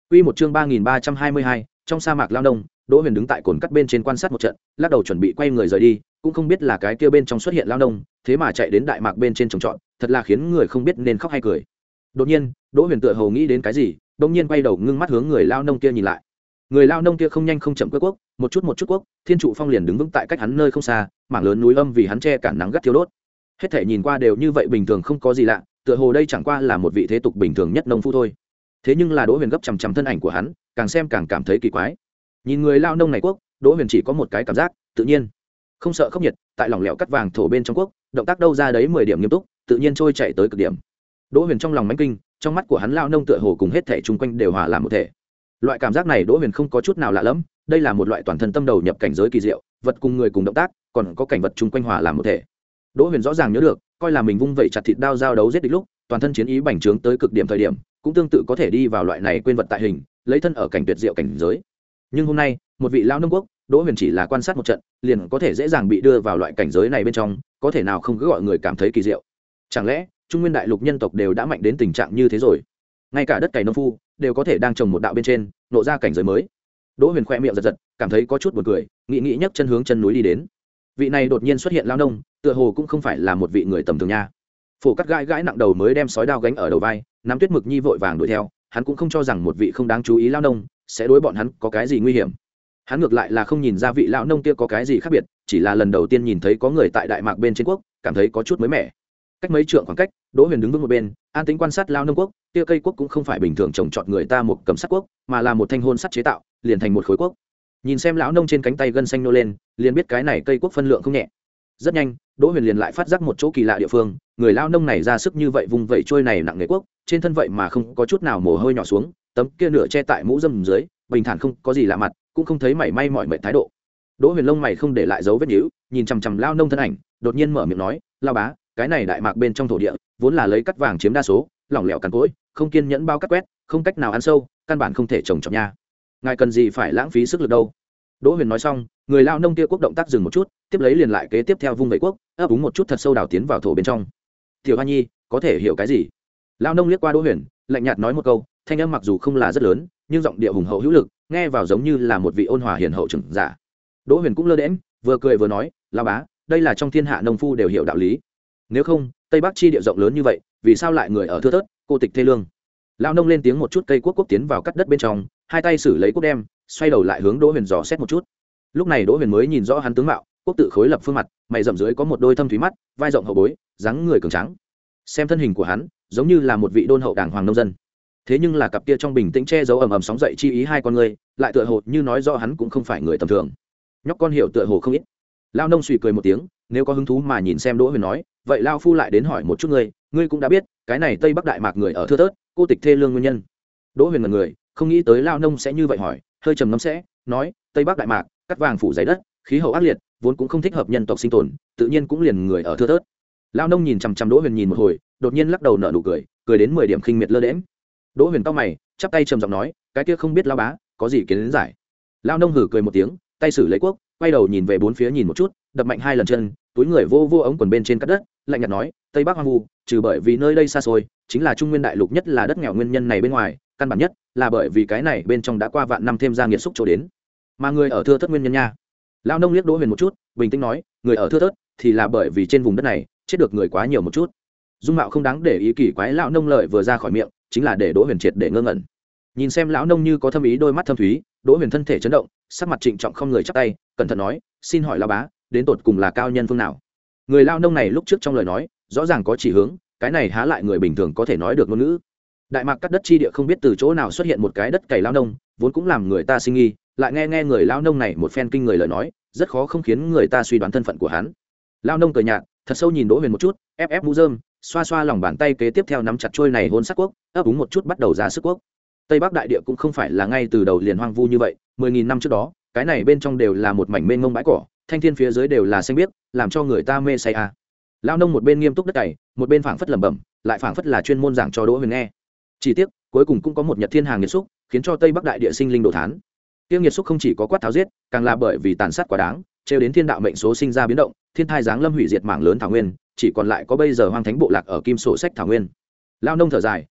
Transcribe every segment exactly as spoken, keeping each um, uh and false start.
Quy một chương ba nghìn ba trăm hai mươi hai, trong sa mạc lao nông, Đỗ Huyền đứng tại cồn cắt bên trên quan sát một trận, lắc đầu chuẩn bị quay người rời đi, cũng không biết là cái kia bên trong xuất hiện lao nông, thế mà chạy đến đại mạc bên trên trồng trọt, thật là khiến người không biết nên khóc hay cười. Đột nhiên, Đỗ Huyền tựa hồ nghĩ đến cái gì, đột nhiên quay đầu ngưng mắt hướng người lao nông kia nhìn lại. Người lao nông kia không nhanh không chậm quơ quốc, một chút một chút quốc, thiên trụ phong liền đứng vững tại cách hắn nơi không xa, mảng lớn núi âm vì hắn che cản nắng gắt thiêu đốt. Hết thể nhìn qua đều như vậy bình thường không có gì lạ, tựa hồ đây chẳng qua là một vị thế tục bình thường nhất nông phu thôi. Thế nhưng là Đỗ Huyền gấp chằm chằm thân ảnh của hắn, càng xem càng cảm thấy kỳ quái. Nhìn người lao nông này quốc, Đỗ Huyền chỉ có một cái cảm giác, tự nhiên, không sợ khốc nhiệt, tại lỏng lẻo cắt vàng thổ bên trong quốc, động tác đâu ra đấy mười điểm nghiêm túc, tự nhiên trôi chạy tới cực điểm. Đỗ Huyền trong lòng mãnh kinh, trong mắt của hắn lao nông tựa hồ cùng hết thể chung quanh đều hòa làm một thể. Loại cảm giác này Đỗ Huyền không có chút nào lạ lẫm, đây là một loại toàn thân tâm đầu nhập cảnh giới kỳ diệu, vật cùng người cùng động tác, còn có cảnh vật chung quanh hòa làm một thể. Đỗ Huyền rõ ràng nhớ được, coi là mình vung vẩy chặt thịt đao giao đấu giết địch lúc, toàn thân chiến ý bành trướng tới cực điểm thời điểm, cũng tương tự có thể đi vào loại này quên vật tại hình, lấy thân ở cảnh tuyệt diệu cảnh giới. Nhưng hôm nay, một vị lão nông quốc, Đỗ Huyền chỉ là quan sát một trận, liền có thể dễ dàng bị đưa vào loại cảnh giới này bên trong, có thể nào không cứ gọi người cảm thấy kỳ diệu. Chẳng lẽ, Trung Nguyên đại lục nhân tộc đều đã mạnh đến tình trạng như thế rồi? Ngay cả đất cày nông phu đều có thể đang trồng một đạo bên trên, nộ ra cảnh giới mới. Đỗ Huyền khẽ miệng giật giật, cảm thấy có chút buồn cười, nghĩ nghĩ nhấc chân hướng chân núi đi đến. Vị này đột nhiên xuất hiện lão nông, tựa hồ cũng không phải là một vị người tầm thường nha. Phổ cắt gãi gãi nặng đầu mới đem sói đao gánh ở đầu vai, nắm Tuyết Mực Nhi vội vàng đuổi theo, hắn cũng không cho rằng một vị không đáng chú ý lão nông sẽ đối bọn hắn có cái gì nguy hiểm. Hắn ngược lại là không nhìn ra vị lão nông kia có cái gì khác biệt, chỉ là lần đầu tiên nhìn thấy có người tại đại mạc bên trên quốc, cảm thấy có chút mới mẻ. Cách mấy trượng khoảng cách, Đỗ Huyền đứng vững một bên, an tĩnh quan sát lão nông quốc, kia cây quốc cũng không phải bình thường trồng trọt người ta một cầm sắt quốc, mà là một thanh hôn sắt chế tạo, liền thành một khối quốc. Nhìn xem lão nông trên cánh tay gân xanh nô lên, liền biết cái này cây quốc phân lượng không nhẹ. Rất nhanh, Đỗ Huyền liền lại phát giác một chỗ kỳ lạ địa phương, người lão nông này ra sức như vậy vùng vẫy trôi này nặng nghề quốc, trên thân vậy mà không có chút nào mồ hôi nhỏ xuống, tấm kia nửa che tại mũ râm dưới, bình thản không có gì lạ mặt, cũng không thấy mảy may mỏi mệt thái độ. Đỗ Huyền lông mày không để lại dấu vết nhíu, nhìn chằm chằm lão nông thân ảnh, đột nhiên mở miệng nói, "Lão bá, cái này đại mạc bên trong thổ địa, vốn là lấy cắt vàng chiếm đa số, lỏng lẻo cằn cỗi, không kiên nhẫn bao cắt quét, không cách nào ăn sâu, căn bản không thể trồng trọt nha. Ngài cần gì phải lãng phí sức lực đâu." Đỗ Huyền nói xong, người lao nông kia quốc động tác dừng một chút, tiếp lấy liền lại kế tiếp theo vung vẩy quốc, ấp úng một chút thật sâu đào tiến vào thổ bên trong. "Tiểu Hoa Nhi, có thể hiểu cái gì?" Lao nông liếc qua Đỗ Huyền, lạnh nhạt nói một câu, thanh âm mặc dù không là rất lớn, nhưng giọng điệu hùng hậu hữu lực, nghe vào giống như là một vị ôn hòa hiền hậu trưởng giả. Đỗ Huyền cũng lơ đễnh, vừa cười vừa nói, "Lão bá, đây là trong thiên hạ nông phu đều hiểu đạo lý. Nếu không, Tây Bắc chi địa rộng lớn như vậy, vì sao lại người ở thưa thớt, cô tịch thê lương?" Lão nông lên tiếng một chút, cây quốc quốc tiến vào cắt đất bên trong, hai tay xử lấy quốc đem, xoay đầu lại hướng Đỗ Huyền dò xét một chút. Lúc này Đỗ Huyền mới nhìn rõ hắn tướng mạo, quốc tự khối lập phương mặt, mày rậm dưới có một đôi thâm thúy mắt, vai rộng hậu bối, dáng người cường tráng. Xem thân hình của hắn, giống như là một vị đôn hậu đàng hoàng nông dân. Thế nhưng là cặp kia trong bình tĩnh che giấu ầm ầm sóng dậy chi ý hai con người, lại tựa hồ như nói rõ hắn cũng không phải người tầm thường. Nhóc con hiểu tựa hồ không ít. Lão nông suy cười một tiếng, nếu có hứng thú mà nhìn xem Đỗ Huyền nói, vậy lão phu lại đến hỏi một chút ngươi, ngươi cũng đã biết, cái này Tây Bắc đại mạc người ở thưa thớt, cô tịch thê lương nguyên nhân. Đỗ Huyền ngẩn người, không nghĩ tới lão nông sẽ như vậy hỏi, hơi trầm ngâm sẽ, nói, Tây Bắc đại mạc, cắt vàng phủ dày đất, khí hậu ác liệt, vốn cũng không thích hợp nhân tộc sinh tồn, tự nhiên cũng liền người ở thưa thớt. Lão nông nhìn chằm chằm Đỗ Huyền nhìn một hồi, đột nhiên lắc đầu nở nụ cười, cười đến mười điểm khinh miệt lơ đễnh. Đỗ Huyền cau mày, chắp tay trầm giọng nói, cái kia không biết lão bá, có gì kiến đến giải. Lão nông hừ cười một tiếng, tay sử lấy quốc, quay đầu nhìn về bốn phía nhìn một chút, đập mạnh hai lần chân, túi người vô vô ống quần bên trên cắt đất, lạnh nhạt nói, Tây Bắc hoang vu, trừ bởi vì nơi đây xa xôi, chính là Trung Nguyên đại lục nhất là đất nghèo nguyên nhân này bên ngoài, căn bản nhất là bởi vì cái này bên trong đã qua vạn năm thêm ra nghiệt xúc chỗ đến, mà người ở thưa thớt nguyên nhân nha. Lão nông liếc Đỗ Huyền một chút, bình tĩnh nói, người ở thưa thớt thì là bởi vì trên vùng đất này chết được người quá nhiều một chút. Dung mạo không đáng để ý kỳ quái lão nông lợi vừa ra khỏi miệng, chính là để Đỗ Huyền triệt để ngơ ngẩn. Nhìn xem lão nông như có thâm ý đôi mắt thâm thúy, Đỗ Huyền thân thể chấn động, sắc mặt trịnh trọng không người chắp tay, cẩn thận nói, xin hỏi lão bá, đến tột cùng là cao nhân phương nào? Người lão nông này lúc trước trong lời nói, rõ ràng có chỉ hướng, cái này há lại người bình thường có thể nói được ngôn ngữ. Đại mạc cắt đất chi địa không biết từ chỗ nào xuất hiện một cái đất cày lão nông, vốn cũng làm người ta sinh nghi, lại nghe nghe người lão nông này một phen kinh người lời nói, rất khó không khiến người ta suy đoán thân phận của hắn. Lão nông cười nhạt, thật sâu nhìn Đỗ Huyền một chút, ép ép mũ rơm, xoa xoa lòng bàn tay kế tiếp theo nắm chặt trôi này hôn sắc quốc, ấp úng một chút bắt đầu ra sức quốc. Tây Bắc đại địa cũng không phải là ngay từ đầu liền hoang vu như vậy, mười nghìn năm trước đó, cái này bên trong đều là một mảnh mênh mông bãi cỏ, thanh thiên phía dưới đều là xanh biếc, làm cho người ta mê say à. Lão nông một bên nghiêm túc đất cày, một bên phảng phất lẩm bẩm, lại phảng phất là chuyên môn giảng cho Đỗ Huyền nghe. Chỉ tiếc, cuối cùng cũng có một nhật thiên hàng nghiệt xúc, khiến cho Tây Bắc đại địa sinh linh đồ thán. Tiêu nghiệt xúc không chỉ có quát tháo giết, càng là bởi vì tàn sát quá đáng, trêu đến thiên đạo mệnh số sinh ra biến động, thiên thai giáng lâm hủy diệt mảng lớn thảo nguyên, chỉ còn lại có bây giờ hoang thánh bộ lạc ở kim sổ sách thảo nguyên. Lão nông thở dài,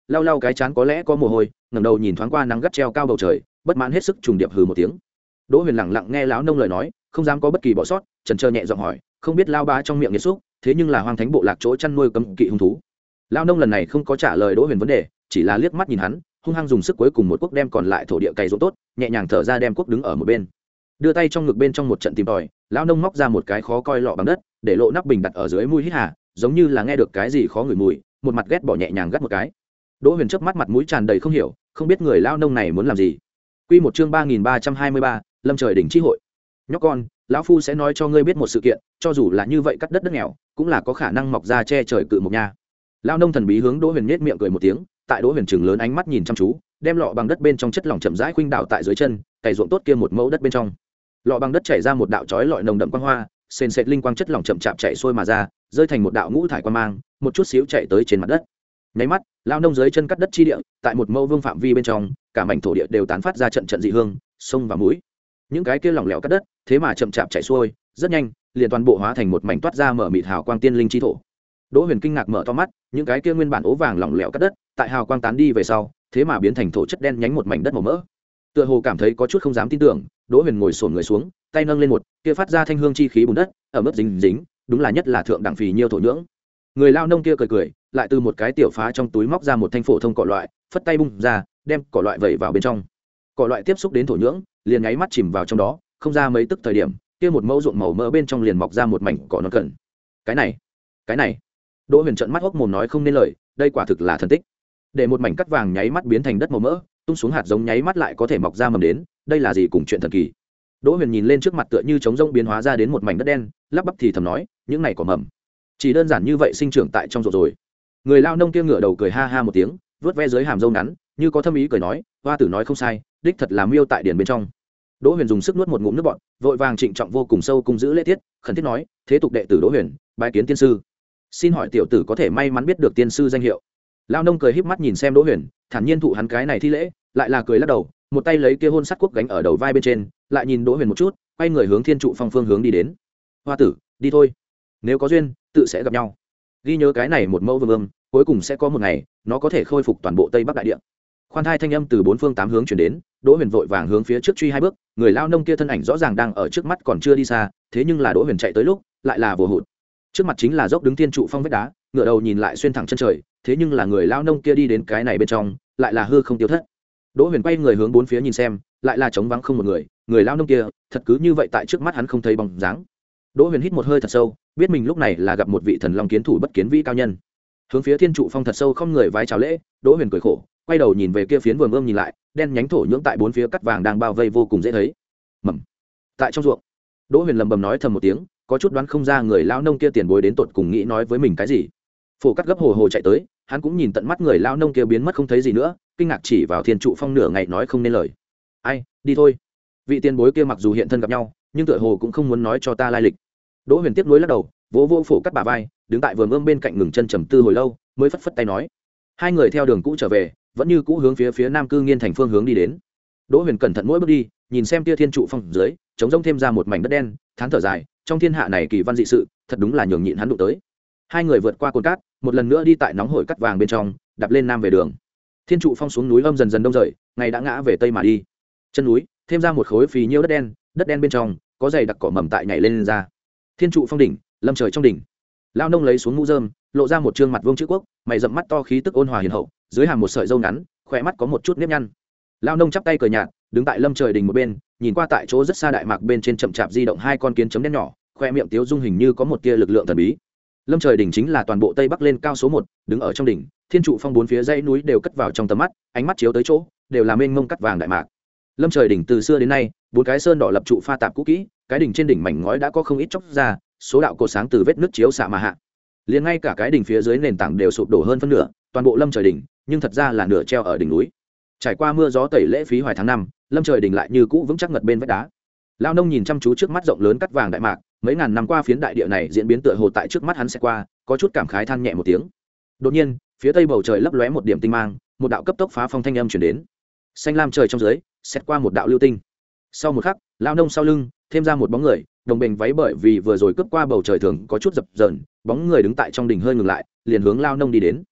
lau lau cái chán có lẽ có mồ hôi, ngẩng đầu nhìn thoáng qua nắng gắt treo cao bầu trời, bất mãn hết sức trùng điệp hừ một tiếng. Đỗ Huyền lặng lặng nghe lão nông lời nói, không dám có bất kỳ bỏ sót, chần chờ nhẹ giọng hỏi, không biết lao bá trong miệng nghiệt xúc, thế nhưng là hoang thánh bộ lạc chỗ chăn nuôi cấm kỵ hung thú. Lão nông lần này không có trả lời Đỗ Huyền vấn đề, chỉ là liếc mắt nhìn hắn, hung hăng dùng sức cuối cùng một cuốc đem còn lại thổ địa cày ruộng tốt, nhẹ nhàng thở ra đem cuốc đứng ở một bên. Đưa tay trong ngực bên trong một trận tìm tòi, lão nông móc ra một cái khó coi lọ bằng đất, để lộ nắp bình đặt ở dưới mũi hít hà, giống như là nghe được cái gì khó ngửi mùi, một mặt ghét bỏ nhẹ nhàng gắt một cái. Đỗ Huyền chớp mắt mặt mũi tràn đầy không hiểu, không biết người lão nông này muốn làm gì. Quy một chương ba nghìn ba trăm hai mươi ba, Lâm Trời đỉnh chi hội. Nhóc con, lão phu sẽ nói cho ngươi biết một sự kiện, cho dù là như vậy cắt đất đất nghèo, cũng là có khả năng mọc ra che trời cự mục nha. Lão nông thần bí hướng Đỗ Huyền nhếch miệng cười một tiếng, tại Đỗ Huyền trừng lớn ánh mắt nhìn chăm chú, đem lọ bằng đất bên trong chất lỏng chậm rãi khuynh đảo tại dưới chân, cày ruộng tốt kia một mẫu đất bên trong. Lọ bằng đất chảy ra một đạo chói lọi nồng đậm quang hoa, sền sệt linh quang chất lỏng chậm chạp chảy xuôi mà ra, rơi thành một đạo ngũ thải quang mang, một chút xíu chạy tới trên mặt đất. Nháy mắt, lão nông dưới chân cắt đất chi địa, tại một mẫu vương phạm vi bên trong, cả mảnh thổ địa đều tán phát ra trận trận dị hương, sông và mũi. Những cái kia lỏng lẻo cắt đất, thế mà chậm chạp chảy xuôi, rất nhanh, liền toàn bộ hóa thành một mảnh toát ra mở mịt hào quang tiên linh chi thổ. Đỗ Huyền kinh ngạc mở to mắt, những cái kia nguyên bản ố vàng lỏng lẻo cắt đất, tại hào quang tán đi về sau, thế mà biến thành thổ chất đen nhánh một mảnh đất màu mỡ. Tựa hồ cảm thấy có chút không dám tin tưởng, Đỗ Huyền ngồi xổm người xuống, tay nâng lên một, kia phát ra thanh hương chi khí bùn đất, ở mức dính dính, đúng là nhất là thượng đẳng phì nhiêu thổ nhưỡng. Người lao nông kia cười cười, lại từ một cái tiểu phá trong túi móc ra một thanh phổ thông cỏ loại, phất tay bung ra, đem cỏ loại vẩy vào bên trong. Cỏ loại tiếp xúc đến thổ nhưỡng, liền nháy mắt chìm vào trong đó, không ra mấy tức thời điểm, kia một mẫu ruộng màu mỡ bên trong liền mọc ra một mảnh cỏ non cẩn. Cái này, cái này. Đỗ Huyền trợn mắt hốc mồm nói không nên lời, đây quả thực là thần tích. Để một mảnh cắt vàng nháy mắt biến thành đất màu mỡ, tung xuống hạt giống nháy mắt lại có thể mọc ra mầm đến, đây là gì cùng chuyện thần kỳ. Đỗ Huyền nhìn lên trước mặt tựa như trống rỗng biến hóa ra đến một mảnh đất đen, lắp bắp thì thầm nói, những này có mầm, chỉ đơn giản như vậy sinh trưởng tại trong ruộng rồi. Người lao nông kia ngửa đầu cười ha ha một tiếng, vớt ve dưới hàm râu ngắn, như có thâm ý cười nói, hoa tử nói không sai, đích thật là miêu tại điển bên trong. Đỗ Huyền dùng sức nuốt một ngụm nước bọt, vội vàng trịnh trọng vô cùng sâu cung giữ lễ tiết, khẩn thiết nói, thế tục đệ tử Đỗ Huyền, bái kiến tiên sư. Xin hỏi tiểu tử có thể may mắn biết được tiên sư danh hiệu. Lao nông cười híp mắt nhìn xem Đỗ Huyền, thản nhiên thụ hắn cái này thi lễ, lại là cười lắc đầu, một tay lấy kia hôn sắt quốc gánh ở đầu vai bên trên, lại nhìn Đỗ Huyền một chút, quay người hướng Thiên trụ phong phương hướng đi đến. Hoa tử, đi thôi, nếu có duyên, tự sẽ gặp nhau. Ghi nhớ cái này một mẫu vương ương, cuối cùng sẽ có một ngày, nó có thể khôi phục toàn bộ Tây Bắc đại địa. Khoan thai thanh âm từ bốn phương tám hướng truyền đến, Đỗ Huyền vội vàng hướng phía trước truy hai bước, người lao nông kia thân ảnh rõ ràng đang ở trước mắt còn chưa đi xa, thế nhưng là Đỗ Huyền chạy tới lúc, lại là vồ hụt. Trước mặt chính là dốc đứng Thiên trụ phong vách đá, ngửa đầu nhìn lại xuyên thẳng chân trời, thế nhưng là người lao nông kia đi đến cái này bên trong, lại là hư không tiêu thất. Đỗ Huyền quay người hướng bốn phía nhìn xem, lại là trống vắng không một người, người lao nông kia, thật cứ như vậy tại trước mắt hắn không thấy bóng dáng. Đỗ Huyền hít một hơi thật sâu, biết mình lúc này là gặp một vị thần long kiến thủ bất kiến vĩ cao nhân. Hướng phía Thiên trụ phong thật sâu không người vái chào lễ, Đỗ Huyền cười khổ, quay đầu nhìn về kia phiến vườn ươm nhìn lại, đen nhánh thổ nhưỡng tại bốn phía cắt vàng đang bao vây vô cùng dễ thấy. Mầm. Tại trong ruộng, Đỗ Huyền lẩm bẩm nói thầm một tiếng, có chút đoán không ra người lao nông kia tiền bối đến tột cùng nghĩ nói với mình cái gì. Phổ cắt gấp hồ hồ chạy tới, hắn cũng nhìn tận mắt người lao nông kia biến mất không thấy gì nữa, kinh ngạc chỉ vào Thiên trụ phong nửa ngày nói không nên lời. Ai, đi thôi. Vị tiền bối kia mặc dù hiện thân gặp nhau, nhưng tựa hồ cũng không muốn nói cho ta lai lịch. Đỗ Huyền tiếp nối lắc đầu, vỗ vỗ Phổ cắt bả vai, đứng tại vườn ươm bên cạnh ngừng chân trầm tư hồi lâu, mới phất phất tay nói. Hai người theo đường cũ trở về, vẫn như cũ hướng phía phía Nam Cư Nghiên thành phương hướng đi đến. Đỗ Huyền cẩn thận mỗi bước đi, nhìn xem tia Thiên trụ phong dưới, chống rông thêm ra một mảnh đất đen, thán thở dài, trong thiên hạ này kỳ văn dị sự, thật đúng là nhường nhịn hắn đụng tới. Hai người vượt qua cồn cát, một lần nữa đi tại nóng hổi cắt vàng bên trong, đạp lên nam về đường. Thiên trụ phong xuống núi âm dần dần đông rời, ngày đã ngã về tây mà đi. Chân núi thêm ra một khối phì nhiêu đất đen, đất đen bên trong có dày đặc cỏ mầm tại nhảy lên, lên ra. Thiên trụ phong đỉnh, Lâm Trời trong đỉnh. Lao nông lấy xuống mũ rơm, lộ ra một trương mặt vương chữ quốc, mày rậm mắt to khí tức ôn hòa hiền hậu, dưới hàm một sợi râu ngắn, khỏe mắt có một chút nếp nhăn. Lao nông chắp tay cười nhạt, đứng tại Lâm Trời đỉnh một bên, nhìn qua tại chỗ rất xa đại mạc bên trên chậm chạp di động hai con kiến chấm đen nhỏ, khoe miệng tiếu dung hình như có một tia lực lượng thần bí. Lâm Trời đỉnh chính là toàn bộ Tây Bắc lên cao số một, đứng ở trong đỉnh, Thiên trụ phong bốn phía dãy núi đều cất vào trong tầm mắt, ánh mắt chiếu tới chỗ, đều là mênh mông cắt vàng đại mạc. Lâm Trời đỉnh từ xưa đến nay, bốn cái sơn đỏ lập trụ pha tạp cũ kỹ, cái đỉnh trên đỉnh mảnh ngói đã có không ít chóc ra, số đạo cột sáng từ vết nước chiếu xạ mà hạ. Liền ngay cả cái đỉnh phía dưới nền tảng đều sụp đổ hơn phân nửa, toàn bộ Lâm Trời đỉnh, nhưng thật ra là nửa treo ở đỉnh núi. Trải qua mưa gió tẩy lễ phí hoài tháng năm, Lâm Trời đỉnh lại như cũ vững chắc ngật bên vách đá. Lao nông nhìn chăm chú trước mắt rộng lớn cắt vàng đại mạc, mấy ngàn năm qua phiến đại địa này diễn biến tựa hồ tại trước mắt hắn sẽ qua, có chút cảm khái than nhẹ một tiếng. Đột nhiên, phía tây bầu trời lấp lóe một điểm tinh mang, một đạo cấp tốc phá phong thanh âm truyền đến. Xanh lam trời trong dưới, xét qua một đạo lưu tinh. Sau một khắc, lao nông sau lưng thêm ra một bóng người, đồng bình váy bởi vì vừa rồi cướp qua bầu trời thường có chút dập dờn, bóng người đứng tại trong đỉnh hơi ngừng lại, liền hướng lao nông đi đến.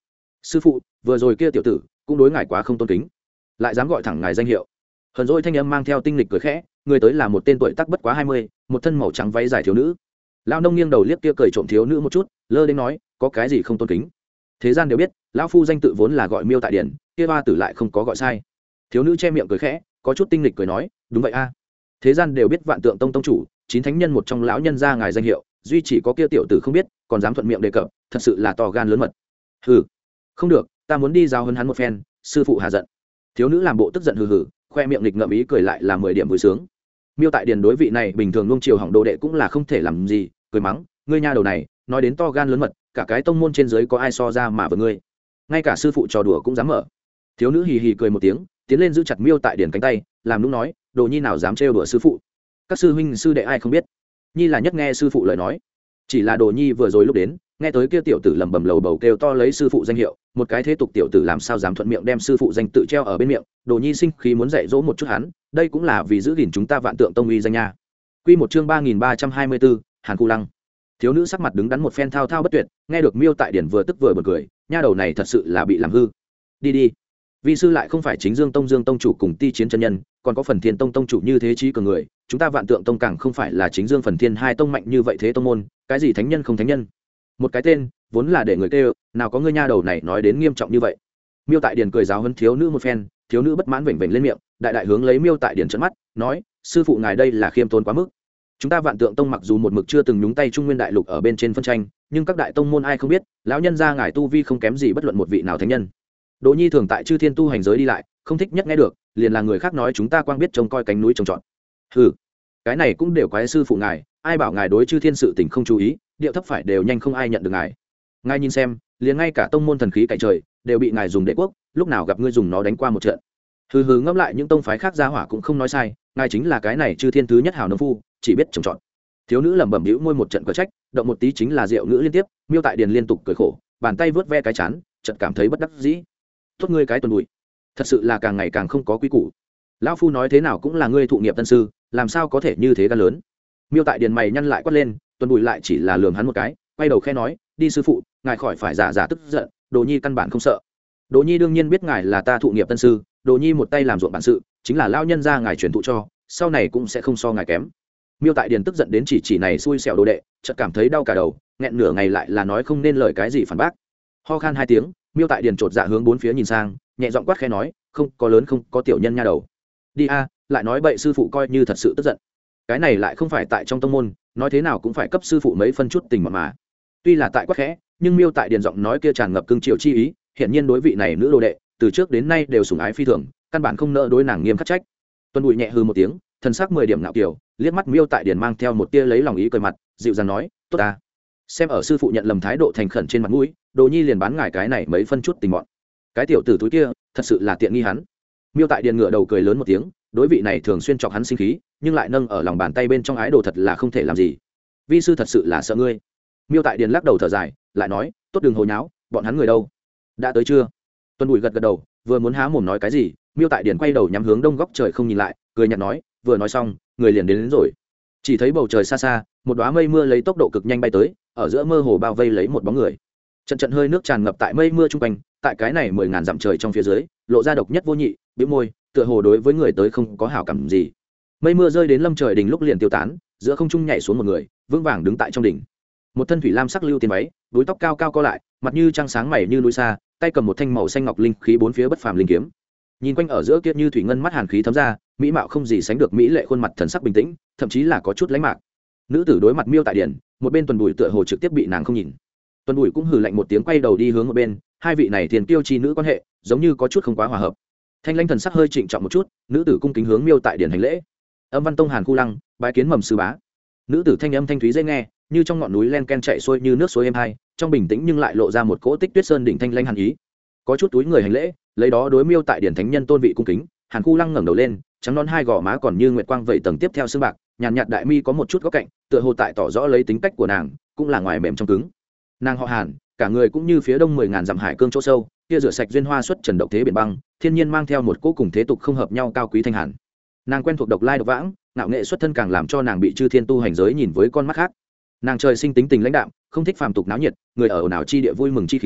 sư phụ vừa rồi kia tiểu tử cũng đối ngài quá không tôn kính, lại dám gọi thẳng ngài danh hiệu. Hờn dỗi thanh âm mang theo tinh lịch cười khẽ, người tới là một tên tuổi tác bất quá hai mươi, một thân màu trắng váy dài thiếu nữ. Lão nông nghiêng đầu liếc kia cười trộm thiếu nữ một chút, lơ đến nói, có cái gì không tôn kính. Thế gian đều biết lão phu danh tự vốn là gọi Miêu Tại Điển, kia ba tử lại không có gọi sai. Thiếu nữ che miệng cười khẽ, có chút tinh lịch cười nói, đúng vậy a. Thế gian đều biết Vạn Tượng Tông tông chủ, chín thánh nhân một trong lão nhân ra ngài danh hiệu, duy chỉ có kia tiểu tử không biết, còn dám thuận miệng đề cập, thật sự là to gan lớn mật. Hừ, không được, ta muốn đi giao huấn hắn một phen, sư phụ hà giận. Thiếu nữ làm bộ tức giận hừ hừ, khoe miệng lịch ngậm ý cười lại là mười điểm vui sướng. Miêu Tại Điền đối vị này bình thường nuông chiều hỏng đồ đệ cũng là không thể làm gì, cười mắng, ngươi nha đầu này, nói đến to gan lớn mật, cả cái tông môn trên dưới có ai so ra mà với ngươi, ngay cả sư phụ trò đùa cũng dám mở. Thiếu nữ hì hì cười một tiếng, tiến lên giữ chặt Miêu Tại Điền cánh tay, làm nũng nói, đồ nhi nào dám trêu đùa sư phụ, các sư huynh sư đệ ai không biết, nhi là nhất nghe sư phụ lời nói. Chỉ là đồ nhi vừa rồi lúc đến, nghe tới kia tiểu tử lẩm bẩm lầu bầu kêu to lấy sư phụ danh hiệu, một cái thế tục tiểu tử làm sao dám thuận miệng đem sư phụ danh tự treo ở bên miệng, đồ nhi sinh khí muốn dạy dỗ một chút hắn, đây cũng là vì giữ gìn chúng ta Vạn Tượng Tông uy danh nha. Quy một chương ba nghìn ba trăm hai mươi bốn, Hàn Cu Lăng. Thiếu nữ sắc mặt đứng đắn một phen thao thao bất tuyệt, nghe được Miêu Tại Điển vừa tức vừa bật cười, nha đầu này thật sự là bị làm hư. Đi đi, vi sư lại không phải Chính Dương Tông Dương tông chủ cùng Ti Chiến chân nhân, còn có Phần Thiên Tông tông chủ như thế trí cường người, chúng ta Vạn Tượng Tông càng không phải là Chính Dương Phần Thiên hai tông mạnh như vậy thế tông môn, cái gì thánh nhân không thánh nhân, một cái tên vốn là để người kêu, nào có ngươi nha đầu này nói đến nghiêm trọng như vậy. Miêu Tại Điển cười giáo huấn thiếu nữ một phen, thiếu nữ bất mãn vểnh vểnh lên miệng, đại đại hướng lấy Miêu Tại Điển trợn mắt, nói, sư phụ ngài đây là khiêm tốn quá mức. Chúng ta Vạn Tượng Tông mặc dù một mực chưa từng nhúng tay Trung Nguyên đại lục ở bên trên phân tranh, nhưng các đại tông môn ai không biết, lão nhân gia ngài tu vi không kém gì bất luận một vị nào thánh nhân. Đỗ nhi thường tại Chư Thiên tu hành giới đi lại, không thích nhất nghe được, liền là người khác nói chúng ta quang biết trông coi cánh núi trồng trọt. Hừ, cái này cũng đều quái sư phụ ngài, ai bảo ngài đối Chư Thiên sự tình không chú ý, điệu thấp phải đều nhanh không ai nhận được ngài. Ngài nhìn xem, liền ngay cả tông môn thần khí cày trời đều bị ngài dùng để quốc, lúc nào gặp ngươi dùng nó đánh qua một trận. Hừ hừ, ngẫm lại những tông phái khác gia hỏa cũng không nói sai, ngài chính là cái này Chư Thiên thứ nhất hảo nông phu, chỉ biết trồng trọt. Thiếu nữ lẩm bẩm bĩu môi một trận cờ trách, động một tí chính là rượu ngữ liên tiếp. Miêu Tại Điền liên tục cười khổ, bàn tay vớt ve cái chán, chợt cảm thấy bất đắc dĩ. Tốt ngươi cái tuần bụi, thật sự là càng ngày càng không có quy củ. Lão phu nói thế nào cũng là ngươi thụ nghiệp tân sư, làm sao có thể như thế gan lớn. Miêu Tại Điền mày nhăn lại quát lên, tuần bụi lại chỉ là lườm hắn một cái, quay đầu khẽ nói, đi sư phụ, ngài khỏi phải giả giả tức giận, đồ nhi căn bản không sợ. Đồ nhi đương nhiên biết ngài là ta thụ nghiệp tân sư, đồ nhi một tay làm ruộng bản sự, chính là lão nhân gia ngài truyền thụ cho, sau này cũng sẽ không so ngài kém. Miêu Tại Điền tức giận đến chỉ chỉ này xui xẻo đồ đệ, chợt cảm thấy đau cả đầu, nghẹn nửa ngày lại là nói không nên lời cái gì phản bác. Ho khan hai tiếng, Miêu Tại Điền chột dạ hướng bốn phía nhìn sang, nhẹ giọng quát khẽ nói, không có lớn không có tiểu nhân nha đầu. Đi a, lại nói bậy sư phụ coi như thật sự tức giận. Cái này lại không phải tại trong tông môn, nói thế nào cũng phải cấp sư phụ mấy phân chút tình mà mà. Tuy là tại quát khẽ, nhưng Miêu Tại Điền giọng nói kia tràn ngập cương triều chi ý, hiện nhiên đối vị này nữ đồ đệ, từ trước đến nay đều sủng ái phi thường, căn bản không nỡ đối nàng nghiêm khắc trách. Tuân Bụi nhẹ hừ một tiếng, thần sắc mười điểm ngạo kiều, liếc mắt Miêu Tại Điền mang theo một tia lấy lòng ý cười mặt, dịu dàng nói, tốt ta. Xem ở sư phụ nhận lầm thái độ thành khẩn trên mặt mũi, đồ nhi liền bán ngài cái này mấy phân chút tình mọn. Cái tiểu tử túi kia thật sự là tiện nghi hắn. Miêu Tại Điền ngửa đầu cười lớn một tiếng, đối vị này thường xuyên chọc hắn sinh khí, nhưng lại nâng ở lòng bàn tay bên trong ái đồ thật là không thể làm gì. Vi sư thật sự là sợ ngươi. Miêu Tại Điền lắc đầu thở dài, lại nói, tốt đừng hồ nháo, bọn hắn người đâu? Đã tới chưa? Tuân Bụi gật gật đầu, vừa muốn há mồm nói cái gì, Miêu Tại Điền quay đầu nhắm hướng đông góc trời không nhìn lại, cười nhạt nói, vừa nói xong, người liền đến, đến rồi. Chỉ thấy bầu trời xa xa, một đóa mây mưa lấy tốc độ cực nhanh bay tới, ở giữa mơ hồ bao vây lấy một bóng người. Trận trận hơi nước tràn ngập tại mây mưa trung quanh, tại cái này mười ngàn dặm trời trong phía dưới, lộ ra độc nhất vô nhị, bĩu môi, tựa hồ đối với người tới không có hảo cảm gì. Mây mưa rơi đến lâm trời đỉnh lúc liền tiêu tán, giữa không trung nhảy xuống một người, vững vàng đứng tại trong đỉnh. Một thân thủy lam sắc lưu tiên váy, đuôi tóc cao cao co lại, mặt như trăng sáng mày như núi xa, tay cầm một thanh màu xanh ngọc linh khí bốn phía bất phàm linh kiếm. Nhìn quanh ở giữa kia như thủy ngân mắt hàn khí thấm ra, mỹ mạo không gì sánh được mỹ lệ khuôn mặt thần sắc bình tĩnh, thậm chí là có chút lãnh mạc. Nữ tử đối mặt Miêu Tại Điền, một bên Tuần Bụi tựa hồ trực tiếp bị nàng không nhìn. Tuần Bụi cũng hừ lạnh một tiếng quay đầu đi hướng một bên, hai vị này tiền kiêu chi nữ quan hệ, giống như có chút không quá hòa hợp. Thanh lãnh thần sắc hơi trịnh trọng một chút, nữ tử cung kính hướng Miêu Tại Điền hành lễ. Âm Văn Tông Hàn Cu Lăng, bái kiến mầm sư bá. Nữ tử thanh âm thanh thúy dễ nghe, như trong ngọn núi len ken chạy xuôi như nước suối êm hai, trong bình tĩnh nhưng lại lộ ra một cỗ Tích Tuyết Sơn đỉnh thanh lãnh hàn ý. Có chút túi người hành lễ, lấy đó đối Miêu Tại Điền thánh nhân tôn vị cung kính. Hàn Cu Lăng ngẩng đầu lên, trắng non hai gò má còn như nguyệt quang vậy tầng tiếp theo xương bạc, nhàn nhạt đại mi có một chút góc cạnh, tựa hồ tại tỏ rõ lấy tính cách của nàng, cũng là ngoài mềm trong cứng. Nàng họ Hàn, cả người cũng như phía đông mười ngàn dặm hải cương chỗ sâu, kia rửa sạch duyên hoa xuất trần độc thế biển băng, thiên nhiên mang theo một cỗ cùng thế tục không hợp nhau cao quý thanh hàn. Nàng quen thuộc độc lai độc vãng, ngạo nghệ xuất thân càng làm cho nàng bị chư thiên tu hành giới nhìn với con mắt khác. Nàng trời sinh tính tình lãnh đạm, không thích phàm tục náo nhiệt, người ở ồn ào chi địa vui mừng chi khí,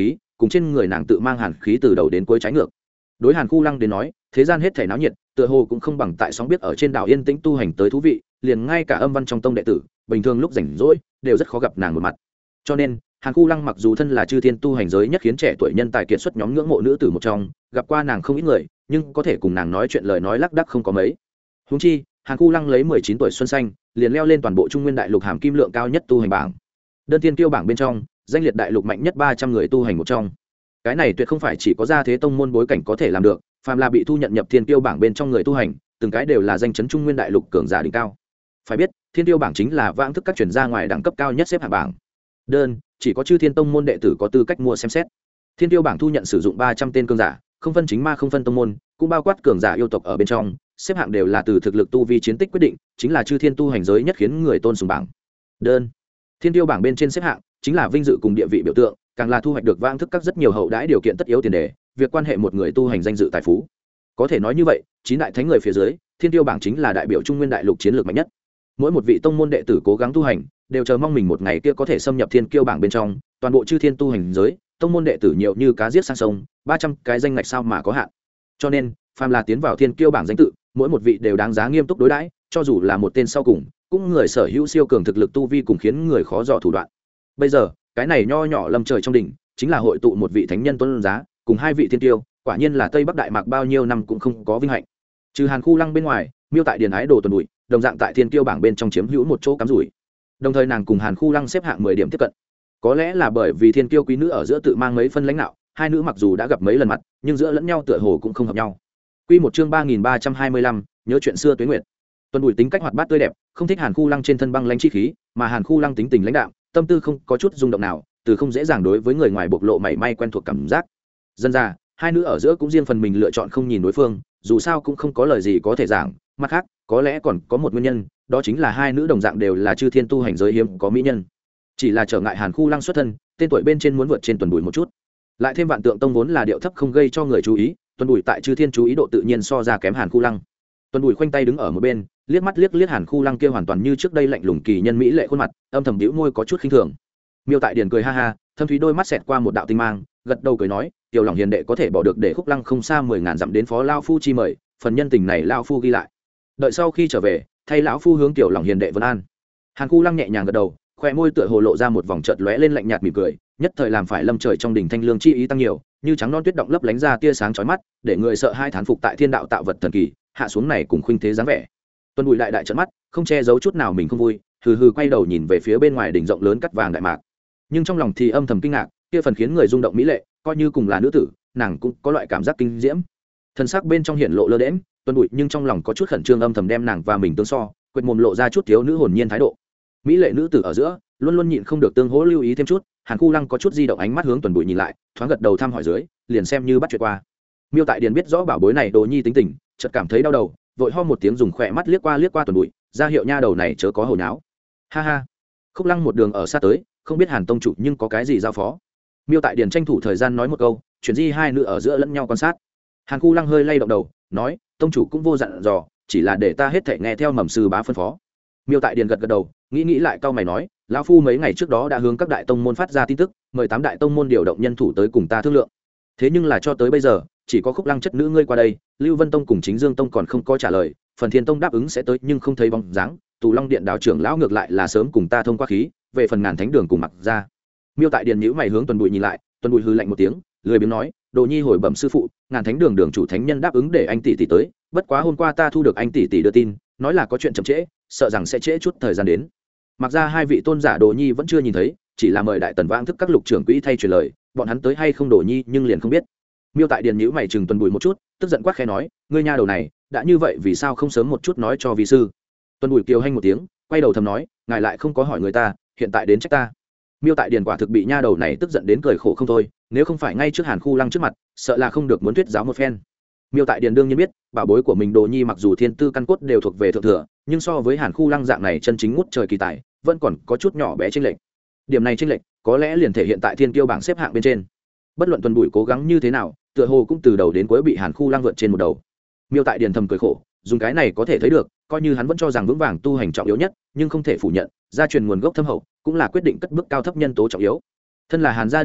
cùng trên người nàng tự mang hàn khí từ đầu đến cuối trái ngược. Đối Hàn Khu Lăng đến nói, thế gian hết thể náo nhiệt, tựa hồ cũng không bằng tại sóng biết ở trên đảo yên tĩnh tu hành tới thú vị, liền ngay cả âm văn trong tông đệ tử, bình thường lúc rảnh rỗi đều rất khó gặp nàng một mặt. Cho nên, Hàn Khu Lăng mặc dù thân là chư thiên tu hành giới nhất khiến trẻ tuổi nhân tài kiệt xuất nhóm ngưỡng mộ nữ tử một trong, gặp qua nàng không ít người, nhưng có thể cùng nàng nói chuyện lời nói lác đác không có mấy. Huống chi, Hàn Khu Lăng lấy mười chín tuổi xuân xanh, liền leo lên toàn bộ Trung Nguyên đại lục hàm kim lượng cao nhất tu hành bảng. Đơn thiên kiêu bảng bên trong, danh liệt đại lục mạnh nhất ba trăm người tu hành một trong. Cái này tuyệt không phải chỉ có gia thế tông môn bối cảnh có thể làm được, phàm là bị thu nhận nhập thiên kiêu bảng bên trong người tu hành, từng cái đều là danh chấn Trung Nguyên đại lục cường giả đỉnh cao. Phải biết, thiên kiêu bảng chính là vãng thức các truyền gia ngoài đẳng cấp cao nhất xếp hạng bảng. Đơn, chỉ có chư thiên tông môn đệ tử có tư cách mua xem xét. Thiên kiêu bảng thu nhận sử dụng ba trăm tên cường giả, không phân chính ma không phân tông môn, cũng bao quát cường giả yêu tộc ở bên trong, xếp hạng đều là từ thực lực tu vi chiến tích quyết định, chính là chư thiên tu hành giới nhất khiến người tôn sùng bảng. Đơn, thiên kiêu bảng bên trên xếp hạng chính là vinh dự cùng địa vị biểu tượng, càng là thu hoạch được vãng thức các rất nhiều hậu đãi điều kiện tất yếu tiền đề, việc quan hệ một người tu hành danh dự tài phú. Có thể nói như vậy, chín đại thánh người phía dưới, thiên kiêu bảng chính là đại biểu Trung Nguyên đại lục chiến lược mạnh nhất. Mỗi một vị tông môn đệ tử cố gắng tu hành, đều chờ mong mình một ngày kia có thể xâm nhập thiên kiêu bảng bên trong, toàn bộ chư thiên tu hành giới, tông môn đệ tử nhiều như cá giết sang sông, ba trăm cái danh ngạch sao mà có hạn. Cho nên, phàm là tiến vào thiên kiêu bảng danh tự, mỗi một vị đều đáng giá nghiêm túc đối đãi, cho dù là một tên sau cùng, cũng người sở hữu siêu cường thực lực tu vi cùng khiến người khó dò thủ đoạn. Bây giờ, cái này nho nhỏ lâm trời trong đỉnh, chính là hội tụ một vị thánh nhân tôn giá, cùng hai vị thiên tiêu, quả nhiên là Tây Bắc Đại Mạc bao nhiêu năm cũng không có vinh hạnh. Trừ Hàn Khu Lăng bên ngoài, miêu tại điền ái đồ tuần bụi, đồng dạng tại thiên kiêu bảng bên trong chiếm hữu một chỗ cắm rủi. Đồng thời nàng cùng Hàn Khu Lăng xếp hạng mười điểm tiếp cận. Có lẽ là bởi vì thiên kiêu quý nữ ở giữa tự mang mấy phân lãnh đạo, hai nữ mặc dù đã gặp mấy lần mặt, nhưng giữa lẫn nhau tựa hồ cũng không hợp nhau. Quy một chương ba nghìn ba trăm hai mươi lăm, nhớ chuyện xưa Tuế Nguyệt. Tuần bụi tính cách hoạt bát tươi đẹp, không thích Hàn Khu Lăng trên thân băng lãnh chi khí, mà Hàn Khu Lăng tính tình lãnh đạm, tâm tư không có chút rung động nào, từ không dễ dàng đối với người ngoài bộc lộ mảy may quen thuộc cảm giác. Dân ra, hai nữ ở giữa cũng riêng phần mình lựa chọn không nhìn đối phương, dù sao cũng không có lời gì có thể giảng. Mặt khác, có lẽ còn có một nguyên nhân, đó chính là hai nữ đồng dạng đều là chư thiên tu hành giới hiếm có mỹ nhân. Chỉ là trở ngại Hàn Khu Lăng xuất thân, tên tuổi bên trên muốn vượt trên Tuần Bụi một chút. Lại thêm Vạn Tượng Tông vốn là điệu thấp không gây cho người chú ý, Tuần Bụi tại chư thiên chú ý độ tự nhiên so ra kém Hàn Khu Lăng. Tuần Bụi khoanh tay đứng ở một bên, liếc mắt liếc liếc Hàn Khu Lăng kia hoàn toàn như trước đây lạnh lùng kỳ nhân mỹ lệ khuôn mặt, âm thầm bĩu môi có chút khinh thường. Miêu tại điền cười ha ha, thâm thúy đôi mắt xẹt qua một đạo tinh mang, gật đầu cười nói, tiểu lòng hiền đệ có thể bỏ được để Khúc Lăng không xa mười ngàn dặm đến phó lao phu chi mời, phần nhân tình này lao phu ghi lại. Đợi sau khi trở về, thay lão phu hướng tiểu lòng hiền đệ vân an. Hàn Khu Lăng nhẹ nhàng gật đầu, khoe môi tựa hồ lộ ra một vòng chợt lóe lên lạnh nhạt mỉm cười, nhất thời làm phải lâm trời trong đỉnh thanh lương chi ý tăng nhiều, như trắng non tuyết động lấp lánh ra tia sáng chói mắt, để người sợ hai thán phục tại thiên đạo tạo vật thần kỳ, hạ xuống này cùng khuynh thế dáng vẻ. Tuần Bụi đại đại trợn mắt, không che giấu chút nào mình không vui, hừ hừ quay đầu nhìn về phía bên ngoài đỉnh rộng lớn cắt vàng đại mạc, nhưng trong lòng thì âm thầm kinh ngạc, kia phần khiến người rung động mỹ lệ, coi như cùng là nữ tử, nàng cũng có loại cảm giác kinh diễm. Thân xác bên trong hiện lộ lơ đễm, Tuần Bụi nhưng trong lòng có chút khẩn trương, âm thầm đem nàng và mình tương so, quệt mồm lộ ra chút thiếu nữ hồn nhiên thái độ. Mỹ lệ nữ tử ở giữa, luôn luôn nhịn không được tương hỗ lưu ý thêm chút. Hàn Khu Lăng có chút di động ánh mắt hướng Tuần Bụi nhìn lại, thoáng gật đầu thăm hỏi dưới, liền xem như bắt chuyện qua. Miêu tại điền biết rõ bảo bối này đồ nhi tính tình, chợt cảm thấy đau đầu, vội ho một tiếng dùng khỏe mắt liếc qua liếc qua Tuần Bụi, ra hiệu nha đầu này chớ có hồ nháo. Ha ha. Khúc Lăng một đường ở xa tới, không biết Hàn tông chủ nhưng có cái gì giao phó. Miêu tại điền tranh thủ thời gian nói một câu, chuyển di hai nữ ở giữa lẫn nhau quan sát. Hàn Khu Lăng hơi lay động đầu, nói, tông chủ cũng vô dặn dò, chỉ là để ta hết thảy nghe theo mầm sư bá phân phó. Miêu tại điền gật gật đầu, nghĩ nghĩ lại cau mày nói, lão phu mấy ngày trước đó đã hướng các đại tông môn phát ra tin tức, mời tám đại tông môn điều động nhân thủ tới cùng ta thương lượng. Thế nhưng là cho tới bây giờ, chỉ có Khúc Lăng chất nữ ngươi qua đây, Lưu Vân Tông cùng Chính Dương Tông còn không có trả lời, Phần Thiên Tông đáp ứng sẽ tới nhưng không thấy bóng dáng, Tù Long Điện đạo trưởng lão ngược lại là sớm cùng ta thông qua khí, về phần Ngàn Thánh Đường cùng mặc ra. Miêu tại điền nhíu mày hướng Tuần Bụi nhìn lại, Tuần Bụi hừ lạnh một tiếng, lười biếng nói, đồ nhi hồi bẩm sư phụ, Ngàn Thánh Đường đường chủ thánh nhân đáp ứng để anh tỷ tỷ tới, bất quá hôm qua ta thu được anh tỷ tỷ đưa tin, nói là có chuyện chậm trễ, sợ rằng sẽ trễ chút thời gian đến. Mặc ra hai vị tôn giả đồ nhi vẫn chưa nhìn thấy, chỉ là mời đại tần vãng thức các lục trưởng quỹ thay truyền lời, bọn hắn tới hay không đồ nhi nhưng liền không biết. Miêu tại điền nhíu mày chừng Tuần Bụi một chút, tức giận quát khẽ nói, ngươi nha đầu này, đã như vậy vì sao không sớm một chút nói cho vi sư. Tuần Bụi kiều hanh một tiếng, quay đầu thầm nói, ngài lại không có hỏi người ta, hiện tại đến trách ta. Miêu tại điền quả thực bị nha đầu này tức giận đến cười khổ không thôi, nếu không phải ngay trước Hàn Khu Lăng trước mặt, sợ là không được muốn thuyết giáo một phen. Miêu tại điền đương nhiên biết, bảo bối của mình đồ nhi mặc dù thiên tư căn cốt đều thuộc về thượng thừa, nhưng so với Hàn Khu Lăng dạng này chân chính ngút trời kỳ tài, vẫn còn có chút nhỏ bé chênh lệch. Điểm này chênh lệch, có lẽ liền thể hiện tại thiên kiêu bảng xếp hạng bên trên. Bất luận Tuần Bụi cố gắng như thế nào, tựa hồ cũng từ đầu đến cuối bị Hàn Khu Lăng vượt trên một đầu. Miêu tại điền thầm cười khổ, dùng cái này có thể thấy được, coi như hắn vẫn cho rằng vững vàng tu hành trọng yếu nhất, nhưng không thể phủ nhận, gia truyền nguồn gốc thâm hậu cũng là quyết định cất bước cao thấp nhân tố trọng yếu. Thân là Hàn gia đích nữ,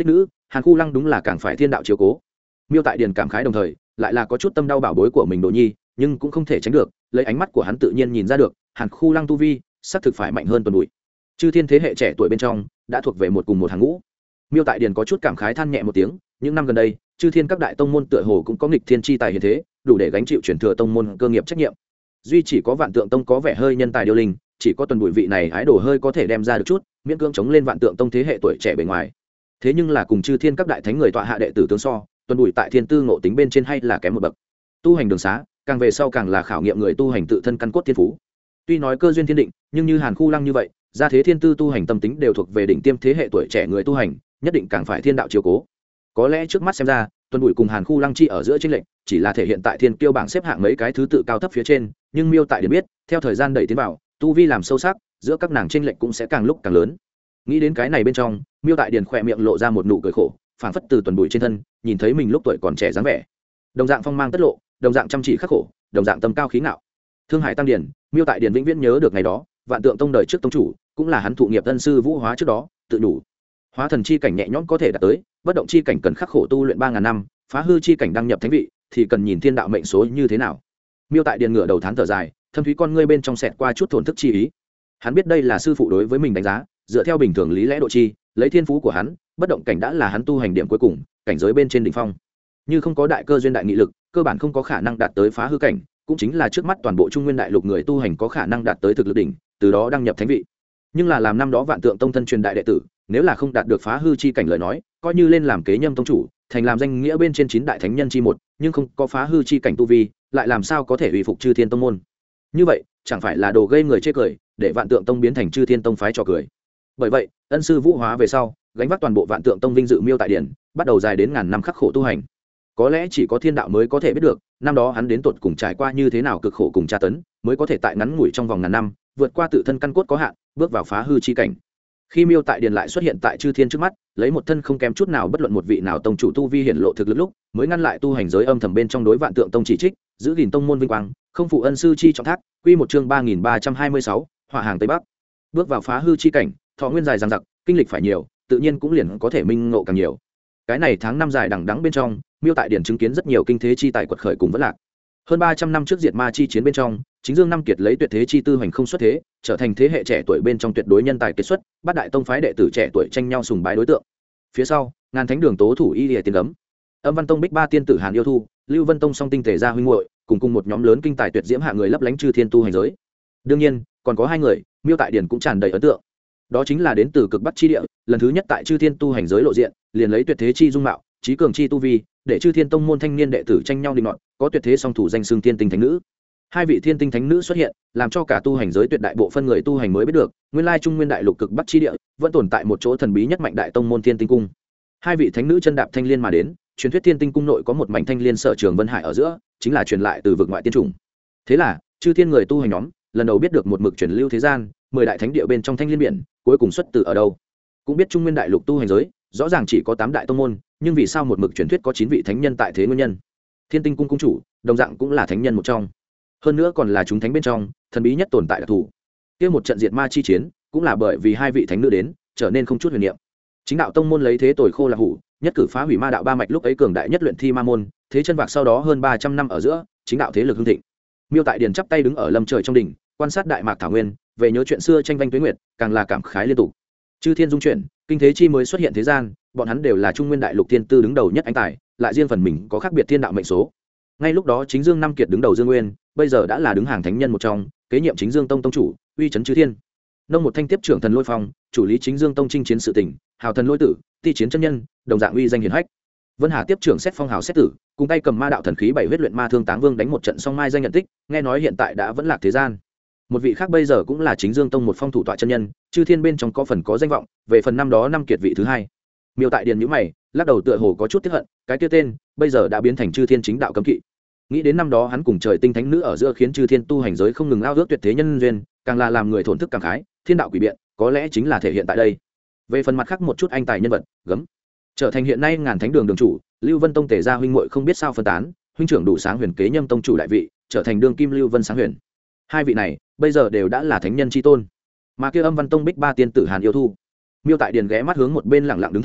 hàn khu lăng đúng là càng phải thiên đạo chiếu cố. Miêu Tại Điền cảm khái đồng thời lại là có chút tâm đau bảo bối của mình Đồ Nhi, nhưng cũng không thể tránh được, lấy ánh mắt của hắn tự nhiên nhìn ra được hàn khu lăng tu vi xác thực phải mạnh hơn Tuần Bụi. Chư thiên thế hệ trẻ tuổi bên trong đã thuộc về một cùng một hàng ngũ. Miêu Tại Điền có chút cảm khái than nhẹ một tiếng, những năm gần đây chư thiên các đại tông môn tựa hồ cũng có nghịch thiên chi tài hiện thế, đủ để gánh chịu chuyển thừa tông môn cơ nghiệp trách nhiệm. Duy chỉ có Vạn Tượng Tông có vẻ hơi nhân tài điêu linh, chỉ có Tuần Bụi vị này ái đồ hơi có thể đem ra được chút, miễn cưỡng chống lên Vạn Tượng Tông thế hệ tuổi trẻ bề ngoài. Thế nhưng là cùng chư thiên các đại thánh người tọa hạ đệ tử tướng so, Tuần Bụi tại thiên tư ngộ tính bên trên hay là kém một bậc. Tu hành đường xá, càng về sau càng là khảo nghiệm người tu hành tự thân căn cốt thiên phú. Tuy nói cơ duyên thiên định, nhưng như Hàn Khu Lăng như vậy, gia thế thiên tư tu hành tâm tính đều thuộc về đỉnh tiêm thế hệ tuổi trẻ người tu hành, nhất định càng phải thiên đạo chiếu cố. Có lẽ trước mắt xem ra, Tuần Bụi cùng Hàn Khu Lăng chi ở giữa chênh lệch, chỉ là thể hiện tại thiên kiêu bảng xếp hạng mấy cái thứ tự cao thấp phía trên, nhưng Miêu Tại Điền biết, theo thời gian đẩy tiến vào, tu vi làm sâu sắc, giữa các nàng chênh lệch cũng sẽ càng lúc càng lớn. Nghĩ đến cái này bên trong, Miêu Tại Điền khỏe miệng lộ ra một nụ cười khổ, phảng phất từ Tuần Bụi trên thân, nhìn thấy mình lúc tuổi còn trẻ dáng vẻ. Đồng dạng phong mang tất lộ, đồng dạng chăm chỉ khắc khổ, đồng dạng tâm cao khí ngạo. Thương Hải tăng điển, Miêu Tại Điền vĩnh viễn nhớ được ngày đó, Vạn Tượng Tông đời trước tông chủ, cũng là hắn thụ nghiệp tân sư Vũ Hóa trước đó, tự đủ. Hóa thần chi cảnh nhẹ nhõm có thể đạt tới, bất động chi cảnh cần khắc khổ tu luyện ba ngàn năm, phá hư chi cảnh đăng nhập thánh vị, thì cần nhìn thiên đạo mệnh số như thế nào. Miêu Tại Điền ngửa đầu thán thở dài, thâm thúy con ngươi bên trong xẹt qua chút thổn thức chi ý. Hắn biết đây là sư phụ đối với mình đánh giá, dựa theo bình thường lý lẽ độ chi, lấy thiên phú của hắn, bất động cảnh đã là hắn tu hành điểm cuối cùng, cảnh giới bên trên đỉnh phong. Như không có đại cơ duyên đại nghị lực, cơ bản không có khả năng đạt tới phá hư cảnh, cũng chính là trước mắt toàn bộ Trung Nguyên đại lục người tu hành có khả năng đạt tới thực lực đỉnh, từ đó đăng nhập thánh vị. Nhưng là làm năm đó Vạn Tượng Tông thân truyền đại đệ tử, nếu là không đạt được phá hư chi cảnh lời nói, coi như lên làm kế nhâm tông chủ, thành làm danh nghĩa bên trên chín đại thánh nhân chi một, nhưng không có phá hư chi cảnh tu vi, lại làm sao có thể uy phục chư thiên tông môn. Như vậy chẳng phải là đồ gây người chê cười, để Vạn Tượng Tông biến thành chư thiên tông phái trò cười. Bởi vậy ân sư Vũ Hóa về sau gánh vác toàn bộ Vạn Tượng Tông vinh dự Miêu Tại Điền, bắt đầu dài đến ngàn năm khắc khổ tu hành. Có lẽ chỉ có thiên đạo mới có thể biết được, năm đó hắn đến tột cùng trải qua như thế nào cực khổ cùng tra tấn, mới có thể tại ngắn ngủi trong vòng ngàn năm vượt qua tự thân căn cốt có hạn, bước vào phá hư chi cảnh. Khi Miêu Tại Điền lại xuất hiện tại chư thiên trước mắt, lấy một thân không kém chút nào bất luận một vị nào tông chủ tu vi hiển lộ thực lực lúc, mới ngăn lại tu hành giới âm thầm bên trong đối Vạn Tượng Tông chỉ trích, giữ gìn tông môn vinh quang, không phụ ân sư chi trọng thác. Quy một chương ba nghìn ba trăm hai mươi sáu, hỏa hàng tây bắc. Bước vào phá hư chi cảnh, thọ nguyên dài dằng dặc, kinh lịch phải nhiều, tự nhiên cũng liền có thể minh ngộ càng nhiều. Cái này tháng năm dài đằng đẵng bên trong, Miêu Tại Điền chứng kiến rất nhiều kinh thế chi tài quật khởi cùng vẫn lạc. Hơn ba trăm năm trước diệt ma chi chiến bên trong, chính Dương Năm Kiệt lấy tuyệt thế chi tư hành không xuất thế, trở thành thế hệ trẻ tuổi bên trong tuyệt đối nhân tài kiệt xuất, bát đại tông phái đệ tử trẻ tuổi tranh nhau sùng bái đối tượng. Phía sau, ngàn thánh đường tố thủ y liệt tiên gấm, Âm Văn Tông Bích Ba tiên tử Hàn Yêu Thu, Lưu Vân Tông song tinh thể gia huynh muội, cùng cùng một nhóm lớn kinh tài tuyệt diễm hạ người lấp lánh chư thiên tu hành giới. Đương nhiên, còn có hai người, Miêu Tại Điền cũng tràn đầy ấn tượng. Đó chính là đến từ cực Bắc chi địa, lần thứ nhất tại chư thiên tu hành giới lộ diện, liền lấy tuyệt thế chi dung mạo, trí cường chi tu vi, để chư thiên tông môn thanh niên đệ tử tranh nhau định nọt, có tuyệt thế song thủ danh xưng thiên tinh thánh nữ. Hai vị thiên tinh thánh nữ xuất hiện, làm cho cả tu hành giới tuyệt đại bộ phân người tu hành mới biết được, nguyên lai Trung Nguyên đại lục cực Bắc chi địa vẫn tồn tại một chỗ thần bí nhất mạnh đại tông môn Thiên Tinh cung. Hai vị thánh nữ chân đạp thanh liên mà đến, truyền thuyết Thiên Tinh cung nội có một mảnh thanh liên sở trường Vân Hải ở giữa, chính là truyền lại từ vực ngoại tiên chủng. Thế là, chư thiên người tu hành nhóm lần đầu biết được một mực truyền lưu thế gian, mười đại thánh địa bên trong thanh liên biển, cuối cùng xuất từ ở đâu. Cũng biết Trung Nguyên đại lục tu hành giới, rõ ràng chỉ có tám đại tông môn, nhưng vì sao một mực truyền thuyết có chín vị thánh nhân tại thế nguyên nhân. Thiên Tinh cung cung chủ, đồng dạng cũng là thánh nhân một trong. Hơn nữa còn là chúng thánh bên trong thần bí nhất tồn tại đặc thù. Kia một trận diệt ma chi chiến, cũng là bởi vì hai vị thánh nữ đến, trở nên không chút huyền niệm. Chính đạo tông môn lấy thế tồi khô là hủ, nhất cử phá hủy ma đạo ba mạch lúc ấy cường đại nhất luyện thi ma môn, thế chân vạc sau đó hơn ba trăm năm ở giữa, chính đạo thế lực hưng thịnh. Miêu Tại Điền chắp tay đứng ở lâm trời trong đỉnh, quan sát đại mạc thảo nguyên, về nhớ chuyện xưa tranh vanh tuế nguyệt, càng là cảm khái liên tục. Chư thiên dung chuyển, kinh thế chi mới xuất hiện thế gian, bọn hắn đều là Trung Nguyên đại lục thiên tư đứng đầu nhất anh tài, lại riêng phần mình có khác biệt thiên đạo mệnh số. Ngay lúc đó chính Dương Năm Kiệt đứng đầu Dương Nguyên, bây giờ đã là đứng hàng thánh nhân một trong, kế nhiệm chính Dương Tông tông chủ, uy chấn chư thiên. Nông một thanh tiếp trưởng thần lôi phong, chủ lý chính Dương Tông chinh chiến sự tỉnh, hào thần lôi tử, ti chiến chân nhân, đồng dạng uy danh hiển hách. Vân Hà tiếp trưởng xét phong hào xét tử, cùng tay cầm ma đạo thần khí bảy huyết luyện ma thương táng vương đánh một trận song mai danh nhận tích, nghe nói hiện tại đã vẫn lạc thế gian. Một vị khác bây giờ cũng là chính Dương Tông một phong thủ tọa chân nhân, chư thiên bên trong có phần có danh vọng, về phần năm đó Năm Kiệt vị thứ hai. Miêu Tại Điền nhíu mày, lắc đầu tựa hồ có chút tiếc hận, cái kia tên bây giờ đã biến thành chư thiên chính đạo cấm kỵ. Nghĩ đến năm đó hắn cùng trời tinh thánh nữ ở giữa khiến chư thiên tu hành giới không ngừng ao ước tuyệt thế nhân duyên, càng là làm người thổn thức cảm khái, thiên đạo quỷ biện, có lẽ chính là thể hiện tại đây. Về phần mặt khác một chút anh tài nhân vật, gấm trở thành hiện nay ngàn thánh đường đường chủ, Lưu Vân Tông tề gia huynh muội không biết sao phân tán, huynh trưởng đủ sáng huyền kế nhâm tông chủ đại vị, trở thành đường kim Lưu Vân sáng huyền. Hai vị này bây giờ đều đã là thánh nhân chi tôn. Mà kia Âm Văn Tông Bích Ba tiên tử Hàn Yêu Thu, Miêu Tại Điền ghé mắt hướng một bên lặng lặng đứng thẳng,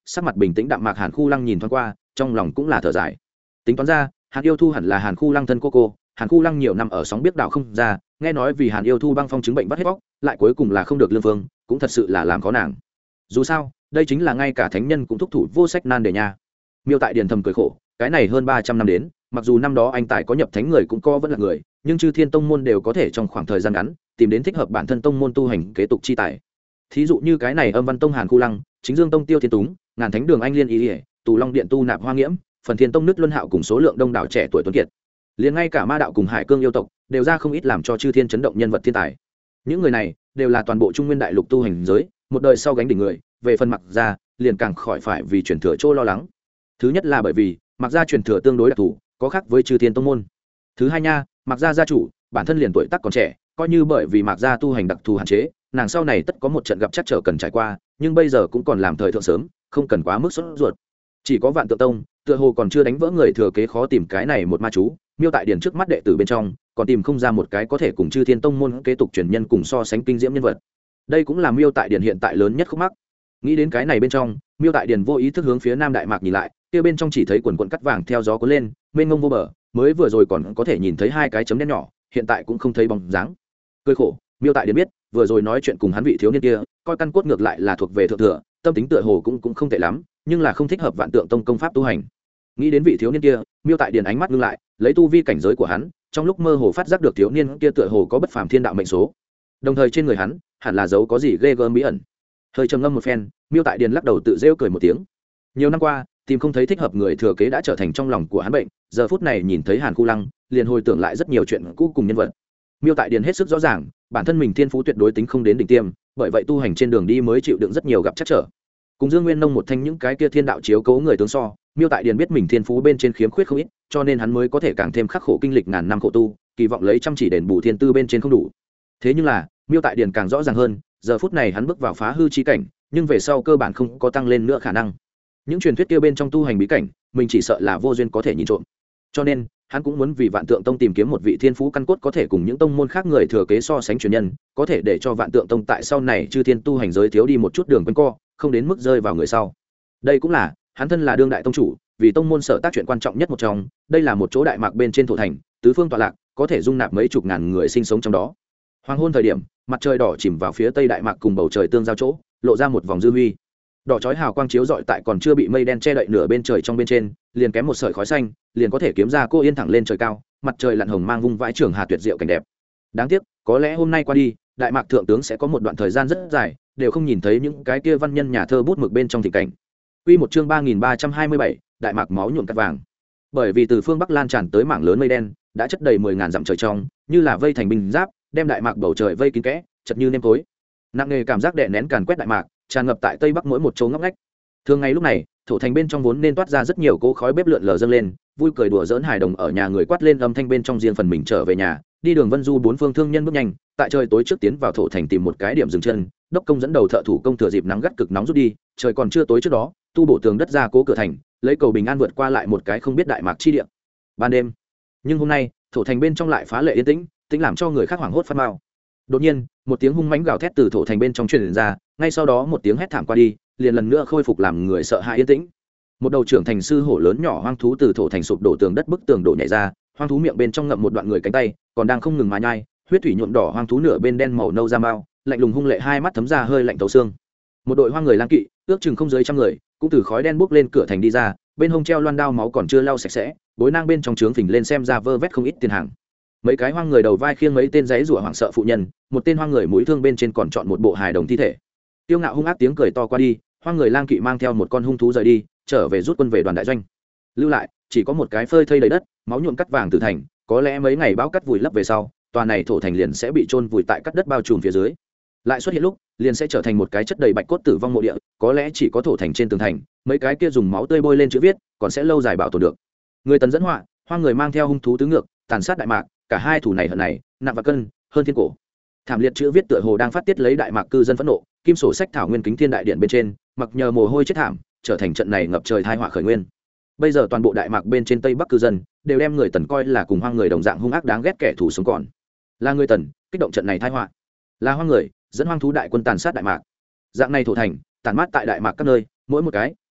sắc mặt bình tĩnh đạm mạc Hàn Khu Lăng nhìn thoáng qua trong lòng cũng là thở dài. Tính toán ra Hàn Yêu Thu hẳn là Hàn Khu Lăng thân cô cô. Hàn Khu Lăng nhiều năm ở sóng biết đạo không ra, nghe nói vì Hàn Yêu Thu băng phong chứng bệnh vắt hết bóc, lại cuối cùng là không được lương phương, cũng thật sự là làm khó nàng. Dù sao đây chính là ngay cả thánh nhân cũng thúc thủ vô sách nan đề nha. Miêu Tại Điền thầm cười khổ, cái này hơn ba trăm năm đến, mặc dù năm đó anh tài có nhập thánh người cũng có vẫn là người, nhưng chư thiên tông môn đều có thể trong khoảng thời gian ngắn tìm đến thích hợp bản thân tông môn tu hành kế tục chi tài. Thí dụ như cái này Âm Văn Tông Hàn Khu Lăng, Chính Dương Tông Tiêu Thiên Túng, Ngàn Thánh Đường Anh Liên Ý Ỉa, Tù Long Điện Tu Nạp Hoa Nghiễm, Phần Thiên Tông Nứt Luân Hạo cùng số lượng đông đảo trẻ tuổi tuấn kiệt. Liền ngay cả Ma Đạo cùng Hải Cương yêu tộc đều ra không ít làm cho chư thiên chấn động nhân vật thiên tài. Những người này đều là toàn bộ Trung Nguyên đại lục tu hành giới, một đời sau gánh đỉnh người, về phần Mặc gia, liền càng khỏi phải vì truyền thừa chỗ lo lắng. Thứ nhất là bởi vì Mặc gia truyền thừa tương đối đặc thù, có khác với chư thiên tông môn. Thứ hai nha, Mặc gia gia chủ bản thân liền tuổi tác còn trẻ, coi như bởi vì Mặc gia tu hành đặc thù hạn chế, nàng sau này tất có một trận gặp chắc trở cần trải qua, nhưng bây giờ cũng còn làm thời thượng sớm, không cần quá mức sốt ruột. Chỉ có Vạn Tượng Tông tựa hồ còn chưa đánh vỡ người thừa kế khó tìm cái này một ma chú. Miêu Tại Điền trước mắt đệ tử bên trong còn tìm không ra một cái có thể cùng chư thiên tông môn kế tục truyền nhân cùng so sánh kinh diễm nhân vật. Đây cũng là Miêu Tại Điền hiện tại lớn nhất khúc mắc. Nghĩ đến cái này bên trong, Miêu Tại Điền vô ý thức hướng phía Nam Đại Mạc nhìn lại, kia bên trong chỉ thấy quần quần cắt vàng theo gió cuốn lên, mênh mông vô bờ, mới vừa rồi còn có thể nhìn thấy hai cái chấm đen nhỏ, hiện tại cũng không thấy bóng dáng. Cười khổ, Miêu Tại Điền biết, vừa rồi nói chuyện cùng hắn vị thiếu niên kia, coi căn cốt ngược lại là thuộc về thượng thừa, tâm tính tựa hồ cũng cũng không tệ lắm, nhưng là không thích hợp Vạn Tượng Tông công pháp tu hành. Nghĩ đến vị thiếu niên kia, Miêu Tại Điền ánh mắt ngưng lại, lấy tu vi cảnh giới của hắn, trong lúc mơ hồ phát giác được thiếu niên kia tựa hồ có bất phàm thiên đạo mệnh số, đồng thời trên người hắn hẳn là giấu có gì ghê gớm bí ẩn. Hơi trầm ngâm một phen, Miêu Tại Điền lắc đầu tự rêu cười một tiếng. Nhiều năm qua tìm không thấy thích hợp người thừa kế đã trở thành trong lòng của hắn bệnh, giờ phút này nhìn thấy Hàn Khu Lăng, liền hồi tưởng lại rất nhiều chuyện cũ cùng nhân vật. Miêu Tại Điền hết sức rõ ràng, bản thân mình thiên phú tuyệt đối tính không đến đỉnh tiêm, bởi vậy tu hành trên đường đi mới chịu đựng rất nhiều gặp trắc trở. Cùng Dương Nguyên Nông một thanh những cái kia thiên đạo chiếu cố người tướng so, Miêu Tại Điền biết mình thiên phú bên trên khiếm khuyết không ít, cho nên hắn mới có thể càng thêm khắc khổ kinh lịch ngàn năm khổ tu, kỳ vọng lấy chăm chỉ đền bù thiên tư bên trên không đủ. Thế nhưng là, Miêu Tại Điền càng rõ ràng hơn, giờ phút này hắn bước vào phá hư chi cảnh, nhưng về sau cơ bản không có tăng lên nữa khả năng. Những truyền thuyết kia bên trong tu hành bí cảnh, mình chỉ sợ là vô duyên có thể nhìn trộm. Cho nên, hắn cũng muốn vì Vạn Tượng Tông tìm kiếm một vị thiên phú căn cốt có thể cùng những tông môn khác người thừa kế so sánh truyền nhân, có thể để cho Vạn Tượng Tông tại sau này chư thiên tu hành giới thiếu đi một chút đường quanh co, không đến mức rơi vào người sau. Đây cũng là hắn thân là đương đại tông chủ, vì tông môn sở tác chuyện quan trọng nhất một trong, đây là một chỗ đại mạc bên trên thổ thành, tứ phương tọa lạc, có thể dung nạp mấy chục ngàn người sinh sống trong đó. Hoàng hôn thời điểm, mặt trời đỏ chìm vào phía tây đại mạc cùng bầu trời tương giao chỗ, lộ ra một vòng dư huy. Đỏ chói hào quang chiếu rọi tại còn chưa bị mây đen che đậy nửa bên trời trong bên trên, liền kém một sợi khói xanh, liền có thể kiếm ra cô yên thẳng lên trời cao, mặt trời lặn hồng mang vung vãi trường hà tuyệt diệu cảnh đẹp. Đáng tiếc, có lẽ hôm nay qua đi, đại mạc thượng tướng sẽ có một đoạn thời gian rất dài, đều không nhìn thấy những cái kia văn nhân nhà thơ bút mực bên trong thịnh cảnh. Quy một chương ba nghìn ba trăm hai mươi bảy, đại mạc máu nhuộm cát vàng. Bởi vì từ phương bắc lan tràn tới mảng lớn mây đen, đã chất đầy mười ngàn dặm trời trong, như là vây thành binh giáp, đem đại mạc bầu trời vây kín kẽ, chật như nêm tối. Nặng nề cảm giác đè nén càn quét đại mạc, tràn ngập tại tây bắc mỗi một chỗ ngóc ngách. Thường ngày lúc này, thổ thành bên trong vốn nên toát ra rất nhiều cỗ khói bếp lượn lờ dâng lên, vui cười đùa giỡn hài đồng ở nhà người quát lên âm thanh bên trong riêng phần mình trở về nhà, đi đường vân du bốn phương thương nhân bước nhanh, tại trời tối trước tiến vào thổ thành tìm một cái điểm dừng chân. Đốc công dẫn đầu thợ thủ công thừa dịp nắng gắt cực nóng rút đi, trời còn chưa tối trước đó, tu bổ tường đất ra cố cửa thành, lấy cầu bình an vượt qua lại một cái không biết đại mạc chi địa. Ban đêm, nhưng hôm nay, thổ thành bên trong lại phá lệ yên tĩnh, tĩnh làm cho người khác hoảng hốt phát mao. Đột nhiên, một tiếng hung mãnh gào thét từ thổ thành bên trong truyền ra, ngay sau đó một tiếng hét thảm qua đi, liền lần nữa khôi phục làm người sợ hãi yên tĩnh. Một đầu trưởng thành sư hổ lớn nhỏ hoang thú từ thổ thành sụp đổ tường đất bức tường đổ nhảy ra, hoang thú miệng bên trong ngậm một đoạn người cánh tay, còn đang không ngừng mà nhai, huyết thủy nhuộm đỏ hoang thú nửa bên đen màu nâu da mao, lạnh lùng hung lệ hai mắt thấm ra hơi lạnh thấu xương. Một đội hoang người lang kỵ, ước chừng không dưới trăm người, cũng từ khói đen bốc lên cửa thành đi ra, bên hông treo loan đao máu còn chưa lau sạch sẽ, bối nang bên trong trướng phình lên xem ra vơ vét không ít tiền hàng. Mấy cái hoang người đầu vai khiêng mấy tên giấy rủa hoảng sợ phụ nhân, một tên hoang người mũi thương bên trên còn chọn một bộ hài đồng thi thể. Tiêu ngạo hung ác tiếng cười to qua đi, hoang người lang kỵ mang theo một con hung thú rời đi, trở về rút quân về đoàn đại doanh. Lưu lại chỉ có một cái phơi thây đầy đất, máu nhuộm cắt vàng từ thành, có lẽ mấy ngày bão cắt vùi lấp về sau, tòa này thổ thành liền sẽ bị chôn vùi tại cắt đất bao trùm phía dưới. Lại xuất hiện lúc, liền sẽ trở thành một cái chất đầy bạch cốt tử vong mộ địa, có lẽ chỉ có thổ thành trên tường thành, mấy cái kia dùng máu tươi bôi lên chữ viết, còn sẽ lâu dài bảo tồn được. Người Tần dẫn họa, hoang người mang theo hung thú tứ ngược, tàn sát đại mạc, cả hai thủ này hận này, nặng và cân, hơn thiên cổ. Thảm liệt chữ viết tựa hồ đang phát tiết lấy đại mạc cư dân phẫn nộ, kim sổ sách thảo nguyên kính thiên đại điện bên trên, mặc nhờ mồ hôi chết thảm, trở thành trận này ngập trời tai họa khởi nguyên. Bây giờ toàn bộ đại mạc bên trên tây bắc cư dân đều đem người Tần coi là cùng hoang người đồng dạng hung ác đáng ghét kẻ thù sống còn. Là người Tần kích động trận này tai họa, là hoang người dẫn hoang thú đại quân tàn sát đại mạc. Dạng này thổ thành tàn mát tại đại mạc các nơi, mỗi một cái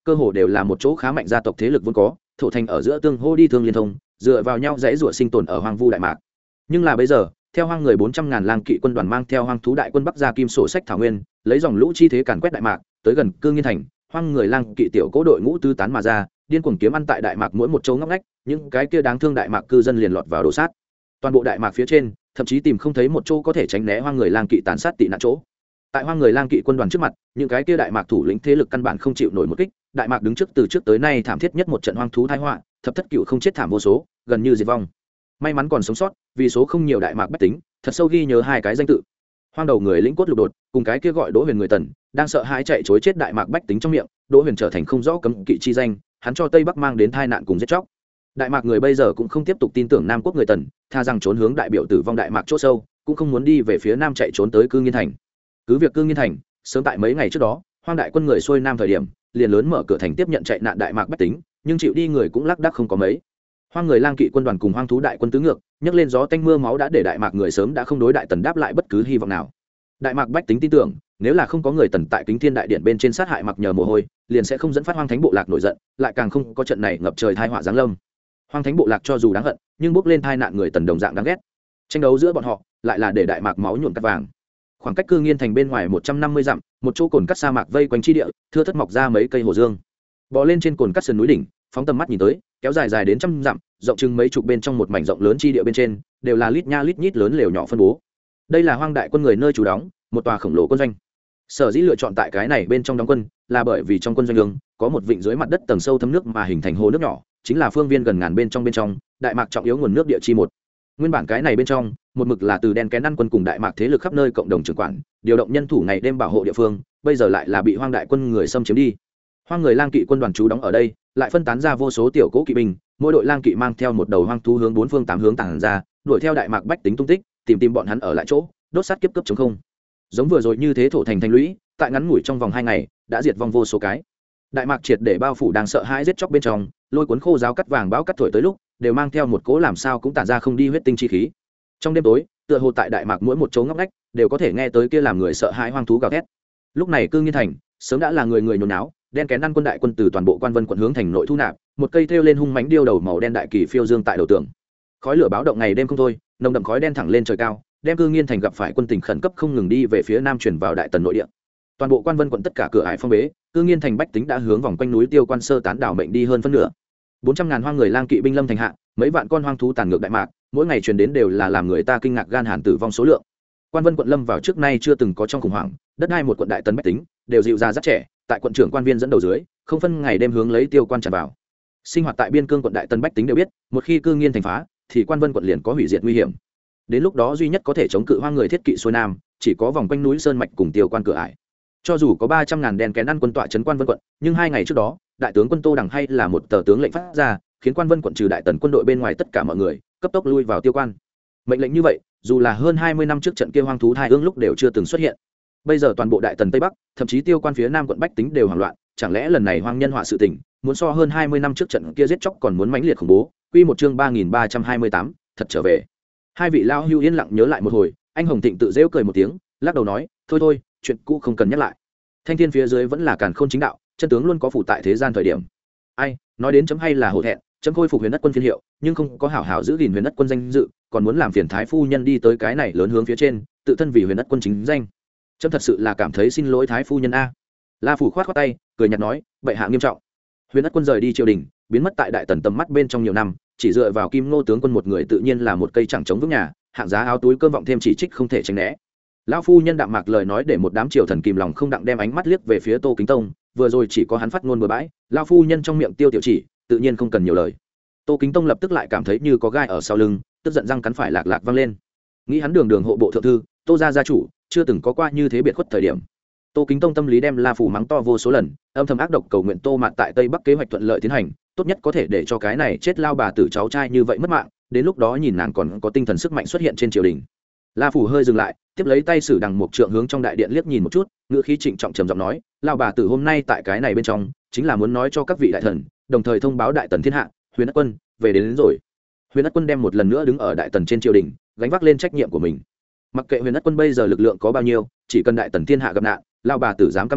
cơ hồ đều là một chỗ khá mạnh gia tộc thế lực vốn có, thổ thành ở giữa tương hô đi thương liên thông, dựa vào nhau dãy rủa sinh tồn ở hoang vu đại mạc. Nhưng là bây giờ, theo hoang người bốn trăm ngàn lang kỵ quân đoàn mang theo hoang thú đại quân bắc ra kim sổ sách thảo nguyên, lấy dòng lũ chi thế càn quét đại mạc, tới gần Cương Nghiên thành, hoang người lang kỵ tiểu cố đội ngũ tứ tán mà ra, điên cuồng kiếm ăn tại đại mạc mỗi một chỗ ngóc ngách, những cái kia đáng thương đại mạc cư dân liền lọt vào đổ sát. Toàn bộ đại mạc phía trên, thậm chí tìm không thấy một chỗ có thể tránh né hoang người lang kỵ tàn sát tị nạn chỗ. Tại hoang người lang kỵ quân đoàn trước mặt, những cái kia đại mạc thủ lĩnh thế lực căn bản không chịu nổi một kích, đại mạc đứng trước từ trước tới nay thảm thiết nhất một trận hoang thú tai họa, thập thất cựu không chết thảm vô số, gần như diệt vong. May mắn còn sống sót, vì số không nhiều đại mạc bách tính, thật sâu ghi nhớ hai cái danh tự. Hoang đầu người lĩnh cốt lục đột, cùng cái kia gọi Đỗ Huyền người Tần, đang sợ hãi chạy trối chết đại mạc bách tính trong miệng, Đỗ Huyền trở thành không rõ cấm kỵ chi danh, hắn cho Tây Bắc mang đến tai nạn cùng giết chóc. Đại mạc người bây giờ cũng không tiếp tục tin tưởng Nam quốc người Tần, tha rằng trốn hướng đại biểu tử vong đại mạc chỗ sâu, cũng không muốn đi về phía nam chạy trốn tới Cương Nghiên thành. Cứ việc Cương Nghiên thành, sớm tại mấy ngày trước đó, hoang đại quân người xuôi nam thời điểm, liền lớn mở cửa thành tiếp nhận chạy nạn đại mạc bách tính, nhưng chịu đi người cũng lác đác không có mấy. Hoang người lang kỵ quân đoàn cùng hoang thú đại quân tứ ngược, nhấc lên gió tanh mưa máu đã để đại mạc người sớm đã không đối đại tần đáp lại bất cứ hy vọng nào. Đại mạc bách tính tin tưởng, nếu là không có người tần tại Kính Thiên đại điện bên trên sát hại mặc nhờ mồ hôi, liền sẽ không dẫn phát hoang thánh bộ lạc nổi giận, lại càng không có trận này ngập trời tai họa giáng lâm. Hoang thánh bộ lạc cho dù đáng hận, nhưng bước lên tai nạn người tần đồng dạng đáng ghét. Tranh đấu giữa bọn họ, lại là để đại mạc máu nhuộm cắt vàng. Khoảng cách Cương Nghiên thành bên ngoài một trăm năm mươi dặm, một chỗ cồn cắt sa mạc vây quanh chi địa, thưa thất mọc ra mấy cây hồ dương. Bò lên trên cồn cắt sườn núi đỉnh, phóng tầm mắt nhìn tới, kéo dài dài đến trăm dặm, rộng chừng mấy chục bên trong một mảnh rộng lớn chi địa bên trên, đều là lít nha lít nhít lớn lều nhỏ phân bố. Đây là hoang đại quân người nơi trú đóng, một tòa khổng lồ quân doanh. Sở dĩ lựa chọn tại cái này bên trong đóng quân, là bởi vì trong quân doanh đường có một vịnh dưới mặt đất tầng sâu thấm nước mà hình thành hồ nước nhỏ, chính là phương viên gần ngàn bên trong bên trong, đại mạc trọng yếu nguồn nước địa chi một. Nguyên bản cái này bên trong, một mực là từ đen kén ăn quân cùng đại mạc thế lực khắp nơi cộng đồng trưởng quản, điều động nhân thủ ngày đêm bảo hộ địa phương, bây giờ lại là bị hoang đại quân người xâm chiếm đi. Hoang người lang kỵ quân đoàn trú đóng ở đây, lại phân tán ra vô số tiểu cố kỵ binh, mỗi đội lang kỵ mang theo một đầu hoang thú hướng bốn phương tám hướng tản ra, đuổi theo đại mạc bách tính tung tích, tìm tìm bọn hắn ở lại chỗ, đốt sát kiếp cấp chống không. Giống vừa rồi như thế thổ thành thành lũy, tại ngắn ngủi trong vòng hai ngày, đã diệt vong vô số cái. Đại mạc triệt để bao phủ đang sợ hãi giết chóc bên trong, lôi cuốn khô giáo cắt vàng bão cắt thổi tới lúc, đều mang theo một cỗ làm sao cũng tản ra không đi huyết tinh chi khí. Trong đêm tối, tựa hồ tại đại mạc mỗi một chỗ ngóc ngách, đều có thể nghe tới kia làm người sợ hãi hoang thú gào thét. Lúc này Cương Nghiên thành, sớm đã là người người nhốn náo, đen kén ăn quân đại quân từ toàn bộ quan vân quận hướng thành nội thu nạp, một cây thêu lên hung mãnh điêu đầu màu đen đại kỳ phiêu dương tại đầu tường. Khói lửa báo động ngày đêm không thôi, nồng đậm khói đen thẳng lên trời cao, đem Cương Nghiên thành gặp phải quân tình khẩn cấp không ngừng đi về phía nam chuyển vào đại tần nội địa. Toàn bộ quan vân quận tất cả cửa ải phong bế, Cương Nghiên thành bách tính đã hướng vòng quanh núi Tiêu Quan sơ tán đảo mệnh đi hơn phân nửa. bốn trăm ngàn hoang người lang kỵ binh lâm thành hạ, mấy vạn con hoang thú tàn ngược đại mạc, mỗi ngày truyền đến đều là làm người ta kinh ngạc gan hàn tử vong số lượng. Quan vân quận lâm vào trước nay chưa từng có trong khủng hoảng, đất đai một quận đại tần bách tính đều dịu ra rất trẻ, tại quận trưởng quan viên dẫn đầu dưới, không phân ngày đêm hướng lấy Tiêu Quan tràn vào. Sinh hoạt tại biên cương quận đại tần bách tính đều biết, một khi Cương Nghiên thành phá, thì quan vân quận liền có hủy diệt nguy hiểm. Đến lúc đó duy nhất có thể chống cự hoang người thiết kỵ xuôi nam, chỉ có vòng quanh núi sơn mạch cùng Tiêu Quan cửa ải. Cho dù có ba trăm ngàn đèn kén ăn quân tọa trấn quan vân quận, nhưng hai ngày trước đó, đại tướng quân Tô Đằng hay là một tờ tướng lệnh phát ra, khiến quan vân quận trừ đại tần quân đội bên ngoài tất cả mọi người cấp tốc lui vào Tiêu Quan. Mệnh lệnh như vậy, dù là hơn hai mươi năm trước trận kia hoang thú thai ương lúc đều chưa từng xuất hiện. Bây giờ toàn bộ đại tần tây bắc, thậm chí Tiêu Quan phía nam quận bách tính đều hoảng loạn, chẳng lẽ lần này hoang nhân họa sự tình, muốn so hơn hai mươi năm trước trận kia giết chóc còn muốn mãnh liệt khủng bố. Quy một chương ba nghìn ba trăm hai mươi tám, thật trở về. Hai vị lao hưu yên lặng nhớ lại một hồi, anh Hồng Thịnh tự giễu cười một tiếng, lắc đầu nói, thôi thôi, chuyện cũ không cần nhắc lại. Thanh thiên phía dưới vẫn là càn khôn chính đạo, chân tướng luôn có phụ tại thế gian thời điểm. Ai nói đến chấm hay là hổ thẹn, chấm khôi phục huyền đất quân phiên hiệu, nhưng không có hảo hảo giữ gìn huyền đất quân danh dự, còn muốn làm phiền thái phu nhân đi tới cái này lớn hướng phía trên, tự thân vì huyền đất quân chính danh. Chấm thật sự là cảm thấy xin lỗi thái phu nhân a. La phủ khoát khoát tay, cười nhạt nói, bệ hạ nghiêm trọng. Huyền đất quân rời đi triều đình, biến mất tại đại tần tầm mắt bên trong nhiều năm, chỉ dựa vào Kim Ngô tướng quân một người tự nhiên là một cây chẳng chống vững nhà, hạng giá áo túi cơm vọng thêm chỉ trích không thể tránh né. Lão phu nhân đạm mạc lời nói để một đám triều thần kìm lòng không đặng đem ánh mắt liếc về phía Tô Kính Tông, vừa rồi chỉ có hắn phát ngôn bừa bãi, lão phu nhân trong miệng tiêu tiểu chỉ, tự nhiên không cần nhiều lời. Tô Kính Tông lập tức lại cảm thấy như có gai ở sau lưng, tức giận răng cắn phải lạc lạc vang lên. Nghĩ hắn đường đường hộ bộ thượng thư, Tô gia gia chủ, chưa từng có qua như thế biệt khuất thời điểm. Tô Kính Tông tâm lý đem La phủ mắng to vô số lần, âm thầm ác độc cầu nguyện Tô Mạn tại Tây Bắc kế hoạch thuận lợi tiến hành, tốt nhất có thể để cho cái này chết lao bà tử cháu trai như vậy mất mạng, đến lúc đó nhìn nàng còn có tinh thần sức mạnh xuất hiện trên triều đình. La phủ hơi dừng lại, tiếp lấy tay sử đằng một trượng hướng trong đại điện liếc nhìn một chút, ngữ khí trịnh trọng trầm giọng nói, lao bà tử hôm nay tại cái này bên trong, chính là muốn nói cho các vị đại thần, đồng thời thông báo đại tần thiên hạ, Huyền Đất quân về đến, đến rồi. Huyền Đất quân đem một lần nữa đứng ở đại tần trên triều đình, gánh vác lên trách nhiệm của mình. Mặc kệ Huyền Đất quân bây giờ lực lượng có bao nhiêu, chỉ cần đại tần thiên hạ gặp nạn, lao bà tử dám cam đoan,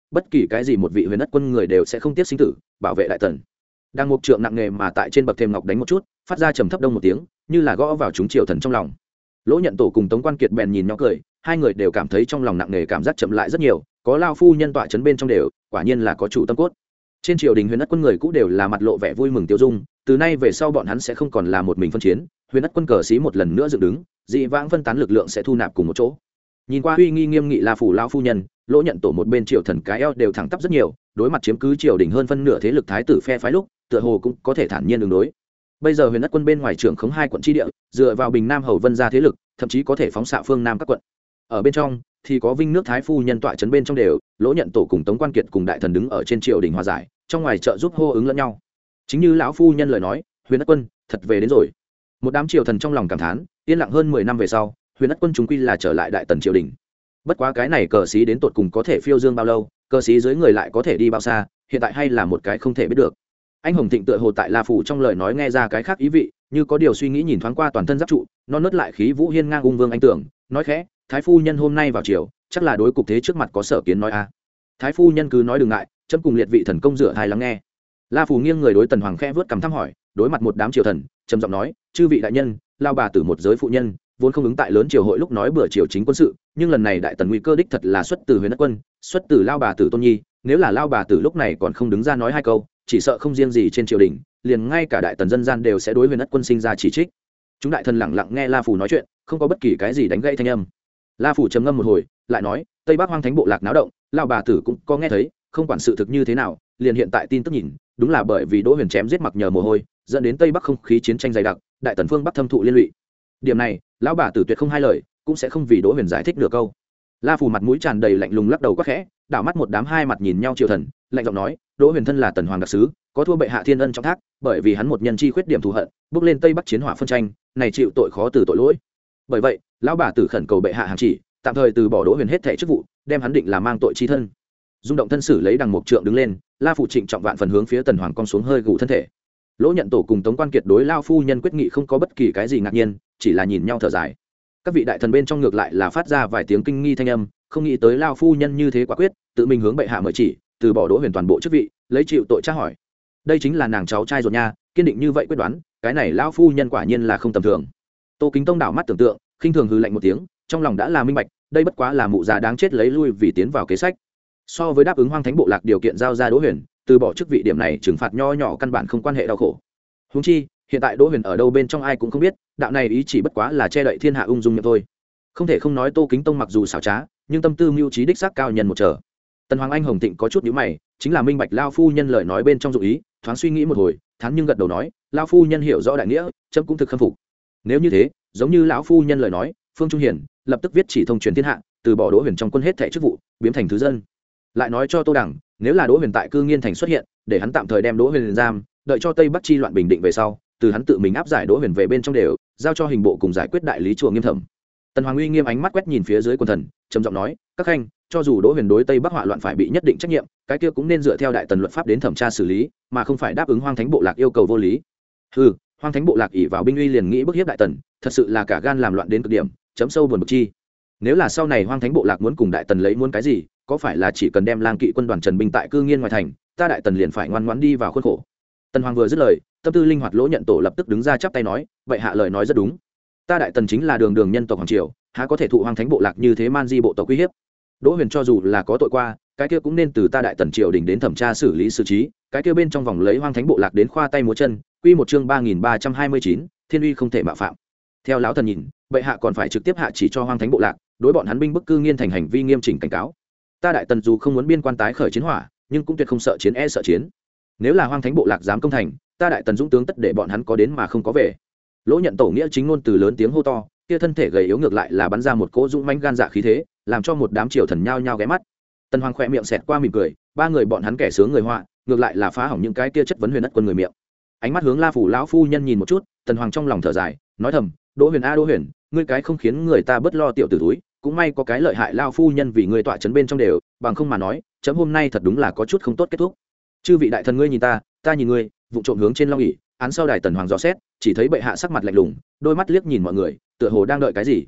bất kỳ cái gì một vị huyền ất quân người đều sẽ không tiếc sinh tử bảo vệ đại tần. Đang mục trượng nặng nề mà tại trên bậc thềm ngọc đánh một chút, phát ra trầm thấp đông một tiếng, như là gõ vào chúng triều thần trong lòng. Lỗ Nhận Tổ cùng Tống Quan Kiệt bèn nhìn nhau cười, hai người đều cảm thấy trong lòng nặng nề, cảm giác chậm lại rất nhiều, có lao phu nhân tọa chấn bên trong đều, quả nhiên là có chủ tâm cốt. Trên triều đình huyền ất quân người cũ đều là mặt lộ vẻ vui mừng tiêu dung, từ nay về sau bọn hắn sẽ không còn là một mình phân chiến, huyền ất quân cờ sĩ một lần nữa dựng đứng, dị vãng phân tán lực lượng sẽ thu nạp cùng một chỗ. Nhìn qua uy nghi nghiêm nghị La phủ lão phu nhân, Lỗ Nhận Tổ một bên triều thần cái eo đều thẳng tắp rất nhiều, đối mặt chiếm cứ triều đình hơn phân nửa thế lực thái tử phe phái lúc, tựa hồ cũng có thể thản nhiên ứng đối. Bây giờ huyền ất quân bên ngoài trưởng khống hai quận tri địa, dựa vào Bình Nam Hầu Vân gia thế lực, thậm chí có thể phóng xạ phương Nam các quận. Ở bên trong thì có Vinh nước thái phu nhân tọa trấn bên trong đều, Lỗ Nhận Tổ cùng Tống Quan Kiệt cùng đại thần đứng ở trên triều đình hòa giải, trong ngoài trợ giúp hô ứng lẫn nhau. Chính như lão phu nhân lời nói, huyền ất quân thật về đến rồi. Một đám triều thần trong lòng cảm thán, yên lặng hơn mười năm về sau, huyền ất quân chúng quy là trở lại đại tần triều đình. Bất quá cái này cờ sĩ đến tột cùng có thể phiêu dương bao lâu, cờ sĩ dưới người lại có thể đi bao xa, hiện tại hay là một cái không thể biết được. Anh Hồng Thịnh tựa hồ tại La phủ trong lời nói nghe ra cái khác ý vị, như có điều suy nghĩ nhìn thoáng qua toàn thân giáp trụ, non nớt lại khí vũ hiên ngang ung vương anh tưởng, nói khẽ, thái phu nhân hôm nay vào triều, chắc là đối cục thế trước mặt có sở kiến nói a. Thái phu nhân cứ nói đừng ngại, chấm cùng liệt vị thần công rửa hai lắng nghe. La phủ nghiêng người đối Tần Hoàng khẽ vớt cằm thăm hỏi, đối mặt một đám triều thần, trầm giọng nói, chư vị đại nhân, lao bà tử một giới phụ nhân, vốn không ứng tại lớn triều hội lúc nói bữa triều chính quân sự, nhưng lần này đại tần nguy cơ đích thật là xuất từ huyền ất quân, xuất từ lao bà tử tôn nhi, nếu là lao bà tử lúc này còn không đứng ra nói hai câu, chỉ sợ không riêng gì trên triều đình, liền ngay cả đại tần dân gian đều sẽ đối huyền ất quân sinh ra chỉ trích. Chúng đại thần lặng lặng nghe La phủ nói chuyện, không có bất kỳ cái gì đánh gãy thanh âm. La phủ trầm ngâm một hồi, lại nói, tây bắc hoang thánh bộ lạc náo động, lao bà tử cũng có nghe thấy, không quản sự thực như thế nào, liền hiện tại tin tức nhìn, đúng là bởi vì Đỗ Huyền chém giết mặc nhờ mồ hôi, dẫn đến tây bắc không khí chiến tranh dày đặc, đại tần phương bắc thâm thụ liên lụy. Điểm này, lão bà tử tuyệt không hai lời, cũng sẽ không vì Đỗ Huyền giải thích nửa câu. La phủ mặt mũi tràn đầy lạnh lùng lắc đầu quắc khẽ, đảo mắt một đám hai mặt nhìn nhau triều thần, lạnh giọng nói, Đỗ Huyền thân là tần hoàng đặc sứ, có thua bệ hạ thiên ân trong thác, bởi vì hắn một nhân chi khuyết điểm thù hận, bước lên tây bắc chiến hỏa phân tranh, này chịu tội khó từ tội lỗi. Bởi vậy, lão bà tử khẩn cầu bệ hạ hàng chỉ, tạm thời từ bỏ Đỗ Huyền hết thảy chức vụ, đem hắn định là mang tội chi thân. Dung động thân sử lấy đằng mục trượng đứng lên, La phủ trịnh trọng vạn phần hướng phía tần hoàng cong xuống hơi gù thân thể. Lỗ Nhận Tổ cùng Tống Quan Kiệt đối lao phu nhân quyết nghị không có bất kỳ cái gì ngạc nhiên, chỉ là nhìn nhau thở dài. Các vị đại thần bên trong ngược lại là phát ra vài tiếng kinh nghi thanh âm, không nghĩ tới lao phu nhân như thế quả quyết, tự mình hướng bệ hạ mời chỉ, từ bỏ Đỗ Huyền toàn bộ chức vị, lấy chịu tội tra hỏi. Đây chính là nàng cháu trai ruột nha, kiên định như vậy quyết đoán, cái này lao phu nhân quả nhiên là không tầm thường. Tô Kính Tông đảo mắt tưởng tượng, khinh thường hừ lạnh một tiếng, trong lòng đã là minh bạch, đây bất quá là mụ già đáng chết lấy lui vì tiến vào kế sách. So với đáp ứng hoang thánh bộ lạc điều kiện giao ra Đỗ Huyền, từ bỏ chức vị điểm này trừng phạt nho nhỏ căn bản không quan hệ đau khổ. Huống chi, hiện tại Đỗ Huyền ở đâu bên trong ai cũng không biết, đạo này ý chỉ bất quá là che đậy thiên hạ ung dung miệng thôi. Không thể không nói Tô Kính Tông mặc dù xảo trá, nhưng tâm tư mưu trí đích xác cao nhân một trở. Tần Hoàng Anh Hồng Thịnh có chút nhíu mày, chính là minh bạch lao phu nhân lời nói bên trong dụng ý, thoáng suy nghĩ một hồi, thán nhưng gật đầu nói, lao phu nhân hiểu rõ đại nghĩa, chấm cũng thực khâm phục. Nếu như thế, giống như lão phu nhân lời nói, Phương Trung Hiển lập tức viết chỉ thông truyền thiên hạ, từ bỏ Đỗ Huyền trong quân hết thảy chức vụ, biến thành thứ dân. Lại nói cho Tô Đẳng, nếu là Đỗ Huyền tại Cư Nghiên thành xuất hiện, để hắn tạm thời đem Đỗ Huyền giam, đợi cho Tây Bắc chi loạn bình định về sau, từ hắn tự mình áp giải Đỗ Huyền về bên trong đều, giao cho hình bộ cùng giải quyết đại lý chùa Nghiêm Thẩm. Tần Hoàng uy nghiêm ánh mắt quét nhìn phía dưới quân thần, trầm giọng nói, các khanh, cho dù Đỗ Huyền đối Tây Bắc họa loạn phải bị nhất định trách nhiệm, cái kia cũng nên dựa theo đại tần luật pháp đến thẩm tra xử lý, mà không phải đáp ứng Hoang Thánh bộ lạc yêu cầu vô lý. Hừ, Hoang Thánh bộ lạc ỷ vào binh uy liền nghĩ bức hiếp đại tần, thật sự là cả gan làm loạn đến cực điểm, chấm sâu buồn bực chi. Nếu là sau này Hoang Thánh bộ lạc muốn cùng đại tần lấy muốn cái gì, có phải là chỉ cần đem lang kỵ quân đoàn trần binh tại Cư Nghiên ngoài thành, ta đại tần liền phải ngoan ngoãn đi vào khuôn khổ. Tần Hoàng vừa dứt lời, tâm tư linh hoạt Lỗ Nhận Tổ lập tức đứng ra chắp tay nói, vậy hạ lời nói rất đúng, ta đại tần chính là đường đường nhân tộc hoàng triều, há có thể thụ Hoang Thánh bộ lạc như thế man di bộ tộc uy hiếp. Đỗ Huyền cho dù là có tội qua, cái kia cũng nên từ ta đại tần triều đình đến thẩm tra xử lý xử trí, cái kia bên trong vòng lấy Hoang Thánh bộ lạc đến khoa tay múa chân. Quy một chương ba nghìn ba trăm hai mươi chín, thiên uy không thể mạo phạm. Theo lão thần nhìn, bệ hạ còn phải trực tiếp hạ chỉ cho Hoang Thánh bộ lạc, đối bọn hắn binh bức Cư Nghiên thành hành vi nghiêm chỉnh cảnh cáo. Ta đại tần dù không muốn biên quan tái khởi chiến hỏa, nhưng cũng tuyệt không sợ chiến e sợ chiến. Nếu là Hoang Thánh bộ lạc dám công thành, ta đại tần dũng tướng tất để bọn hắn có đến mà không có về. Lỗ Nhận Tổ nghĩa chính ngôn từ lớn tiếng hô to, kia thân thể gầy yếu ngược lại là bắn ra một cỗ dũng mãnh gan dạ khí thế, làm cho một đám triều thần nhao nhao ghé mắt. Tần Hoàng khẽ miệng xẹt qua mỉm cười, ba người bọn hắn kẻ sướng người họa, ngược lại là phá hỏng những cái kia chất vấn huyền ất quân người miệng. Ánh mắt hướng La phủ lão phu nhân nhìn một chút, Tần Hoàng trong lòng thở dài, nói thầm, Đỗ Huyền a Đỗ Huyền, ngươi cái không khiến người ta bớt lo tiểu tử túi, cũng may có cái lợi hại lao phu nhân vì ngươi tọa chấn bên trong đều, bằng không mà nói, chấm hôm nay thật đúng là có chút không tốt kết thúc. Chư vị đại thần ngươi nhìn ta, ta nhìn ngươi, vụng trộm hướng trên long ỷ, án sau đài Tần Hoàng dò xét, chỉ thấy bệ hạ sắc mặt lạnh lùng, đôi mắt liếc nhìn mọi người, tựa hồ đang đợi cái gì.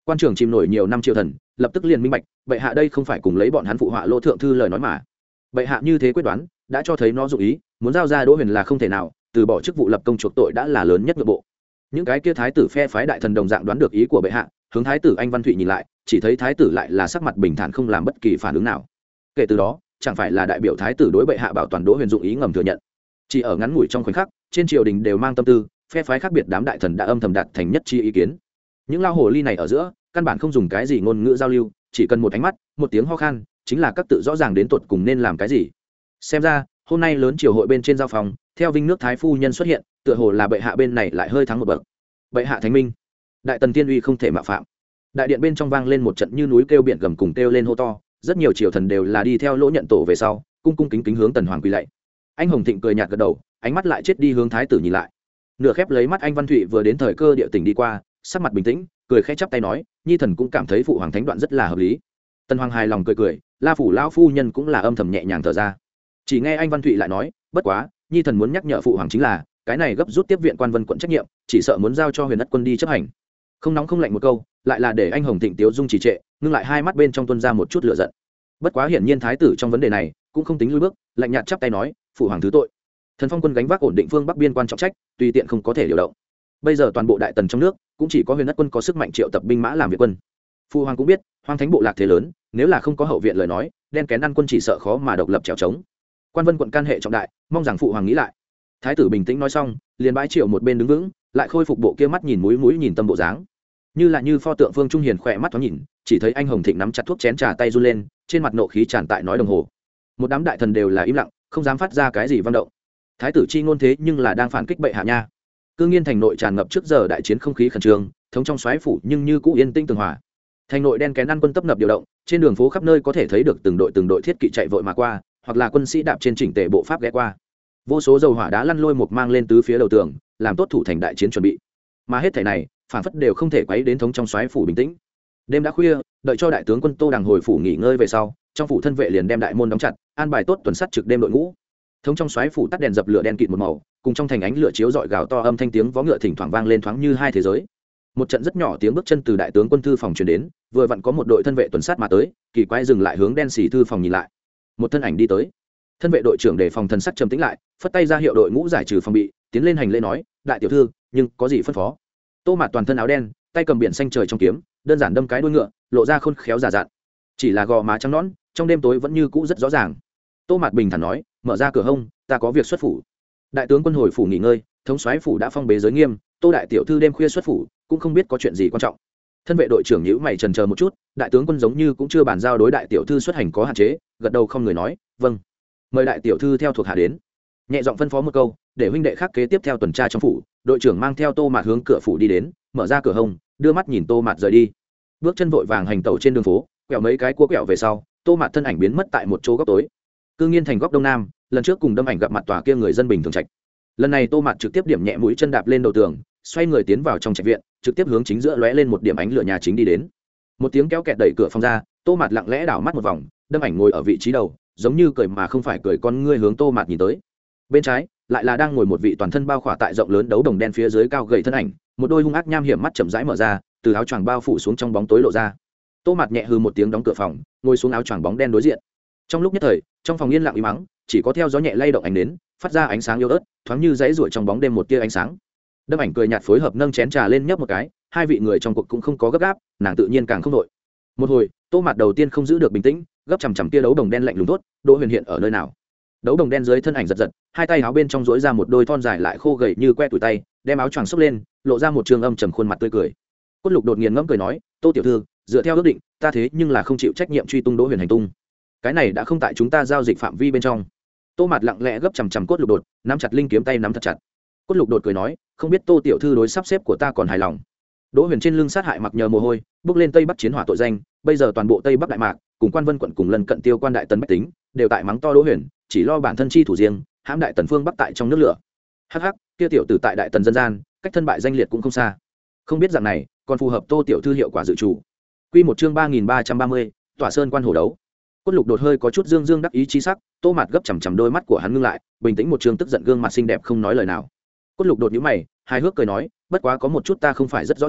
Quan trưởng chìm nổi nhiều năm triều thần lập tức liền minh bạch, bệ hạ đây không phải cùng lấy bọn hắn phụ họa lỗ thượng thư lời nói mà. Bệ hạ như thế quyết đoán đã cho thấy nó dụng ý, muốn giao ra Đỗ Huyền là không thể nào, từ bỏ chức vụ lập công chuộc tội đã là lớn nhất nội bộ. Những cái kia thái tử phe phái đại thần đồng dạng đoán được ý của bệ hạ, hướng thái tử Anh Văn Thụy nhìn lại, chỉ thấy thái tử lại là sắc mặt bình thản không làm bất kỳ phản ứng nào. Kể từ đó, chẳng phải là đại biểu thái tử đối bệ hạ bảo toàn Đỗ Huyền dụng ý ngầm thừa nhận. Chỉ ở ngắn ngủi trong khoảnh khắc, trên triều đình đều mang tâm tư, phe phái khác biệt đám đại thần đã âm thầm đạt thành nhất chi ý kiến. Những lao hồ ly này ở giữa, căn bản không dùng cái gì ngôn ngữ giao lưu, chỉ cần một ánh mắt, một tiếng ho khan, chính là các tự rõ ràng đến tột cùng nên làm cái gì. Xem ra, hôm nay lớn triều hội bên trên giao phòng, theo Vinh nước thái phu nhân xuất hiện, tựa hồ là bệ hạ bên này lại hơi thắng một bậc. Bệ hạ thánh minh, đại tần tiên uy không thể mạo phạm. Đại điện bên trong vang lên một trận như núi kêu biển gầm cùng kêu lên hô to, rất nhiều triều thần đều là đi theo lỗ nhận tổ về sau, cung cung kính kính hướng tần hoàng quỳ lạy. Anh Hồng Thịnh cười nhạt gật đầu, ánh mắt lại chết đi hướng thái tử nhìn lại. Nửa khép lấy mắt anh Văn Thụy vừa đến thời cơ địa tỉnh đi qua, sắc mặt bình tĩnh, cười khẽ chắp tay nói, nhi thần cũng cảm thấy phụ hoàng thánh đoạn rất là hợp lý. Tần hoàng hài lòng cười cười, La phủ lão phu nhân cũng là âm thầm nhẹ nhàng thở ra. Chỉ nghe anh Văn Thụy lại nói, bất quá, nhi thần muốn nhắc nhở phụ hoàng chính là, cái này gấp rút tiếp viện quan vân quận trách nhiệm, chỉ sợ muốn giao cho Huyền Ất quân đi chấp hành. Không nóng không lạnh một câu, lại là để anh Hồng Thịnh tiếu dung trì trệ, ngưng lại hai mắt bên trong tuôn ra một chút lửa giận. Bất quá hiển nhiên thái tử trong vấn đề này cũng không tính lùi bước, lạnh nhạt chắp tay nói, phụ hoàng thứ tội. Thần phong quân gánh vác ổn định phương bắc biên quan trọng trách, tùy tiện không có thể điều động. Bây giờ toàn bộ đại tần trong nước cũng chỉ có Huyền Ất quân có sức mạnh triệu tập binh mã làm việc quân. Phụ hoàng cũng biết, Hoàng thánh bộ lạc thế lớn, nếu là không có hậu viện lời nói, đen kén ăn quân chỉ sợ khó mà độc lập trèo trống. Quan vân quận can hệ trọng đại, mong rằng phụ hoàng nghĩ lại. Thái tử bình tĩnh nói xong, liền bãi triều một bên đứng vững, lại khôi phục bộ kia mắt nhìn mũi mũi nhìn tâm bộ dáng, như là như pho tượng Phương Trung Hiền khỏe mắt thoáng nhìn, chỉ thấy anh Hồng Thịnh nắm chặt thuốc chén trà tay run lên, trên mặt nộ khí tràn tại nói đồng hồ. Một đám đại thần đều là im lặng, không dám phát ra cái gì văn động. Thái tử chi ngôn thế nhưng là đang phản kích bệ hạ nha. Cương Nghiên thành nội tràn ngập trước giờ đại chiến không khí khẩn trương, thống trong xoáy phủ nhưng như cũ yên tĩnh tường hòa. Thành nội đen kén ăn quân tấp nập điều động, trên đường phố khắp nơi có thể thấy được từng đội từng đội thiết kỵ chạy vội mà qua, hoặc là quân sĩ đạp trên chỉnh tề bộ pháp ghé qua. Vô số dầu hỏa đá lăn lôi một mang lên tứ phía đầu tường, làm tốt thủ thành đại chiến chuẩn bị. Mà hết thảy này, phản phất đều không thể quấy đến thống trong xoáy phủ bình tĩnh. Đêm đã khuya, đợi cho đại tướng quân Tô Đằng hồi phủ nghỉ ngơi về sau, trong phủ thân vệ liền đem đại môn đóng chặt, an bài tốt tuần sát trực đêm đội ngũ. Thống trong xoáy phủ tắt đèn dập lửa đen kịt một màu, cùng trong thành ánh lửa chiếu rọi gào to âm thanh tiếng vó ngựa thỉnh thoảng vang lên thoáng như hai thế giới. Một trận rất nhỏ tiếng bước chân từ đại tướng quân thư phòng truyền đến, vừa vặn có một đội thân vệ tuần sát mà tới, kỳ quái dừng lại hướng đen xì thư phòng nhìn lại. Một thân ảnh đi tới. Thân vệ đội trưởng đề phòng thần sắc trầm tĩnh lại, phất tay ra hiệu đội ngũ giải trừ phòng bị, tiến lên hành lễ nói, đại tiểu thư, nhưng có gì phân phó? Tô Mạt toàn thân áo đen, tay cầm biển xanh trời trong kiếm, đơn giản đâm cái đuôi ngựa, lộ ra khôn khéo giả dặn. Chỉ là gò má trắng nõn, trong đêm tối vẫn như cũ rất rõ ràng. Tô Mạt bình thản nói, mở ra cửa hông, ta có việc xuất phủ. Đại tướng quân hồi phủ nghỉ ngơi, thống soái phủ đã phong bế giới nghiêm, Tô đại tiểu thư đêm khuya xuất phủ, cũng không biết có chuyện gì quan trọng. Thân vệ đội trưởng nhíu mày chần chờ một chút, đại tướng quân giống như cũng chưa bàn giao đối đại tiểu thư xuất hành có hạn chế, gật đầu không người nói, vâng. Mời đại tiểu thư theo thuộc hạ đến. Nhẹ giọng phân phó một câu, để huynh đệ khác kế tiếp theo tuần tra trong phủ. Đội trưởng mang theo Tô Mạt hướng cửa phủ đi đến, mở ra cửa hông, đưa mắt nhìn Tô Mạt rời đi. Bước chân vội vàng hành tẩu trên đường phố, quẹo mấy cái cua quẹo về sau, Tô Mạt thân ảnh biến mất tại một chỗ góc tối. Cương Nghiên thành góc đông nam, lần trước cùng đâm ảnh gặp mặt tòa kia người dân bình thường trạch. Lần này Tô Mạt trực tiếp điểm nhẹ mũi chân đạp lên đầu tường, xoay người tiến vào trong trạch viện, trực tiếp hướng chính giữa lóe lên một điểm ánh lửa nhà chính đi đến. Một tiếng kéo kẹt đẩy cửa phòng ra, Tô Mạt lặng lẽ đảo mắt một vòng, đâm ảnh ngồi ở vị trí đầu, giống như cười mà không phải cười, con ngươi hướng Tô Mạt nhìn tới. Bên trái lại là đang ngồi một vị toàn thân bao khỏa tại rộng lớn đấu đồng đen phía dưới cao gầy thân ảnh, một đôi hung ác nham hiểm mắt chậm rãi mở ra, từ áo choàng bao phủ xuống trong bóng tối lộ ra. Tô Mạt nhẹ hừ một tiếng đóng cửa phòng, ngồi xuống áo choàng bóng đen đối diện. Trong lúc nhất thời, trong phòng yên lặng im mắng, chỉ có theo gió nhẹ lay động ánh nến, phát ra ánh sáng yếu ớt, thoáng như dãy ruổi trong bóng đêm một tia ánh sáng. Đâm ảnh cười nhạt phối hợp nâng chén trà lên nhấp một cái, hai vị người trong cuộc cũng không có gấp gáp, nàng tự nhiên càng không đội. Một hồi, Tô Mạt đầu tiên không giữ được bình tĩnh, gấp chằm chằm tia đấu đồng đen lạnh lùng tốt, Đỗ Huyền hiện ở nơi nào? Đấu đồng đen dưới thân ảnh giật giật, hai tay áo bên trong duỗi ra một đôi thon dài lại khô gầy như que tuổi tay, đem áo choàng xốc lên, lộ ra một trường âm trầm khuôn mặt tươi cười. Cốt Lục đột nhiên ngẫm cười nói, Tô tiểu thư, dựa theo ước định, ta thế nhưng là không chịu trách nhiệm truy tung Đỗ Huyền hành tung. Cái này đã không tại chúng ta giao dịch phạm vi bên trong. Tô Mạt lặng lẽ gấp chằm chằm Cốt Lục đột, nắm chặt linh kiếm tay nắm thật chặt. Cốt Lục đột cười nói, không biết Tô tiểu thư đối sắp xếp của ta còn hài lòng. Đỗ Huyền trên lưng sát hại mặc nhờ mồ hôi, bước lên Tây Bắc chiến hỏa tội danh, bây giờ toàn bộ Tây Bắc đại mạc, cùng Quan Vân quận cùng lần cận tiêu quan đại tần bách tính, đều tại mắng to Đỗ Huyền, chỉ lo bản thân chi thủ riêng, hãm đại tần phương bắc tại trong nước lửa. Hắc hắc, kia tiểu tử tại đại tần dân gian, cách thân bại danh liệt cũng không xa. Không biết rằng này, còn phù hợp Tô tiểu thư hiệu quả dự chủ. Quy một chương ba nghìn ba trăm ba mươi, Tỏa Sơn quan hổ đấu. Cốt Lục đột hơi có chút dương dương đắc ý chi sắc, Tô Mạt gấp chằm chằm đôi mắt của hắn ngưng lại, bình tĩnh một trường tức giận gương mặt xinh đẹp không nói lời nào. Cốt Lục đột nhíu mày, hài hước cười nói, bất quá có một chút ta không phải rất rõ ràng,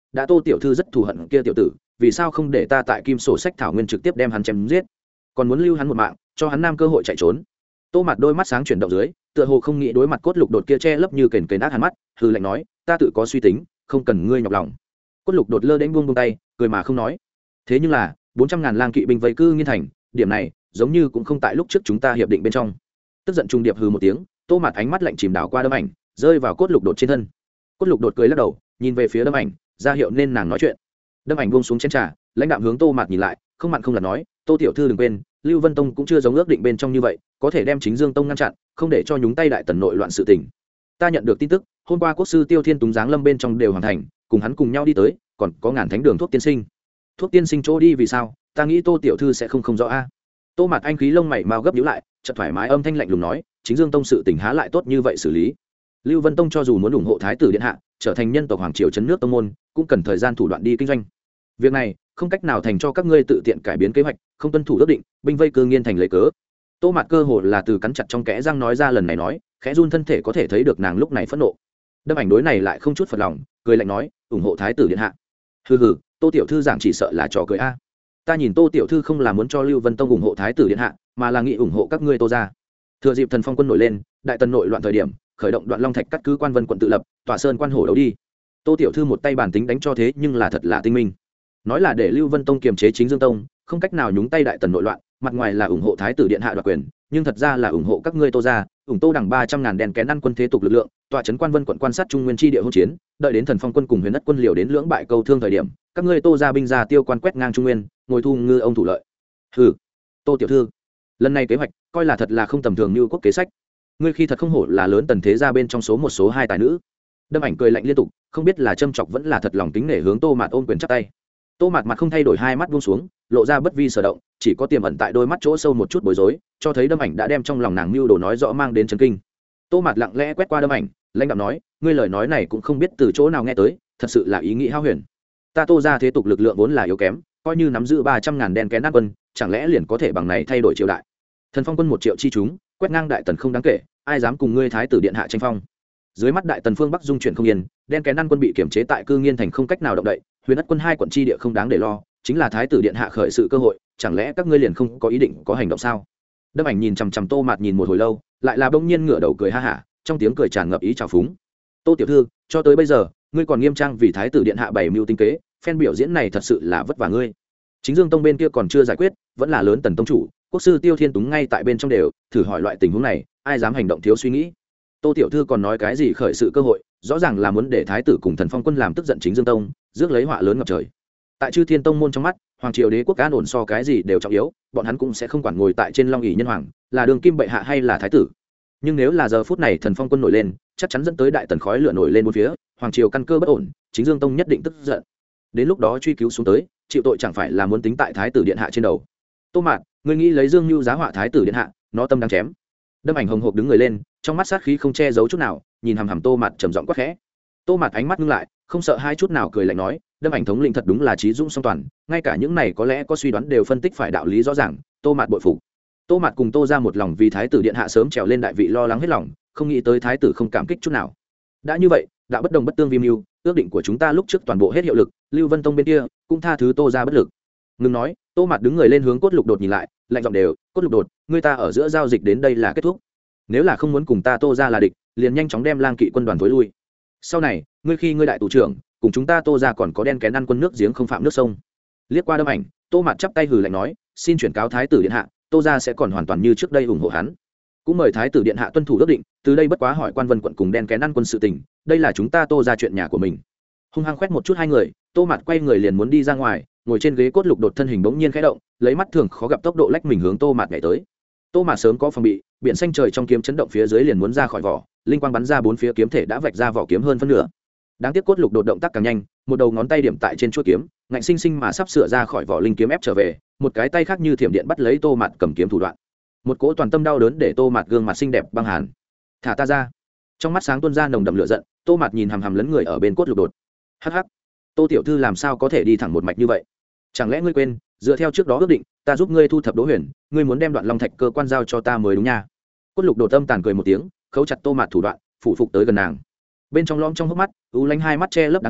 đã Tô tiểu thư rất thù hận kia tiểu tử, vì sao không để ta tại kim sổ sách thảo nguyên trực tiếp đem hắn chém giết, còn muốn lưu hắn một mạng, cho hắn nam cơ hội chạy trốn. Tô Mạt đôi mắt sáng chuyển động dưới, tựa hồ không nghĩ đối mặt cốt lục đột kia che lấp như kền kền ác hắn mắt, hừ lạnh nói, ta tự có suy tính, không cần ngươi nhọc lòng. Cốt lục đột lơ đến buông buông tay, cười mà không nói. Thế nhưng là bốn trăm ngàn lang kỵ binh vây cư Nghiên thành, điểm này giống như cũng không tại lúc trước chúng ta hiệp định bên trong. Tức giận trung điệp hừ một tiếng, Tô Mạt ánh mắt lạnh chìm đảo qua Đâm Ảnh, rơi vào cốt lục đột trên thân. Cốt lục đột cười lắc đầu, nhìn về phía Đâm Ảnh, ra hiệu nên nàng nói chuyện. Đâm Ảnh buông xuống chén trà, lãnh đạm hướng Tô Mạt nhìn lại, không mặn không lạt nói, Tô tiểu thư đừng quên, Lưu Vân Tông cũng chưa giống ước định bên trong như vậy, có thể đem Chính Dương Tông ngăn chặn, không để cho nhúng tay đại tần nội loạn sự tình. Ta nhận được tin tức, hôm qua quốc sư Tiêu Thiên Túng giáng lâm bên trong đều hoàn thành, cùng hắn cùng nhau đi tới, còn có ngàn thánh đường thuốc tiên sinh. Thuốc tiên sinh chỗ đi vì sao? Ta nghĩ Tô tiểu thư sẽ không không rõ a. Tô Mạt anh khí lông mày mao gấp nhíu lại, chợt thoải mái âm thanh lạnh lùng nói, Chính Dương Tông sự tình há lại tốt như vậy xử lý. Lưu Vân Tông cho dù muốn ủng hộ thái tử điện hạ, trở thành nhân tộc hoàng triều trấn nước tông môn, cũng cần thời gian thủ đoạn đi kinh doanh. Việc này không cách nào thành cho các ngươi tự tiện cải biến kế hoạch, không tuân thủ ước định, binh vây cư Nghiên thành lấy cớ. Tô Mạt cơ hồ là từ cắn chặt trong kẽ răng nói ra lần này nói, khẽ run thân thể có thể thấy được nàng lúc này phẫn nộ. Đâm Ảnh đối này lại không chút phật lòng, cười lạnh nói, ủng hộ thái tử điện hạ. Hừ hừ, Tô tiểu thư giảng chỉ sợ là trò cười a. Ta nhìn Tô tiểu thư không là muốn cho Lưu Vân Tông ủng hộ thái tử điện hạ, mà là nghĩ ủng hộ các ngươi Tô gia. Thừa dịp Thần Phong quân nổi lên, đại tần nội loạn thời điểm, khởi động Đoạn Long Thạch cắt cứ Quan Vân quận tự lập, tỏa sơn quan hổ đấu đi. Tô tiểu thư một tay bản tính đánh cho thế nhưng là thật là tinh minh. Nói là để Lưu Vân Tông kiềm chế Chính Dương Tông, không cách nào nhúng tay đại tần nội loạn, mặt ngoài là ủng hộ thái tử điện hạ đoạt quyền, nhưng thật ra là ủng hộ các ngươi Tô gia, ủng Tô đẳng ba trăm ngàn đèn kén ăn quân thế tục lực lượng, tọa trấn Quan Vân quận quan sát trung nguyên chi địa hỗn chiến, đợi đến Thần Phong quân cùng Huyền Đất quân liều đến lưỡng bại câu thương thời điểm, các ngươi Tô gia binh ra tiêu quan quét ngang trung nguyên, ngồi thu ngư ông thủ lợi. Hừ, Tô tiểu thư, lần này kế hoạch coi là thật là không tầm thường như quốc kế sách. Ngươi khi thật không hổ là lớn tần thế gia bên trong số một số hai tài nữ. Đâm Ảnh cười lạnh liên tục, không biết là châm chọc vẫn là thật lòng kính nể hướng Tô Mạt ôm quyền chắp tay. Tô Mạt mặt không thay đổi, hai mắt buông xuống, lộ ra bất vi sở động, chỉ có tiềm ẩn tại đôi mắt chỗ sâu một chút bối rối, cho thấy Đâm Ảnh đã đem trong lòng nàng mưu đồ nói rõ mang đến chấn kinh. Tô Mạt lặng lẽ quét qua Đâm Ảnh, lãnh đạm nói, ngươi lời nói này cũng không biết từ chỗ nào nghe tới, thật sự là ý nghĩ hao huyền. Ta Tô gia thế tục lực lượng vốn là yếu kém, coi như nắm giữ ba trăm ngàn đen kén nát quân, chẳng lẽ liền có thể bằng này thay đổi triều đại? Thần Phong quân một triệu chi chúng, quét ngang đại tần không đáng kể, ai dám cùng ngươi thái tử điện hạ tranh phong? Dưới mắt đại tần phương bắc dung chuyển không yên, đen kén năn quân bị kiểm chế tại cư Nghiên thành không cách nào động đậy, Huyền Đất quân hai quận chi địa không đáng để lo, chính là thái tử điện hạ khởi sự cơ hội, chẳng lẽ các ngươi liền không có ý định có hành động sao? Đâm Ảnh nhìn chằm chằm Tô Mạt nhìn một hồi lâu, lại là bỗng nhiên ngửa đầu cười ha hả, trong tiếng cười tràn ngập ý trào phúng. Tô tiểu thư, cho tới bây giờ, ngươi còn nghiêm trang vì thái tử điện hạ bày mưu tinh kế, phen biểu diễn này thật sự là vất vả ngươi. Chính Dương Tông bên kia còn chưa giải quyết, vẫn là lớn tần tông chủ, quốc sư Tiêu Thiên Túng ngay tại bên trong đều, thử hỏi loại tình huống này, ai dám hành động thiếu suy nghĩ? Tô tiểu thư còn nói cái gì khởi sự cơ hội, rõ ràng là muốn để thái tử cùng Thần Phong quân làm tức giận Chính Dương Tông, rước lấy họa lớn ngập trời. Tại Chư Thiên Tông môn trong mắt, hoàng triều đế quốc an ổn so cái gì đều trọng yếu, bọn hắn cũng sẽ không quản ngồi tại trên long ỷ nhân hoàng, là đường kim bệ hạ hay là thái tử. Nhưng nếu là giờ phút này Thần Phong quân nổi lên, chắc chắn dẫn tới đại tần khói lửa nổi lên bốn phía, hoàng triều căn cơ bất ổn, Chính Dương Tông nhất định tức giận. Đến lúc đó truy cứu xuống tới, chịu tội chẳng phải là muốn tính tại thái tử điện hạ trên đầu. Tô Mạt, ngươi nghĩ lấy Dương Nưu giá họa thái tử điện hạ, nó tâm đang chém. Đâm Ảnh hồng hộc đứng người lên, trong mắt sát khí không che giấu chút nào, nhìn hằm hằm Tô Mạt trầm giọng quát khẽ. Tô Mạt ánh mắt ngưng lại, không sợ hai chút nào cười lạnh nói, Đâm Ảnh thống lĩnh thật đúng là trí dũng song toàn, ngay cả những này có lẽ có suy đoán đều phân tích phải đạo lý rõ ràng. Tô Mạt bội phục. Tô Mạt cùng Tô ra một lòng vì thái tử điện hạ sớm trèo lên đại vị lo lắng hết lòng, không nghĩ tới thái tử không cảm kích chút nào. Đã như vậy, đạo bất đồng bất tương vi mưu, ước định của chúng ta lúc trước toàn bộ hết hiệu lực, Lưu Vân Tông bên kia cũng tha thứ Tô ra bất lực. Ngừng nói, Tô Mạt đứng người lên hướng Cốt Lục Đột nhìn lại, lạnh giọng đều, Cốt Lục Đột, ngươi ta ở giữa giao dịch đến đây là kết thúc. Nếu là không muốn cùng ta Tô ra là địch, liền nhanh chóng đem lang kỵ quân đoàn thối lui. Sau này, ngươi khi ngươi đại tù trưởng, cùng chúng ta Tô ra còn có đen kén ăn quân nước giếng không phạm nước sông. Liếc qua Đâm Ảnh, Tô Mạt chắp tay hừ lạnh nói, xin chuyển cáo thái tử điện hạ, Tô ra sẽ còn hoàn toàn như trước đây ủng hộ hắn. Cũng mời thái tử điện hạ tuân thủ ước định, từ đây bất quá hỏi Quan Vân quận cùng đen kén ăn quân sự tình, đây là chúng ta Tô ra chuyện nhà của mình. Hung hăng khoét một chút hai người, Tô Mạt quay người liền muốn đi ra ngoài, ngồi trên ghế Cốt Lục Đột thân hình bỗng nhiên khẽ động, lấy mắt thường khó gặp tốc độ lách mình hướng Tô Mạt nhảy tới. Tô Mạt sớm có phòng bị, biển xanh trời trong kiếm chấn động phía dưới liền muốn ra khỏi vỏ, linh quang bắn ra bốn phía kiếm thể đã vạch ra vỏ kiếm hơn phân nửa. Đáng tiếc Cốt Lục Đột động tác càng nhanh, một đầu ngón tay điểm tại trên chuôi kiếm, ngạnh sinh sinh mà sắp sửa ra khỏi vỏ linh kiếm ép trở về, một cái tay khác như thiểm điện bắt lấy Tô Mạt cầm kiếm thủ đoạn. Một cỗ toàn tâm đau đớn để Tô Mạt gương mặt xinh đẹp băng hàn. Thả ta ra! Trong mắt sáng tuôn ra nồng đậm lửa giận, Tô Mạt nhìn hằm hằm lấn người ở bên Cốt Lục Đột. Hắc hắc, Tô tiểu thư làm sao có thể đi thẳng một mạch như vậy? Chẳng lẽ ngươi quên, dựa theo trước đó ước định, ta giúp ngươi thu thập Đỗ Huyền, ngươi muốn đem Đoạn Long Thạch cơ quan giao cho ta mới đúng nha. Cốt Lục Đột âm tàn cười một tiếng, khấu chặt Tô Mạt thủ đoạn, phủ phục tới gần nàng. Bên trong lõm trong hốc mắt, u lanh hai mắt che lấp đáng sợ,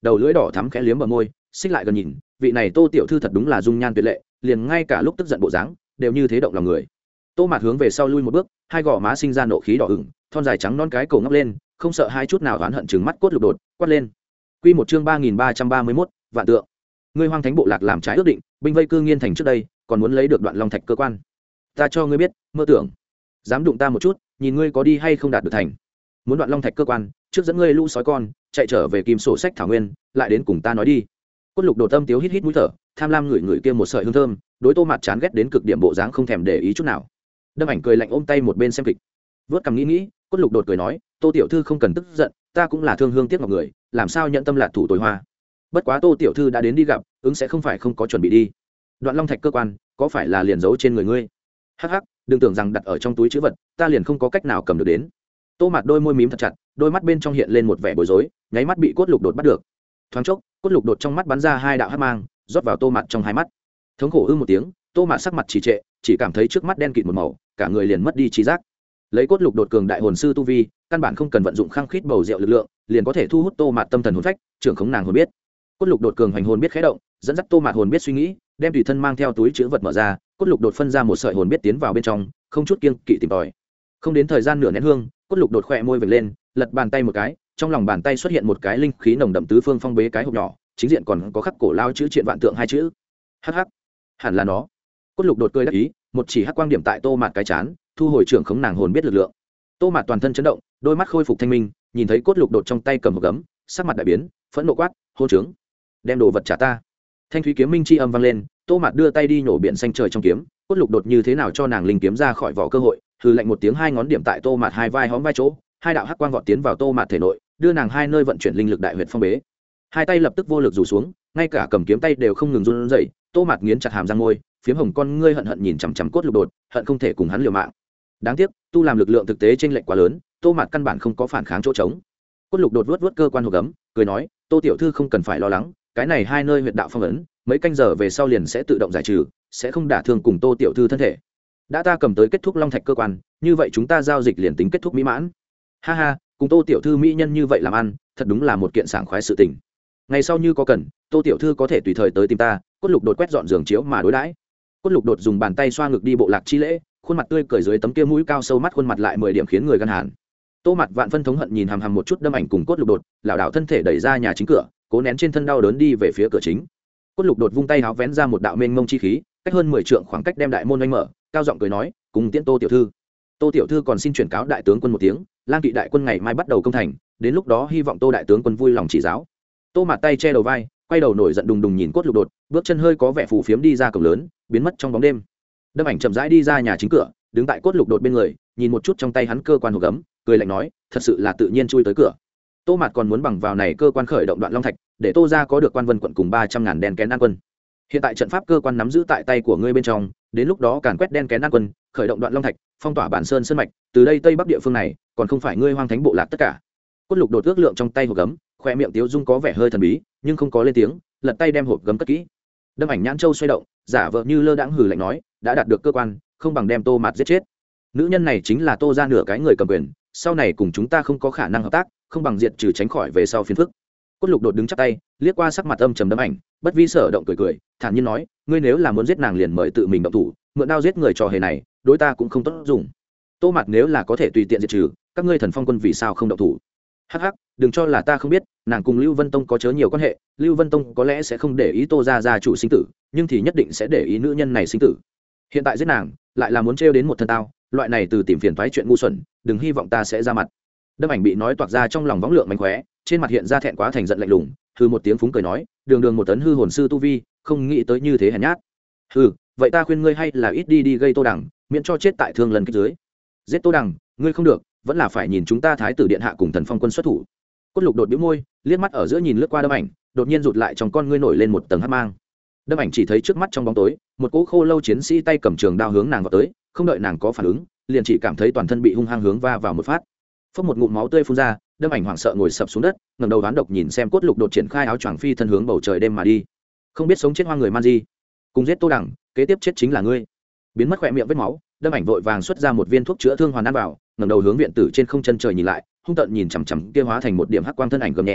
đầu lưỡi đỏ thắm khẽ liếm bờ môi, xích lại gần nhìn, vị này Tô tiểu thư thật đúng là dung nhan tuyệt lệ, liền ngay cả lúc tức giận bộ dáng đều như thế động lòng người. Tô Mạt hướng về sau lui một bước, hai gò má sinh ra nộ khí đỏ ửng, thon dài trắng non cái cổ ngóc lên, không sợ hai chút nào oán hận trừng mắt Cốt Lục Đột, quát lên. Quy một chương ba nghìn ba trăm ba mươi mốt, vạn tượng. Ngươi Hoang Thánh bộ lạc làm trái ước định, binh vây Cư Nghiên thành trước đây, còn muốn lấy được Đoạn Long Thạch cơ quan. Ta cho ngươi biết, mơ tưởng. Dám đụng ta một chút, nhìn ngươi có đi hay không đạt được thành. Muốn Đoạn Long Thạch cơ quan, trước dẫn ngươi lũ sói con, chạy trở về Kim Sổ Sách Thảo Nguyên, lại đến cùng ta nói đi. Cốt Lục Đột tâm tiếu hít hít mũi thở, tham lam ngửi ngửi kia một sợi hương thơm, đối Tô Mạt chán ghét đến cực điểm bộ dáng không thèm để ý chút nào. Đâm Ảnh cười lạnh ôm tay một bên xem kịch, vớt cằm nghĩ nghĩ, Cốt Lục Đột cười nói, Tô tiểu thư không cần tức giận, ta cũng là thương hương tiếc ngọc người, làm sao nhận tâm lạc thủ tối hoa. Bất quá Tô tiểu thư đã đến đi gặp, ứng sẽ không phải không có chuẩn bị đi. Đoạn Long Thạch cơ quan, có phải là liền giấu trên người ngươi? Hắc hắc, đừng tưởng rằng đặt ở trong túi trữ vật, ta liền không có cách nào cầm được đến. Tô Mạt đôi môi mím thật chặt, đôi mắt bên trong hiện lên một vẻ bối rối, nháy mắt bị Cốt Lục Đột bắt được. Thoáng chốc, Cốt Lục Đột trong mắt bắn ra hai đạo hắc mang, rót vào Tô Mạt trong hai mắt. Thống khổ ư một tiếng, Tô Mạt sắc mặt trì trệ, chỉ cảm thấy trước mắt đen kịt một màu, cả người liền mất đi trí giác. Lấy Cốt Lục Đột cường đại hồn sư tu vi, căn bản không cần vận dụng khăng khít bầu rượu lực lượng, liền có thể thu hút Tô Mạt tâm thần hồn phách, trưởng khống nàng hồn biết. Cốt Lục Đột cường hành hồn biết khẽ động, dẫn dắt Tô Mạt hồn biết suy nghĩ, đem tùy thân mang theo túi trữ vật mở ra, Cốt Lục Đột phân ra một sợi hồn biết tiến vào bên trong, không chút kiêng kỵ tìm tòi. Không đến thời gian nửa nén hương, Cốt Lục Đột khẽ môi vểnh lên, lật bàn tay một cái, trong lòng bàn tay xuất hiện một cái linh khí nồng đậm tứ phương phong bế cái hộp nhỏ, chính diện còn có khắc cổ lao chữ triện vạn tượng hai chữ. Hắc hắc, hẳn là nó. Cốt Lục Đột cười đắc ý, một chỉ hắc quang điểm tại Tô Mạt cái chán, thu hồi trưởng khống nàng hồn biết lực lượng. Tô Mạt toàn thân chấn động, đôi mắt khôi phục thanh minh, nhìn thấy Cốt Lục Đột trong tay cầm hộp gấm, sắc mặt đại biến, phẫn nộ quát, hôn trướng, đem đồ vật trả ta. Thanh thúy kiếm minh chi âm vang lên, Tô Mạt đưa tay đi nhổ biển xanh trời trong kiếm, Cốt Lục Đột như thế nào cho nàng linh kiếm ra khỏi vỏ cơ hội, hừ lạnh một tiếng, hai ngón điểm tại Tô Mạt hai vai hõm vai chỗ, hai đạo hắc quang vọt tiến vào Tô Mạt thể nội, đưa nàng hai nơi vận chuyển linh lực đại huyệt phong bế. Hai tay lập tức vô lực rủ xuống, ngay cả cầm kiếm tay đều không ngừng run rẩy. Tô Mạt nghiến chặt hàm răng môi, phiếm hồng con ngươi hận hận nhìn chằm chằm Cốt Lục Đột, hận không thể cùng hắn liều mạng. Đáng tiếc, tu làm lực lượng thực tế chênh lệch quá lớn, Tô Mạt căn bản không có phản kháng chỗ trống. Cốt Lục Đột vuốt vuốt cơ quan hộp gấm, cười nói, Tô tiểu thư không cần phải lo lắng, cái này hai nơi huyệt đạo phong ấn, mấy canh giờ về sau liền sẽ tự động giải trừ, sẽ không đả thương cùng Tô tiểu thư thân thể. Đã ta cầm tới kết thúc Long Thạch cơ quan, như vậy chúng ta giao dịch liền tính kết thúc mỹ mãn. Ha ha, cùng Tô tiểu thư mỹ nhân như vậy làm ăn, thật đúng là một kiện sảng khoái sự tình. Ngày sau như có cần, Tô tiểu thư có thể tùy thời tới tìm ta. Cốt Lục Đột quét dọn giường chiếu mà đối đãi. Cốt Lục Đột dùng bàn tay xoa ngực đi bộ lạc chi lễ, khuôn mặt tươi cười dưới tấm kia mũi cao sâu mắt khuôn mặt lại mười điểm khiến người gan hàn. Tô Mạt vạn phân thống hận nhìn hằm hằm một chút Đâm Ảnh cùng Cốt Lục Đột, lảo đảo thân thể đẩy ra nhà chính cửa, cố nén trên thân đau đớn đi về phía cửa chính. Cốt Lục Đột vung tay háo vén ra một đạo mênh mông chi khí, cách hơn mười trượng khoảng cách đem đại môn oanh mở, cao giọng cười nói, cùng tiễn Tô tiểu thư. Tô tiểu thư còn xin chuyển cáo đại tướng quân một tiếng, Lang Kỵ đại quân ngày mai bắt đầu công thành, đến lúc đó hy vọng Tô đại tướng quân vui lòng chỉ giáo. Tô Mạt tay che đầu vai, quay đầu nổi giận đùng đùng nhìn Cốt Lục Đột, bước chân hơi có vẻ phù phiếm đi ra cổng lớn, biến mất trong bóng đêm. Đâm Ảnh chậm rãi đi ra nhà chính cửa, đứng tại Cốt Lục Đột bên người, nhìn một chút trong tay hắn cơ quan hộp gấm, cười lạnh nói, thật sự là tự nhiên chui tới cửa. Tô Mạt còn muốn bằng vào này cơ quan khởi động Đoạn Long Thạch, để Tô gia có được Quan Vân quận cùng ba trăm ngàn đen kén an quân. Hiện tại trận pháp cơ quan nắm giữ tại tay của ngươi bên trong, đến lúc đó càn quét đen kén an quân, khởi động Đoạn Long Thạch, phong tỏa bản sơn sơn mạch, từ đây tây bắc địa phương này, còn không phải ngươi Hoang Thánh bộ lạc tất cả. Cốt Lục Đột ước lượng trong tay hộp gấm, khoe miệng tiếu dung có vẻ hơi thần bí, nhưng không có lên tiếng, lật tay đem hộp gấm cất kỹ. Đâm Ảnh nhãn châu xoay động, giả vờ như lơ đãng hừ lạnh nói, đã đạt được cơ quan, không bằng đem Tô Mạt giết chết. Nữ nhân này chính là Tô gia nửa cái người cầm quyền, sau này cùng chúng ta không có khả năng hợp tác, không bằng diệt trừ tránh khỏi về sau phiền phức. Cốt Lục Đột đứng chắp tay, liếc qua sắc mặt âm trầm Đâm Ảnh, bất vi sở động cười cười, thản nhiên nói, ngươi nếu là muốn giết nàng liền mời tự mình động thủ, mượn đao giết người trò hề này, đối ta cũng không tốt dùng. Tô Mạt nếu là có thể tùy tiện diệt trừ, các ngươi Thần Phong quân vì sao không động thủ? Hắc hắc, đừng cho là ta không biết, nàng cùng Lưu Vân Tông có chớ nhiều quan hệ, Lưu Vân Tông có lẽ sẽ không để ý Tô gia gia chủ sinh tử, nhưng thì nhất định sẽ để ý nữ nhân này sinh tử. Hiện tại giết nàng, lại là muốn trêu đến một thân tao, loại này từ tìm phiền toái chuyện ngu xuẩn, đừng hy vọng ta sẽ ra mặt. Đâm Ảnh bị nói toạc ra trong lòng võng lượng mánh khóe, trên mặt hiện ra thẹn quá thành giận lạnh lùng, hừ một tiếng phúng cười nói, đường đường một tấn hư hồn sư tu vi, không nghĩ tới như thế hèn nhát. Hừ, vậy ta khuyên ngươi hay là ít đi đi gây Tô Đằng, miễn cho chết tại thương lần kích dưới. Giết Tô Đằng, ngươi không được, vẫn là phải nhìn chúng ta Thái tử điện hạ cùng Thần Phong quân xuất thủ. Cốt Lục Đột bĩu môi, liếc mắt ở giữa nhìn lướt qua Đâm Ảnh, đột nhiên rụt lại trong con ngươi nổi lên một tầng hắc mang. Đâm Ảnh chỉ thấy trước mắt trong bóng tối, một cỗ khô lâu chiến sĩ tay cầm trường đao hướng nàng vào tới, không đợi nàng có phản ứng, liền chỉ cảm thấy toàn thân bị hung hăng hướng va vào một phát. Phốc một ngụm máu tươi phun ra, Đâm Ảnh hoảng sợ ngồi sập xuống đất, ngẩng đầu đoán độc nhìn xem Cốt Lục Đột triển khai áo choàng phi thân hướng bầu trời đêm mà đi. Không biết sống chết hoang người man di, cùng giết Tô Đằng, kế tiếp chết chính là ngươi. Biến mất khỏe miệng vết máu, Đâm Ảnh vội vàng xuất ra một viên thuốc chữa thương hoàn ăn vào, ngẩng đầu hướng viện tử trên không chân trời nhìn lại, hung tợn nhìn chằm chằm kia hóa thành một điểm hắc quang thân ảnh gầm nhẹ.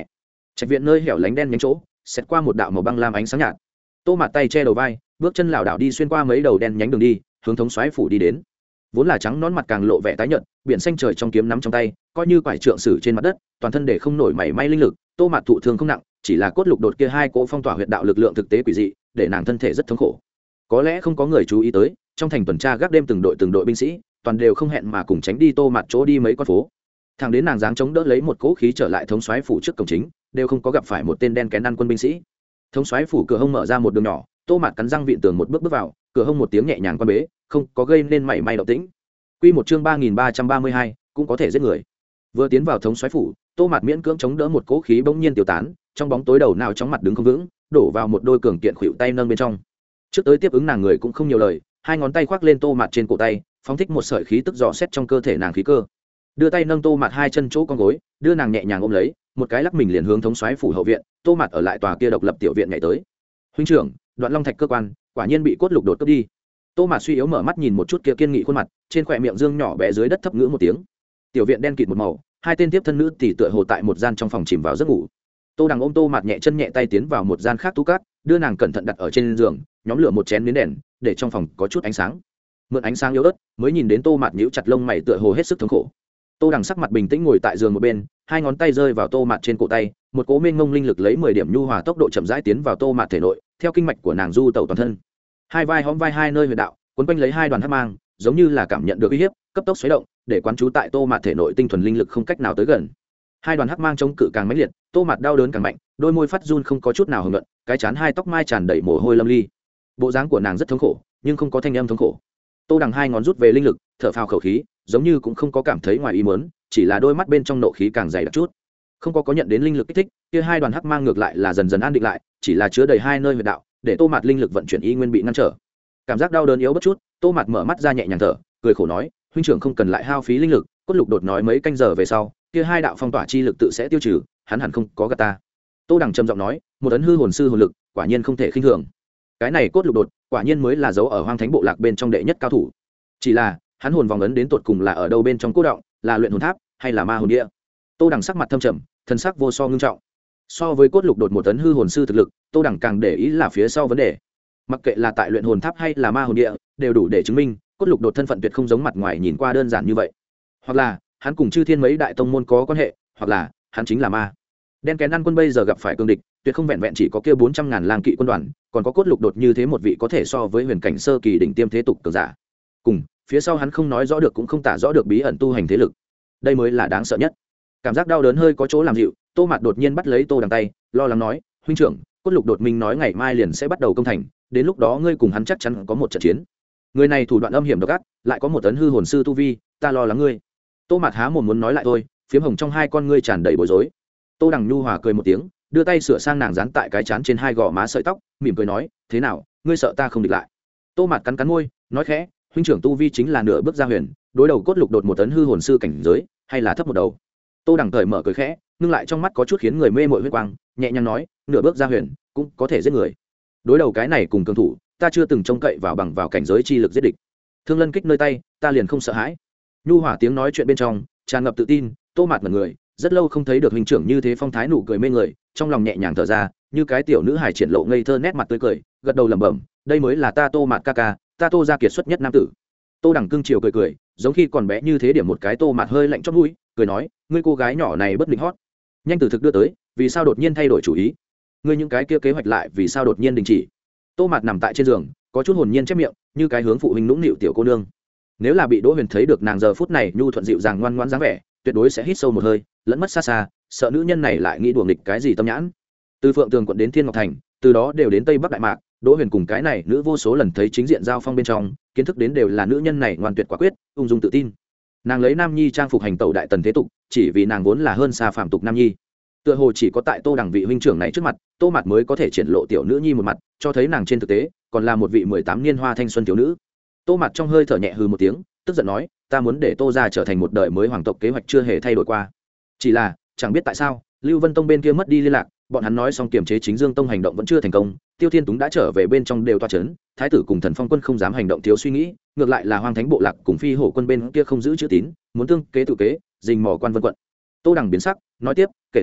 trạch viện nơi hẻo lánh đen nhánh chỗ xét qua một đạo màu băng lam ánh sáng nhạt. Tô Mạt tay che đầu vai, bước chân lảo đảo đi xuyên qua mấy đầu đen nhánh đường đi, hướng thống soái phủ đi đến. Vốn là trắng nón mặt càng lộ vẻ tái nhợt, biển xanh trời trong kiếm nắm trong tay, coi như quải trượng sử trên mặt đất, toàn thân để không nổi mảy may linh lực. Tô Mạt thụ thương không nặng, chỉ là cốt lục đột kia hai cỗ phong tỏa huyệt đạo lực lượng thực tế quỷ dị, để nàng thân thể rất thống khổ. Có lẽ không có người chú ý tới, trong thành tuần tra gác đêm từng đội từng đội binh sĩ, toàn đều không hẹn mà cùng tránh đi Tô Mạt chỗ đi mấy con phố. Thằng đến nàng dáng chống đỡ lấy một cỗ khí trở lại thống soái phủ trước cổng chính, đều không có gặp phải một tên đen kén ăn quân binh sĩ. Thống soái phủ cửa hông mở ra một đường nhỏ, Tô Mạt cắn răng vịn tường một bước bước vào, cửa hông một tiếng nhẹ nhàng quan bế, không có gây nên mảy may động tĩnh. Quy một chương ba nghìn ba trăm ba mươi hai, cũng có thể giết người. Vừa tiến vào thống soái phủ, Tô Mạt miễn cưỡng chống đỡ một cỗ khí bỗng nhiên tiêu tán, trong bóng tối đầu nào chóng mặt đứng không vững, đổ vào một đôi cường kiện khuỷu tay nâng bên trong. Trước tới tiếp ứng nàng người cũng không nhiều lời, hai ngón tay khoác lên Tô Mạt trên cổ tay, phóng thích một sợi khí tức dò xét trong cơ thể nàng khí cơ. Đưa tay nâng Tô Mạt hai chân chỗ con gối, đưa nàng nhẹ nhàng ôm lấy, một cái lắc mình liền hướng thống soái phủ hậu viện. Tô Mạt ở lại tòa kia độc lập tiểu viện nhảy tới. Huynh trưởng, Đoạn Long Thạch cơ quan quả nhiên bị cốt lục đột cướp đi. Tô Mạt suy yếu mở mắt nhìn một chút kia kiên nghị khuôn mặt, trên khóe miệng dương nhỏ bé dưới đất thấp ngữ một tiếng. Tiểu viện đen kịt một màu, hai tên tiếp thân nữ tỷ tựa hồ tại một gian trong phòng chìm vào giấc ngủ. Tô Đằng ôm Tô Mạt nhẹ chân nhẹ tay tiến vào một gian khác tú cát, đưa nàng cẩn thận đặt ở trên giường, nhóm lửa một chén nến đèn, để trong phòng có chút ánh sáng. Mượn ánh sáng yếu ớt, mới nhìn đến Tô Mạt nhíu chặt lông mày tựa hồ hết sức thống khổ. Tô Đằng sắc mặt bình tĩnh ngồi tại giường một bên, hai ngón tay rơi vào Tô Mạt trên cổ tay, một cỗ mênh mông linh lực lấy mười điểm nhu hòa tốc độ chậm rãi tiến vào Tô Mạt thể nội, theo kinh mạch của nàng du tẩu toàn thân. Hai vai hõm vai hai nơi huyệt đạo, quấn quanh lấy hai đoàn hắc mang, giống như là cảm nhận được uy hiếp, cấp tốc xoáy động, để quán trú tại Tô Mạt thể nội tinh thuần linh lực không cách nào tới gần. Hai đoàn hắc mang chống cự càng mãnh liệt, Tô Mạt đau đớn càng mạnh, đôi môi phát run không có chút nào hưởng luận, cái chán hai tóc mai tràn đầy mồ hôi lâm ly. Bộ dáng của nàng rất thống khổ, nhưng không có thanh âm thống khổ. Tô Đằng hai ngón rút về linh lực, thở phào khẩu khí, giống như cũng không có cảm thấy ngoài ý muốn, chỉ là đôi mắt bên trong nộ khí càng dày đặc chút. Không có có nhận đến linh lực kích thích, kia hai đoàn hắc mang ngược lại là dần dần an định lại, chỉ là chứa đầy hai nơi huyệt đạo, để Tô Mạt linh lực vận chuyển y nguyên bị ngăn trở. Cảm giác đau đớn yếu bất chút, Tô Mạt mở mắt ra nhẹ nhàng thở, cười khổ nói, huynh trưởng không cần lại hao phí linh lực, cốt lục đột nói mấy canh giờ về sau, kia hai đạo phong tỏa chi lực tự sẽ tiêu trừ, hắn hẳn không có gạt ta. Tô Đằng trầm giọng nói, một ấn hư hồn sư hồn lực, quả nhiên không thể khinh thường. Cái này cốt lục đột, quả nhiên mới là dấu ở Hoang Thánh bộ lạc bên trong đệ nhất cao thủ. Chỉ là, hắn hồn vòng ấn đến tột cùng là ở đâu bên trong cốt động, là luyện hồn tháp hay là ma hồn địa? Tô Đằng sắc mặt thâm trầm, thân sắc vô so ngưng trọng. So với cốt lục đột một tấn hư hồn sư thực lực, Tô Đằng càng để ý là phía sau vấn đề. Mặc kệ là tại luyện hồn tháp hay là ma hồn địa, đều đủ để chứng minh cốt lục đột thân phận tuyệt không giống mặt ngoài nhìn qua đơn giản như vậy. Hoặc là hắn cùng chư thiên mấy đại tông môn có quan hệ, hoặc là hắn chính là ma. Đen kén ăn quân bây giờ gặp phải cương địch, tuyệt không vẹn vẹn chỉ có kia bốn trăm ngàn lang kỵ quân đoàn, còn có cốt lục đột như thế một vị có thể so với huyền cảnh sơ kỳ đỉnh tiêm thế tục cường giả. Cùng phía sau hắn không nói rõ được cũng không tả rõ được bí ẩn tu hành thế lực. Đây mới là đáng sợ nhất. Cảm giác đau đớn hơi có chỗ làm dịu, Tô Mạt đột nhiên bắt lấy Tô Đằng tay, lo lắng nói, huynh trưởng, cốt lục đột minh nói ngày mai liền sẽ bắt đầu công thành, đến lúc đó ngươi cùng hắn chắc chắn có một trận chiến. Người này thủ đoạn âm hiểm độc ác, lại có một tấn hư hồn sư tu vi, ta lo lắng ngươi. Tô Mạt há mồm muốn nói lại thôi, phiếm hồng trong hai con ngươi tràn đầy bối rối. Tô Đằng nhu hòa cười một tiếng, đưa tay sửa sang nàng dán tại cái chán trên hai gò má sợi tóc, mỉm cười nói, thế nào, ngươi sợ ta không địch lại? Tô Mạt cắn cắn môi, nói khẽ, huynh trưởng tu vi chính là nửa bước ra huyền, đối đầu cốt lục đột một tấn hư hồn sư cảnh giới, hay là thấp một đầu? Tô Đằng cởi mở cười khẽ, ngưng lại trong mắt có chút khiến người mê mội huyết quang, nhẹ nhàng nói, nửa bước ra huyền cũng có thể giết người. Đối đầu cái này cùng cường thủ, ta chưa từng trông cậy vào bằng vào cảnh giới chi lực giết địch. Thương lân kích nơi tay, ta liền không sợ hãi. Nhu hòa tiếng nói chuyện bên trong tràn ngập tự tin. Tô Mạt mật người, rất lâu không thấy được huynh trưởng như thế phong thái nụ cười mê người, trong lòng nhẹ nhàng thở ra, như cái tiểu nữ hài triển lộ ngây thơ nét mặt tươi cười, gật đầu lẩm bẩm, đây mới là ta Tô Mạt ca ca, ta Tô gia kiệt xuất nhất nam tử. Tô Đằng cưng chiều cười cười, giống khi còn bé như thế, điểm một cái Tô Mạt hơi lạnh chót mũi, cười nói, ngươi cô gái nhỏ này bất định hót, nhanh từ thực đưa tới, vì sao đột nhiên thay đổi chủ ý? Ngươi những cái kia kế hoạch lại vì sao đột nhiên đình chỉ? Tô Mạt nằm tại trên giường, có chút hồn nhiên chép miệng, như cái hướng phụ huynh nũng nịu tiểu cô nương. Nếu là bị Đỗ Huyền thấy được nàng giờ phút này nhu thuận dịu dàng ngoan ngoãn dáng vẻ, tuyệt đối sẽ hít sâu một hơi, lẫn mất xa xa, sợ nữ nhân này lại nghĩ đùa nghịch cái gì tâm nhãn. Từ Phượng Tường quận đến Thiên Ngọc Thành, từ đó đều đến Tây Bắc Đại Mạc, Đỗ Huyền cùng cái này nữ vô số lần thấy chính diện giao phong bên trong, kiến thức đến đều là nữ nhân này ngoan tuyệt quả quyết, ung dung tự tin. Nàng lấy nam nhi trang phục hành tẩu đại tần thế tục, chỉ vì nàng vốn là hơn xa phàm tục nam nhi. Tựa hồ chỉ có tại Tô Đằng vị huynh trưởng này trước mặt, Tô Mạt mới có thể triển lộ tiểu nữ nhi một mặt, cho thấy nàng trên thực tế còn là một vị mười tám niên hoa thanh xuân thiếu nữ. Tô Mạt trong hơi thở nhẹ hừ một tiếng, tức giận nói, ta muốn để Tô gia trở thành một đời mới hoàng tộc kế hoạch chưa hề thay đổi qua. Chỉ là chẳng biết tại sao Lưu Vân Tông bên kia mất đi liên lạc, bọn hắn nói xong kiềm chế Chính Dương Tông hành động vẫn chưa thành công, Tiêu Thiên Túng đã trở về bên trong đều toa chấn, thái tử cùng Thần Phong quân không dám hành động thiếu suy nghĩ, ngược lại là Hoang Thánh bộ lạc cùng Phi Hổ quân bên kia không giữ chữ tín, muốn tương kế tự kế, rình mò quan vân quận. Tô Đằng biến sắc, nói tiếp, kể từ đó,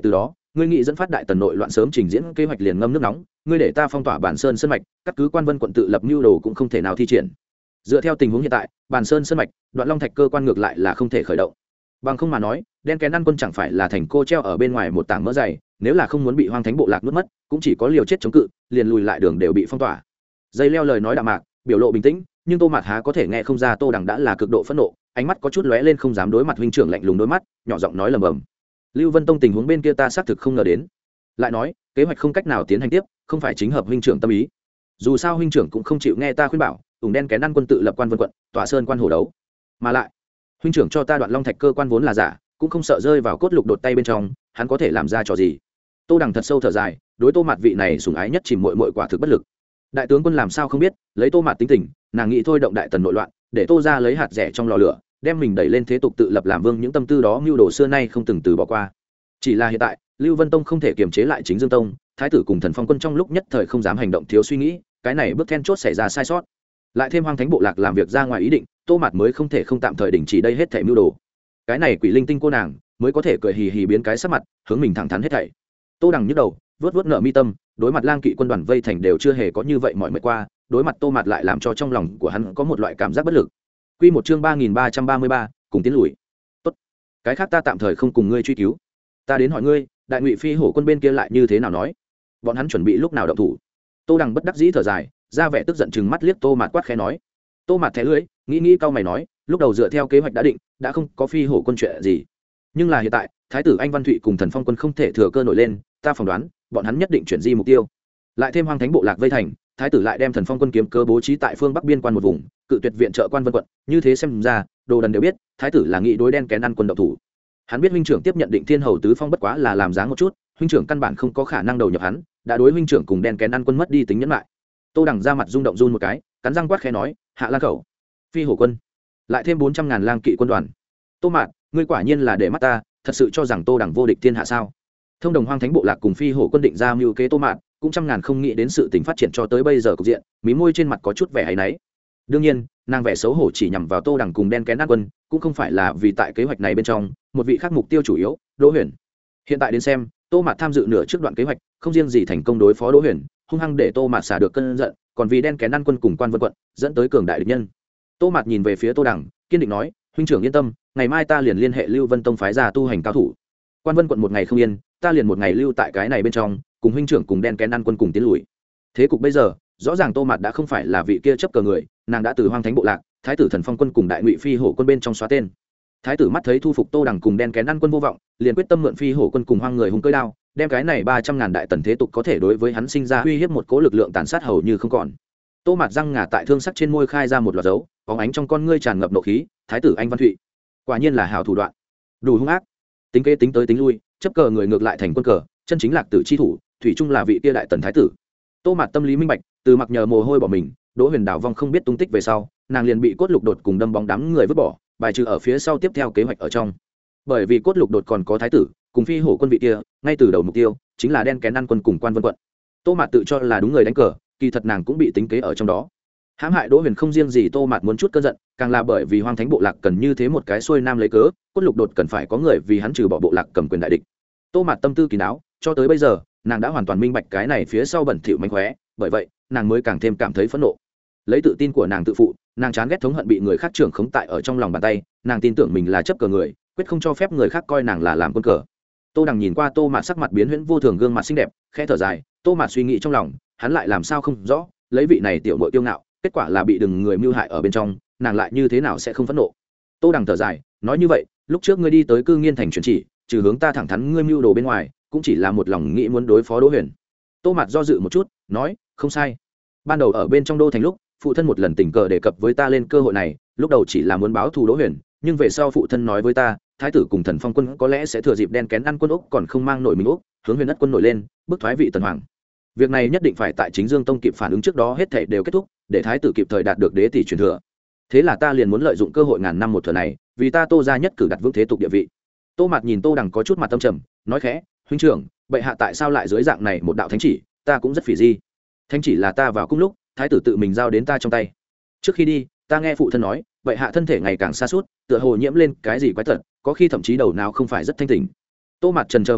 ngươi nghĩ dẫn phát đại tần nội loạn sớm trình diễn kế hoạch liền ngâm nước nóng, ngươi để ta phong tỏa bản sơn sơn mạch, cắt cứ quan vân quận tự lập mưu đồ cũng không thể nào thi triển. Dựa theo tình huống hiện tại, bản sơn sơn mạch, đoạn long thạch cơ quan ngược lại là không thể khởi động. Bằng không mà nói, đen kén ăn quân chẳng phải là thành cô treo ở bên ngoài một tảng mỡ dày, nếu là không muốn bị hoang thánh bộ lạc nuốt mất, cũng chỉ có liều chết chống cự, liền lùi lại đường đều bị phong tỏa. Dây leo lời nói đạm mạc, biểu lộ bình tĩnh, nhưng Tô Mạt há có thể nghe không ra Tô Đằng đã là cực độ phẫn nộ, ánh mắt có chút lóe lên không dám đối mặt huynh trưởng lạnh lùng đôi mắt, nhỏ giọng nói lầm bầm. Lưu Vân Tông tình huống bên kia ta xác thực không ngờ đến. Lại nói, kế hoạch không cách nào tiến hành tiếp, không phải chính hợp huynh trưởng tâm ý. Dù sao huynh trưởng cũng không chịu nghe ta khuyên bảo, ủng đen kén ăn quân tự lập quan vân quận, tỏa sơn quan hổ đấu. Mà lại, huynh trưởng cho ta đoạn long thạch cơ quan vốn là giả, cũng không sợ rơi vào cốt lục đột tay bên trong, hắn có thể làm ra trò gì? Tô Đằng thật sâu thở dài, đối Tô Mạt vị này sủng ái nhất chìm muội muội quả thực bất lực. Đại tướng quân làm sao không biết, lấy Tô Mạt tính tình, nàng nghĩ thôi động đại tần nội loạn, để Tô ra lấy hạt rẻ trong lò lửa, đem mình đẩy lên thế tục tự lập làm vương, những tâm tư đó mưu đồ xưa nay không từng từ bỏ qua. Chỉ là hiện tại, Lưu Vân Tông không thể kiềm chế lại Chính Dương Tông, thái tử cùng Thần Phong quân trong lúc nhất thời không dám hành động thiếu suy nghĩ, cái này bước then chốt xảy ra sai sót. Lại thêm hoang thánh bộ lạc làm việc ra ngoài ý định, Tô Mạt mới không thể không tạm thời đình chỉ đây hết thảy mưu đồ. Cái này quỷ linh tinh cô nàng mới có thể cười hì hì biến cái sắc mặt, hướng mình thẳng thắn hết thảy. Tô Đằng nhức đầu, vớt vớt nợ mi tâm, đối mặt lang kỵ quân đoàn vây thành đều chưa hề có như vậy mọi mệt qua, đối mặt Tô Mạt lại làm cho trong lòng của hắn có một loại cảm giác bất lực. Quy một chương ba nghìn ba trăm ba mươi ba, cùng tiến lùi. Tốt, cái khác ta tạm thời không cùng ngươi truy cứu. Ta đến hỏi ngươi, đại ngụy phi hổ quân bên kia lại như thế nào nói? Bọn hắn chuẩn bị lúc nào động thủ? Tô Đằng bất đắc dĩ thở dài, ra vẻ tức giận chừng mắt liếc Tô Mạt quát khẽ nói. Tô Mạt thẻ lưỡi, nghĩ nghĩ cau mày nói, lúc đầu dựa theo kế hoạch đã định, đã không có phi hổ quân chuyện gì. Nhưng là hiện tại, thái tử Anh Văn Thụy cùng Thần Phong quân không thể thừa cơ nổi lên, ta phỏng đoán, bọn hắn nhất định chuyển di mục tiêu. Lại thêm hoang thánh bộ lạc vây thành, thái tử lại đem Thần Phong quân kiếm cơ bố trí tại phương bắc biên quan một vùng, cự tuyệt viện trợ quan vân quận, như thế xem ra, đồ đần đều biết, thái tử là nghị đối đen kén ăn quân động thủ. Hắn biết huynh trưởng tiếp nhận Định Thiên Hầu tứ phong bất quá là làm dáng một chút, huynh trưởng căn bản không có khả năng đầu nhập hắn, đã đối huynh trưởng cùng đen kén ăn quân mất đi tính nhẫn lại. Tô Đằng ra mặt rung động run một cái, cắn răng quát khẽ nói, hạ lan khẩu, phi hổ quân, lại thêm bốn trăm ngàn lang kỵ quân đoàn. Tô Mạt, ngươi quả nhiên là để mắt ta, thật sự cho rằng Tô Đằng vô địch thiên hạ sao? Thông đồng hoang thánh bộ lạc cùng phi hổ quân định ra mưu kế Tô Mạt, cũng trăm ngàn không nghĩ đến sự tình phát triển cho tới bây giờ cục diện, mí môi trên mặt có chút vẻ áy náy. Đương nhiên, nàng vẻ xấu hổ chỉ nhằm vào Tô Đằng cùng đen kén ăn quân, cũng không phải là vì tại kế hoạch này bên trong, một vị khác mục tiêu chủ yếu, Đỗ Huyền. Hiện tại đến xem, Tô Mạt tham dự nửa trước đoạn kế hoạch, không riêng gì thành công đối phó Đỗ Huyền, hung hăng để Tô Mạt xả được cơn giận, còn vì đen kén ăn quân cùng quan vân quận, dẫn tới cường đại địch nhân. Tô Mạt nhìn về phía Tô Đằng, kiên định nói, huynh trưởng yên tâm, ngày mai ta liền liên hệ Lưu Vân Tông phái ra tu hành cao thủ. Quan vân quận một ngày không yên, ta liền một ngày lưu tại cái này bên trong, cùng huynh trưởng cùng đen kén ăn quân cùng tiến lùi. Thế cục bây giờ, rõ ràng Tô Mạt đã không phải là vị kia chấp cờ người, nàng đã từ hoang thánh bộ lạc, thái tử Thần Phong quân cùng đại ngụy phi hổ quân bên trong xóa tên. Thái tử mắt thấy thu phục Tô Đằng cùng đen kén ăn quân vô vọng, liền quyết tâm mượn phi hổ quân cùng hoang người hung cưỡi đao, đem cái này ba trăm ngàn đại tần thế tục có thể đối với hắn sinh ra uy hiếp một cố lực lượng tàn sát hầu như không còn. Tô Mạt răng ngà tại thương sắc trên môi khai ra một loạt dấu, bóng ánh trong con ngươi tràn ngập nộ khí, thái tử Anh Văn Thụy, quả nhiên là hào thủ đoạn, đủ hung ác. Tính kế tính tới tính lui, chấp cờ người ngược lại thành quân cờ, chân chính lạc tử chi thủ, thủy chung là vị kia đại tần thái tử. Tô Mạt tâm lý minh bạch, từ mặc nhờ mồ hôi bỏ mình, Đỗ Huyền đảo vong không biết tung tích về sau, nàng liền bị cốt lục đột cùng đâm bóng đám người vứt bỏ, bài trừ ở phía sau tiếp theo kế hoạch ở trong. Bởi vì cốt lục đột còn có thái tử, cùng phi hổ quân vị kia, ngay từ đầu mục tiêu chính là đen kén ăn quân cùng quan vân quận. Tô Mạt tự cho là đúng người đánh cờ, kỳ thật nàng cũng bị tính kế ở trong đó. Hãm hại Đỗ Huyền không riêng gì Tô Mạt muốn chút cơn giận, càng là bởi vì hoang thánh bộ lạc cần như thế một cái xuôi nam lấy cớ, cốt lục đột cần phải có người vì hắn trừ bỏ bộ lạc cầm quyền đại địch. Tô Mạt tâm tư kín đáo, cho tới bây giờ, nàng đã hoàn toàn minh bạch cái này phía sau bẩn thỉu mánh khóe, bởi vậy, nàng mới càng thêm cảm thấy phẫn nộ. Lấy tự tin của nàng tự phụ, nàng chán ghét thống hận bị người khác trưởng khống tại ở trong lòng bàn tay, nàng tin tưởng mình là chấp cờ người, quyết không cho phép người khác coi nàng là làm quân cờ. Tô Đằng nhìn qua Tô Mạt sắc mặt biến huyễn vô thường gương mặt xinh đẹp, khẽ thở dài. Tô Mạt suy nghĩ trong lòng, hắn lại làm sao không rõ, lấy vị này tiểu muội kiêu ngạo, kết quả là bị đừng người mưu hại ở bên trong, nàng lại như thế nào sẽ không phẫn nộ? Tô Đằng thở dài, nói như vậy, lúc trước ngươi đi tới Cư Nghiên thành chuyển chỉ, trừ hướng ta thẳng thắn ngươi mưu đồ bên ngoài, cũng chỉ là một lòng nghĩ muốn đối phó Đỗ Huyền. Tô Mạt do dự một chút, nói, không sai. Ban đầu ở bên trong đô thành lúc, phụ thân một lần tình cờ đề cập với ta lên cơ hội này, lúc đầu chỉ là muốn báo thù Đỗ Huyền, nhưng về sau phụ thân nói với ta, thái tử cùng Thần Phong quân có lẽ sẽ thừa dịp đen kén ăn quân Úc còn không mang nổi mình Úc, hướng Huyền Đất quân nổi lên, bức thoái vị tần hoàng. Việc này nhất định phải tại Chính Dương Tông kịp phản ứng trước đó hết thảy đều kết thúc, để thái tử kịp thời đạt được đế tỷ truyền thừa. Thế là ta liền muốn lợi dụng cơ hội ngàn năm một thừa này, vì ta Tô gia nhất cử đặt vững thế tục địa vị. Tô Mạt nhìn Tô Đằng có chút mặt tâm trầm, nói khẽ, huynh trưởng, bệ hạ tại sao lại dưới dạng này một đạo thánh chỉ, ta cũng rất phỉ di. Thánh chỉ là ta vào cung lúc, thái tử tự mình giao đến ta trong tay. Trước khi đi, ta nghe phụ thân nói, bệ hạ thân thể ngày càng sa sút, tựa hồ nhiễm lên cái gì quái tật, có khi thậm chí đầu nào không phải rất thanh tỉnh. Tô Mạt chần chờ một chút,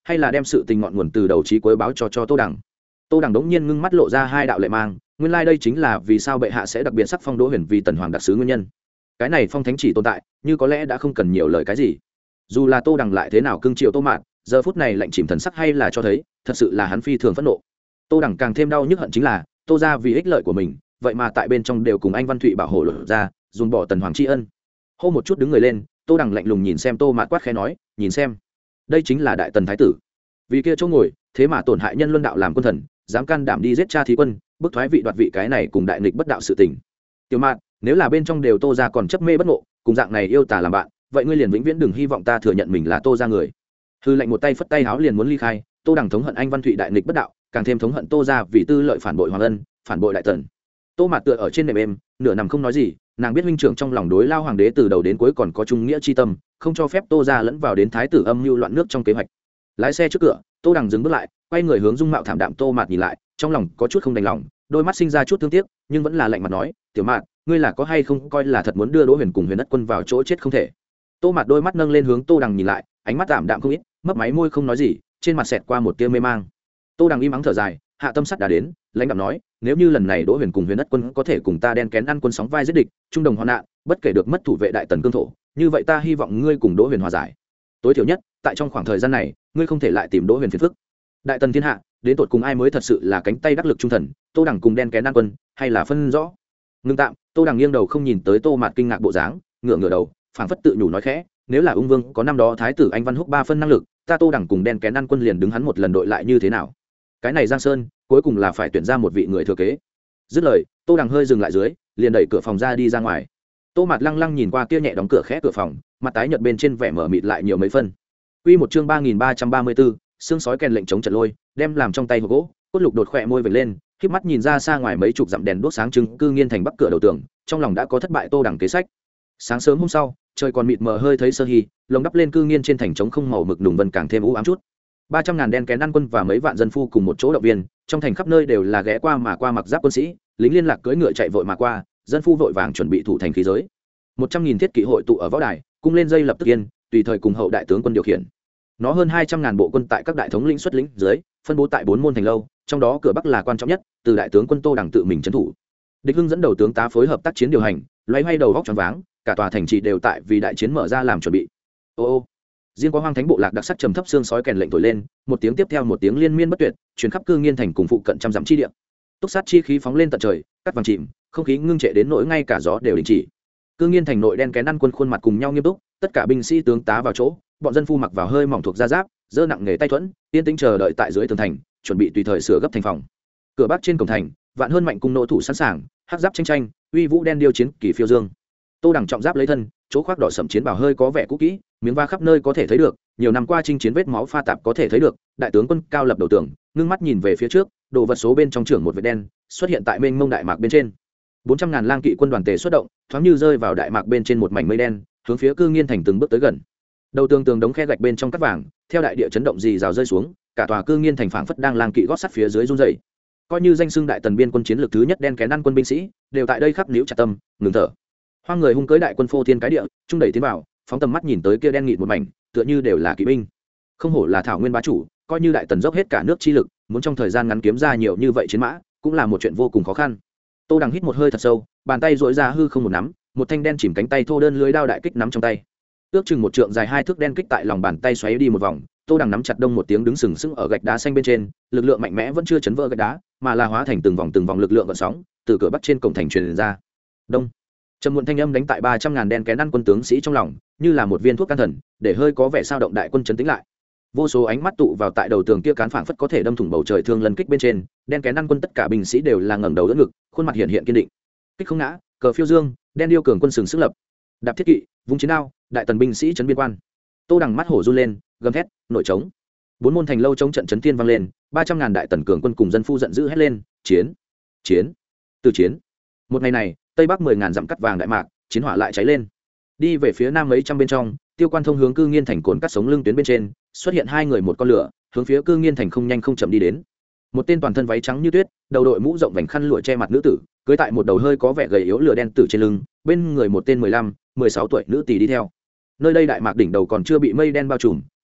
hay là đem sự tình ngọn nguồn từ đầu chí cuối báo cho cho tô đằng. Tô đằng đống nhiên ngưng mắt lộ ra hai đạo lệ mang, nguyên lai đây chính là vì sao bệ hạ sẽ đặc biệt sắc phong Đỗ Huyền vì tần hoàng đặc sứ nguyên nhân. Cái này phong thánh chỉ tồn tại, như có lẽ đã không cần nhiều lời cái gì. Dù là tô đằng lại thế nào cưng chiều tô mạn, giờ phút này lạnh chìm thần sắc hay là cho thấy thật sự là hắn phi thường phẫn nộ. Tô đằng càng thêm đau nhức hận chính là tô ra vì ích lợi của mình, vậy mà tại bên trong đều cùng anh Văn Thụy bảo hộ lột ra dùng bỏ tần hoàng tri ân. Hô một chút đứng người lên, tô đằng lạnh lùng nhìn xem tô mạn quát khẽ nói, nhìn xem đây chính là đại tần thái tử, vì kia chỗ ngồi thế mà tổn hại nhân luân đạo làm quân thần, dám can đảm đi giết cha thí quân, bức thoái vị đoạt vị, cái này cùng đại nghịch bất đạo sự tình. Tiểu mạn, nếu là bên trong đều tô ra còn chấp mê bất ngộ, cùng dạng này yêu tà làm bạn, vậy ngươi liền vĩnh viễn đừng hy vọng ta thừa nhận mình là tô ra người. Hư lệnh một tay phất tay háo liền muốn ly khai. Tô đằng thống hận anh Văn Thụy đại nghịch bất đạo, càng thêm thống hận tô ra vì tư lợi phản bội hoàng ân, phản bội đại tần. Tô mạt tựa ở trên nệm êm, nửa nằm không nói gì, nàng biết huynh trưởng trong lòng đối lao hoàng đế từ đầu đến cuối còn có trung nghĩa chi tâm, không cho phép tô ra lẫn vào đến thái tử âm mưu loạn nước trong kế hoạch. Lái xe trước cửa, tô đằng dừng bước lại, quay người hướng dung mạo thảm đạm tô mạt nhìn lại, trong lòng có chút không đành lòng, đôi mắt sinh ra chút thương tiếc, nhưng vẫn là lạnh mặt nói, tiểu mạt, ngươi là có hay không coi là thật muốn đưa Đỗ Huyền cùng Huyền Đất Quân vào chỗ chết không thể. Tô mạt đôi mắt nâng lên hướng tô đằng nhìn lại, ánh mắt tạm đạm không ít, mấp máy môi không nói gì, trên mặt xẹt qua một tia mê mang. Tô đằng im ắng thở dài, hạ tâm sắt đã đến, lãnh đạo nói, nếu như lần này Đỗ Huyền cùng Huyền Đất Quân có thể cùng ta đen kén ăn quân sóng vai giết địch, trung đồng hoạn nạn, bất kể được mất thủ vệ đại tần cương thổ, như vậy ta hy vọng ngươi cùng Đỗ Huyền hòa giải. Tối thiểu nhất, tại trong khoảng thời gian này, ngươi không thể lại tìm Đỗ Huyền phiền phức. Đại tần thiên hạ, đến tột cùng ai mới thật sự là cánh tay đắc lực trung thần, Tô đằng cùng đen kén ăn quân, hay là phân rõ? Ngưng tạm, Tô đằng nghiêng đầu không nhìn tới Tô mạt kinh ngạc bộ dáng, ngửa ngửa đầu, phảng phất tự nhủ nói khẽ, nếu là ung vương có năm đó thái tử anh Văn Húc ba phân năng lực, ta Tô đằng cùng đen kén ăn quân liền đứng hắn một lần đội lại như thế nào? Cái này Giang Sơn, cuối cùng là phải tuyển ra một vị người thừa kế. Dứt lời, Tô đằng hơi dừng lại dưới, liền đẩy cửa phòng ra đi ra ngoài. Tô mạt lăng lăng nhìn qua kia nhẹ đóng cửa khẽ cửa phòng, mặt tái nhợt bên trên vẻ mở mịt lại nhiều mấy phân. Quy một chương ba nghìn ba trăm ba mươi bốn, xương sói kèn lệnh chống trận lôi, đem làm trong tay hộp gỗ, cốt lục đột khỏe môi vểnh lên, khép mắt nhìn ra xa ngoài mấy chục dặm đèn đuốc sáng trưng cư nghiên thành bắc cửa đầu tường, trong lòng đã có thất bại Tô đằng kế sách. Sáng sớm hôm sau, trời còn mịt mờ hơi thấy sơ hi, lồng đắp lên cư nghiên trên thành trống không màu mực nùng vân càng thêm u ám chút. Ba trăm ngàn đen kén ăn quân và mấy vạn dân phu cùng một chỗ động viên, trong thành khắp nơi đều là ghé qua mà qua mặc giáp quân sĩ, lính liên lạc cưỡi ngựa chạy vội mà qua, dân phu vội vàng chuẩn bị thủ thành khí giới. Một trăm nghìn thiết kỵ hội tụ ở võ đài, cung lên dây lập tức yên, tùy thời cùng hậu đại tướng quân điều khiển. Nó hơn hai trăm ngàn bộ quân tại các đại thống lĩnh xuất lĩnh dưới, phân bố tại bốn môn thành lâu, trong đó cửa bắc là quan trọng nhất, từ đại tướng quân Tô đằng tự mình trấn thủ. Địch Hưng dẫn đầu tướng tá phối hợp tác chiến điều hành, loay hoay đầu góc choáng váng, cả tòa thành trì đều tại vì đại chiến mở ra làm chuẩn bị. Ô ô, riêng có hoang thánh bộ lạc đặc sắc trầm thấp xương sói kèn lệnh thổi lên, một tiếng tiếp theo một tiếng liên miên bất tuyệt, truyền khắp cư nghiên thành cùng phụ cận trăm dặm chi địa. Túc sát chi khí phóng lên tận trời, cắt vàng chìm, không khí ngưng trệ đến nỗi ngay cả gió đều đình chỉ. Cư nghiên thành nội đen kén ăn quân khuôn mặt cùng nhau nghiêm túc, tất cả binh sĩ tướng tá vào chỗ, bọn dân phu mặc vào hơi mỏng thuộc da giáp, dơ nặng nghề tay thuẫn, yên tĩnh chờ đợi tại dưới tường thành, chuẩn bị tùy thời sửa gấp thành phòng. Cửa bắc trên cổng thành, vạn hơn mạnh cung nỗ thủ sẵn sàng, hắc giáp tranh tranh, uy vũ đen điêu chiến kỳ phiêu dương. Tô đằng trọng giáp lấy thân, chỗ khoác đỏ sẫm chiến bào hơi có vẻ cũ kỹ, miếng va khắp nơi có thể thấy được, nhiều năm qua chinh chiến vết máu pha tạp có thể thấy được. Đại tướng quân cao lập đầu tường, ngưng mắt nhìn về phía trước, đồ vật số bên trong trưởng một vệt đen xuất hiện tại mênh mông đại mạc bên trên. Bốn trăm ngàn lang kỵ quân đoàn tề xuất động, thoáng như rơi vào đại mạc bên trên một mảnh mây đen, hướng phía cư nghiên thành từng bước tới gần. Đầu tường tường đống khe gạch bên trong cắt vàng, theo đại địa chấn động rì rào rơi xuống, cả tòa cư nghiên thành phảng phất đang lang kỵ gót sắt phía dưới run rẩy. Coi như danh xưng đại tần biên quân chiến lược thứ nhất đen kén ăn quân binh sĩ, đều tại đây khắp níu chặt tâm, ngừng thở. Hoang người hung cưỡi đại quân phô thiên cái địa, trung đẩy tiến vào, phóng tầm mắt nhìn tới kia đen nghịt một mảnh, tựa như đều là kỵ binh. Không hổ là thảo nguyên bá chủ, coi như đại tần dốc hết cả nước chi lực, muốn trong thời gian ngắn kiếm ra nhiều như vậy chiến mã, cũng là một chuyện vô cùng khó khăn. Tô đằng hít một hơi thật sâu, bàn tay duỗi ra hư không một nắm, một thanh đen chìm cánh tay thô đơn lưới đao đại kích nắm trong tay. Ước chừng một trượng dài hai thước đen kích tại lòng bàn tay xoáy đi một vòng, Tô đằng nắm chặt đông một tiếng đứng sừng sững ở gạch đá xanh bên trên, lực lượng mạnh mẽ vẫn chưa chấn vỡ gạch đá, mà là hóa thành từng vòng từng vòng lực lượng gợn sóng, từ cửa bắc trên cổng thành truyền ra. Đông, trầm muộn thanh âm đánh tại ba trăm ngàn đen kén ăn quân tướng sĩ trong lòng, như là một viên thuốc can thần, để hơi có vẻ sao động đại quân chấn tĩnh lại. Vô số ánh mắt tụ vào tại đầu tường kia cán phảng phất có thể đâm thủng bầu trời thương lần kích bên trên, đen kén ăn quân tất cả binh sĩ đều là ngẩng đầu đỡ ngực, khuôn mặt hiện hiện kiên định. Kích không ngã, cờ phiêu dương, đen điêu cường quân sừng sức lập. Đạp thiết kỵ, vung chiến đao, đại tần binh sĩ chấn biên quan. Tô đằng mắt hổ run lên, gầm thét, nội trống. Bốn môn thành lâu chống trận chấn thiên vang lên, ba trăm ngàn đại tần cường quân cùng dân phu giận dữ hét lên, chiến, chiến, từ chiến. Một ngày này, tây bắc mười ngàn dặm cắt vàng đại mạc, chiến hỏa lại cháy lên. Đi về phía nam mấy trăm bên trong, tiêu quan thông hướng cư nghiên thành cồn cắt sống lưng tuyến bên trên, xuất hiện hai người một con lửa, hướng phía cư nghiên thành không nhanh không chậm đi đến. Một tên toàn thân váy trắng như tuyết, đầu đội mũ rộng vành khăn lụa che mặt nữ tử, cưỡi tại một đầu hơi có vẻ gầy yếu lửa đen tử trên lưng, bên người một tên mười lăm, mười sáu tuổi nữ tỳ đi theo. Nơi đây đại mạc đỉnh đầu còn chưa bị mây đen bao trùm,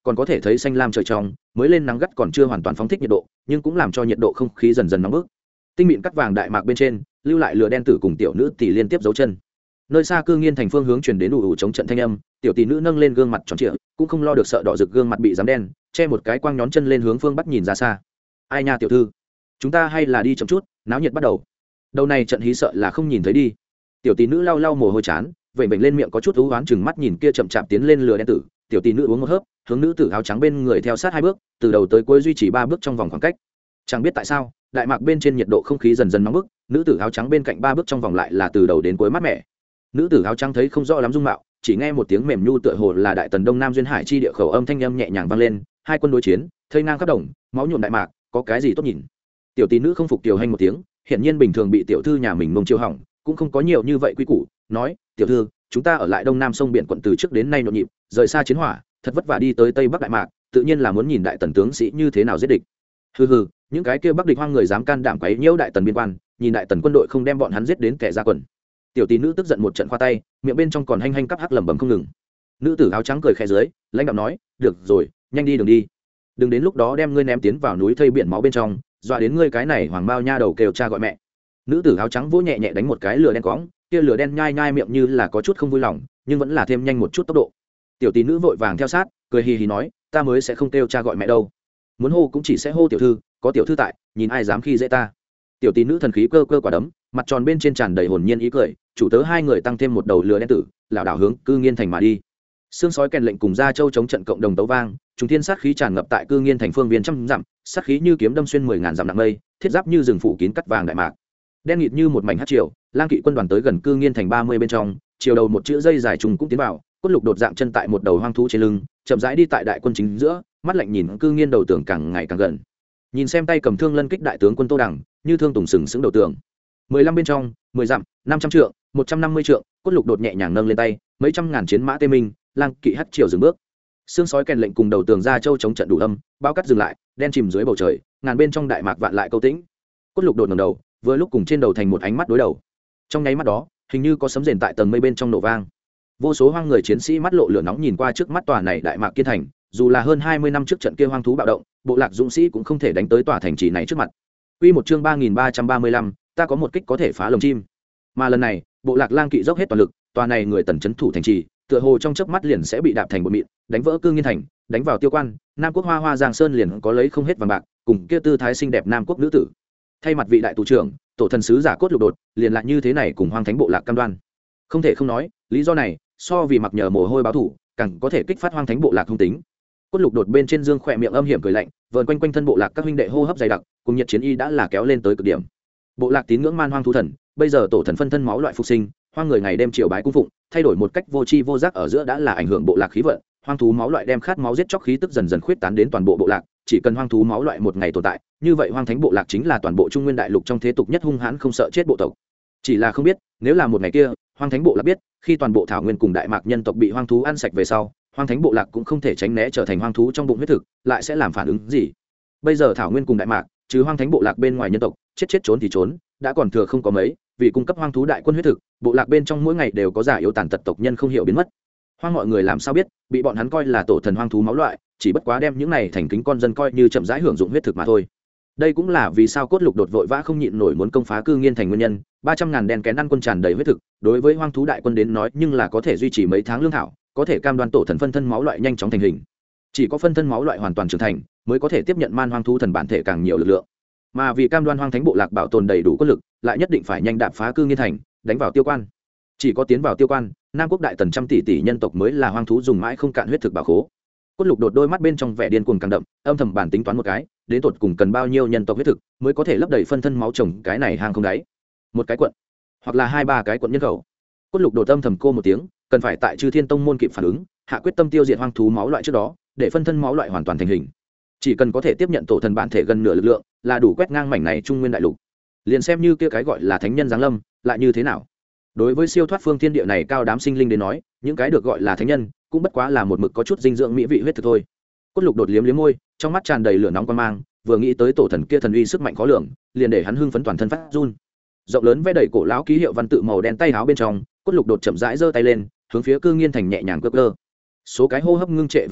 còn có thể thấy xanh lam trời trong mới lên nắng gắt còn chưa hoàn toàn phóng thích nhiệt độ, nhưng cũng làm cho nhiệt độ không khí dần dần nóng bức. Tinh mịn cắt vàng đại mạc bên trên lưu lại lửa đen tử cùng tiểu nữ tỷ liên tiếp dấu chân. Nơi xa Cư Nghiên thành phương hướng truyền đến đủ ủ chống trận thanh âm, tiểu tỷ nữ nâng lên gương mặt tròn trịa, cũng không lo được sợ đỏ rực gương mặt bị dám đen, che một cái quang nhón chân lên hướng phương bắc nhìn ra xa. Ai nha tiểu thư, chúng ta hay là đi chậm chút, náo nhiệt bắt đầu. Đầu này trận hí sợ là không nhìn thấy đi. Tiểu tỷ nữ lau lau mồ hôi chán, vểnh vểnh lên miệng có chút u uất chừng mắt nhìn kia chậm chạp tiến lên lửa đen tử. Tiểu tỷ nữ uống một hớp, hướng nữ tử áo trắng bên người theo sát hai bước, từ đầu tới cuối duy trì ba bước trong vòng khoảng cách. Chẳng biết tại sao, đại mạc bên trên nhiệt độ không khí dần dần nóng bức, nữ tử áo trắng bên cạnh ba bước trong vòng lại là từ đầu đến cuối mát mẻ. Nữ tử áo trắng thấy không rõ lắm dung mạo, chỉ nghe một tiếng mềm nhu tựa hồ là đại tần đông nam duyên hải chi địa khẩu âm thanh âm nhẹ nhàng vang lên, hai quân đối chiến, thây ngang khắp đồng, máu nhuộm đại mạc, có cái gì tốt nhìn. Tiểu tỷ nữ không phục tiểu hành một tiếng, hiển nhiên bình thường bị tiểu thư nhà mình mông chiêu hỏng, cũng không có nhiều như vậy quy củ, nói, tiểu thư, chúng ta ở lại đông nam sông biển quận từ trước đến nay nhộn nhịp, rời xa chiến hỏa, thật vất vả đi tới tây bắc đại mạc, tự nhiên là muốn nhìn đại tần tướng sĩ như thế nào giết địch. Hừ hừ, những cái kia bắc địch hoang người dám can đảm quấy nhiễu đại tần biên quan, nhìn đại tần quân đội không đem bọn hắn giết đến kẻ ra quần. Tiểu tỷ nữ tức giận một trận khoa tay, miệng bên trong còn hanh hanh cắp hắc lẩm bẩm không ngừng. Nữ tử áo trắng cười khẽ dưới, lãnh đạm nói, được rồi, nhanh đi đường đi, đừng đến lúc đó đem ngươi ném tiến vào núi thây biển máu bên trong, dọa đến ngươi cái này hoàng bao nha đầu kêu cha gọi mẹ. Nữ tử áo trắng vỗ nhẹ nhẹ đánh một cái lửa đen cóng, kia lửa đen nhai nhai miệng như là có chút không vui lòng, nhưng vẫn là thêm nhanh một chút tốc độ. Tiểu tỷ nữ vội vàng theo sát, cười hì hì nói, ta mới sẽ không kêu cha gọi mẹ đâu, muốn hô cũng chỉ sẽ hô tiểu thư, có tiểu thư tại, nhìn ai dám khi dễ ta. Tiểu tỷ nữ thần khí cơ cơ quả đấm, mặt tròn bên trên tràn đầy hồn nhiên ý cười, chủ tớ hai người tăng thêm một đầu lửa đen tử, lảo đảo hướng Cư Nghiên thành mà đi. Xương sói kèn lệnh cùng Gia Châu chống trận cộng đồng tấu vang, trùng thiên sát khí tràn ngập tại Cư Nghiên thành phương viên trăm dặm, sát khí như kiếm đâm xuyên mười ngàn dặm nặng mây, thiết giáp như rừng phủ kín cắt vàng đại mạc. Đen nghịt như một mảnh hắc triều, lang kỵ quân đoàn tới gần Cư Nghiên thành ba mươi bên trong, chiều đầu một chữ dây dài trùng cũng tiến vào, cốt lục đột dạng chân tại một đầu hoang thú trên lưng, chậm rãi đi tại đại quân chính giữa, mắt lạnh nhìn Cư Nghiên đầu tường càng ngày càng gần. Nhìn xem tay cầm thương lân kích đại tướng quân Tô Đằng, như thương tùng sừng sững đầu tường. Mười lăm bên trong, mười dặm, năm trăm trượng, một trăm năm mươi trượng, cốt lục đột nhẹ nhàng nâng lên tay, mấy trăm ngàn chiến mã tê minh, lang kỵ hất chiều dừng bước. Xương sói kèn lệnh cùng đầu tường Gia Châu chống trận đủ âm, bao cắt dừng lại, đen chìm dưới bầu trời, ngàn bên trong đại mạc vạn lại câu tĩnh. Cốt lục đột ngẩng đầu, vừa lúc cùng trên đầu thành một ánh mắt đối đầu. Trong nháy mắt đó, hình như có sấm rền tại tầng mây bên trong nổ vang. Vô số hoang người chiến sĩ mắt lộ lửa nóng nhìn qua trước mắt tòa này đại mạc kiên thành, dù là hơn hai mươi năm trước trận kia hoang thú bạo động, bộ lạc dũng sĩ cũng không thể đánh tới tòa thành trì này trước mặt. Quy một chương ba nghìn ba trăm ba mươi lăm, ta có một kích có thể phá lồng chim. Mà lần này, bộ lạc lang kỵ dốc hết toàn lực, tòa này người tần trấn thủ thành trì, tựa hồ trong chớp mắt liền sẽ bị đạp thành bột mịn, đánh vỡ Cư Nghiên thành, đánh vào Tiêu Quan, Nam Quốc Hoa Hoa Giang Sơn liền có lấy không hết vàng bạc, cùng kia tư thái xinh đẹp Nam Quốc nữ tử. Thay mặt vị đại tù trưởng, tổ thần sứ giả cốt lục đột, liền lại như thế này cùng Hoang Thánh bộ lạc cam đoan. Không thể không nói, lý do này, so vì mặc nhờ mồ hôi báo thủ, càng có thể kích phát Hoang Thánh bộ lạc hung tính. Cốt lục đột bên trên dương khỏe miệng âm hiểm cười lạnh, vờn quanh quanh thân bộ lạc các huynh đệ hô hấp dày đặc, cùng nhiệt chiến y đã là kéo lên tới cực điểm. Bộ lạc tín ngưỡng man hoang thú thần, bây giờ tổ thần phân thân máu loại phục sinh, hoang người ngày đêm triều bái cung phụng, thay đổi một cách vô tri vô giác ở giữa đã là ảnh hưởng bộ lạc khí vận, hoang thú máu loại đem khát máu giết chóc khí tức dần dần khuyết tán đến toàn bộ bộ lạc, chỉ cần hoang thú máu loại một ngày tồn tại, như vậy Hoang Thánh bộ lạc chính là toàn bộ Trung Nguyên đại lục trong thế tục nhất hung hãn không sợ chết bộ tộc. Chỉ là không biết, nếu là một ngày kia, Hoang Thánh bộ lạc biết, khi toàn bộ thảo nguyên cùng đại mạc nhân tộc bị hoang thú ăn sạch về sau, Hoang Thánh bộ lạc cũng không thể tránh né trở thành hoang thú trong bụng huyết thực, lại sẽ làm phản ứng gì? Bây giờ thảo nguyên cùng đại mạc, trừ Hoang Thánh bộ lạc bên ngoài nhân tộc, chết chết trốn thì trốn, đã còn thừa không có mấy, vì cung cấp hoang thú đại quân huyết thực, bộ lạc bên trong mỗi ngày đều có giả yếu tàn tật tộc nhân không hiểu biến mất. Hoang mọi người làm sao biết, bị bọn hắn coi là tổ thần hoang thú máu loại, chỉ bất quá đem những này thành kính con dân coi như chậm rãi hưởng dụng huyết thực mà thôi. Đây cũng là vì sao cốt lục đột vội vã không nhịn nổi muốn công phá Cư Nghiên thành nguyên nhân. Ba trăm ngàn đen kén ăn quân tràn đầy huyết thực, đối với hoang thú đại quân đến nói nhưng là có thể duy trì mấy tháng lương thảo, có thể cam đoan tổ thần phân thân máu loại nhanh chóng thành hình. Chỉ có phân thân máu loại hoàn toàn trưởng thành, mới có thể tiếp nhận man hoang thú thần bản thể càng nhiều lực lượng. Mà vì cam đoan Hoang Thánh bộ lạc bảo tồn đầy đủ quân lực, lại nhất định phải nhanh đạp phá Cư Nghiên thành, đánh vào Tiêu Quan. Chỉ có tiến vào Tiêu Quan, Nam Quốc đại tần trăm tỷ tỷ nhân tộc mới là hoang thú dùng mãi không cạn huyết thực bảo khố. Cốt lục đột đôi mắt bên trong vẻ điên cuồng càng đậm, âm thầm bản tính toán một cái, đến tột cùng cần bao nhiêu nhân tộc huyết thực mới có thể lấp đầy phân thân máu chồng cái này hang không đáy. Một cái quận, hoặc là hai ba cái quận nhân khẩu. Cốt lục đột âm thầm cô một tiếng, cần phải tại Chư Thiên tông môn kịp phản ứng, hạ quyết tâm tiêu diệt hoang thú máu loại trước đó, để phân thân máu loại hoàn toàn thành hình. Chỉ cần có thể tiếp nhận tổ thần bản thể gần nửa lực lượng, là đủ quét ngang mảnh này Trung Nguyên đại lục. Liền xem như kia cái gọi là thánh nhân giáng lâm, lại như thế nào? Đối với siêu thoát phương thiên địa này cao đám sinh linh đến nói, những cái được gọi là thánh nhân cũng bất quá là một mực có chút dinh dưỡng mỹ vị huyết thực thôi. Cốt lục đột liếm liếm môi, trong mắt tràn đầy lửa nóng quan mang, vừa nghĩ tới tổ thần kia thần uy sức mạnh khó lường, liền để hắn hưng phấn toàn thân phát run. Rộng lớn vẽ đầy cổ lão ký hiệu văn tự màu đen tay áo bên trong, cốt lục đột chậm rãi giơ tay lên, hướng phía Cư Nghiên thành nhẹ nhàng cơ cơ. Số cái hô hấp ngưng trệ về sau,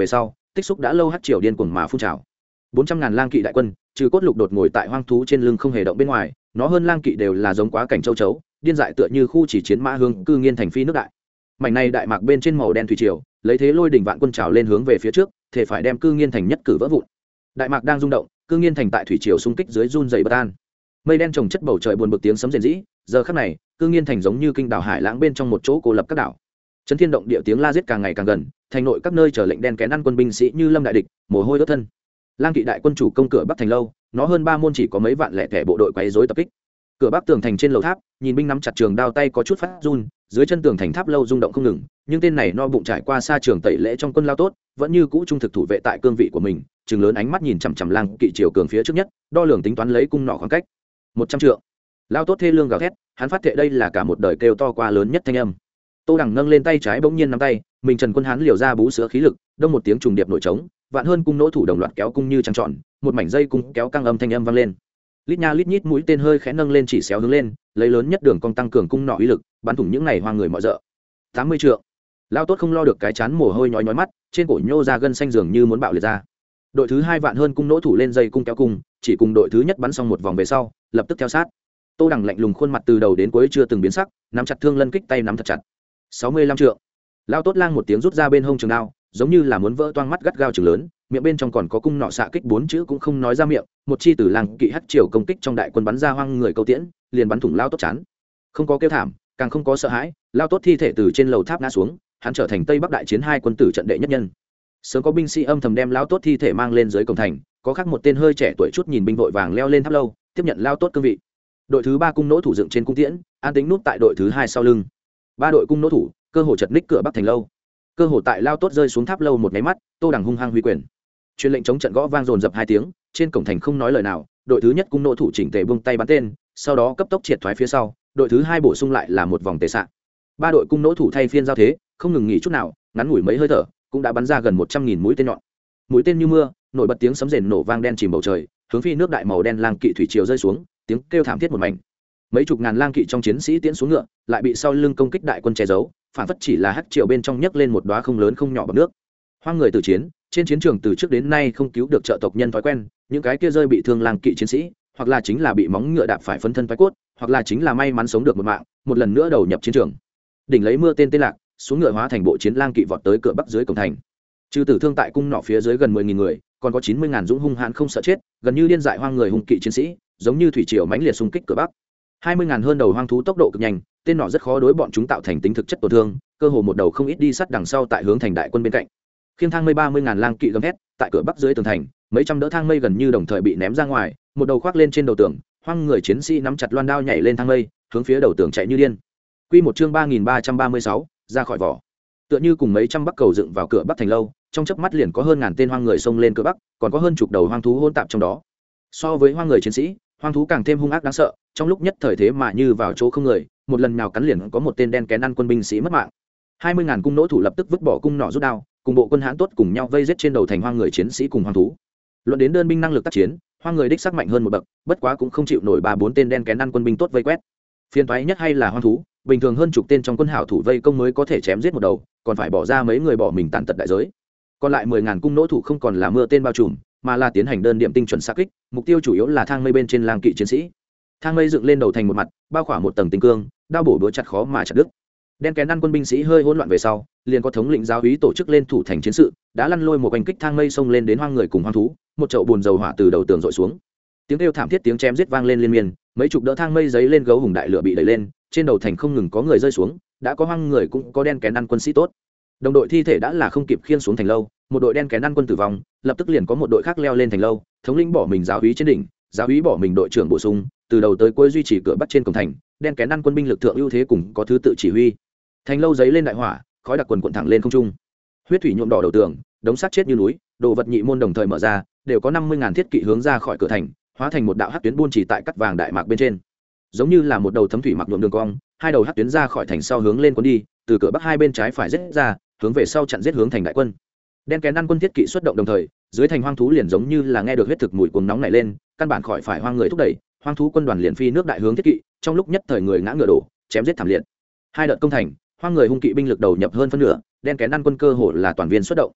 tích xúc đã lâu hát triều điên cuồng mà phun trào. Bốn trăm ngàn lang kỵ đại quân, trừ cốt lục đột ngồi tại hoang thú trên lưng không hề động bên ngoài, nó hơn lang kỵ đều là giống quá cảnh châu chấu, điên dại tựa như khu chỉ chiến mã hương cư nghiên thành phi nước đại. Mảnh này đại mạc bên trên màu đen thủy triều, lấy thế lôi đỉnh vạn quân trào lên hướng về phía trước, thể phải đem cư nghiên thành nhất cử vỡ vụn. Đại mạc đang rung động, cư nghiên thành tại thủy triều xung kích dưới run dày bất an. Mây đen trồng chất bầu trời buồn bực tiếng sấm rền rĩ, giờ khắc này, cư nghiên thành giống như kinh đảo hải lãng bên trong một chỗ cô lập các đảo. Chấn thiên động địa tiếng la giết càng ngày càng gần, thành nội các nơi chờ lệnh đen kén ăn quân binh sĩ như lâm đại địch, mồ hôi ướt thân. Lang kỵ đại quân chủ công cửa bắc thành lâu, nó hơn ba môn chỉ có mấy vạn lẻ thẻ bộ đội quấy rối tập kích. Cửa bắc tường thành trên lầu tháp, nhìn binh nắm chặt trường đao tay có chút phát run, dưới chân tường thành tháp lâu rung động không ngừng, nhưng tên này no bụng trải qua xa trường tẩy lễ trong quân lao tốt, vẫn như cũ trung thực thủ vệ tại cương vị của mình, trừng lớn ánh mắt nhìn chằm chằm lang kỵ triều cường phía trước nhất, đo lường tính toán lấy cung nọ khoảng cách một trăm trượng. Lao tốt thê lương gào thét, hắn phát thệ đây là cả một đời kêu to qua lớn nhất thanh âm. Tô Đằng nâng lên tay trái bỗng nhiên nắm tay, mình Trần Quân hắn liều ra bú sữa khí lực, đông một tiếng trùng điệp nổi trống, vạn hơn cung nỗ thủ đồng loạt kéo cung như trăng tròn, một mảnh dây cung kéo căng âm thanh âm vang lên. Lít nha lít nhít mũi tên hơi khẽ nâng lên chỉ xéo hướng lên, lấy lớn nhất đường cong tăng cường cung nọ uy lực, bắn thủng những này hoang người mọi dợ. tám mươi trượng. Lao tốt không lo được cái chán mồ hôi nhói nhói mắt, trên cổ nhô ra gân xanh dường như muốn bạo liệt ra. Đội thứ hai vạn hơn cung nỗ thủ lên dây cung kéo cung, chỉ cùng đội thứ nhất bắn xong một vòng về sau, lập tức theo sát. Tô Đằng lạnh lùng khuôn mặt từ đầu đến cuối chưa từng biến sắc, nắm chặt thương lân kích tay nắm thật chặt. sáu mươi lăm trượng. Lao tốt lang một tiếng rút ra bên hông trường đao, giống như là muốn vỡ toang mắt gắt gao trường lớn, miệng bên trong còn có cung nọ xạ kích bốn chữ cũng không nói ra miệng, một chi tử lang kỵ hắc triều công kích trong đại quân bắn ra hoang người câu tiễn, liền bắn thủng Lao tốt chán. Không có kêu thảm, càng không có sợ hãi, Lao tốt thi thể từ trên lầu tháp ngã xuống, hắn trở thành Tây Bắc đại chiến hai quân tử trận đệ nhất nhân. Sớm có binh sĩ âm thầm đem Lao tốt thi thể mang lên dưới cổng thành, có khác một tên hơi trẻ tuổi chút nhìn binh vội vàng leo lên tháp lâu, tiếp nhận Lao tốt cương vị. Đội thứ ba cung nỗ thủ dựng trên cung tiễn, an tính nút tại đội thứ hai sau lưng. Ba đội cung nỗ thủ, cơ hồ chật ních cửa bắc thành lâu. Cơ hồ tại Lao tốt rơi xuống tháp lâu một máy mắt, Tô Đằng hung hăng huy quyền. Truyền lệnh chống trận gõ vang dồn dập hai tiếng, trên cổng thành không nói lời nào, đội thứ nhất cung nỗ thủ chỉnh tề buông tay bắn tên, sau đó cấp tốc triệt thoái phía sau, đội thứ hai bổ sung lại là một vòng tề xạ. Ba đội cung nỗ thủ thay phiên giao thế, không ngừng nghỉ chút nào, ngắn ngủi mấy hơi thở, cũng đã bắn ra gần một trăm nghìn mũi tên nhọn. Mũi tên như mưa, nổi bật tiếng sấm rền nổ vang đen chìm bầu trời, hướng phi nước đại màu đen lang kỵ thủy triều rơi xuống, tiếng kêu thảm thiết một mảnh. Mấy chục ngàn lang kỵ trong chiến sĩ tiến xuống ngựa, lại bị sau lưng công kích đại quân che giấu, phản phất chỉ là hắc triều bên trong nhấc lên một đóa không lớn không nhỏ bằng nước. Hoang người từ chiến, trên chiến trường từ trước đến nay không cứu được trợ tộc nhân thói quen, những cái kia rơi bị thương lang kỵ chiến sĩ, hoặc là chính là bị móng ngựa đạp phải phấn thân phái cốt, hoặc là chính là may mắn sống được một mạng, một lần nữa đầu nhập chiến trường. Đỉnh lấy mưa tên tên lạc, xuống ngựa hóa thành bộ chiến lang kỵ vọt tới cửa bắc dưới cổng thành. Trừ tử thương tại cung nọ phía dưới gần mười nghìn người, còn có chín mươi ngàn dũng hung hãn không sợ chết, gần như điên dại hoang người hung kỵ chiến sĩ, giống như thủy triều mãnh liệt xung kích cửa bắc. hai mươi ngàn hơn đầu hoang thú tốc độ cực nhanh, tên nọ rất khó đối bọn chúng tạo thành tính thực chất tổn thương, cơ hồ một đầu không ít đi sát đằng sau tại hướng thành đại quân bên cạnh. Khiêng thang mây ba mươi ngàn lang kỵ gầm hét, tại cửa bắc dưới tường thành, mấy trăm đỡ thang mây gần như đồng thời bị ném ra ngoài, một đầu khoác lên trên đầu tường, hoang người chiến sĩ nắm chặt loan đao nhảy lên thang mây, hướng phía đầu tường chạy như điên. Quy một chương ba nghìn ba trăm ba mươi sáu, ra khỏi vỏ. Tựa như cùng mấy trăm bắc cầu dựng vào cửa bắc thành lâu, trong chớp mắt liền có hơn ngàn tên hoang người xông lên cửa bắc, còn có hơn chục đầu hoang thú hỗn tạp trong đó. So với hoang người chiến sĩ, hoang thú càng thêm hung ác đáng sợ, trong lúc nhất thời thế mà như vào chỗ không người, một lần nào cắn liền có một tên đen kén ăn quân binh sĩ mất mạng. hai mươi ngàn cung nỗ thủ lập tức vứt bỏ cung nỏ rút đao, cùng bộ quân hãn tốt cùng nhau vây giết trên đầu thành hoang người chiến sĩ cùng hoang thú. Luận đến đơn binh năng lực tác chiến, hoang người đích sắc mạnh hơn một bậc, bất quá cũng không chịu nổi ba bốn tên đen kén ăn quân binh tốt vây quét. Phiên toái nhất hay là hoang thú, bình thường hơn chục tên trong quân hảo thủ vây công mới có thể chém giết một đầu, còn phải bỏ ra mấy người bỏ mình tàn tật đại giới. Còn lại mười ngàn cung nỗ thủ không còn là mưa tên bao trùm, mà là tiến hành đơn điểm tinh chuẩn xạ kích, mục tiêu chủ yếu là thang mây bên trên lang kỵ chiến sĩ. Thang mây dựng lên đầu thành một mặt, bao khỏa một tầng tinh cương, đao bổ đũa chặt khó mà chặt đứt. Đen kén ăn quân binh sĩ hơi hỗn loạn về sau, liền có thống lĩnh giáo úy tổ chức lên thủ thành chiến sự, đã lăn lôi một oanh kích thang mây xông lên đến hoang người cùng hoang thú, một chậu buồn dầu hỏa từ đầu tường dội xuống. Tiếng kêu thảm thiết tiếng chém giết vang lên liên miên, mấy chục đỡ thang mây giấy lên gấu hùng đại lửa bị đẩy lên, trên đầu thành không ngừng có người rơi xuống, đã có hoang người cũng có đen kén ăn quân sĩ tốt. Đồng đội thi thể đã là không kịp khiêng xuống thành lâu, một đội đen kén ăn quân tử vong, lập tức liền có một đội khác leo lên thành lâu, thống lĩnh bỏ mình giáo úy trên đỉnh, giáo úy bỏ mình đội trưởng bổ sung, từ đầu tới cuối duy trì cửa bắc trên cổng thành, đen kén ăn quân binh lực thượng ưu thế cùng có thứ tự chỉ huy. Thành lâu giấy lên đại hỏa, khói đặc quần quần thẳng lên không trung, huyết thủy nhuộm đỏ đầu tường, đống xác chết như núi, đồ vật nhị môn đồng thời mở ra, đều có năm mươi ngàn thiết kỵ hướng ra khỏi cửa thành, hóa thành một đạo hắc tuyến buôn chỉ tại cắt vàng đại mạc bên trên, giống như là một đầu thấm thủy mặc nhuộm đường cong, hai đầu hắc tuyến ra khỏi thành sau hướng lên quân đi, từ cửa bắc hai bên trái phải giết ra, hướng về sau chặn giết hướng thành đại quân. Đen kén ăn quân thiết kỵ xuất động đồng thời, dưới thành hoang thú liền giống như là nghe được huyết thực mùi cuồng nóng này lên, căn bản khỏi phải hoang người thúc đẩy, hoang thú quân đoàn liền phi nước đại hướng thiết kỵ, trong lúc nhất thời người ngã ngựa đổ, chém giết thảm liệt. Hai đợt công thành, hoang người hung kỵ binh lực đầu nhập hơn phân nửa, đen kén ăn quân cơ hồ là toàn viên xuất động.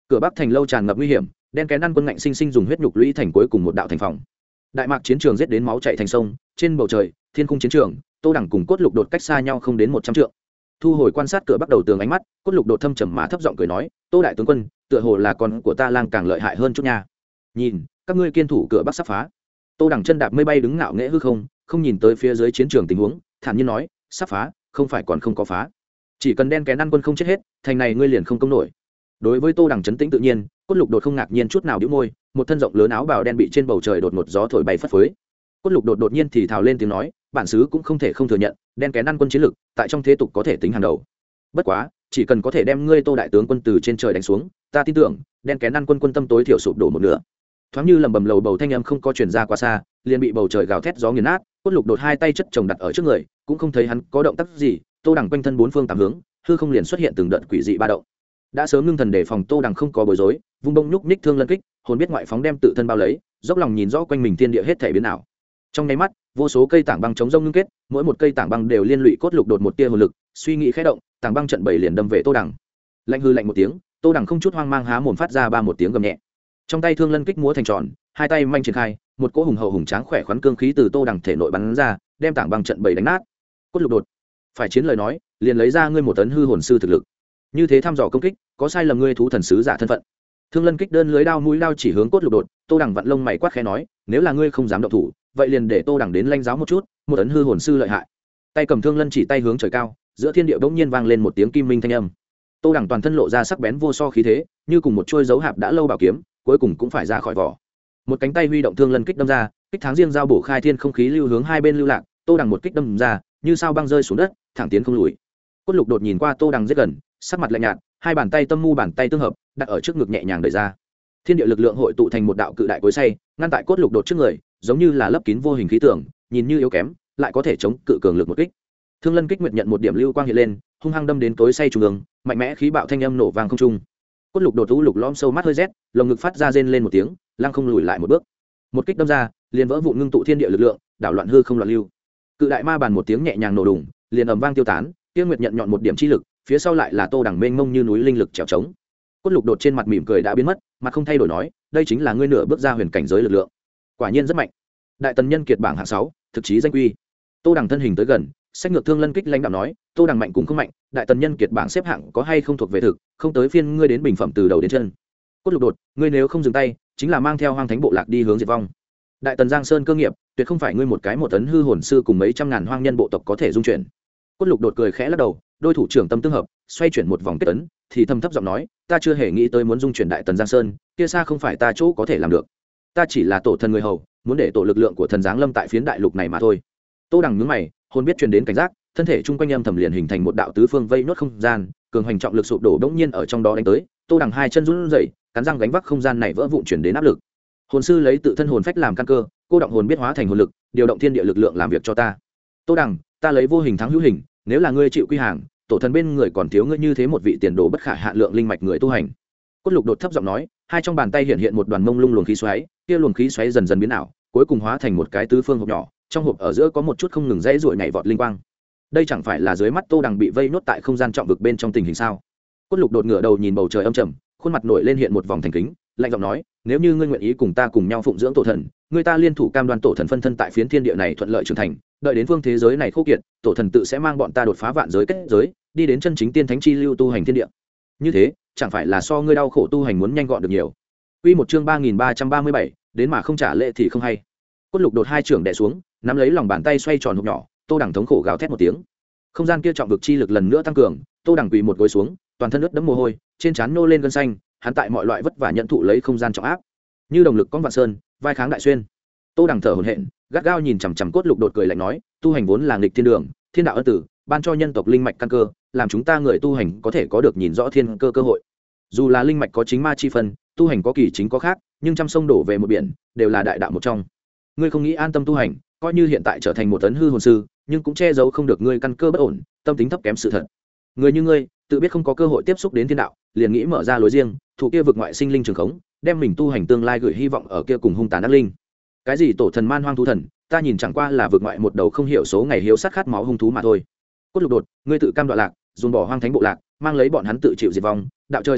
Cửa Bắc thành lâu tràn ngập nguy hiểm, đen kén ăn quân ngạnh sinh sinh dùng huyết nhục lũy thành cuối cùng một đạo thành phòng. Đại mạc chiến trường giết đến máu chảy thành sông, trên bầu trời, thiên khung chiến trường, Tô Đẳng cùng Cốt Lục đột cách xa nhau không đến một trăm trượng. Thu hồi quan sát cửa Bắc đầu tường ánh mắt, Cốt Lục đột thâm trầm mà thấp giọng cười nói, "Tô đại tướng quân, tựa hồ là con của ta lang càng lợi hại hơn chút nha. Nhìn, các ngươi kiên thủ cửa Bắc sắp phá." Tô Đẳng chân đạp mây bay đứng ngạo nghễ hư không, không nhìn tới phía dưới chiến trường tình huống, thản nhiên nói, "Sắp phá, không phải còn không có phá. Chỉ cần đen kén ăn quân không chết hết, thành này ngươi liền không công nổi." Đối với Tô Đẳng trấn tĩnh tự nhiên, Cốt Lục đột không ngạc nhiên chút nào bĩu môi, một thân rộng lớn áo bào đen bị trên bầu trời đột ngột gió thổi bay phất phới. Cốt Lục đột đột nhiên thì thào lên tiếng nói, bản xứ cũng không thể không thừa nhận, đen kén ăn quân chiến lực tại trong thế tục có thể tính hàng đầu. Bất quá, chỉ cần có thể đem ngươi Tô đại tướng quân từ trên trời đánh xuống, ta tin tưởng, đen kén ăn quân quân tâm tối thiểu sụp đổ một nửa. Thoáng như lầm bầm lầu bầu thanh âm không có truyền ra quá xa, liền bị bầu trời gào thét gió nghiền nát. Cốt Lục đột hai tay chất chồng đặt ở trước người, cũng không thấy hắn có động tác gì. Tô Đẳng quanh thân bốn phương tám hướng, hư không liền xuất hiện từng đợt quỷ dị ba động. Đã sớm ngưng thần để phòng Tô Đẳng không có bối rối, vung bông nhúc nhích thương lân kích, hồn biết ngoại phóng đem tự thân bao lấy, dốc lòng nhìn rõ quanh mình thiên địa hết thảy biến ảo. Trong nháy mắt, vô số cây tảng băng chống rông ngưng kết, mỗi một cây tảng băng đều liên lụy Cốt Lục đột một tia hồn lực, suy nghĩ khẽ động, tảng băng trận bảy liền đâm về Tô Đẳng. Lạnh hư lạnh một tiếng, Tô Đẳng không chút hoang mang há mồm phát ra ba một tiếng gầm nhẹ. Trong tay thương lân kích múa thành tròn, hai tay manh triển khai, một cỗ hùng hậu hùng tráng khỏe khoắn cương khí từ Tô Đẳng thể nội bắn ra, đem tảng băng trận bảy đánh nát. Cốt Lục đột, phải chiến lời nói, liền lấy ra ngươi một tấn hư hồn sư thực lực. Như thế thăm dò công kích, có sai lầm ngươi thú thần sứ giả thân phận. Thương lân kích đơn lưới đao mũi đao chỉ hướng Cốt Lục đột, Tô Đẳng vặn lông mày quát khẽ nói, nếu là ngươi không dám động thủ, vậy liền để Tô Đẳng đến lanh giáo một chút, một tấn hư hồn sư lợi hại. Tay cầm thương lân chỉ tay hướng trời cao, giữa thiên địa bỗng nhiên vang lên một tiếng kim minh thanh âm. Tô Đẳng toàn thân lộ ra sắc bén vô so khí thế, như cùng một chuôi dấu hạp đã lâu bảo kiếm, cuối cùng cũng phải ra khỏi vỏ. Một cánh tay huy động thương lân kích đâm ra, kích tháng riêng giao bổ khai thiên không khí lưu hướng hai bên lưu lạc. Tô Đẳng một kích đâm ra, như sao băng rơi xuống đất, thẳng tiến không lùi. Cốt Lục đột nhìn qua Tô Đẳng rất gần, sắc mặt lạnh nhạt, hai bàn tay tâm mu bàn tay tương hợp, đặt ở trước ngực nhẹ nhàng đẩy ra. Thiên địa lực lượng hội tụ thành một đạo cự đại cối xay, ngăn tại Cốt Lục đột trước người, giống như là lấp kín vô hình khí tượng, nhìn như yếu kém, lại có thể chống cự cường lực một kích. Thương lân kích nguyệt nhận một điểm lưu quang hiện lên, hung hăng đâm đến cối xay trung ương, mạnh mẽ khí bạo thanh âm nổ vang không trung. Cốt Lục đột u lục lõm sâu mắt hơi rét, lồng ngực phát ra rên lên một tiếng, lăng không lùi lại một bước. Một kích đâm ra, liền vỡ vụn ngưng tụ thiên địa lực lượng, đảo loạn hư không loạn lưu. Cự đại ma bàn một tiếng nhẹ nhàng nổ đùng, liền ầm vang tiêu tán, Tiêu Nguyệt nhận nhọn một điểm chi lực, phía sau lại là Tô Đẳng mênh mông như núi linh lực trèo trống. Cốt Lục đột trên mặt mỉm cười đã biến mất, mặt không thay đổi nói, đây chính là ngươi nửa bước ra huyền cảnh giới lực lượng, quả nhiên rất mạnh. Đại tần nhân kiệt bảng hạng sáu, thực chí danh quy. Tô Đẳng thân hình tới gần, sách ngược thương lân kích lãnh đạo nói, Tô Đẳng mạnh cũng không mạnh, đại tần nhân kiệt bảng xếp hạng có hay không thuộc về thực, không tới phiên ngươi đến bình phẩm từ đầu đến chân. Cốt Lục đột, ngươi nếu không dừng tay, chính là mang theo hoang thánh bộ lạc đi hướng diệt vong. Đại tần Giang Sơn cơ nghiệp, tuyệt không phải ngươi một cái một tấn hư hồn sư cùng mấy trăm ngàn hoang nhân bộ tộc có thể dung chuyển. Cốt Lục đột cười khẽ lắc đầu, đôi thủ trưởng tâm tương hợp, xoay chuyển một vòng kết ấn, thì thầm thấp giọng nói, ta chưa hề nghĩ tới muốn dung chuyển đại tần Giang Sơn, kia xa không phải ta chỗ có thể làm được. Ta chỉ là tổ thần người hầu, muốn để tổ lực lượng của thần giáng lâm tại phiến đại lục này mà thôi. Tô Đẳng nhướng mày, hồn biết truyền đến cảnh giác, thân thể chung quanh âm thầm liền hình thành một đạo tứ phương vây nốt không gian, cường hành trọng lực sụp đổ bỗng nhiên ở trong đó đánh tới. Tô Đẳng hai chân run rẩy, cắn răng gánh vác không gian này vỡ vụn truyền đến áp lực. Hồn sư lấy tự thân hồn phách làm căn cơ, cô động hồn biết hóa thành hồn lực, điều động thiên địa lực lượng làm việc cho ta. Tô Đẳng, ta lấy vô hình thắng hữu hình, nếu là ngươi chịu quy hàng, tổ thần bên người còn thiếu ngươi như thế một vị tiền đồ bất khả hạn lượng linh mạch người tu hành. Cốt Lục đột thấp giọng nói, hai trong bàn tay hiện hiện một đoàn mông lung luồng khí xoáy, kia luồng khí xoáy dần dần biến ảo, cuối cùng hóa thành một cái tứ phương hộp nhỏ, trong hộp ở giữa có một chút không ngừng rẽ ruổi nhảy vọt linh quang. Đây chẳng phải là dưới mắt Tô Đẳng bị vây nốt tại không gian trọng vực bên trong tình hình sao? Cốt Lục đột ngửa đầu nhìn bầu trời âm trầm, khuôn mặt nổi lên hiện một vòng thành kính, lạnh giọng nói, nếu như ngươi nguyện ý cùng ta cùng nhau phụng dưỡng tổ thần, người ta liên thủ cam đoan tổ thần phân thân tại phiến thiên địa này thuận lợi trưởng thành, đợi đến phương thế giới này khô kiệt, tổ thần tự sẽ mang bọn ta đột phá vạn giới kết giới, đi đến chân chính tiên thánh chi lưu tu hành thiên địa. Như thế, chẳng phải là so ngươi đau khổ tu hành muốn nhanh gọn được nhiều. Quy một chương ba nghìn ba trăm ba mươi bảy, đến mà không trả lệ thì không hay. Cốt Lục đột hai trưởng đè xuống, nắm lấy lòng bàn tay xoay tròn hộp nhỏ, Tô Đẳng thống khổ gào thét một tiếng. Không gian kia trọng vực chi lực lần nữa tăng cường, Tô Đẳng quỳ một gối xuống, toàn thân ướt đẫm mồ hôi, trên trán nô lên gân xanh, hắn tại mọi loại vất vả nhận thụ lấy không gian trọng áp. Như đồng lực con vạn sơn, vai kháng đại xuyên. Tô Đẳng thở hổn hển, gắt gao nhìn chằm chằm Cốt Lục đột cười lạnh nói, tu hành vốn là nghịch thiên đường, thiên đạo ân tử, ban cho nhân tộc linh mạch căn cơ, làm chúng ta người tu hành có thể có được nhìn rõ thiên cơ cơ hội. Dù là linh mạch có chính ma chi phân, tu hành có kỳ chính có khác, nhưng trăm sông đổ về một biển, đều là đại đạo một trong. Ngươi không nghĩ an tâm tu hành, coi như hiện tại trở thành một tấn hư hồn sư, nhưng cũng che giấu không được ngươi căn cơ bất ổn, tâm tính thấp kém sự thật. Người như ngươi, tự biết không có cơ hội tiếp xúc đến thiên đạo, liền nghĩ mở ra lối riêng, thủ kia vực ngoại sinh linh trường khống, đem mình tu hành tương lai gửi hy vọng ở kia cùng hung tàn ác linh. Cái gì tổ thần man hoang thú thần, ta nhìn chẳng qua là vực ngoại một đầu không hiểu số ngày hiếu sát khát máu hung thú mà thôi. Cốt Lục đột, ngươi tự cam đoạn lạc, dùng bỏ hoang thánh bộ lạc, mang lấy bọn hắn tự chịu diệt vong, đạo chơi sáng tỏ,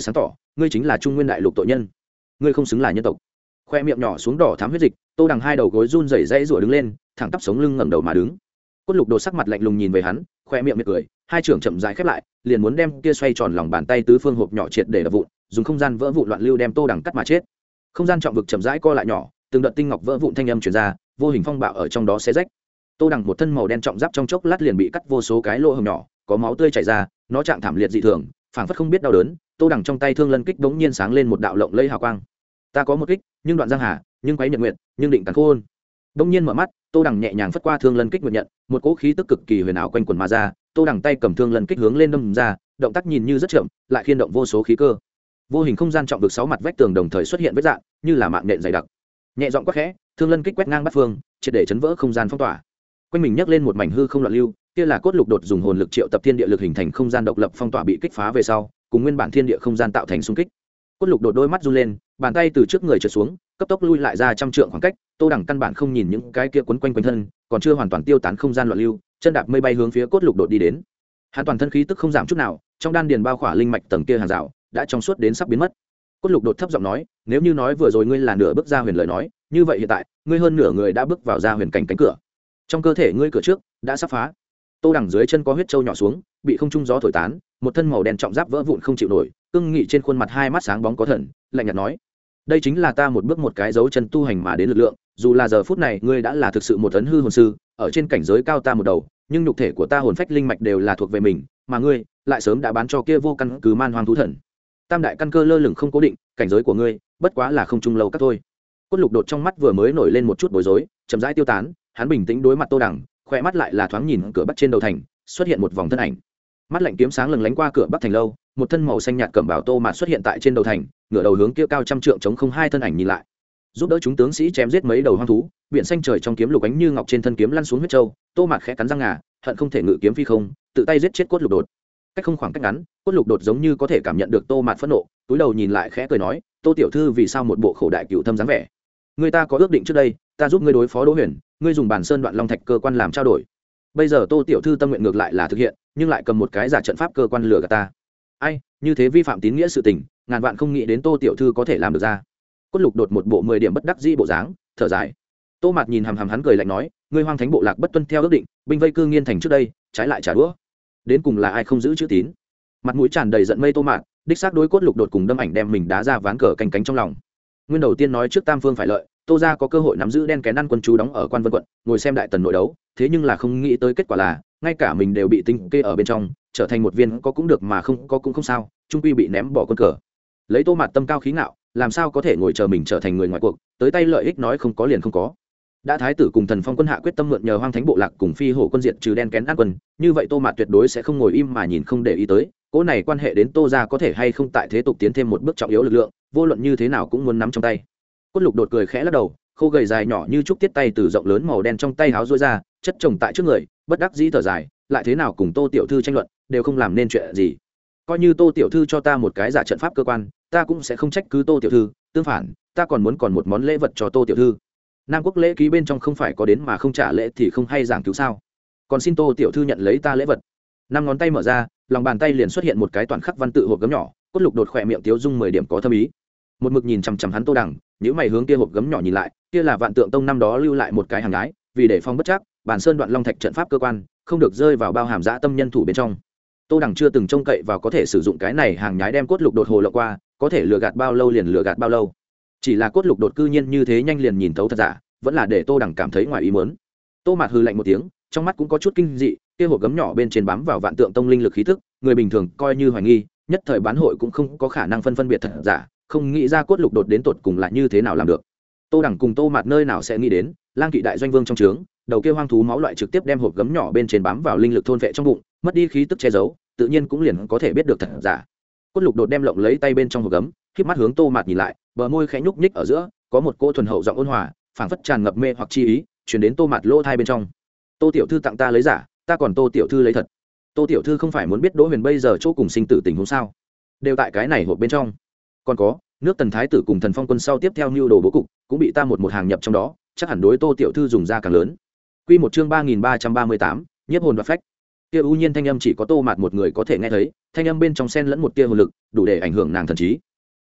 ngươi chính là trung nguyên đại lục tội nhân, ngươi không xứng là nhân tộc. Khoe miệng nhỏ xuống đỏ thắm huyết dịch, Tô Đằng hai đầu gối run rẩy rãy rủa đứng lên, thẳng tắp sống lưng ngẩng đầu mà đứng. Cốt Lục Đột sắc mặt lạnh lùng nhìn về hắn, khoe miệng miệt cười, hai trưởng chậm rãi khép lại, liền muốn đem kia xoay tròn lòng bàn tay tứ phương hộp nhỏ triệt để đập vụn, dùng không gian vỡ vụn loạn lưu đem Tô Đằng cắt mà chết. Không gian trọng vực chậm rãi co lại nhỏ, từng đợt tinh ngọc vỡ vụn thanh âm truyền ra, vô hình phong bạo ở trong đó xé rách. Tô Đằng một thân màu đen trọng giáp trong chốc lát liền bị cắt vô số cái lỗ hổng nhỏ, có máu tươi chảy ra, nó trạng thảm liệt dị thường, phảng phất không biết đau đớn. Tô Đằng trong tay thương lân kích bỗng nhiên sáng lên một đạo lộng lẫy hào quang. Ta có một kích, nhưng đoạn giang hà, nhưng quấy nhật nguyện, nhưng định cắn khôn. Bỗng nhiên mở mắt, Tô Đằng nhẹ nhàng phất qua thương lân kích nguyện nhận, một cỗ khí tức cực kỳ huyền ảo quanh quần mà ra. Tô Đằng tay cầm thương lân kích hướng lên đâm ra, động tác nhìn như rất chậm, lại khiên động vô số khí cơ. Vô hình không gian trọng vực sáu mặt vách tường đồng thời xuất hiện vết dạng, như là mạng nhện dày đặc. Nhẹ giọng quát khẽ, thương lân kích quét ngang bát phương, triệt để chấn vỡ không gian phong tỏa. Quanh mình nhấc lên một mảnh hư không loạn lưu, kia là Cốt Lục Đột dùng hồn lực triệu tập thiên địa lực hình thành không gian độc lập phong tỏa bị kích phá về sau, cùng nguyên bản thiên địa không gian tạo thành xung kích. Cốt Lục Đột đôi mắt run lên, bàn tay từ trước người trượt xuống, cấp tốc lui lại ra trăm trượng khoảng cách. Tô Đằng căn bản không nhìn những cái kia quấn quanh quanh thân, còn chưa hoàn toàn tiêu tán không gian loạn lưu, chân đạp mây bay hướng phía Cốt Lục Đột đi đến. Hắn toàn thân khí tức không giảm chút nào, trong đan điền bao khỏa linh mạch tầng kia hàng rào đã trong suốt đến sắp biến mất. Cốt Lục Đột thấp giọng nói, nếu như nói vừa rồi ngươi là nửa bước ra huyền lời nói, như vậy hiện tại ngươi hơn nửa người đã bước vào ra huyền cảnh cánh cửa. Trong cơ thể ngươi cửa trước đã sắp phá. Tô Đằng dưới chân có huyết châu nhỏ xuống, bị không trung gió thổi tán, một thân màu đen trọng giáp vỡ vụn không chịu nổi, cương nghị trên khuôn mặt hai mắt sáng bóng có thần, lạnh nhạt nói, đây chính là ta một bước một cái dấu chân tu hành mà đến lực lượng, dù là giờ phút này ngươi đã là thực sự một tấn hư hồn sư, ở trên cảnh giới cao ta một đầu, nhưng nhục thể của ta hồn phách linh mạch đều là thuộc về mình, mà ngươi lại sớm đã bán cho kia vô căn cứ man hoang thú thần. Tam đại căn cơ lơ lửng không cố định, cảnh giới của ngươi bất quá là không trung lâu các thôi. Cốt Lục Đột trong mắt vừa mới nổi lên một chút bối rối, chậm rãi tiêu tán, hắn bình tĩnh đối mặt Tô Đằng, khỏe mắt lại là thoáng nhìn cửa bắc trên đầu thành, xuất hiện một vòng thân ảnh. Mắt lạnh kiếm sáng lừng lánh qua cửa bắc thành lâu, một thân màu xanh nhạt cẩm bào Tô Mạt xuất hiện tại trên đầu thành, ngửa đầu hướng kia cao trăm trượng chống không hai thân ảnh nhìn lại. Giúp đỡ chúng tướng sĩ chém giết mấy đầu hoang thú, biển xanh trời trong kiếm lục ánh như ngọc trên thân kiếm lăn xuống huyết châu, Tô Mạt khẽ cắn răng ngà, hận không thể ngự kiếm phi không, tự tay giết chết Cốt Lục Đột. Cách không khoảng cách ngắn, Cốt Lục Đột giống như có thể cảm nhận được Tô Mạt phẫn nộ, túi đầu nhìn lại khẽ cười nói, Tô tiểu thư vì sao một bộ khổ đại cựu thâm dáng vẻ? Người ta có ước định trước đây, ta giúp ngươi đối phó Đỗ Huyền, ngươi dùng bản sơn đoạn long thạch cơ quan làm trao đổi. Bây giờ Tô tiểu thư tâm nguyện ngược lại là thực hiện, nhưng lại cầm một cái giả trận pháp cơ quan lừa gạt ta. Ai, như thế vi phạm tín nghĩa sự tình, ngàn vạn không nghĩ đến Tô tiểu thư có thể làm được ra. Cốt Lục Đột một bộ mười điểm bất đắc dĩ bộ dáng, thở dài. Tô Mạt nhìn hằm hằm hắn cười lạnh nói, ngươi Hoang Thánh bộ lạc bất tuân theo ước định, binh vây cư nghiên thành trước đây, trái lại trả đũa. Đến cùng là ai không giữ chữ tín? Mặt mũi tràn đầy giận mây Tô Mạt, đích xác đối Cốt Lục Đột cùng đâm ảnh đem mình đá ra ván cờ canh cánh trong lòng. Nguyên đầu tiên nói trước Tam Phương phải lợi, Tô gia có cơ hội nắm giữ đen kén ăn quân chú đóng ở Quan Vân quận, ngồi xem đại tần nội đấu, thế nhưng là không nghĩ tới kết quả là, ngay cả mình đều bị tinh kê ở bên trong, trở thành một viên có cũng được mà không có cũng không sao, trung quy bị ném bỏ quân cờ. Lấy Tô Mạt tâm cao khí ngạo, làm sao có thể ngồi chờ mình trở thành người ngoài cuộc, tới tay lợi ích nói không có liền không có. Đã thái tử cùng Thần Phong quân hạ quyết tâm mượn nhờ Hoang Thánh bộ lạc cùng Phi Hổ quân diệt trừ đen kén ăn quân, như vậy Tô Mạt tuyệt đối sẽ không ngồi im mà nhìn không để ý tới, cỗ này quan hệ đến Tô gia có thể hay không tại thế tục tiến thêm một bước trọng yếu lực lượng, vô luận như thế nào cũng muốn nắm trong tay. Cốt Lục Đột cười khẽ lắc đầu, khô gầy dài nhỏ như trúc tiết tay từ rộng lớn màu đen trong tay háo rối ra, chất chồng tại trước người, bất đắc dĩ thở dài, lại thế nào cùng Tô tiểu thư tranh luận, đều không làm nên chuyện gì. Coi như Tô tiểu thư cho ta một cái giả trận pháp cơ quan, ta cũng sẽ không trách cứ Tô tiểu thư, tương phản, ta còn muốn còn một món lễ vật cho Tô tiểu thư. Nam Quốc lễ ký bên trong không phải có đến mà không trả lễ thì không hay giảng cứu sao? Còn xin Tô tiểu thư nhận lấy ta lễ vật. Năm ngón tay mở ra, lòng bàn tay liền xuất hiện một cái toàn khắc văn tự hộp gấm nhỏ, Cốt Lục Đột khỏe miệng tiếu dung mười điểm có thâm ý. Một mực nhìn chằm chằm hắn Tô Đằng, nếu mày hướng kia hộp gấm nhỏ nhìn lại, kia là Vạn Tượng Tông năm đó lưu lại một cái hàng gái, vì để phong bất chắc, bản sơn đoạn long thạch trận pháp cơ quan không được rơi vào bao hàm dã tâm nhân thủ bên trong. Tô Đằng chưa từng trông cậy vào có thể sử dụng cái này hàng nhái đem Cốt Lục Đột hồ lộng qua, có thể lừa gạt bao lâu liền lừa gạt bao lâu. Chỉ là Cốt Lục Đột cư nhiên như thế nhanh liền nhìn thấu thật giả, vẫn là để Tô Đằng cảm thấy ngoài ý muốn. Tô Mạt hừ lạnh một tiếng, trong mắt cũng có chút kinh dị, kia hộp gấm nhỏ bên trên bám vào Vạn Tượng Tông linh lực khí tức, người bình thường coi như hoài nghi, nhất thời bán hội cũng không có khả năng phân phân biệt thật giả, không nghĩ ra Cốt Lục Đột đến tột cùng là như thế nào làm được. Tô Đằng cùng Tô Mạt nơi nào sẽ nghĩ đến, Lang Kỵ đại doanh vương trong trướng, đầu kia hoang thú máu loại trực tiếp đem hộp gấm nhỏ bên trên bám vào linh lực thôn vệ trong bụng, mất đi khí tức che giấu, tự nhiên cũng liền có thể biết được thật giả. Cốt Lục Đột đem lộng lấy tay bên trong hộp gấm, khép mắt hướng Tô Mạt nhìn lại, bờ môi khẽ nhúc nhích ở giữa, có một cỗ thuần hậu giọng ôn hòa, phảng phất tràn ngập mê hoặc chi ý, truyền đến Tô Mạt lỗ tai bên trong. Tô tiểu thư tặng ta lấy giả, ta còn Tô tiểu thư lấy thật. Tô tiểu thư không phải muốn biết Đỗ Huyền bây giờ chỗ cùng sinh tử tình huống sao? Đều tại cái này hộp bên trong. Còn có, nước Tần thái tử cùng Thần Phong quân sau tiếp theo nưu đồ bố cục, cũng bị ta một một hàng nhập trong đó, chắc hẳn đối Tô tiểu thư dùng ra càng lớn. Quy một chương ba nghìn ba trăm ba mươi tám, nhiếp hồn đoạt phách. Kia u nhiên thanh âm chỉ có Tô Mạt một người có thể nghe thấy, thanh âm bên trong xen lẫn một tia hồn lực, đủ để ảnh hưởng nàng thần trí.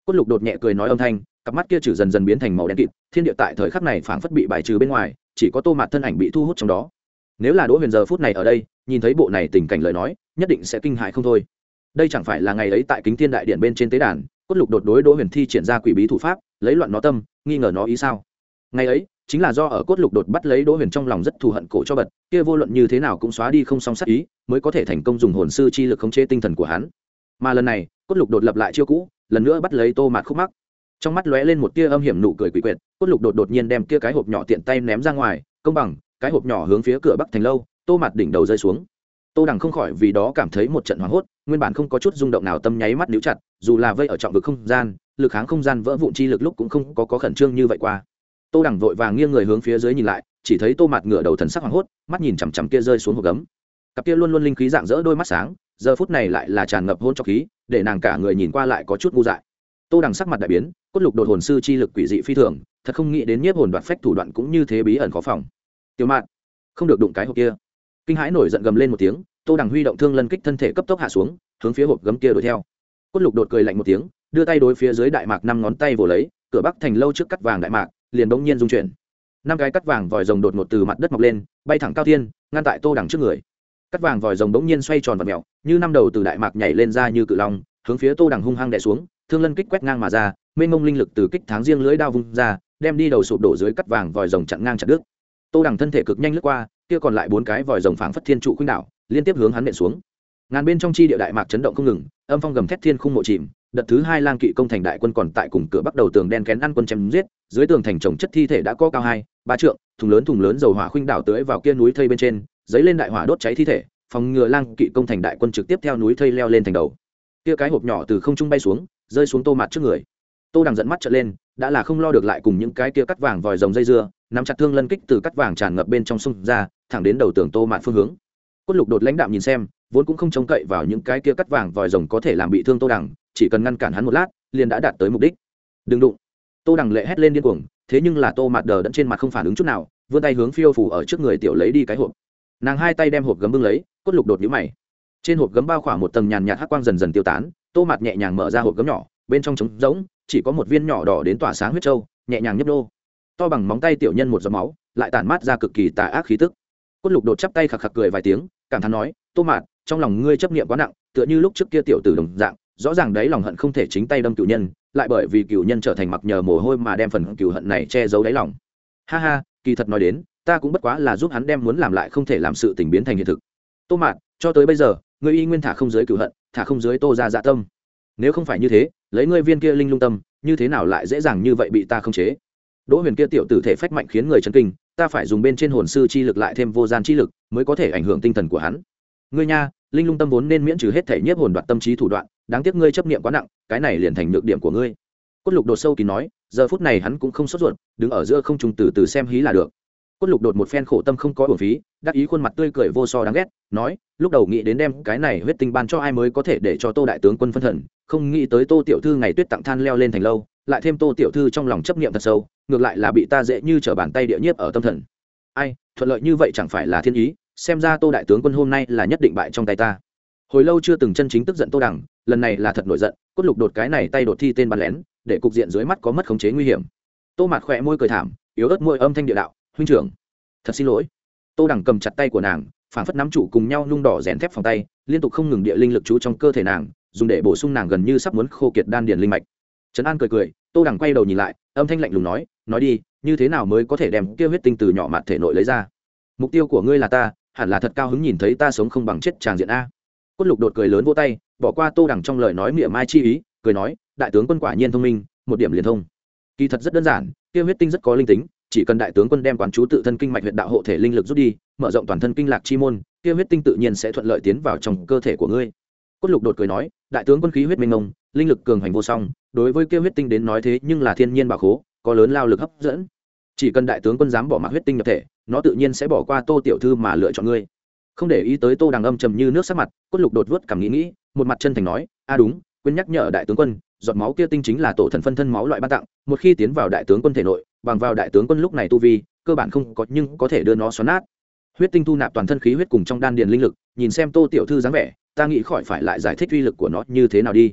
Cốt lục đột nhẹ cười nói âm thanh, cặp mắt kia trừ dần dần biến thành màu đen kịt, thiên địa tại thời khắc này phảng phất bị bài trừ bên ngoài, chỉ có Tô Mạt thân ảnh bị thu hút trong đó. Nếu là Đỗ Huyền giờ phút này ở đây, nhìn thấy bộ này tình cảnh lời nói, nhất định sẽ kinh hãi không thôi. Đây chẳng phải là ngày ấy tại Kính Thiên Đại Điện bên trên tế đàn, Cốt lục đột đối Đỗ Huyền thi triển ra quỷ bí thủ pháp, lấy loạn nó tâm, nghi ngờ nó ý sao? Ngày ấy, chính là do ở Cốt lục đột bắt lấy Đỗ Huyền trong lòng rất thù hận cổ cho bật, kia vô luận như thế nào cũng xóa đi không song sát ý, mới có thể thành công dùng hồn sư chi lực khống chế tinh thần của hắn. Mà lần này, Cốt lục đột lập lại chiêu cũ, lần nữa bắt lấy Tô Mạt khúc mắc. Trong mắt lóe lên một tia âm hiểm nụ cười quỷ quyệt, Cốt lục đột đột nhiên đem kia cái hộp nhỏ tiện tay ném ra ngoài, công bằng, cái hộp nhỏ hướng phía cửa Bắc Thành lâu, Tô Mạt đỉnh đầu rơi xuống. Tô Đằng không khỏi vì đó cảm thấy một trận hoảng hốt, nguyên bản không có chút rung động nào tâm nháy mắt níu chặt, dù là vây ở trọng vực không gian, lực kháng không gian vỡ vụn chi lực lúc cũng không có có khẩn trương như vậy qua. Tô Đằng vội vàng nghiêng người hướng phía dưới nhìn lại, chỉ thấy Tô Mạt ngửa đầu thần sắc hoảng hốt, mắt nhìn chằm chằm kia rơi xuống hộp gấm. Cặp kia luôn luôn linh khí dạng dỡ đôi mắt sáng, giờ phút này lại là tràn ngập hỗn cho khí, để nàng cả người nhìn qua lại có chút ngu dại. Tô Đằng sắc mặt đại biến, Cốt lục đột hồn sư chi lực quỷ dị phi thường, thật không nghĩ đến nhiếp hồn đoạt phách thủ đoạn cũng như thế bí ẩn khó phòng. Tiểu Mạt, không được đụng cái hộp kia. Kinh hãi nổi giận gầm lên một tiếng, Tô Đằng huy động thương lân kích thân thể cấp tốc hạ xuống, hướng phía hộp gấm kia đuổi theo. Cốt lục đột cười lạnh một tiếng, đưa tay đối phía dưới đại mạc năm ngón tay vồ lấy, cửa Bắc Thành lâu trước cắt vàng đại mạc, liền bỗng nhiên rung chuyển. Năm cái cắt vàng vòi rồng đột ngột từ mặt đất mọc lên, bay thẳng cao thiên, ngăn tại Tô Đằng trước người. Cắt vàng vòi rồng bỗng nhiên xoay tròn và mèo, như năm đầu từ đại mạc nhảy lên ra như cự long, hướng phía Tô Đằng hung hăng đè xuống, thương lân kích quét ngang mà ra, mênh mông linh lực từ kích tháng riêng lưỡi đao vung ra, đem đi đầu sụp đổ dưới cắt vàng vòi rồng chặn ngang chặt đứt. Tô Đằng thân thể cực nhanh lướt qua, kia còn lại bốn cái vòi rồng phảng phất thiên trụ khuynh đảo, liên tiếp hướng hắn nện xuống. Ngàn bên trong chi địa đại mạc chấn động không ngừng, âm phong gầm thét thiên khung mộ chìm. Đợt thứ hai lang kỵ công thành đại quân còn tại cùng cửa bắc đầu tường đen kén ăn quân chém giết, dưới tường thành trồng chất thi thể đã có cao hai ba trượng, thùng lớn thùng lớn dầu hỏa khuynh đảo tưới vào kia núi thây bên trên, giấy lên đại hỏa đốt cháy thi thể, phòng ngừa lang kỵ công thành đại quân trực tiếp theo núi thây leo lên thành đầu. Kia cái hộp nhỏ từ không trung bay xuống, rơi xuống Tô Mạt trước người. Tô Đằng giận mắt trợn lên, đã là không lo được lại cùng những cái kia cắt vàng vòi rồng dây dưa, nắm chặt thương lân kích từ cắt vàng tràn ngập bên trong sông ra, thẳng đến đầu tường Tô Mạt phương hướng. Cốt lục đột lãnh đạm nhìn xem, vốn cũng không trông cậy vào những cái kia cắt vàng vòi rồng có thể làm bị thương Tô Đằng, chỉ cần ngăn cản hắn một lát, liền đã đạt tới mục đích. Đừng đụng! Tô Đằng lệ hét lên điên cuồng, thế nhưng là Tô Mạt đờ đẫn trên mặt không phản ứng chút nào, vươn tay hướng phiêu phủ ở trước người tiểu lấy đi cái hộp. Nàng hai tay đem hộp gấm bưng lấy, Cốt lục đột nhíu mày. Trên hộp gấm bao khỏa một tầng nhàn nhạt hắc quang dần dần tiêu tán, Tô Mạt nhẹ nhàng mở ra hộp gấm nhỏ, bên trong trống rỗng, chỉ có một viên nhỏ đỏ đến tỏa sáng huyết châu, nhẹ nhàng nhấp nô. To bằng móng tay tiểu nhân một giọt máu, lại tản mát ra cực kỳ tà ác khí tức. Cốt lục đột chắp tay khạc khạc cười vài tiếng, cảm thán nói, Tô Mạt, trong lòng ngươi chấp niệm quá nặng, tựa như lúc trước kia tiểu tử đồng dạng, rõ ràng đấy lòng hận không thể chính tay đâm cửu nhân, lại bởi vì cửu nhân trở thành mặc nhờ mồ hôi mà đem phần cửu hận này che giấu đáy lòng. Ha ha, kỳ thật nói đến, ta cũng bất quá là giúp hắn đem muốn làm lại không thể làm sự tình biến thành hiện thực. Tô Mạt, cho tới bây giờ, ngươi y nguyên thả không dưới cửu hận, thả không dưới Tô gia dạ tâm. Nếu không phải như thế, lấy ngươi viên kia linh lung tâm, như thế nào lại dễ dàng như vậy bị ta khống chế? Đỗ Huyền kia tiểu tử thể phách mạnh khiến người chấn kinh, ta phải dùng bên trên hồn sư chi lực lại thêm vô gian chi lực, mới có thể ảnh hưởng tinh thần của hắn. Ngươi nha, linh lung tâm vốn nên miễn trừ hết thể nhiếp hồn đoạt tâm trí thủ đoạn, đáng tiếc ngươi chấp niệm quá nặng, cái này liền thành nhược điểm của ngươi. Cốt lục đột sâu kín nói, giờ phút này hắn cũng không sốt ruột, đứng ở giữa không trung từ từ xem hí là được. Cốt lục đột một phen khổ tâm không có uổng phí, đắc ý khuôn mặt tươi cười vô so đáng ghét, nói, lúc đầu nghĩ đến đem cái này huyết tinh ban cho ai mới có thể để cho Tô đại tướng quân phân thần, không nghĩ tới Tô tiểu thư ngày tuyết tặng than leo lên thành lâu, lại thêm Tô tiểu thư trong lòng chấp niệm thật sâu, ngược lại là bị ta dễ như trở bàn tay địa nhiếp ở tâm thần. Ai, thuận lợi như vậy chẳng phải là thiên ý, xem ra Tô đại tướng quân hôm nay là nhất định bại trong tay ta. Hồi lâu chưa từng chân chính tức giận Tô Đằng, lần này là thật nổi giận, Cốt lục đột cái này tay đột thi tên bắn lén, để cục diện dưới mắt có mất khống chế nguy hiểm. Tô Mạt khỏe môi cười thảm, yếu ớt môi âm thanh địa đạo, huynh trưởng, thật xin lỗi. Tô Đằng cầm chặt tay của nàng, phảng phất nắm trụ cùng nhau nung đỏ rèn thép phòng tay, liên tục không ngừng địa linh lực chú trong cơ thể nàng, dùng để bổ sung nàng gần như sắp muốn khô kiệt đan điền linh mạch. Trấn An cười cười, Tô Đằng quay đầu nhìn lại, âm thanh lạnh lùng nói, nói đi, như thế nào mới có thể đem kia huyết tinh từ nhỏ mặt thể nội lấy ra? Mục tiêu của ngươi là ta, hẳn là thật cao hứng nhìn thấy ta sống không bằng chết tràng diện a. Cốt lục đột cười lớn vỗ tay, bỏ qua Tô Đằng trong lời nói mỉa mai chi ý, cười nói, đại tướng quân quả nhiên thông minh, một điểm liền thông. Kỳ thật rất đơn giản, kia huyết tinh rất có linh tính, chỉ cần đại tướng quân đem quán chú tự thân kinh mạch huyệt đạo hộ thể linh lực rút đi, mở rộng toàn thân kinh lạc chi môn, kia huyết tinh tự nhiên sẽ thuận lợi tiến vào trong cơ thể của ngươi. Cốt lục đột cười nói, đại tướng quân khí huyết minh mông, linh lực cường hành vô song, đối với kia huyết tinh đến nói thế nhưng là thiên nhiên bảo khố, có lớn lao lực hấp dẫn. Chỉ cần đại tướng quân dám bỏ mặc huyết tinh nhập thể, nó tự nhiên sẽ bỏ qua Tô tiểu thư mà lựa chọn ngươi. Không để ý tới Tô Đằng âm trầm như nước sắc mặt, Cốt lục đột vớt cảm nghĩ nghĩ, một mặt chân thành nói, a đúng, quên nhắc nhở đại tướng quân, giọt máu kia tinh chính là tổ thần phân thân máu loại ban tặng, một khi tiến vào đại tướng quân thể nội, bằng vào đại tướng quân lúc này tu vi, cơ bản không có nhưng có thể đưa nó xoắn nát. Huyết tinh thu nạp toàn thân khí huyết cùng trong đan điền linh lực, nhìn xem Tô tiểu thư dáng vẻ, ta nghĩ khỏi phải lại giải thích uy lực của nó như thế nào đi.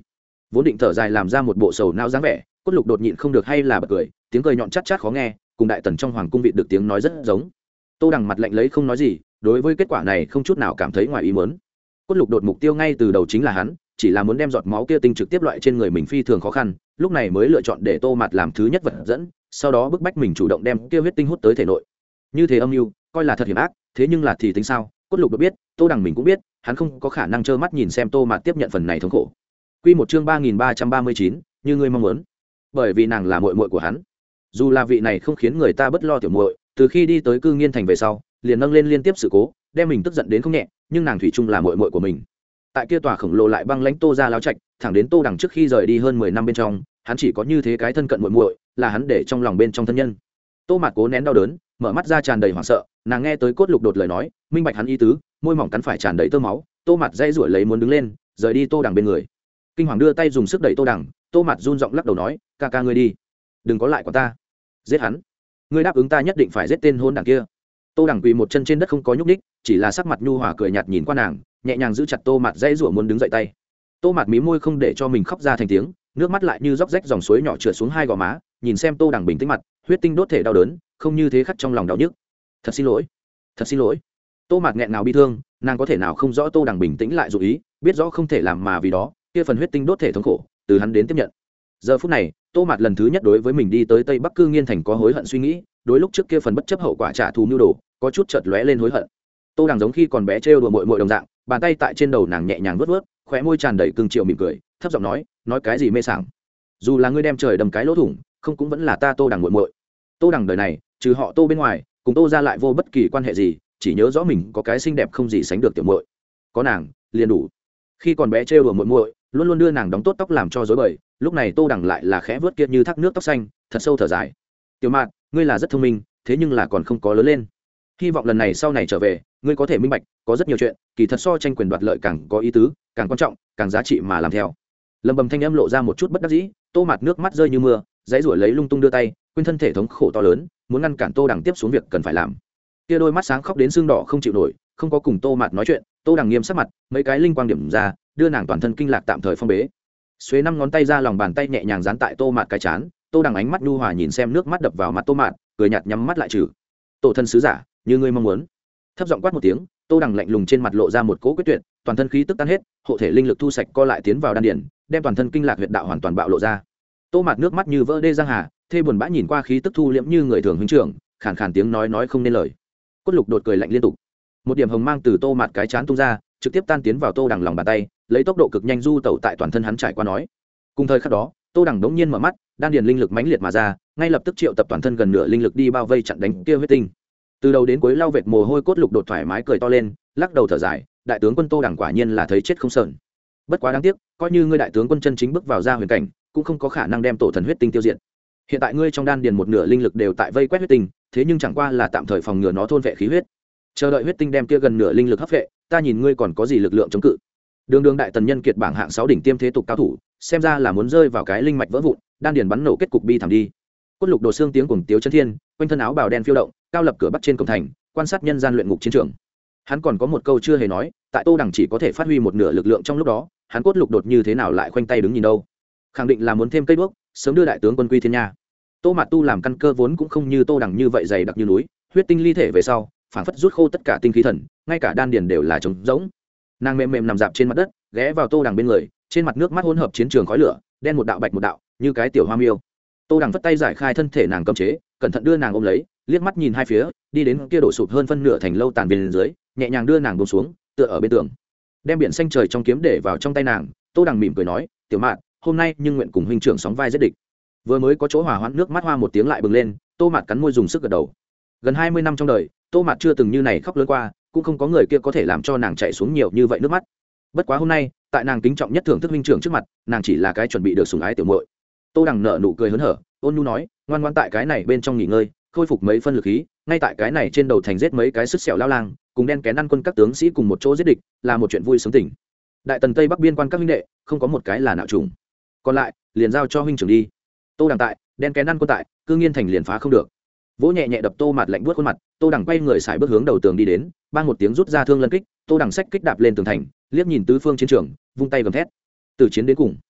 vốn định thở dài làm ra một bộ sầu não dáng vẻ, Cốt Lục đột nhịn không được hay là bật cười, tiếng cười nhọn chát chát khó nghe, cùng đại tần trong hoàng cung vị được tiếng nói rất giống. Tô Đằng mặt lạnh lấy không nói gì, đối với kết quả này không chút nào cảm thấy ngoài ý muốn. Cốt Lục đột mục tiêu ngay từ đầu chính là hắn, chỉ là muốn đem giọt máu kia tinh trực tiếp loại trên người mình phi thường khó khăn, lúc này mới lựa chọn để Tô Mạt làm thứ nhất vật dẫn, sau đó bức bách mình chủ động đem kia huyết tinh hút tới thể nội. Như thế âm mưu, coi là thật hiểm ác, thế nhưng là thì tính sao? Cốt Lục đột biết, Tô Đằng mình cũng biết, hắn không có khả năng trơ mắt nhìn xem Tô Mạt tiếp nhận phần này thống khổ. Quy một chương ba nghìn ba trăm ba mươi chín, như ngươi mong muốn. Bởi vì nàng là muội muội của hắn. Dù là vị này không khiến người ta bất lo tiểu muội, từ khi đi tới Cư Nghiên thành về sau, liền nâng lên liên tiếp sự cố, đem mình tức giận đến không nhẹ, nhưng nàng thủy chung là muội muội của mình. Tại kia tòa khổng lồ lại băng lãnh Tô gia láo trạch, thẳng đến Tô Đằng trước khi rời đi hơn mười năm bên trong, hắn chỉ có như thế cái thân cận muội muội, là hắn để trong lòng bên trong thân nhân. Tô Mạt cố nén đau đớn, mở mắt ra tràn đầy hoảng sợ, nàng nghe tới Cốt Lục đột lời nói, minh bạch hắn ý tứ, môi mỏng cắn phải tràn đầy tơ máu. Tô Mạt dãy rủa lấy muốn đứng lên, rời đi Tô Đằng bên người. Kinh hoàng đưa tay dùng sức đẩy Tô Đằng, Tô Mạt run giọng lắc đầu nói, ca ca ngươi đi, đừng có lại của ta, giết hắn, ngươi đáp ứng ta nhất định phải giết tên hôn đảng kia. Tô Đằng quỳ một chân trên đất không có nhúc ních, chỉ là sắc mặt nhu hòa cười nhạt nhìn qua nàng, nhẹ nhàng giữ chặt Tô Mạt dãy rủa muốn đứng dậy tay. Tô Mạt mí môi không để cho mình khóc ra thành tiếng, nước mắt lại như róc rách dòng suối nhỏ trượt xuống hai gò má, nhìn xem Tô Đằng bình tĩnh mặt, huyết tinh đốt thể đau đớn, không như thế khắc trong lòng đau nhức. Thật xin lỗi, thật xin lỗi. Tô Mạt nghẹn nào bi thương, nàng có thể nào không rõ Tô Đằng bình tĩnh lại dụ ý, biết rõ không thể làm mà vì đó, kia phần huyết tinh đốt thể thống khổ, từ hắn đến tiếp nhận. Giờ phút này, Tô Mạt lần thứ nhất đối với mình đi tới Tây Bắc Cư Nghiên thành có hối hận suy nghĩ, đối lúc trước kia phần bất chấp hậu quả trả thù mưu đồ, có chút chợt lóe lên hối hận. Tô Đằng giống khi còn bé trêu đùa muội muội đồng dạng, bàn tay tại trên đầu nàng nhẹ nhàng vuốt vuốt, khóe môi tràn đầy cương triệu mỉm cười, thấp giọng nói, nói cái gì mê sảng. Dù là ngươi đem trời đầm cái lỗ thủng, không cũng vẫn là ta Tô Đằng muội muội. Tô Đằng đời này, trừ họ Tô bên ngoài, cùng Tô gia lại vô bất kỳ quan hệ gì, chỉ nhớ rõ mình có cái xinh đẹp không gì sánh được tiểu muội, có nàng liền đủ. Khi còn bé trêu đùa muội muội, luôn luôn đưa nàng đóng tốt tóc làm cho rối bời, lúc này Tô Đằng lại là khẽ vớt kiệt như thác nước tóc xanh, thật sâu thở dài. Tiểu Mạt, ngươi là rất thông minh, thế nhưng là còn không có lớn lên. Hy vọng lần này sau này trở về, ngươi có thể minh bạch, có rất nhiều chuyện, kỳ thật so tranh quyền đoạt lợi càng có ý tứ, càng quan trọng, càng giá trị mà làm theo. Lâm Bầm thanh âm lộ ra một chút bất đắc dĩ, Tô Mạt nước mắt rơi như mưa, dãy rủa lấy lung tung đưa tay, quên thân thể thống khổ to lớn, muốn ngăn cản Tô Đằng tiếp xuống việc cần phải làm. Kia đôi mắt sáng khóc đến sưng đỏ không chịu nổi, không có cùng Tô Mạt nói chuyện, Tô Đằng nghiêm sắc mặt, mấy cái linh quang điểm ra, đưa nàng toàn thân kinh lạc tạm thời phong bế. Xuế năm ngón tay ra lòng bàn tay nhẹ nhàng dán tại Tô Mạt cái chán, Tô Đằng ánh mắt nhu hòa nhìn xem nước mắt đập vào mặt Tô Mạt, cười nhạt nhắm mắt lại trừ. Tổ thân sứ giả, như ngươi mong muốn. Thấp giọng quát một tiếng, Tô Đằng lạnh lùng trên mặt lộ ra một cỗ quyết tuyệt, toàn thân khí tức tan hết, hộ thể linh lực thu sạch co lại tiến vào đan điền, đem toàn thân kinh lạc huyệt đạo hoàn toàn bạo lộ ra. Tô Mạt nước mắt như vỡ đê giang hà, thê buồn bã nhìn qua khí tức thu liễm như người thường huynh trưởng, khàn khàn tiếng nói nói không nên lời. Cốt Lục đột cười lạnh liên tục, một điểm hồng mang từ Tô Mạt cái chán tung ra, trực tiếp tan tiến vào Tô Đằng lòng bàn tay, lấy tốc độ cực nhanh du tẩu tại toàn thân hắn trải qua nói. Cùng thời khắc đó, Tô Đằng đống nhiên mở mắt, đan điền linh lực mãnh liệt mà ra, ngay lập tức triệu tập toàn thân gần nửa linh lực đi bao vây chặn đánh kia huyết tinh. Từ đầu đến cuối lau vệt mồ hôi, Cốt Lục đột thoải mái cười to lên, lắc đầu thở dài, đại tướng quân Tô Đằng quả nhiên là thấy chết không sờn. Bất quá đáng tiếc, coi như ngươi đại tướng quân chân chính bước vào ra huyền cảnh, cũng không có khả năng đem tổ thần huyết tinh tiêu diệt. Hiện tại ngươi trong đan điền một nửa linh lực đều tại vây quét huyết tinh, thế nhưng chẳng qua là tạm thời phòng ngừa nó thôn vệ khí huyết. Chờ đợi huyết tinh đem kia gần nửa linh lực hấp vệ, ta nhìn ngươi còn có gì lực lượng chống cự. Đường đường đại tần nhân kiệt bảng hạng sáu đỉnh tiêm thế tục cao thủ, xem ra là muốn rơi vào cái linh mạch vỡ vụn, đan điền bắn nổ kết cục bi thảm đi. Cốt Lục đồ xương tiếng cuồng tiếu chân thiên, quanh thân áo bào đen phiêu động, cao lập cửa bắc trên cổng thành, quan sát nhân gian luyện ngục chiến trường. Hắn còn có một câu chưa hề nói, tại Tô Đằng chỉ có thể phát huy một nửa lực lượng trong lúc đó, hắn Cốt Lục đột như thế nào lại khoanh tay đứng nhìn đâu? Khẳng định là muốn thêm cây đuốc, sớm đưa đại tướng quân quy thiên nha. Tô Mạt tu làm căn cơ vốn cũng không như Tô Đằng như vậy dày đặc như núi, huyết tinh ly thể về sau, phảng phất rút khô tất cả tinh khí thần, ngay cả đan điền đều là trống rỗng. Nàng mềm mềm nằm dạp trên mặt đất, ghé vào Tô Đằng bên người, trên mặt nước mắt hỗn hợp chiến trường khói lửa, đen một đạo bạch một đạo, như cái tiểu hoa miêu. Tô Đằng vất tay giải khai thân thể nàng cấm chế, cẩn thận đưa nàng ôm lấy, liếc mắt nhìn hai phía, đi đến kia đổ sụp hơn phân nửa thành lâu tàn bên dưới, nhẹ nhàng đưa nàng buông xuống, tựa ở bên tường, đem biển xanh trời trong kiếm để vào trong tay nàng. Tô Đằng mỉm cười nói, tiểu Mạt, hôm nay nhưng nguyện cùng huynh trưởng sóng vai giết địch. Vừa mới có chỗ hòa hoãn, nước mắt hoa một tiếng lại bừng lên, Tô Mạt cắn môi dùng sức gật đầu. Gần hai mươi năm trong đời, Tô Mạt chưa từng như này khóc lớn qua, cũng không có người kia có thể làm cho nàng chạy xuống nhiều như vậy nước mắt. Bất quá hôm nay, tại nàng kính trọng nhất thưởng thức huynh trưởng trước mặt, nàng chỉ là cái chuẩn bị được sủng ái tiểu muội. Tô Đằng nở nụ cười hớn hở, ôn nhu nói, ngoan ngoãn tại cái này bên trong nghỉ ngơi, khôi phục mấy phân lực khí, ngay tại cái này trên đầu thành giết mấy cái sức sẹo lao lang, cùng đen kén ăn quân các tướng sĩ cùng một chỗ giết địch, là một chuyện vui sướng tỉnh. Đại tần Tây Bắc biên quan các huynh đệ, không có một cái là nạo trùng. Còn lại, liền giao cho huynh trưởng đi. Tô Đằng tại, đen kén ăn quân tại, Cư Nghiên thành liền phá không được. Vỗ nhẹ nhẹ đập Tô Mạt lạnh buốt khuôn mặt, Tô Đằng quay người xài bước hướng đầu tường đi đến, bang một tiếng rút ra thương lân kích, Tô Đằng xách kích đạp lên tường thành, liếc nhìn tứ phương chiến trường, vung tay gầm thét, từ chiến đến cùng.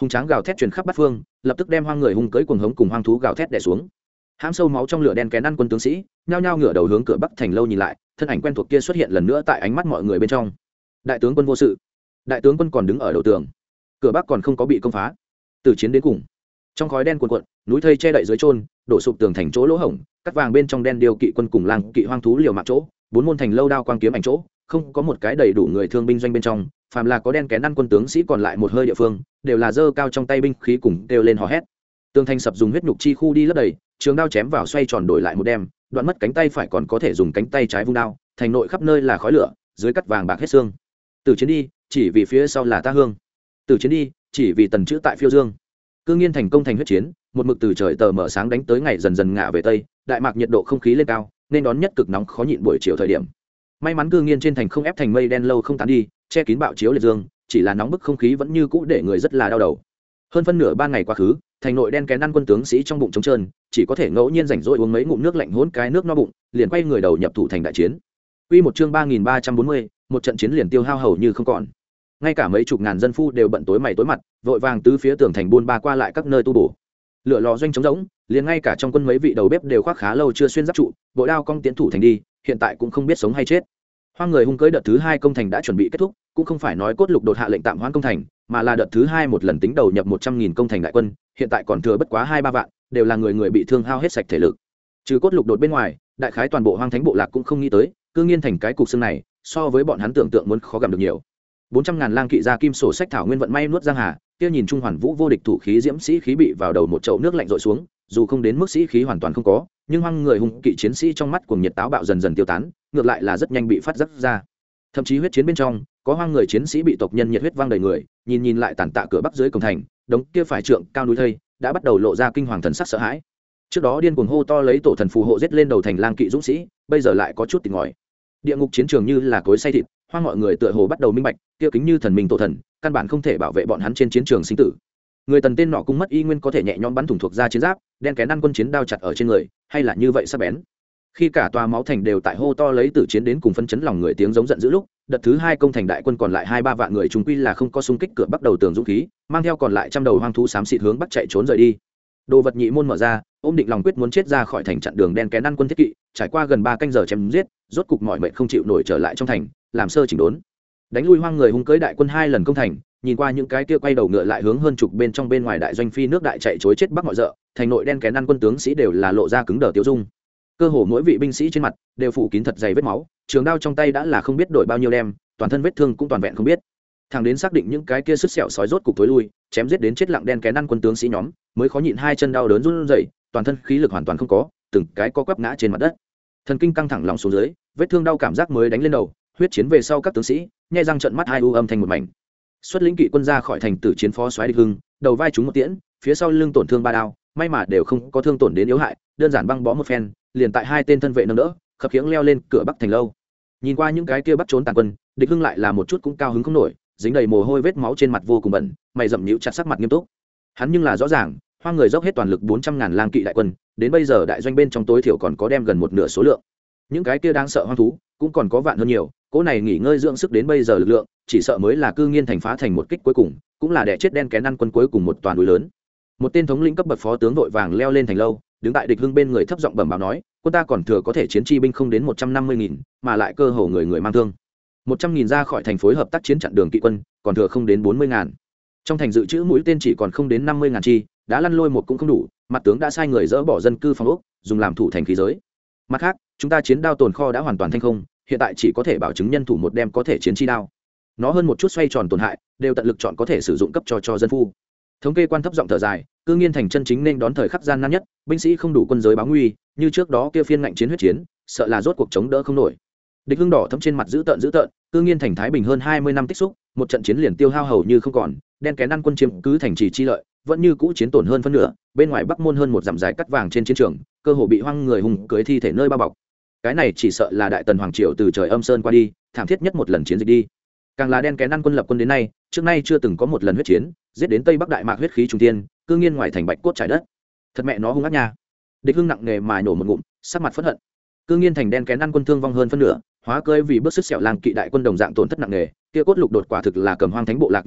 hùng tráng gào thét truyền khắp bát phương, lập tức đem hoang người hung cưỡi cuồng hống cùng hoang thú gào thét đè xuống. Hãm sâu máu trong lửa đen kén ăn quân tướng sĩ nhao nhao ngửa đầu hướng cửa bắc thành lâu nhìn lại, thân ảnh quen thuộc kia xuất hiện lần nữa tại ánh mắt mọi người bên trong. Đại tướng quân vô sự. Đại tướng quân còn đứng ở đầu tường, cửa bắc còn không có bị công phá. Từ chiến đến cùng, trong khói đen cuồn cuộn, núi thây che đậy dưới trôn, đổ sụp tường thành chỗ lỗ hổng, cắt vàng bên trong đen điều kỵ quân cùng lang kỵ hoang thú liều mạng chỗ, bốn môn thành lâu đao quang kiếm ảnh chỗ, không có một cái đầy đủ người thương binh doanh bên trong, phàm là có đen kén ăn quân tướng sĩ còn lại một hơi địa phương, đều là giơ cao trong tay binh khí cùng kêu lên hò hét. Tường thành sập dùng huyết nhục chi khu đi lấp đầy, trường đao chém vào xoay tròn đổi lại một đem, đoạn mất cánh tay phải còn có thể dùng cánh tay trái vung đao, thành nội khắp nơi là khói lửa, dưới cắt vàng bạc hết xương. Từ chiến đi, chỉ vì phía sau là ta hương. Từ chiến đi, chỉ vì tần chữ tại phiêu dương. Cương Nghiên thành công thành huyết chiến, một mực từ trời tờ mở sáng đánh tới ngày dần dần ngả về tây, đại mạc nhiệt độ không khí lên cao, nên đón nhất cực nóng khó nhịn buổi chiều thời điểm. May mắn Cương Nghiên trên thành không ép thành mây đen lâu không tán đi, che kín bạo chiếu liệt dương, chỉ là nóng bức không khí vẫn như cũ để người rất là đau đầu. Hơn phân nửa ba ngày quá khứ, thành nội đen kén ăn quân tướng sĩ trong bụng trống trơn, chỉ có thể ngẫu nhiên rảnh rỗi uống mấy ngụm nước lạnh hỗn cái nước no bụng, liền quay người đầu nhập thủ thành đại chiến. Quy một chương ba nghìn ba trăm bốn mươi, một trận chiến liền tiêu hao hầu như không còn. Ngay cả mấy chục ngàn dân phu đều bận tối mày tối mặt, vội vàng tứ phía tường thành buôn ba qua lại các nơi tu bổ. Lửa lò doanh trống rỗng, liền ngay cả trong quân mấy vị đầu bếp đều khoác khá lâu chưa xuyên giáp trụ, bội đao cong tiến thủ thành đi, hiện tại cũng không biết sống hay chết. Hoang người hung cưỡi đợt thứ hai công thành đã chuẩn bị kết thúc, cũng không phải nói cốt lục đột hạ lệnh tạm hoãn công thành, mà là đợt thứ hai một lần tính đầu nhập một trăm nghìn công thành đại quân, hiện tại còn thừa bất quá hai ba vạn, đều là người người bị thương hao hết sạch thể lực. Trừ cốt lục đột bên ngoài, đại khái toàn bộ hoang thánh bộ lạc cũng không nghĩ tới, Cương Nghiên thành cái cục xương này, so với bọn hắn tưởng tượng muốn khó gặm được nhiều. bốn trăm ngàn lang kỵ ra kim sổ sách thảo nguyên vận may nuốt giang hà, kia nhìn trung hoàn vũ vô địch thủ khí diễm sĩ khí bị vào đầu một chậu nước lạnh rội xuống, dù không đến mức sĩ khí hoàn toàn không có, nhưng hoang người hung kỵ chiến sĩ trong mắt cuồng nhiệt táo bạo dần dần tiêu tán, ngược lại là rất nhanh bị phát giác ra. Thậm chí huyết chiến bên trong, có hoang người chiến sĩ bị tộc nhân nhiệt huyết vang đầy người, nhìn nhìn lại tàn tạ cửa bắc dưới cổng thành, đống kia phải trượng cao núi thây, đã bắt đầu lộ ra kinh hoàng thần sắc sợ hãi. Trước đó điên cuồng hô to lấy tổ thần phù hộ giết lên đầu thành lang kỵ dũng sĩ, bây giờ lại có chút tỉnh ngòi. Địa ngục chiến trường như là cối xay thịt, hoang mọi người tựa hồ bắt đầu minh bạch, kia kính như thần minh tổ thần, căn bản không thể bảo vệ bọn hắn trên chiến trường sinh tử. Người tần tên nọ cũng mất y nguyên có thể nhẹ nhõm bắn thủng thuộc ra chiến giáp, đen kén ăn quân chiến đao chặt ở trên người, hay là như vậy sắc bén. Khi cả tòa máu thành đều tại hô to lấy tử chiến đến cùng phân chấn lòng người tiếng giống giận dữ lúc, đợt thứ hai công thành đại quân còn lại hai ba vạn người chúng quy là không có xung kích cửa bắc đầu tường dũng khí, mang theo còn lại trăm đầu hoang thú xám xịt hướng bắc chạy trốn rời đi. Đồ vật nhị môn mở ra, ôm định lòng quyết muốn chết ra khỏi thành chặn đường đen kén ăn quân thiết kỵ, trải qua gần ba canh giờ chém giết, rốt cục mọi mệnh không chịu nổi trở lại trong thành, làm sơ chỉnh đốn. Đánh lui hoang người hung cưỡi đại quân hai lần công thành, nhìn qua những cái kia quay đầu ngựa lại hướng hơn chục bên trong bên ngoài đại doanh phi nước đại chạy chối chết bắc mọi dợ, thành nội đen kén ăn quân tướng sĩ đều là lộ ra cứng đờ tiêu dung. Cơ hồ mỗi vị binh sĩ trên mặt đều phủ kín thật dày vết máu, trường đao trong tay đã là không biết đổi bao nhiêu đem, toàn thân vết thương cũng toàn vẹn không biết. Thằng đến xác định những cái kia sứt sẹo sói rốt cục tối lui, chém giết đến chết lặng đen kén ăn quân tướng sĩ nhóm, mới khó nhịn hai chân đau đớn run rẩy, toàn thân khí lực hoàn toàn không có, từng cái co quắp ngã trên mặt đất. Thần kinh căng thẳng lòng xuống dưới, vết thương đau cảm giác mới đánh lên đầu, huyết chiến về sau các tướng sĩ, nhai răng trợn mắt hai u âm thanh một mảnh. Xuất lĩnh kỵ quân ra khỏi thành tử chiến phó soái Địch Hưng, đầu vai trúng một tiễn, phía sau lưng tổn thương ba đao, may mà đều không có thương tổn đến yếu hại, đơn giản băng bó một phen, liền tại hai tên thân vệ nâng đỡ, khập khiễng leo lên cửa bắc thành lâu. Nhìn qua những cái kia bắt trốn tàn quân, Địch Hưng lại là một chút cũng cao hứng không nổi, dính đầy mồ hôi vết máu trên mặt vô cùng bẩn, mày rậm nhíu chặt sắc mặt nghiêm túc. Hắn nhưng là rõ ràng, hoang người dốc hết toàn lực bốn trăm ngàn lang kỵ đại quân, đến bây giờ đại doanh bên trong tối thiểu còn có đem gần một nửa số lượng. Những cái kia đáng sợ hoang thú, cũng còn có vạn hơn nhiều, cỗ này nghỉ ngơi dưỡng sức đến bây giờ lực lượng, chỉ sợ mới là Cư Nghiên thành phá thành một kích cuối cùng, cũng là đè chết đen kén ăn quân cuối cùng một toàn núi lớn. Một tên thống lĩnh cấp bậc phó tướng vội vàng leo lên thành lâu, đứng tại Địch Hưng bên người thấp giọng bẩm báo nói, quân ta còn thừa có thể chiến chi binh không đến một trăm năm mươi nghìn, mà lại cơ hồ người người mang thương. Một trăm nghìn ra khỏi thành phối hợp tác chiến chặn đường kỵ quân, còn thừa không đến bốn mươi ngàn. Trong thành dự trữ mũi tên chỉ còn không đến năm mươi ngàn chi, đã lăn lôi một cũng không đủ, mặt tướng đã sai người dỡ bỏ dân cư phòng ốc, dùng làm thủ thành khí giới. Mặt khác, chúng ta chiến đao tồn kho đã hoàn toàn thanh không, hiện tại chỉ có thể bảo chứng nhân thủ một đem có thể chiến chi đao. Nó hơn một chút xoay tròn tổn hại, đều tận lực chọn có thể sử dụng cấp cho cho dân phu. Thống kê quan thấp giọng thở dài, Cư Nghiên thành chân chính nên đón thời khắc gian nan nhất, binh sĩ không đủ quân giới báo nguy, như trước đó kia phiên ngạnh chiến huyết chiến, sợ là rốt cuộc chống đỡ không nổi. Địch Hưng đỏ thấm trên mặt giữ tợn giữ tợn, Cư Nghiên thành thái bình hơn hai mươi năm tích xúc, một trận chiến liền tiêu hao hầu như không còn, đen kén ăn quân chiếm cứ thành trì chi lợi, vẫn như cũ chiến tổn hơn phân nửa, bên ngoài Bắc môn hơn một dặm dài cắt vàng trên chiến trường, cơ hồ bị hoang người hùng cưới thi thể nơi bao bọc. Cái này chỉ sợ là đại tần hoàng triều từ trời âm sơn qua đi, thảm thiết nhất một lần chiến dịch đi. Càng là đen kén ăn quân lập quân đến nay, trước nay chưa từng có một lần huyết chiến, giết đến Tây Bắc Đại Mạc huyết khí trung tiên, Cư Nghiên ngoài thành bạch cốt trải đất. Thật mẹ nó hung ác nha. Địch Hưng nặng nề mà nổ một ngụm, sắc mặt phẫn hận. Cư Nghiên thành đen kén ăn quân thương vong hơn phân nửa, hóa cơi vì bước sức sẹo lang kỵ đại quân đồng dạng tổn thất nặng nề, kia cốt lục đột quả thực là cầm hoang thánh bộ lạc nhân mạng,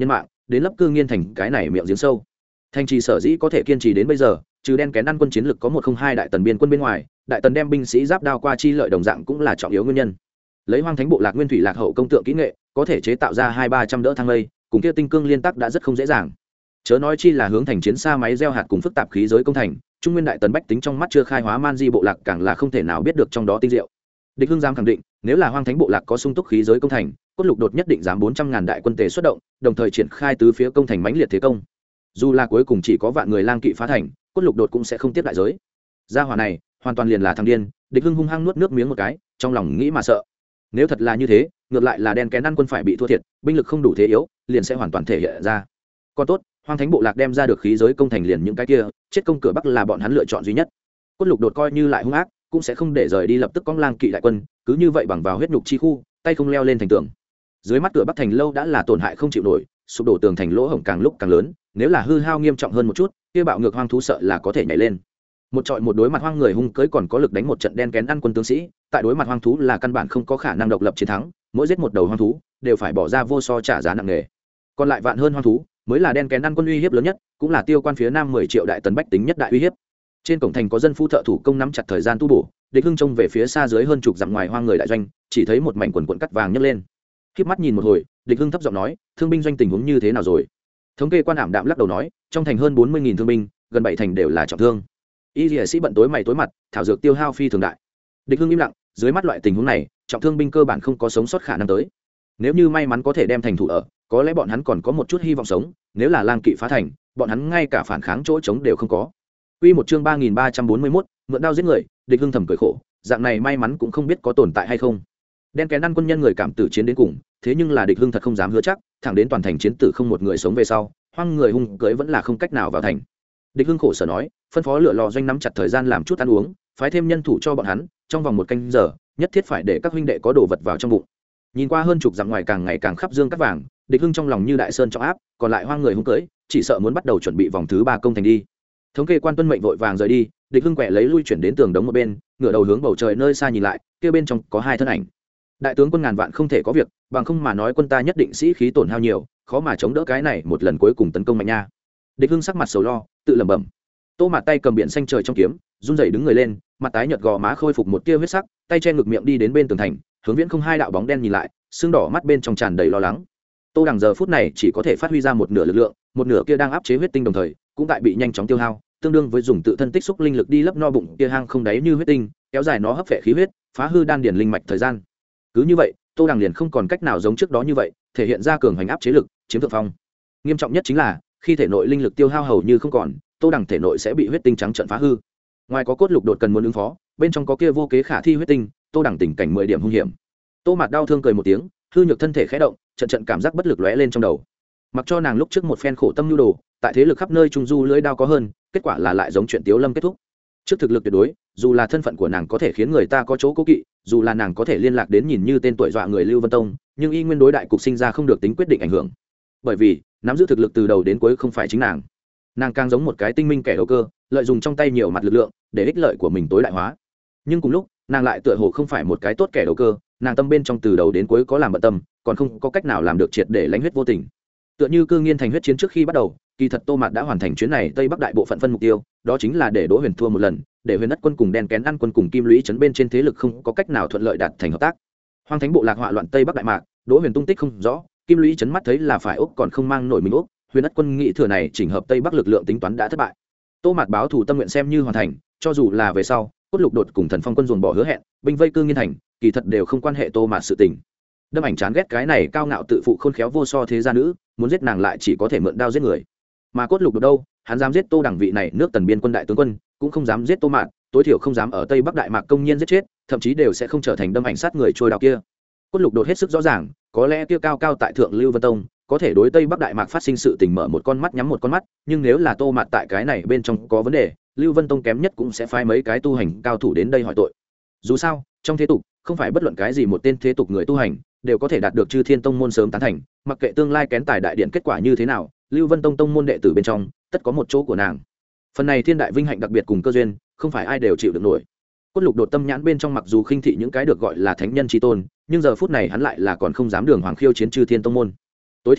đến lấp cư nghiên thành cái này miệng giếng sâu. Thành trì sở dĩ có thể kiên trì đến bây giờ, trừ đen kén ăn quân chiến lực có một không hai đại tần biên quân bên ngoài, đại tần đem binh sĩ giáp đao qua chi lợi đồng dạng cũng là trọng yếu nguyên nhân. Lấy Hoang Thánh bộ lạc nguyên thủy lạc hậu công tượng kỹ nghệ, có thể chế tạo ra hai ba trăm đỡ thang lây, cùng kia tinh cương liên tác đã rất không dễ dàng. Chớ nói chi là hướng thành chiến xa máy gieo hạt cùng phức tạp khí giới công thành, trung nguyên đại tần bách tính trong mắt chưa khai hóa man di bộ lạc càng là không thể nào biết được trong đó tinh diệu. Địch Hưng dám khẳng định, nếu là Hoang Thánh bộ lạc có sung túc khí giới công thành, cốt lục đột nhất định dám bốn trăm ngàn đại quân tề xuất động, đồng thời triển khai tứ phía công thành mãnh liệt thế công. Dù là cuối cùng chỉ có vạn người lang kỵ phá thành, cốt lục đột cũng sẽ không tiếp đại giới. Gia hỏa này, hoàn toàn liền là thằng điên. Địch Hưng hung hăng nuốt nước miếng một cái, trong lòng nghĩ mà sợ. Nếu thật là như thế, ngược lại là đen kén ăn quân phải bị thua thiệt, binh lực không đủ thế yếu, liền sẽ hoàn toàn thể hiện ra. Còn tốt, Hoang Thánh bộ lạc đem ra được khí giới công thành liền những cái kia, chết công cửa bắc là bọn hắn lựa chọn duy nhất. Cốt lục đột coi như lại hung ác, cũng sẽ không để rời đi lập tức cong lang kỵ đại quân, cứ như vậy bằng vào huyết nhục chi khu, tay không leo lên thành tường. Dưới mắt cửa bắc thành lâu đã là tổn hại không chịu nổi, sụp đổ tường thành lỗ hổng càng lúc càng lớn, nếu là hư hao nghiêm trọng hơn một chút, kia bạo ngược hoang thú sợ là có thể nhảy lên. Một trọi một đối mặt hoang người hung cưỡi còn có lực đánh một trận đen kén ăn quân tướng sĩ, tại đối mặt hoang thú là căn bản không có khả năng độc lập chiến thắng, mỗi giết một đầu hoang thú đều phải bỏ ra vô so trả giá nặng nề. Còn lại vạn hơn hoang thú mới là đen kén ăn quân uy hiếp lớn nhất, cũng là tiêu quan phía nam mười triệu đại tần bách tính nhất đại uy hiếp. Trên cổng thành có dân phu thợ thủ công nắm chặt thời gian tu bổ, Địch Hưng trông về phía xa dưới hơn chục dặm ngoài hoang người đại doanh, chỉ thấy một mảnh quần quần cắt vàng nhấc lên. Khép mắt nhìn một hồi, Địch Hưng thấp giọng nói, thương binh doanh tình huống như thế nào rồi? Thống kê quan ảm đạm lắc đầu nói, trong thành hơn bốn mươi nghìn thương binh, gần bảy thành đều là trọng thương. Y liệt sĩ bận tối mày tối mặt, thảo dược tiêu hao phi thường đại. Địch Hưng im lặng, dưới mắt loại tình huống này, trọng thương binh cơ bản không có sống sót khả năng tới. Nếu như may mắn có thể đem thành thủ ở, có lẽ bọn hắn còn có một chút hy vọng sống, nếu là lang kỵ phá thành, bọn hắn ngay cả phản kháng chỗ chống đều không có. Quy một chương ba nghìn ba trăm bốn mươi mốt, mượn đao giết người, Địch Hưng thầm cười khổ, dạng này may mắn cũng không biết có tồn tại hay không. Đen kén ăn quân nhân người cảm tử chiến đến cùng, thế nhưng là Địch Hưng thật không dám hứa chắc, thẳng đến toàn thành chiến tử không một người sống về sau, hoang người hung cưới vẫn là không cách nào vào thành. Địch Hưng khổ sở nói, phân phó lựa lò doanh nắm chặt thời gian làm chút ăn uống, phái thêm nhân thủ cho bọn hắn, trong vòng một canh giờ, nhất thiết phải để các huynh đệ có đồ vật vào trong bụng. Nhìn qua hơn chục dặm ngoài càng ngày càng khắp dương cắt vàng, Địch Hưng trong lòng như đại sơn trọng áp, còn lại hoang người hung cưới, chỉ sợ muốn bắt đầu chuẩn bị vòng thứ ba công thành đi. Thống kê quan tuân mệnh vội vàng rời đi, Địch Hưng quẹ lấy lui chuyển đến tường đống một bên, ngửa đầu hướng bầu trời nơi xa nhìn lại, kia bên trong có hai thân ảnh. Đại tướng quân ngàn vạn không thể có việc, bằng không mà nói quân ta nhất định sĩ khí tổn hao nhiều, khó mà chống đỡ cái này một lần cuối cùng tấn công mạnh nha. Địch Hưng sắc mặt sầu lo, tự lẩm bẩm. Tô Mạt tay cầm biển xanh trời trong kiếm, run rẩy đứng người lên, mặt tái nhợt gò má khôi phục một tia huyết sắc, tay che ngực miệng đi đến bên tường thành, hướng Viễn Không hai đạo bóng đen nhìn lại, xương đỏ mắt bên trong tràn đầy lo lắng. Tô Đằng giờ phút này chỉ có thể phát huy ra một nửa lực lượng, một nửa kia đang áp chế huyết tinh đồng thời, cũng tại bị nhanh chóng tiêu hao, tương đương với dùng tự thân tích xúc linh lực đi lấp no bụng kia hang không đáy như huyết tinh, kéo dài nó hấp phệ khí huyết, phá hư đan điền linh mạch thời gian. Cứ như vậy, Tô Đằng liền không còn cách nào giống trước đó như vậy, thể hiện ra cường hành áp chế lực, chiếm thượng phong. Nghiêm trọng nhất chính là, khi thể nội linh lực tiêu hao hầu như không còn, Tô Đằng thể nội sẽ bị huyết tinh trắng trận phá hư. Ngoài có cốt lục đột cần muốn ứng phó, bên trong có kia vô kế khả thi huyết tinh, Tô Đằng tình cảnh mười điểm hung hiểm. Tô Mạt đau thương cười một tiếng, hư nhược thân thể khẽ động, trận trận cảm giác bất lực lóe lên trong đầu. Mặc cho nàng lúc trước một phen khổ tâm nhu đồ, tại thế lực khắp nơi trung du lưỡi đao có hơn, kết quả là lại giống chuyện Tiếu Lâm kết thúc. Trước thực lực tuyệt đối, dù là thân phận của nàng có thể khiến người ta có chỗ cố kỵ, dù là nàng có thể liên lạc đến nhìn như tên tuổi dọa người Lưu Vân Tông, nhưng y nguyên đối đại cục sinh ra không được tính quyết định ảnh hưởng. Bởi vì, nắm giữ thực lực từ đầu đến cuối không phải chính nàng. Nàng càng giống một cái tinh minh kẻ đầu cơ, lợi dụng trong tay nhiều mặt lực lượng để ích lợi của mình tối đại hóa. Nhưng cùng lúc, nàng lại tựa hồ không phải một cái tốt kẻ đầu cơ, nàng tâm bên trong từ đầu đến cuối có làm bận tâm, còn không có cách nào làm được triệt để lãnh huyết vô tình. Tựa như cư nghiên thành huyết chiến trước khi bắt đầu, kỳ thật Tô Mạt đã hoàn thành chuyến này Tây Bắc đại bộ phận phân mục tiêu, đó chính là để Đỗ Huyền thua một lần, để Huyền Đất quân cùng đen kén ăn quân cùng Kim Lũy trấn bên trên thế lực không có cách nào thuận lợi đạt thành hợp tác. Hoang Thánh bộ lạc họa loạn Tây Bắc đại mạc, Đỗ Huyền tung tích không rõ, Kim Lũy trấn mắt thấy là phải úc còn không mang nổi mình úc, Huyền Đất quân nghĩ thừa này chỉnh hợp Tây Bắc lực lượng tính toán đã thất bại. Tô Mạt báo thủ tâm nguyện xem như hoàn thành, cho dù là về sau, cốt lục đột cùng Thần Phong quân dồn bỏ hứa hẹn, binh vây cư nghiên thành, kỳ thật đều không quan hệ Tô Mạt sự tình. Đâm Ảnh chán ghét cái này cao ngạo tự phụ khôn khéo vô so thế gia nữ, muốn giết nàng lại chỉ có thể mượn đao giết người. Mà cốt lục đột đâu, hắn dám giết Tô Đằng vị này nước Tần biên quân đại tướng quân, cũng không dám giết Tô Mạt, tối thiểu không dám ở Tây Bắc đại mạc công nhiên giết chết, thậm chí đều sẽ không trở thành Đâm Ảnh sát người trôi đao kia. Cốt lục đột hết sức rõ ràng, có lẽ kia cao cao tại thượng Lưu Vân Tông có thể đối Tây Bắc đại mạc phát sinh sự tình mở một con mắt nhắm một con mắt, nhưng nếu là Tô Mạt tại cái này bên trong có vấn đề, Lưu Vân Tông kém nhất cũng sẽ phái mấy cái tu hành cao thủ đến đây hỏi tội. Dù sao, trong thế tục, không phải bất luận cái gì một tên thế tục người tu hành đều có thể đạt được Chư Thiên Tông môn sớm tán thành, mặc kệ tương lai kén tài đại điện kết quả như thế nào, Lưu Vân Tông tông môn đệ tử bên trong, tất có một chỗ của nàng. Phần này thiên đại vinh hạnh đặc biệt cùng cơ duyên, không phải ai đều chịu được nổi. Cốt lục đột tâm nhãn bên trong mặc dù khinh thị những cái được gọi là thánh nhân chi tôn, nhưng giờ phút này hắn lại là còn không dám đường hoàng khiêu chiến Chư Thiên Tông môn. Tối thiểu nhất,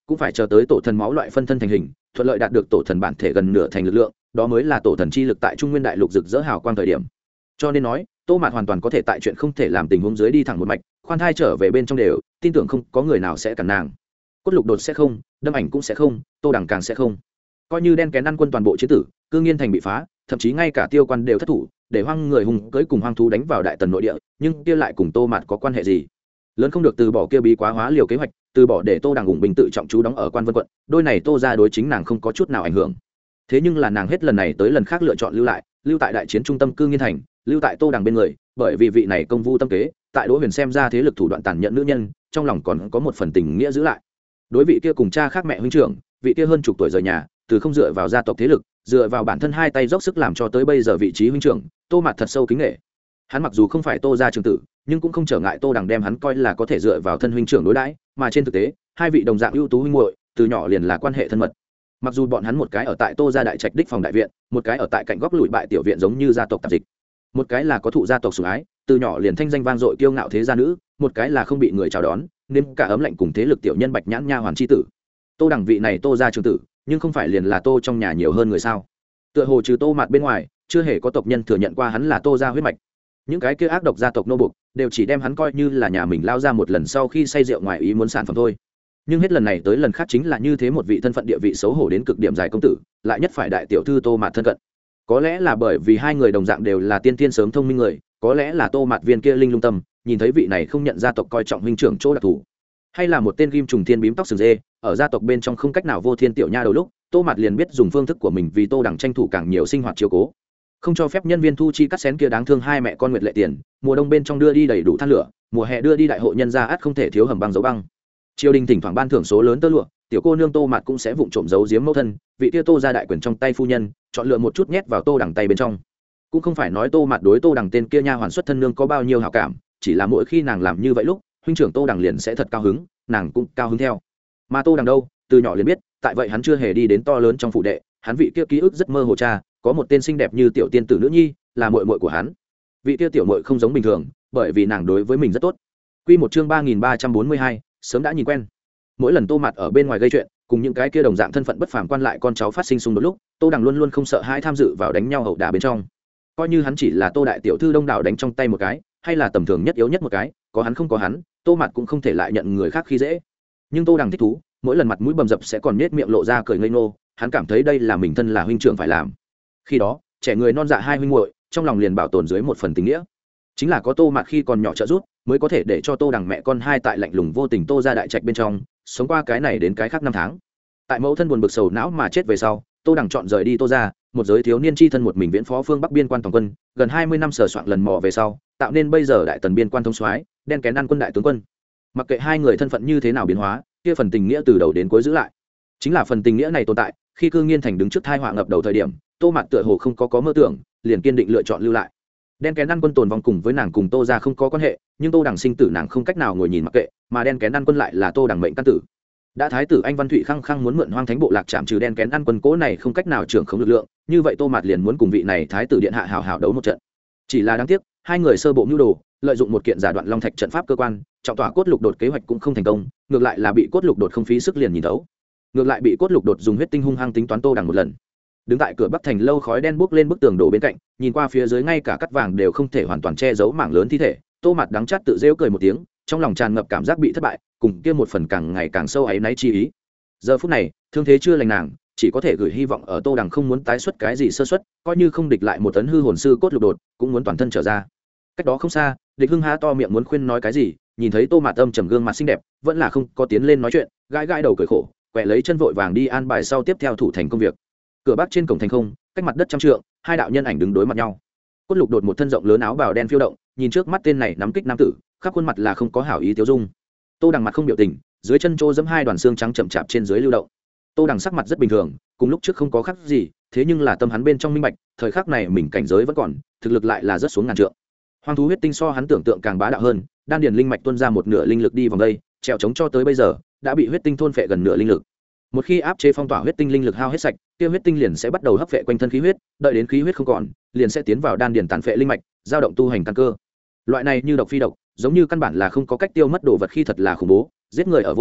cũng phải chờ tới tổ thần máu loại phân thân thành hình, thuận lợi đạt được tổ thần bản thể gần nửa thành lực lượng, đó mới là tổ thần chi lực tại trung nguyên đại lục rực rỡ hào quang thời điểm. Cho nên nói, Tô Mạt hoàn toàn có thể tại chuyện không thể làm tình huống dưới đi thẳng một mạch, khoan thai trở về bên trong đều, tin tưởng không có người nào sẽ cản nàng. Cốt lục đột sẽ không, đâm ảnh cũng sẽ không, Tô Đằng càng sẽ không. Coi như đen kén ăn quân toàn bộ chiến tử, Cương Nghiên thành bị phá, thậm chí ngay cả Tiêu Quan đều thất thủ, để hoang người hùng cưỡi cùng hoang thú đánh vào đại tần nội địa, nhưng kia lại cùng Tô Mạt có quan hệ gì? Lớn không được từ bỏ kia bí quá hóa liều kế hoạch, từ bỏ để Tô Đằng ủng bình tự trọng trú đóng ở Quan Vân quận, đôi này Tô ra đối chính nàng không có chút nào ảnh hưởng. Thế nhưng là nàng hết lần này tới lần khác lựa chọn lưu lại, lưu tại đại chiến trung tâm Cương Nghiên thành, lưu tại Tô Đằng bên người, bởi vì vị này công vu tâm kế, tại Đỗ Huyền xem ra thế lực thủ đoạn tàn nhẫn nữ nhân, trong lòng còn có một phần tình nghĩa giữ lại. Đối vị kia cùng cha khác mẹ huynh trưởng, vị kia hơn chục tuổi rời nhà, từ không dựa vào gia tộc thế lực, dựa vào bản thân hai tay dốc sức làm cho tới bây giờ vị trí huynh trưởng, Tô Mạt thật sâu kính nể. Hắn mặc dù không phải Tô gia trưởng tử, nhưng cũng không trở ngại Tô Đằng đem hắn coi là có thể dựa vào thân huynh trưởng đối đãi, mà trên thực tế, hai vị đồng dạng ưu tú huynh muội, từ nhỏ liền là quan hệ thân mật. Mặc dù bọn hắn một cái ở tại Tô gia đại trạch đích phòng đại viện, một cái ở tại cạnh góc lùi bại tiểu viện giống như gia tộc tạp dịch. Một cái là có thụ gia tộc sủng ái, từ nhỏ liền thanh danh vang dội kiêu ngạo thế gia nữ, một cái là không bị người chào đón, nên cả ấm lạnh cùng thế lực tiểu nhân Bạch Nhãn nha hoàn chi tử. Tô Đằng vị này Tô gia trưởng tử, nhưng không phải liền là Tô trong nhà nhiều hơn người sao? Tựa hồ trừ Tô Mạt bên ngoài, chưa hề có tộc nhân thừa nhận qua hắn là Tô gia huyết mạch. Những cái kia ác độc gia tộc nô buộc, đều chỉ đem hắn coi như là nhà mình lao ra một lần sau khi say rượu ngoài ý muốn sản phẩm thôi. Nhưng hết lần này tới lần khác chính là như thế một vị thân phận địa vị xấu hổ đến cực điểm dài công tử, lại nhất phải đại tiểu thư Tô Mạt thân cận. Có lẽ là bởi vì hai người đồng dạng đều là tiên tiên sớm thông minh người, có lẽ là Tô Mạt viên kia linh lung tâm, nhìn thấy vị này không nhận gia tộc coi trọng huynh trưởng chỗ đặc thù, hay là một tên ghim trùng thiên bím tóc sừng dê, ở gia tộc bên trong không cách nào vô thiên tiểu nha đầu lúc, Tô Mạt liền biết dùng phương thức của mình vì Tô Đằng tranh thủ càng nhiều sinh hoạt chiếu cố, không cho phép nhân viên thu chi cắt xén kia đáng thương hai mẹ con nguyệt lệ tiền, mùa đông bên trong đưa đi đầy đủ than lửa, mùa hè đưa đi đại hội nhân gia ắt không thể thiếu hầm băng dấu băng. Triều đình thỉnh thoảng ban thưởng số lớn tơ lụa, tiểu cô nương Tô Mạt cũng sẽ vụng trộm giấu giếm mẫu thân, vị kia Tô gia đại quyền trong tay phu nhân, chọn lựa một chút nhét vào Tô Đằng tay bên trong. Cũng không phải nói Tô Mạt đối Tô Đằng tên kia nha hoàn xuất thân nương có bao nhiêu hảo cảm, chỉ là mỗi khi nàng làm như vậy lúc, huynh trưởng Tô Đằng liền sẽ thật cao hứng, nàng cũng cao hứng theo. Mà Tô Đằng đâu, từ nhỏ liền biết, tại vậy hắn chưa hề đi đến to lớn trong phủ đệ, hắn vị kia ký ức rất mơ hồ cha, có một tên xinh đẹp như tiểu tiên tử nữ nhi, là muội muội của hắn. Vị kia tiểu muội không giống bình thường, bởi vì nàng đối với mình rất tốt. Quy một chương ba nghìn ba trăm bốn mươi hai, sớm đã nhìn quen. Mỗi lần Tô Mạt ở bên ngoài gây chuyện, cùng những cái kia đồng dạng thân phận bất phàm quan lại con cháu phát sinh xung đột lúc, Tô Đằng luôn luôn không sợ hãi tham dự vào đánh nhau hậu đả bên trong. Coi như hắn chỉ là Tô đại tiểu thư đông đảo đánh trong tay một cái, hay là tầm thường nhất yếu nhất một cái, có hắn không có hắn, Tô Mạt cũng không thể lại nhận người khác khi dễ. Nhưng Tô Đằng thích thú, mỗi lần mặt mũi bầm dập sẽ còn nết miệng lộ ra cười ngây ngô, hắn cảm thấy đây là mình thân là huynh trưởng phải làm. Khi đó, trẻ người non dạ hai huynh muội, trong lòng liền bảo tồn dưới một phần tình nghĩa. Chính là có Tô Mạt khi còn nhỏ trợ giúp, mới có thể để cho Tô Đằng mẹ con hai tại lạnh lùng vô tình Tô gia đại trạch bên trong, sống qua cái này đến cái khác năm tháng. Tại mẫu thân buồn bực sầu não mà chết về sau, Tô Đằng chọn rời đi Tô gia, một giới thiếu niên chi thân một mình viễn phó phương Bắc biên quan toàn quân, gần hai mươi năm sờ soạn lần mò về sau, tạo nên bây giờ đại tần biên quan thông soái, đen kén ăn quân đại tướng quân. Mặc kệ hai người thân phận như thế nào biến hóa, kia phần tình nghĩa từ đầu đến cuối giữ lại. Chính là phần tình nghĩa này tồn tại, khi Cương Nghiên thành đứng trước tai họa ngập đầu thời điểm, Tô Mạt tựa hồ không có có mơ tưởng, liền kiên định lựa chọn lưu lại. Đen kén ăn quân tồn vong cùng với nàng cùng Tô gia không có quan hệ, nhưng Tô Đằng sinh tử nàng không cách nào ngồi nhìn mặc kệ, mà đen kén ăn quân lại là Tô Đằng mệnh căn tử. Đã thái tử anh Văn Thụy khăng khăng muốn mượn Hoang Thánh bộ lạc chạm trừ đen kén ăn quân cố này không cách nào trưởng khống lực lượng, như vậy Tô Mạt liền muốn cùng vị này thái tử điện hạ hào hào đấu một trận. Chỉ là đáng tiếc, hai người sơ bộ mưu đồ, lợi dụng một kiện giả đoạn long thạch trận pháp cơ quan, trọng tỏa cốt lục đột kế hoạch cũng không thành công, ngược lại là bị cốt lục đột không phí sức liền nhìn thấu. Ngược lại bị cốt lục đột dùng huyết tinh hung hăng tính toán Tô Đằng một lần. Đứng tại cửa Bắc thành lâu khói đen bốc lên bức tường đổ bên cạnh, nhìn qua phía dưới ngay cả cắt vàng đều không thể hoàn toàn che giấu mảng lớn thi thể, Tô Mạt đắng chát tự rêu cười một tiếng, trong lòng tràn ngập cảm giác bị thất bại, cùng kia một phần càng ngày càng sâu áy náy chi ý. Giờ phút này, thương thế chưa lành nàng, chỉ có thể gửi hy vọng ở Tô Đằng không muốn tái xuất cái gì sơ suất, coi như không địch lại một tấn hư hồn sư cốt lục đột, cũng muốn toàn thân trở ra. Cách đó không xa, Địch Hưng há to miệng muốn khuyên nói cái gì, nhìn thấy Tô Mạt âm trầm gương mặt xinh đẹp, vẫn là không có tiến lên nói chuyện, gãi gãi đầu cười khổ, quẹ lấy chân vội vàng đi an bài sau tiếp theo thủ thành công việc. Cửa Bắc trên cổng thành không, cách mặt đất trăm trượng, hai đạo nhân ảnh đứng đối mặt nhau. Cốt lục đột một thân rộng lớn áo bào đen phiêu động, nhìn trước mắt tên này nắm kích nam tử, khắp khuôn mặt là không có hảo ý tiêu dung. Tô Đằng mặt không biểu tình, dưới chân trô giẫm hai đoàn xương trắng chậm chạp trên dưới lưu động. Tô Đằng sắc mặt rất bình thường, cùng lúc trước không có khác gì, thế nhưng là tâm hắn bên trong minh bạch, thời khắc này mình cảnh giới vẫn còn, thực lực lại là rất xuống ngàn trượng. Hoang thú huyết tinh so hắn tưởng tượng càng bá đạo hơn, đan điền linh mạch tuôn ra một nửa linh lực đi vòng đây, trèo chống cho tới bây giờ, đã bị huyết tinh thôn phệ gần nửa linh lực. Một khi áp chế phong tỏa huyết tinh linh lực hao hết sạch, kia huyết tinh liền sẽ bắt đầu hấp phệ quanh thân khí huyết, đợi đến khí huyết không còn, liền sẽ tiến vào đan điền tàn phệ linh mạch, dao động tu hành căn cơ. Loại này như độc phi độc, giống như căn bản là không có cách tiêu mất đồ vật khi thật là khủng bố, giết người ở vô hình,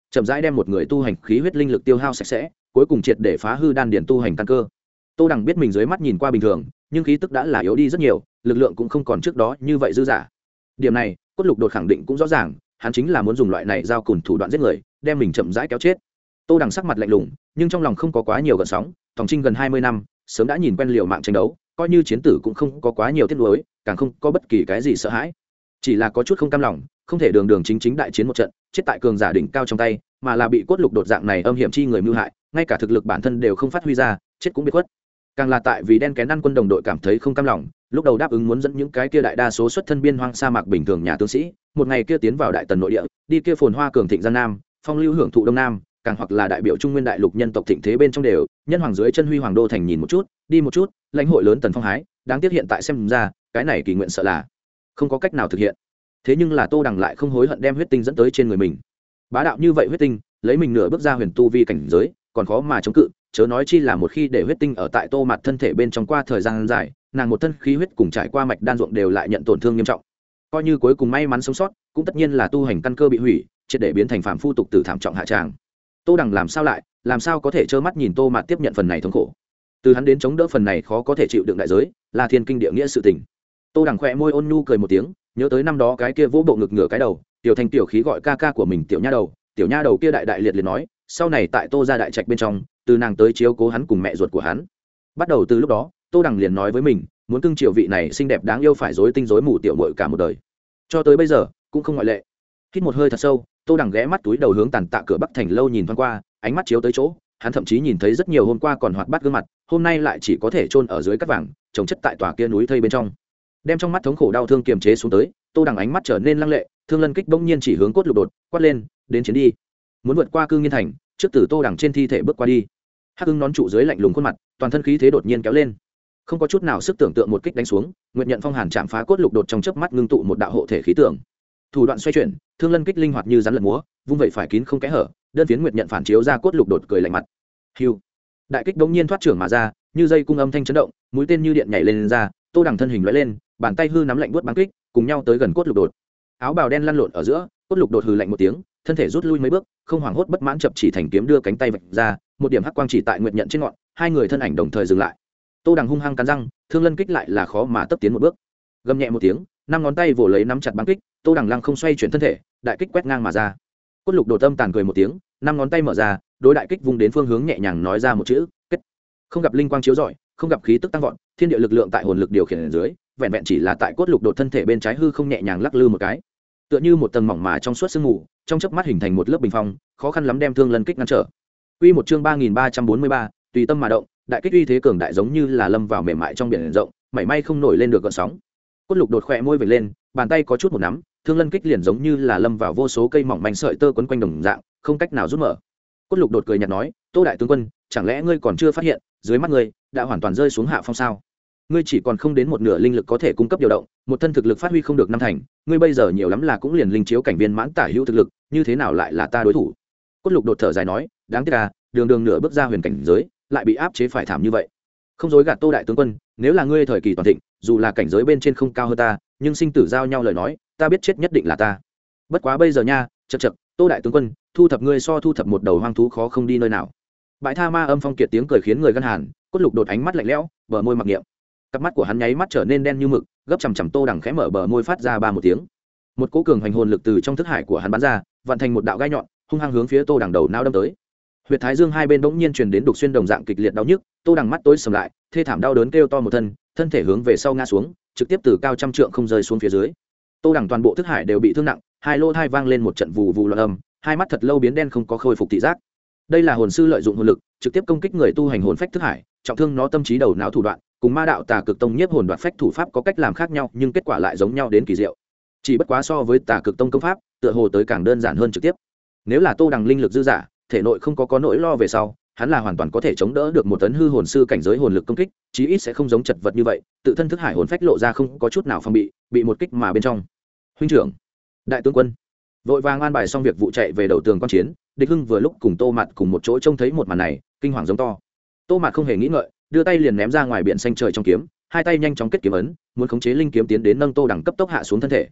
chậm rãi đem một người tu hành khí huyết linh lực tiêu hao sạch sẽ, cuối cùng triệt để phá hư đan điển tu hành căn cơ. Tô Đằng biết mình dưới mắt nhìn qua bình thường, nhưng khí tức đã là yếu đi rất nhiều, lực lượng cũng không còn trước đó như vậy dư dả. Điểm này, Cốt Lục Đột khẳng định cũng rõ ràng, hắn chính là muốn dùng loại này giao cùn thủ đoạn giết người, đem mình chậm rãi kéo chết. Tô Đằng sắc mặt lạnh lùng, nhưng trong lòng không có quá nhiều gợn sóng, Tòng Trinh gần hai mươi năm, sớm đã nhìn quen liều mạng tranh đấu, coi như chiến tử cũng không có quá nhiều tiếc nuối, càng không có bất kỳ cái gì sợ hãi. Chỉ là có chút không cam lòng, không thể đường đường chính chính đại chiến một trận, chết tại cường giả đỉnh cao trong tay, mà là bị Cốt Lục Đột dạng này âm hiểm chi người mưu hại, ngay cả thực lực bản thân đều không phát huy ra, chết cũng biết khuất. Càng là tại vì đen kén ăn quân đồng đội cảm thấy không cam lòng, lúc đầu đáp ứng muốn dẫn những cái kia đại đa số xuất thân biên hoang sa mạc bình thường nhà tướng sĩ, một ngày kia tiến vào đại tần nội địa, đi kia phồn hoa cường thịnh gian nam, phong lưu hưởng thụ đông nam, càng hoặc là đại biểu trung nguyên đại lục nhân tộc thịnh thế bên trong đều, nhân hoàng dưới chân huy hoàng đô thành nhìn một chút, đi một chút, lãnh hội lớn tần phong hái, đáng tiếc hiện tại xem ra, cái này kỳ nguyện sợ là không có cách nào thực hiện. Thế nhưng là Tô Đằng lại không hối hận đem huyết tinh dẫn tới trên người mình. Bá đạo như vậy huyết tinh, lấy mình nửa bước ra huyền tu vi cảnh giới, còn khó mà chống cự, chớ nói chi là một khi để huyết tinh ở tại Tô Mạt thân thể bên trong qua thời gian dài, nàng một thân khí huyết cùng trải qua mạch đan ruộng đều lại nhận tổn thương nghiêm trọng. Coi như cuối cùng may mắn sống sót, cũng tất nhiên là tu hành căn cơ bị hủy, triệt để biến thành phàm phu tục tử thảm trọng hạ tràng. Tô Đằng làm sao lại, làm sao có thể trơ mắt nhìn Tô Mạt tiếp nhận phần này thống khổ. Từ hắn đến chống đỡ phần này khó có thể chịu đựng đại giới, là thiên kinh địa nghĩa sự tình. Tô Đằng khẽ môi ôn nhu cười một tiếng, nhớ tới năm đó cái kia vỗ bộ ngực ngửa cái đầu, tiểu thành tiểu khí gọi ca ca của mình tiểu nha đầu, tiểu nha đầu kia đại đại liệt liệt nói, sau này tại Tô gia đại trạch bên trong, từ nàng tới chiếu cố hắn cùng mẹ ruột của hắn. Bắt đầu từ lúc đó, Tô Đằng liền nói với mình, muốn cưng chiều vị này xinh đẹp đáng yêu phải rối tinh rối mù tiểu muội cả một đời. Cho tới bây giờ, cũng không ngoại lệ. Hít một hơi thật sâu, Tô Đằng ghé mắt túi đầu hướng tàn tạ cửa Bắc Thành lâu nhìn thoáng qua, ánh mắt chiếu tới chỗ, hắn thậm chí nhìn thấy rất nhiều hôm qua còn hoạt bát gương mặt, hôm nay lại chỉ có thể chôn ở dưới cát vàng, trồng chất tại tòa kia núi thây bên trong. Đem trong mắt thống khổ đau thương kiềm chế xuống tới, Tô Đằng ánh mắt trở nên lăng lệ, Thương Lân Kích bỗng nhiên chỉ hướng Cốt Lục Đột, quát lên, đến chiến đi. Muốn vượt qua Cương Nghiên thành, trước từ Tô Đằng trên thi thể bước qua đi. Hắc Ưng nón trụ dưới lạnh lùng khuôn mặt, toàn thân khí thế đột nhiên kéo lên, không có chút nào sức tưởng tượng một kích đánh xuống, Nguyệt Nhận Phong Hàn chạm phá Cốt Lục Đột trong chớp mắt ngưng tụ một đạo hộ thể khí tượng. Thủ đoạn xoay chuyển, Thương Lân Kích linh hoạt như rắn lật múa, vung vậy phải kín không kẽ hở, đơn phiến Nguyệt Nhận phản chiếu ra Cốt Lục Đột cười lạnh mặt. Hưu. Đại kích bỗng nhiên thoát trưởng mà ra, như dây cung âm thanh chấn động, mũi tên như điện nhảy lên, lên ra, Tô Đằng thân hình lóe lên, bàn tay hư nắm lạnh buốt bắn kích, cùng nhau tới gần Cốt Lục Đột. Áo bào đen lăn lộn ở giữa, Cốt Lục Đột hừ lạnh một tiếng, thân thể rút lui mấy bước, không hoảng hốt bất mãn chập chỉ thành kiếm đưa cánh tay vạch ra, một điểm hắc quang chỉ tại Nguyệt Nhận trên ngọn, hai người thân ảnh đồng thời dừng lại. Tô Đằng hung hăng cắn răng, Thương Lân Kích lại là khó mà tấp tiến một bước. Gầm nhẹ một tiếng, năm ngón tay vồ lấy nắm chặt bắn kích, Tô Đằng lăng không xoay chuyển thân thể, đại kích quét ngang mà ra. Cốt Lục Đột tâm tàn cười một tiếng, năm ngón tay mở ra, đối đại kích vung đến phương hướng nhẹ nhàng nói ra một chữ, kết. Không gặp linh quang chiếu rọi, không gặp khí tức tăng vọt, thiên địa lực lượng tại hồn lực điều khiển ở dưới, vẹn vẹn chỉ là tại Cốt Lục Đột thân thể bên trái hư không nhẹ nhàng lắc lư một cái, tựa như một tầng mỏng mà trong suốt sương mù, trong chớp mắt hình thành một lớp bình phong, khó khăn lắm đem Thương Lân Kích ngăn trở. Quy một chương ba nghìn ba trăm bốn mươi ba, tùy tâm mà động, đại kích uy thế cường đại giống như là lâm vào mềm mại trong biển rộng, mảy may không nổi lên được gợn sóng. Cốt Lục Đột khẽ môi vểnh lên, bàn tay có chút một nắm, Thương Lân Kích liền giống như là lâm vào vô số cây mỏng manh sợi tơ quấn quanh đồng dạng, không cách nào rút mở. Cốt Lục Đột cười nhạt nói, Tô đại tướng quân, chẳng lẽ ngươi còn chưa phát hiện, dưới mắt ngươi đã hoàn toàn rơi xuống hạ phong sao? Ngươi chỉ còn không đến một nửa linh lực có thể cung cấp điều động, một thân thực lực phát huy không được năm thành, ngươi bây giờ nhiều lắm là cũng liền linh chiếu cảnh viên mãn tả hữu thực lực, như thế nào lại là ta đối thủ? Cốt Lục Đột thở dài nói, đáng tiếc à, đường đường nửa bước ra huyền cảnh giới, lại bị áp chế phải thảm như vậy. Không dối gạt Tô đại tướng quân, nếu là ngươi thời kỳ toàn thịnh, dù là cảnh giới bên trên không cao hơn ta, nhưng sinh tử giao nhau lời nói, ta biết chết nhất định là ta. Bất quá bây giờ nha, chậc chậc, Tô đại tướng quân, thu thập ngươi so thu thập một đầu hoang thú khó không đi nơi nào. Bãi Tha Ma âm phong kiệt tiếng cười khiến người gan hàn, Cốt Lục Đột ánh mắt lạnh lẽo, bờ môi mặc niệm. Cặp mắt của hắn nháy mắt trở nên đen như mực, gấp chằm chằm Tô Đằng khẽ mở bờ môi phát ra ba một tiếng. Một cỗ cường hành hồn lực từ trong thức hải của hắn bắn ra, vặn thành một đạo gai nhọn, hung hăng hướng phía Tô Đằng đầu não đâm tới. Huyệt thái dương hai bên bỗng nhiên truyền đến đục xuyên đồng dạng kịch liệt đau nhức, Tô Đằng mắt tối sầm lại, thê thảm đau đớn kêu to một thân, thân thể hướng về sau ngã xuống, trực tiếp từ cao trăm trượng không rơi xuống phía dưới. Tô Đằng toàn bộ thức hải đều bị thương nặng, hai lỗ tai vang lên một trận vù vù loạn âm, hai mắt thật lâu biến đen không có khôi phục thị giác. Đây là hồn sư lợi dụng hồn lực, trực tiếp công kích người tu hành hồn phách thức hải, trọng thương nó tâm trí đầu não thủ đoạn, cùng ma đạo Tà Cực Tông nhiếp hồn đoạt phách thủ pháp có cách làm khác nhau, nhưng kết quả lại giống nhau đến kỳ diệu. Chỉ bất quá so với Tà Cực Tông công pháp, tựa hồ tới càng đơn giản hơn trực tiếp. Nếu là Tô Đằng linh lực dư dả, thể nội không có có nỗi lo về sau, hắn là hoàn toàn có thể chống đỡ được một tấn hư hồn sư cảnh giới hồn lực công kích, chí ít sẽ không giống chật vật như vậy, tự thân thức hải hồn phách lộ ra không có chút nào phòng bị, bị một kích mà bên trong. Huynh trưởng, đại tướng quân, vội vàng an bài xong việc vụ chạy về đầu tường quan chiến, Địch Hưng vừa lúc cùng Tô Mạt cùng một chỗ trông thấy một màn này, kinh hoàng giống to. Tô Mạt không hề nghĩ ngợi, đưa tay liền ném ra ngoài biển xanh trời trong kiếm, hai tay nhanh chóng kết kiếm ấn, muốn khống chế linh kiếm tiến đến nâng Tô Đằng cấp tốc hạ xuống thân thể.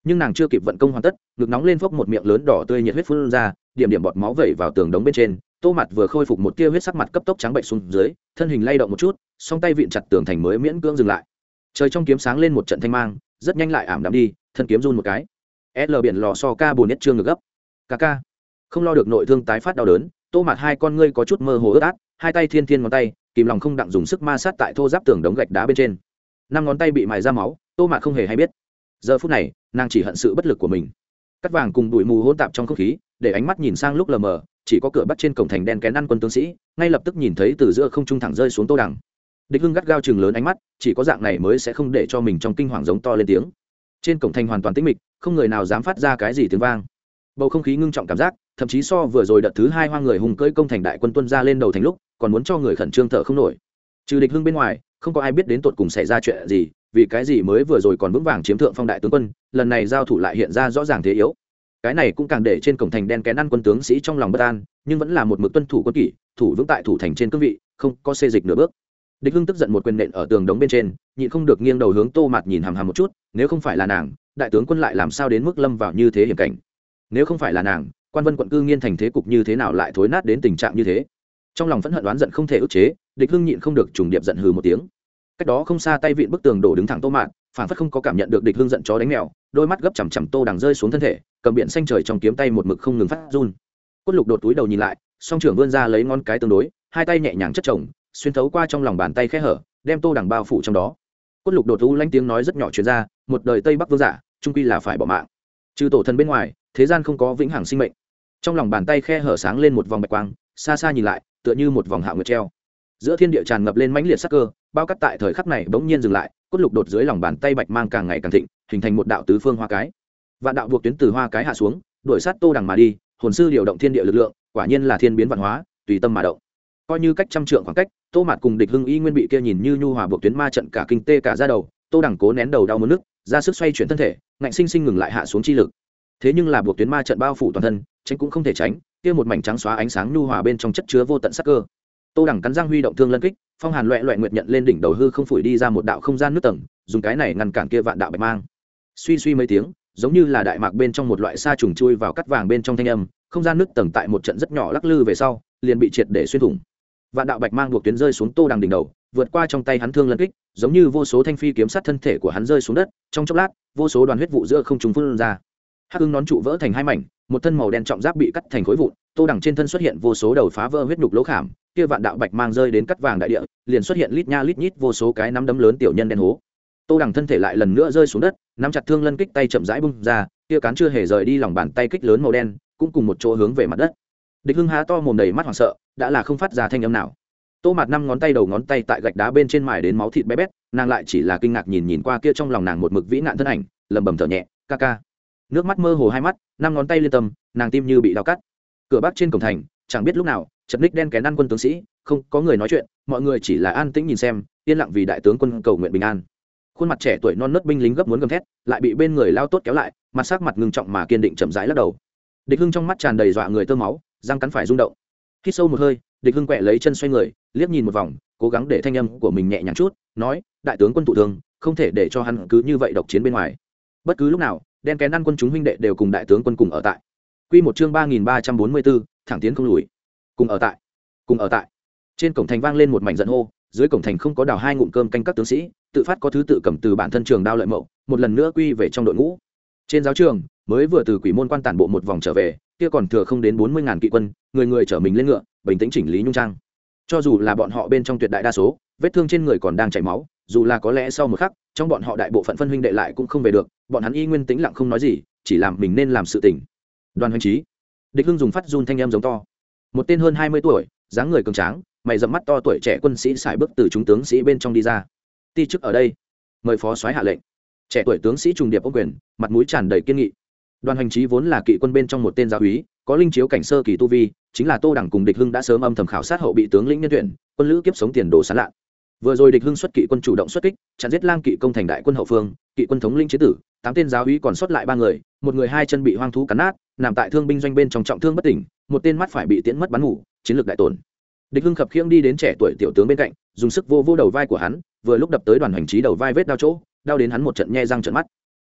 nhưng nàng chưa kịp vận công hoàn tất, ngực nóng lên phốc một miệng lớn đỏ tươi nhiệt huyết phun ra, điểm điểm bọt máu vẩy vào tường đống bên trên. Tô Mạt vừa khôi phục một tia huyết, sắc mặt cấp tốc trắng bệnh xuống dưới, thân hình lay động một chút, song tay vịn chặt tường thành mới miễn cưỡng dừng lại. Trời trong kiếm sáng lên một trận thanh mang, rất nhanh lại ảm đạm đi, thân kiếm run một cái. L biển lò so ca buồn nhất trương ngực gấp. Ca ca. Không lo được nội thương tái phát đau đớn, Tô Mạt hai con ngươi có chút mơ hồ ướt át, hai tay thiên thiên ngón tay, kìm lòng không đặng dùng sức ma sát tại thô giáp tường đống gạch đá bên trên. Năm ngón tay bị mài ra máu, Tô Mạt không hề hay biết. Giờ phút này, nàng chỉ hận sự bất lực của mình. Cắt vàng cùng bụi mù hỗn tạp trong không khí, để ánh mắt nhìn sang lúc lờ mờ, chỉ có cửa bắc trên cổng thành đen kén ăn quân tướng sĩ, ngay lập tức nhìn thấy từ giữa không trung thẳng rơi xuống Tô Đằng. Địch Hưng gắt gao chừng lớn ánh mắt, chỉ có dạng này mới sẽ không để cho mình trong kinh hoàng giống to lên tiếng. Trên cổng thành hoàn toàn tĩnh mịch, không người nào dám phát ra cái gì tiếng vang. Bầu không khí ngưng trọng cảm giác, thậm chí so vừa rồi đợt thứ hai hoang người hùng cưỡi công thành đại quân tuân ra lên đầu thành lúc, còn muốn cho người khẩn trương thở không nổi. Trừ Địch Hưng bên ngoài, không có ai biết đến tột cùng xảy ra chuyện gì, vì cái gì mới vừa rồi còn vững vàng chiếm thượng phong đại tướng quân, lần này giao thủ lại hiện ra rõ ràng thế yếu. Cái này cũng càng để trên cổng thành đen kén ăn quân tướng sĩ trong lòng bất an, nhưng vẫn là một mực tuân thủ quân kỷ, thủ vững tại thủ thành trên cương vị, không có xê dịch nửa bước. Địch Hưng tức giận một quyền nện ở tường đống bên trên, nhịn không được nghiêng đầu hướng Tô Mạt nhìn hằm hằm một chút, nếu không phải là nàng, đại tướng quân lại làm sao đến mức lâm vào như thế hiểm cảnh? Nếu không phải là nàng, Quan Vân quận cư nghiên thành thế cục như thế nào lại thối nát đến tình trạng như thế? Trong lòng vẫn hận đoán giận không thể ức chế, Địch Hưng nhịn không được trùng điệp giận hừ một tiếng. Cách đó không xa tay vịn bức tường đổ đứng thẳng Tô Mạt, phản phất không có cảm nhận được Địch Hưng giận chó đánh mèo, đôi mắt gấp chằm chằm Tô Đằng rơi xuống thân thể, cầm biển xanh trời trong kiếm tay một mực không ngừng phát run. Cốt Lục đột túi đầu nhìn lại, song trưởng vươn ra lấy ngón cái tương đối, hai tay nhẹ nhàng chất chồng, xuyên thấu qua trong lòng bàn tay khẽ hở, đem Tô Đằng bao phủ trong đó. Cốt Lục đột u lanh tiếng nói rất nhỏ truyền ra, một đời Tây Bắc vương giả, trung quy là phải bỏ mạng. Trừ tổ thần bên ngoài, thế gian không có vĩnh hằng sinh mệnh. Trong lòng bàn tay khe hở sáng lên một vòng bạch quang, xa xa nhìn lại, tựa như một vòng hạo nguyệt treo. Giữa thiên địa tràn ngập lên mãnh liệt sắc cơ, bao cắt tại thời khắc này bỗng nhiên dừng lại, Cốt Lục đột dưới lòng bàn tay bạch mang càng ngày càng thịnh, hình thành một đạo tứ phương hoa cái. Vạn đạo buộc tuyến từ hoa cái hạ xuống, đuổi sát Tô Đằng mà đi, hồn sư điều động thiên địa lực lượng, quả nhiên là thiên biến vạn hóa, tùy tâm mà động. Coi như cách trăm trượng khoảng cách, Tô Mạt cùng Địch Hưng y nguyên bị kia nhìn như nhu hòa buộc tuyến ma trận cả kinh tê cả da đầu, Tô Đằng cố nén đầu đau muốn nức, ra sức xoay chuyển thân thể, ngạnh sinh sinh ngừng lại hạ xuống chi lực. Thế nhưng là buộc tuyến ma trận bao phủ toàn thân, tránh cũng không thể tránh, kia một mảnh trắng xóa ánh sáng nhu hòa bên trong chất chứa vô tận sắc cơ. Tô Đằng cắn răng huy động thương lân kích, phong hàn loẹt loẹt nguyệt nhận lên đỉnh đầu hư không phủi đi ra một đạo không gian nước tầng, dùng cái này ngăn cản kia vạn đạo bạch mang. Suy suy mấy tiếng, giống như là đại mạc bên trong một loại sa trùng chui vào cắt vàng bên trong thanh âm, không gian nước tầng tại một trận rất nhỏ lắc lư về sau, liền bị triệt để xuyên thủng. Vạn đạo bạch mang buộc tuyến rơi xuống Tô Đằng đỉnh đầu, vượt qua trong tay hắn thương lân kích, giống như vô số thanh phi kiếm sát thân thể của hắn rơi xuống đất, trong chốc lát, vô số đoàn huyết vụ giữa không trung phun ra. Hắc ưng nón trụ vỡ thành hai mảnh, một thân màu đen trọng giáp bị cắt thành khối vụn, Tô Đằng trên thân xuất hiện vô số đầu phá vỡ huyết nhục lỗ khảm, kia vạn đạo bạch mang rơi đến cắt vàng đại địa, liền xuất hiện lít nha lít nhít vô số cái nắm đấm lớn tiểu nhân đen hố. Tô Đằng thân thể lại lần nữa rơi xuống đất, nắm chặt thương lân kích tay chậm rãi bung ra, kia cán chưa hề rời đi lòng bàn tay kích lớn màu đen, cũng cùng một chỗ hướng về mặt đất. Địch Hưng há to mồm đầy mắt hoảng sợ, đã là không phát ra thanh âm nào. Tô Mạt năm ngón tay đầu ngón tay tại gạch đá bên trên mài đến máu thịt bé bét, nàng lại chỉ là kinh ngạc nhìn nhìn qua kia trong lòng nàng một mực vĩ nạn thân ảnh, lẩm bẩm thở nhẹ, ca ca. Nước mắt mơ hồ hai mắt, năm ngón tay liên tâm, nàng tim như bị đau cắt. Cửa bắc trên cổng thành, chẳng biết lúc nào, chật ních đen kén ăn quân tướng sĩ, không có người nói chuyện, mọi người chỉ là an tĩnh nhìn xem, yên lặng vì đại tướng quân cầu nguyện bình an. Khuôn mặt trẻ tuổi non nớt binh lính gấp muốn gầm thét, lại bị bên người lao tốt kéo lại, mặt sắc mặt ngưng trọng mà kiên định chậm rãi lắc đầu. Địch Hưng trong mắt tràn đầy dọa người tơ máu, răng cắn phải rung động. Hít sâu một hơi, Địch Hưng quẹ lấy chân xoay người, liếc nhìn một vòng, cố gắng để thanh âm của mình nhẹ nhàng chút, nói, đại tướng quân thụ thương, không thể để cho hắn cứ như vậy độc chiến bên ngoài. Bất cứ lúc nào, đen kén ăn quân chúng huynh đệ đều cùng đại tướng quân cùng ở tại. Quy một chương ba nghìn ba trăm bốn mươi bốn, thẳng tiến không lùi. Cùng ở tại, cùng ở tại. Trên cổng thành vang lên một mảnh giận hô, dưới cổng thành không có đào hai ngụm cơm canh các tướng sĩ, tự phát có thứ tự cầm từ bản thân trường đao lợi mậu, một lần nữa quy về trong đội ngũ. Trên giáo trường, mới vừa từ quỷ môn quan tản bộ một vòng trở về, kia còn thừa không đến bốn mươi ngàn kỵ quân, người người chở mình lên ngựa, bình tĩnh chỉnh lý nhung trang. Cho dù là bọn họ bên trong tuyệt đại đa số, vết thương trên người còn đang chảy máu, dù là có lẽ sau một khắc, trong bọn họ đại bộ phận phân huynh đệ lại cũng không về được, bọn hắn y nguyên tĩnh lặng không nói gì, chỉ làm mình nên làm sự tình. Đoàn Hoành Chí, Địch Hưng dùng phát run thanh em giống to. Một tên hơn hai mươi tuổi, dáng người cường tráng, mày rậm mắt to tuổi trẻ quân sĩ sải bước từ chúng tướng sĩ bên trong đi ra. Ti chức ở đây, mời phó soái hạ lệnh. Trẻ tuổi tướng sĩ trùng điệp ôm quyền, mặt mũi tràn đầy kiên nghị. Đoàn Hoành Chí vốn là kỵ quân bên trong một tên gia úy, có linh chiếu cảnh sơ kỳ tu vi, chính là Tô Đằng cùng Địch Hưng đã sớm âm thầm khảo sát hậu bị tướng lĩnh nhân tuyển, quân lữ kiếp sống tiền đồ sáng lạ. Vừa rồi Địch Hưng xuất kỵ quân chủ động xuất kích, chặn giết lang kỵ công thành đại quân hậu phương, kỵ quân thống lĩnh chế tử, tám tên giáo úy còn sót lại ba người, một người hai chân bị hoang thú cắn nát, nằm tại thương binh doanh bên trong trọng thương bất tỉnh, một tên mắt phải bị tiễn mất bắn ngủ, chiến lược đại tổn. Địch Hưng khập khiễng đi đến trẻ tuổi tiểu tướng bên cạnh, dùng sức vô vô đầu vai của hắn, vừa lúc đập tới Đoàn Hoành Chí đầu vai vết đau chỗ, đau đến hắn một trận nhe răng trợn mắt.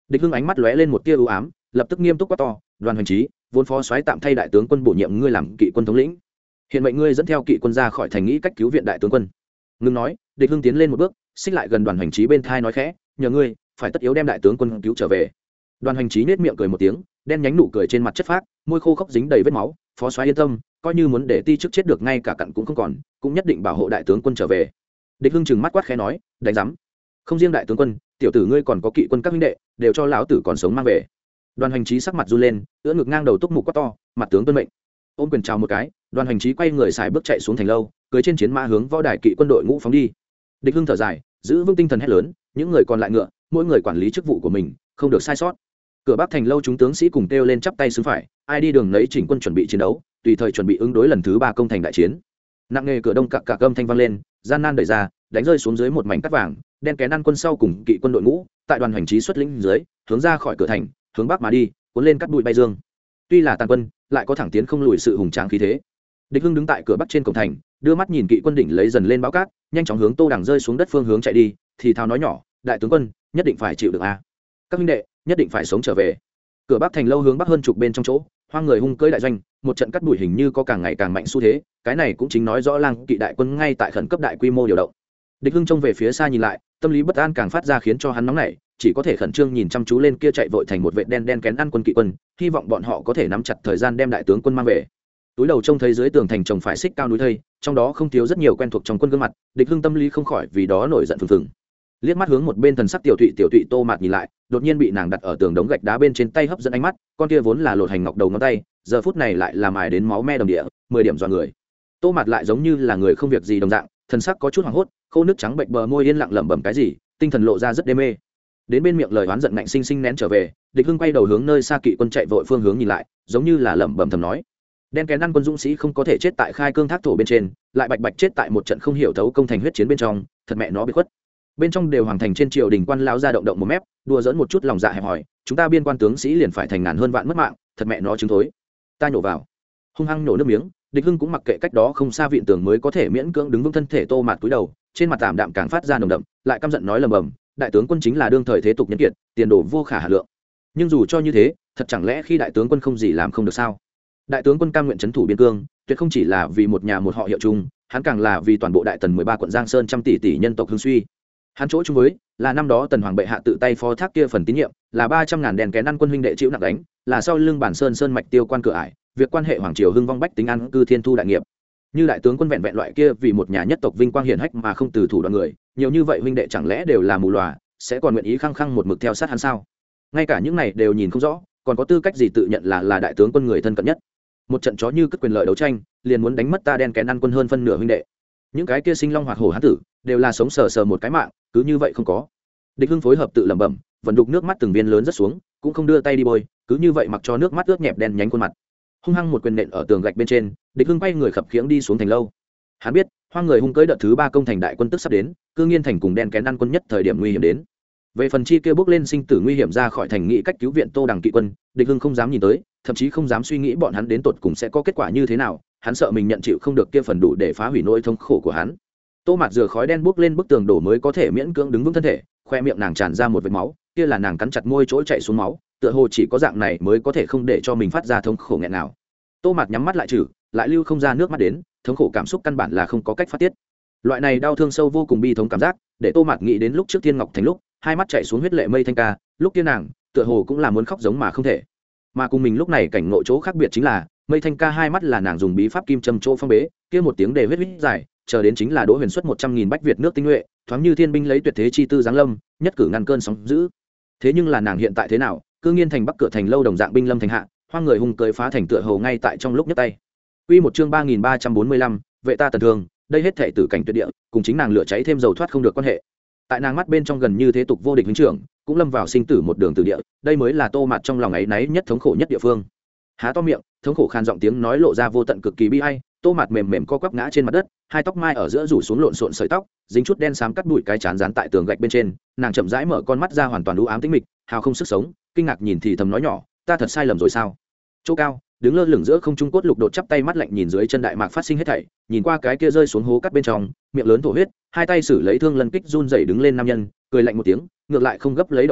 Địch Hưng ánh mắt lóe lên một tia ưu ám, lập tức nghiêm túc quát to: Đoàn Hoành Trí, vốn phó soái tạm thay đại tướng quân bổ nhiệm ngươi làm kỵ quân thống lĩnh, hiện mệnh ngươi dẫn theo kỵ quân ra khỏi thành, nghĩ cách cứu viện đại tướng quân. Ngưng nói, Địch Hưng tiến lên một bước, xích lại gần Đoàn Hoành Trí bên thai nói khẽ: nhờ ngươi phải tất yếu đem đại tướng quân cứu trở về. Đoàn Hoành Trí nết miệng cười một tiếng, đen nhánh nụ cười trên mặt chất phác, môi khô khốc dính đầy vết máu. Phó soái yên tâm, coi như muốn để ti chức chết được ngay cả cặn cũng không còn, cũng nhất định bảo hộ đại tướng quân trở về. Địch Hưng trừng mắt quát khẽ nói: đánh rắm, không riêng đại tướng quân, tiểu tử ngươi còn có kỵ quân các huynh đệ, đều cho lão tử còn sống mang về. Đoàn Hoành Trí sắc mặt run lên, ưỡn ngực ngang đầu túc mục quát to: mặt tướng tuân mệnh. Ôm quyền chào một cái, Đoàn Hoành Trí quay người xài bước chạy xuống thành lâu, cưỡi trên chiến mã hướng võ đài kỵ quân đội ngũ phóng đi. Địch Hưng thở dài, giữ vững tinh thần hét lớn: những người còn lại ngựa, mỗi người quản lý chức vụ của mình, không được sai sót. Cửa Bắc thành lâu chúng tướng sĩ cùng kêu lên chắp tay xứng phải, ai đi đường nấy chỉnh quân chuẩn bị chiến đấu, tùy thời chuẩn bị ứng đối lần thứ ba công thành đại chiến. Nặng nề cửa đông cạc cạc âm thanh vang lên, gian nan đẩy ra, đánh rơi xuống dưới một mảnh cát vàng, đen kén ăn quân sau cùng kỵ quân đội ngũ, tại Đoàn Hoành Trí xuất lĩnh dưới, hướng ra khỏi cửa thành, hướng bắc mà đi, cuốn lên cát bụi bay dương. Tuy là tàn quân, lại có thẳng tiến không lùi sự hùng tráng khí thế. Địch Hưng đứng tại cửa bắc trên cổng thành, đưa mắt nhìn kỵ quân đỉnh lấy dần lên bão cát, nhanh chóng hướng Tô Đằng rơi xuống đất phương hướng chạy đi, thì thào nói nhỏ: đại tướng quân, nhất định phải chịu được a. Các huynh đệ, nhất định phải sống trở về. Cửa Bắc thành lâu hướng bắc hơn chục bên trong chỗ, hoang người hung cưỡi đại doanh, một trận cắt đuổi hình như có càng ngày càng mạnh xu thế, cái này cũng chính nói rõ Lang kỵ đại quân ngay tại khẩn cấp đại quy mô điều động. Địch Hưng trông về phía xa nhìn lại, tâm lý bất an càng phát ra khiến cho hắn nóng nảy, chỉ có thể khẩn trương nhìn chăm chú lên kia chạy vội thành một vệt đen đen kén ăn quân kỵ quân, hy vọng bọn họ có thể nắm chặt thời gian đem đại tướng quân mang về. Túi đầu trông thấy dưới tường thành trồng phải xích cao núi thây, trong đó không thiếu rất nhiều quen thuộc trong quân gương mặt, Địch Hưng tâm lý không khỏi vì đó nổi giận phừng phừng. Liếc mắt hướng một bên thần sắc tiểu thụy tiểu thụy Tô Mạt nhìn lại, đột nhiên bị nàng đặt ở tường đống gạch đá bên trên tay hấp dẫn ánh mắt, con kia vốn là lột hành ngọc đầu ngón tay, giờ phút này lại làm ải đến máu me đồng địa, mười điểm dọa người. Tô Mạt lại giống như là người không việc gì đồng dạng, thần sắc có chút hoảng hốt, khô nước trắng bệnh bờ môi yên lặng lẩm bẩm cái gì, tinh thần lộ ra rất đê mê. Đến bên miệng lời oán giận ngạnh sinh sinh nén trở về, Địch Hưng quay đầu hướng nơi xa kỵ quân chạy vội phương hướng nhìn lại, giống như là lẩm bẩm thầm nói: đen kén ăn quân dũng sĩ không có thể chết tại khai cương thác thổ bên trên, lại bạch bạch chết tại một trận không hiểu thấu công thành huyết chiến bên trong, thật mẹ nó bị khuất. Bên trong đều hoàng thành trên triều đình quan lão ra động động một mép, đùa dẫn một chút lòng dạ hẹp hòi, chúng ta biên quan tướng sĩ liền phải thành ngàn hơn vạn mất mạng, thật mẹ nó chứng thối. Ta nhổ vào, hung hăng nổ nước miếng. Địch Hưng cũng mặc kệ cách đó không xa vịn tường mới có thể miễn cưỡng đứng vững thân thể. Tô Mạt cúi đầu, trên mặt tạm đạm càng phát ra nồng đậm, lại căm giận nói lầm bầm: đại tướng quân chính là đương thời thế tục nhân kiệt, tiền đồ vô khả hà lượng. Nhưng dù cho như thế, thật chẳng lẽ khi đại tướng quân không gì làm không được sao? Đại tướng quân cam nguyện trấn thủ biên cương, tuyệt không chỉ là vì một nhà một họ hiệu chung, hắn càng là vì toàn bộ đại tần mười ba quận Giang Sơn trăm tỷ tỷ nhân tộc hưng suy. Hắn chỗ chung với là năm đó tần hoàng bệ hạ tự tay phó thác kia phần tín nhiệm, là ba trăm ngàn đèn kén ăn quân huynh đệ chịu nặng đánh, là sau lưng bản sơn sơn mạch tiêu quan cửa ải, việc quan hệ hoàng triều hưng vong bách tính an cư thiên thu đại nghiệp. Như đại tướng quân vẹn vẹn loại kia vì một nhà nhất tộc vinh quang hiển hách mà không từ thủ đoạn người, nhiều như vậy huynh đệ chẳng lẽ đều là mù lòa, sẽ còn nguyện ý khăng khăng một mực theo sát hắn sao? Ngay cả những này đều nhìn không rõ, còn có tư cách gì tự nhận là là đại tướng quân người thân cận nhất? Một trận chó như cất quyền lợi đấu tranh, liền muốn đánh mất ta đen kén ăn quân hơn phân nửa huynh đệ. Những cái kia sinh long hoạt hổ hán tử, đều là sống sờ sờ một cái mạng, cứ như vậy không có. Địch Hưng phối hợp tự lẩm bẩm, vận đục nước mắt từng viên lớn rất xuống, cũng không đưa tay đi bôi, cứ như vậy mặc cho nước mắt ướt nhẹp đen nhánh khuôn mặt. Hung hăng một quyền nện ở tường gạch bên trên, Địch Hưng quay người khập khiễng đi xuống thành lâu. Hắn biết, hoang người hung cưỡi đợt thứ ba công thành đại quân tức sắp đến, Cương Nghiên thành cùng đen kén ăn quân nhất thời điểm nguy hiểm đến. Về phần chi kia bước lên sinh tử nguy hiểm ra khỏi thành, nghị cách cứu viện Tô Đằng kỵ quân, Địch Hưng không dám nhìn tới, thậm chí không dám suy nghĩ bọn hắn đến tột cùng sẽ có kết quả như thế nào, hắn sợ mình nhận chịu không được kia phần đủ để phá hủy nỗi thống khổ của hắn. Tô Mạt rửa khói đen bốc lên bức tường đổ mới có thể miễn cưỡng đứng vững thân thể, khoe miệng nàng tràn ra một vệt máu, kia là nàng cắn chặt môi chỗ chảy xuống máu, tựa hồ chỉ có dạng này mới có thể không để cho mình phát ra thống khổ nghẹn nào. Tô Mạt nhắm mắt lại trừ, lại lưu không ra nước mắt đến, thống khổ cảm xúc căn bản là không có cách phát tiết. Loại này đau thương sâu vô cùng bi thống cảm giác, để Tô Mạt nghĩ đến lúc trước Thiên Ngọc Thành lúc, hai mắt chảy xuống huyết lệ Mây Thanh Ca, lúc kia nàng, tựa hồ cũng là muốn khóc giống mà không thể. Mà cùng mình lúc này cảnh ngộ chỗ khác biệt chính là, Mây Thanh Ca hai mắt là nàng dùng bí pháp kim châm chỗ phong bế, kia một tiếng đề huyết huyết dài, chờ đến chính là Đỗ Huyền xuất một trăm nghìn bách Việt nước tinh nhuệ, thoáng như thiên binh lấy tuyệt thế chi tư giáng lâm, nhất cử ngăn cơn sóng dữ. Thế nhưng là nàng hiện tại thế nào, Cương Nghiên thành bắc cửa thành lâu đồng dạng binh lâm thành hạ, hoang người hung cưỡi phá thành tựa hồ ngay tại trong lúc nhấc tay. Quy một chương ba nghìn ba trăm bốn mươi lăm, vệ ta tần thương, đây hết thảy tử cảnh tuyệt địa, cùng chính nàng lửa cháy thêm dầu thoát không được quan hệ. Tại nàng mắt bên trong gần như thế tục vô địch huynh trưởng, cũng lâm vào sinh tử một đường tử địa, đây mới là Tô Mạt trong lòng ấy náy nhất thống khổ nhất địa phương. Há to miệng, thống khổ khan giọng tiếng nói lộ ra vô tận cực kỳ bi ai. Tô Mạt mềm mềm co quắp ngã trên mặt đất, hai tóc mai ở giữa rủ xuống lộn xộn sợi tóc, dính chút đen xám cắt bụi cái chán dán tại tường gạch bên trên, nàng chậm rãi mở con mắt ra hoàn toàn u ám tĩnh mịch, hào không sức sống, kinh ngạc nhìn thì thầm nói nhỏ, ta thật sai lầm rồi sao? Chỗ cao, đứng lơ lửng giữa không trung cốt lục đột chắp tay mắt lạnh nhìn dưới chân đại mạc phát sinh hết thảy, nhìn qua cái kia rơi xuống hố cắt bên trong, miệng lớn thổ huyết, hai tay xử lấy thương lần kích run rẩy đứng lên nam nhân, cười lạnh một tiếng, ngược lại không gấp lấy động thủ,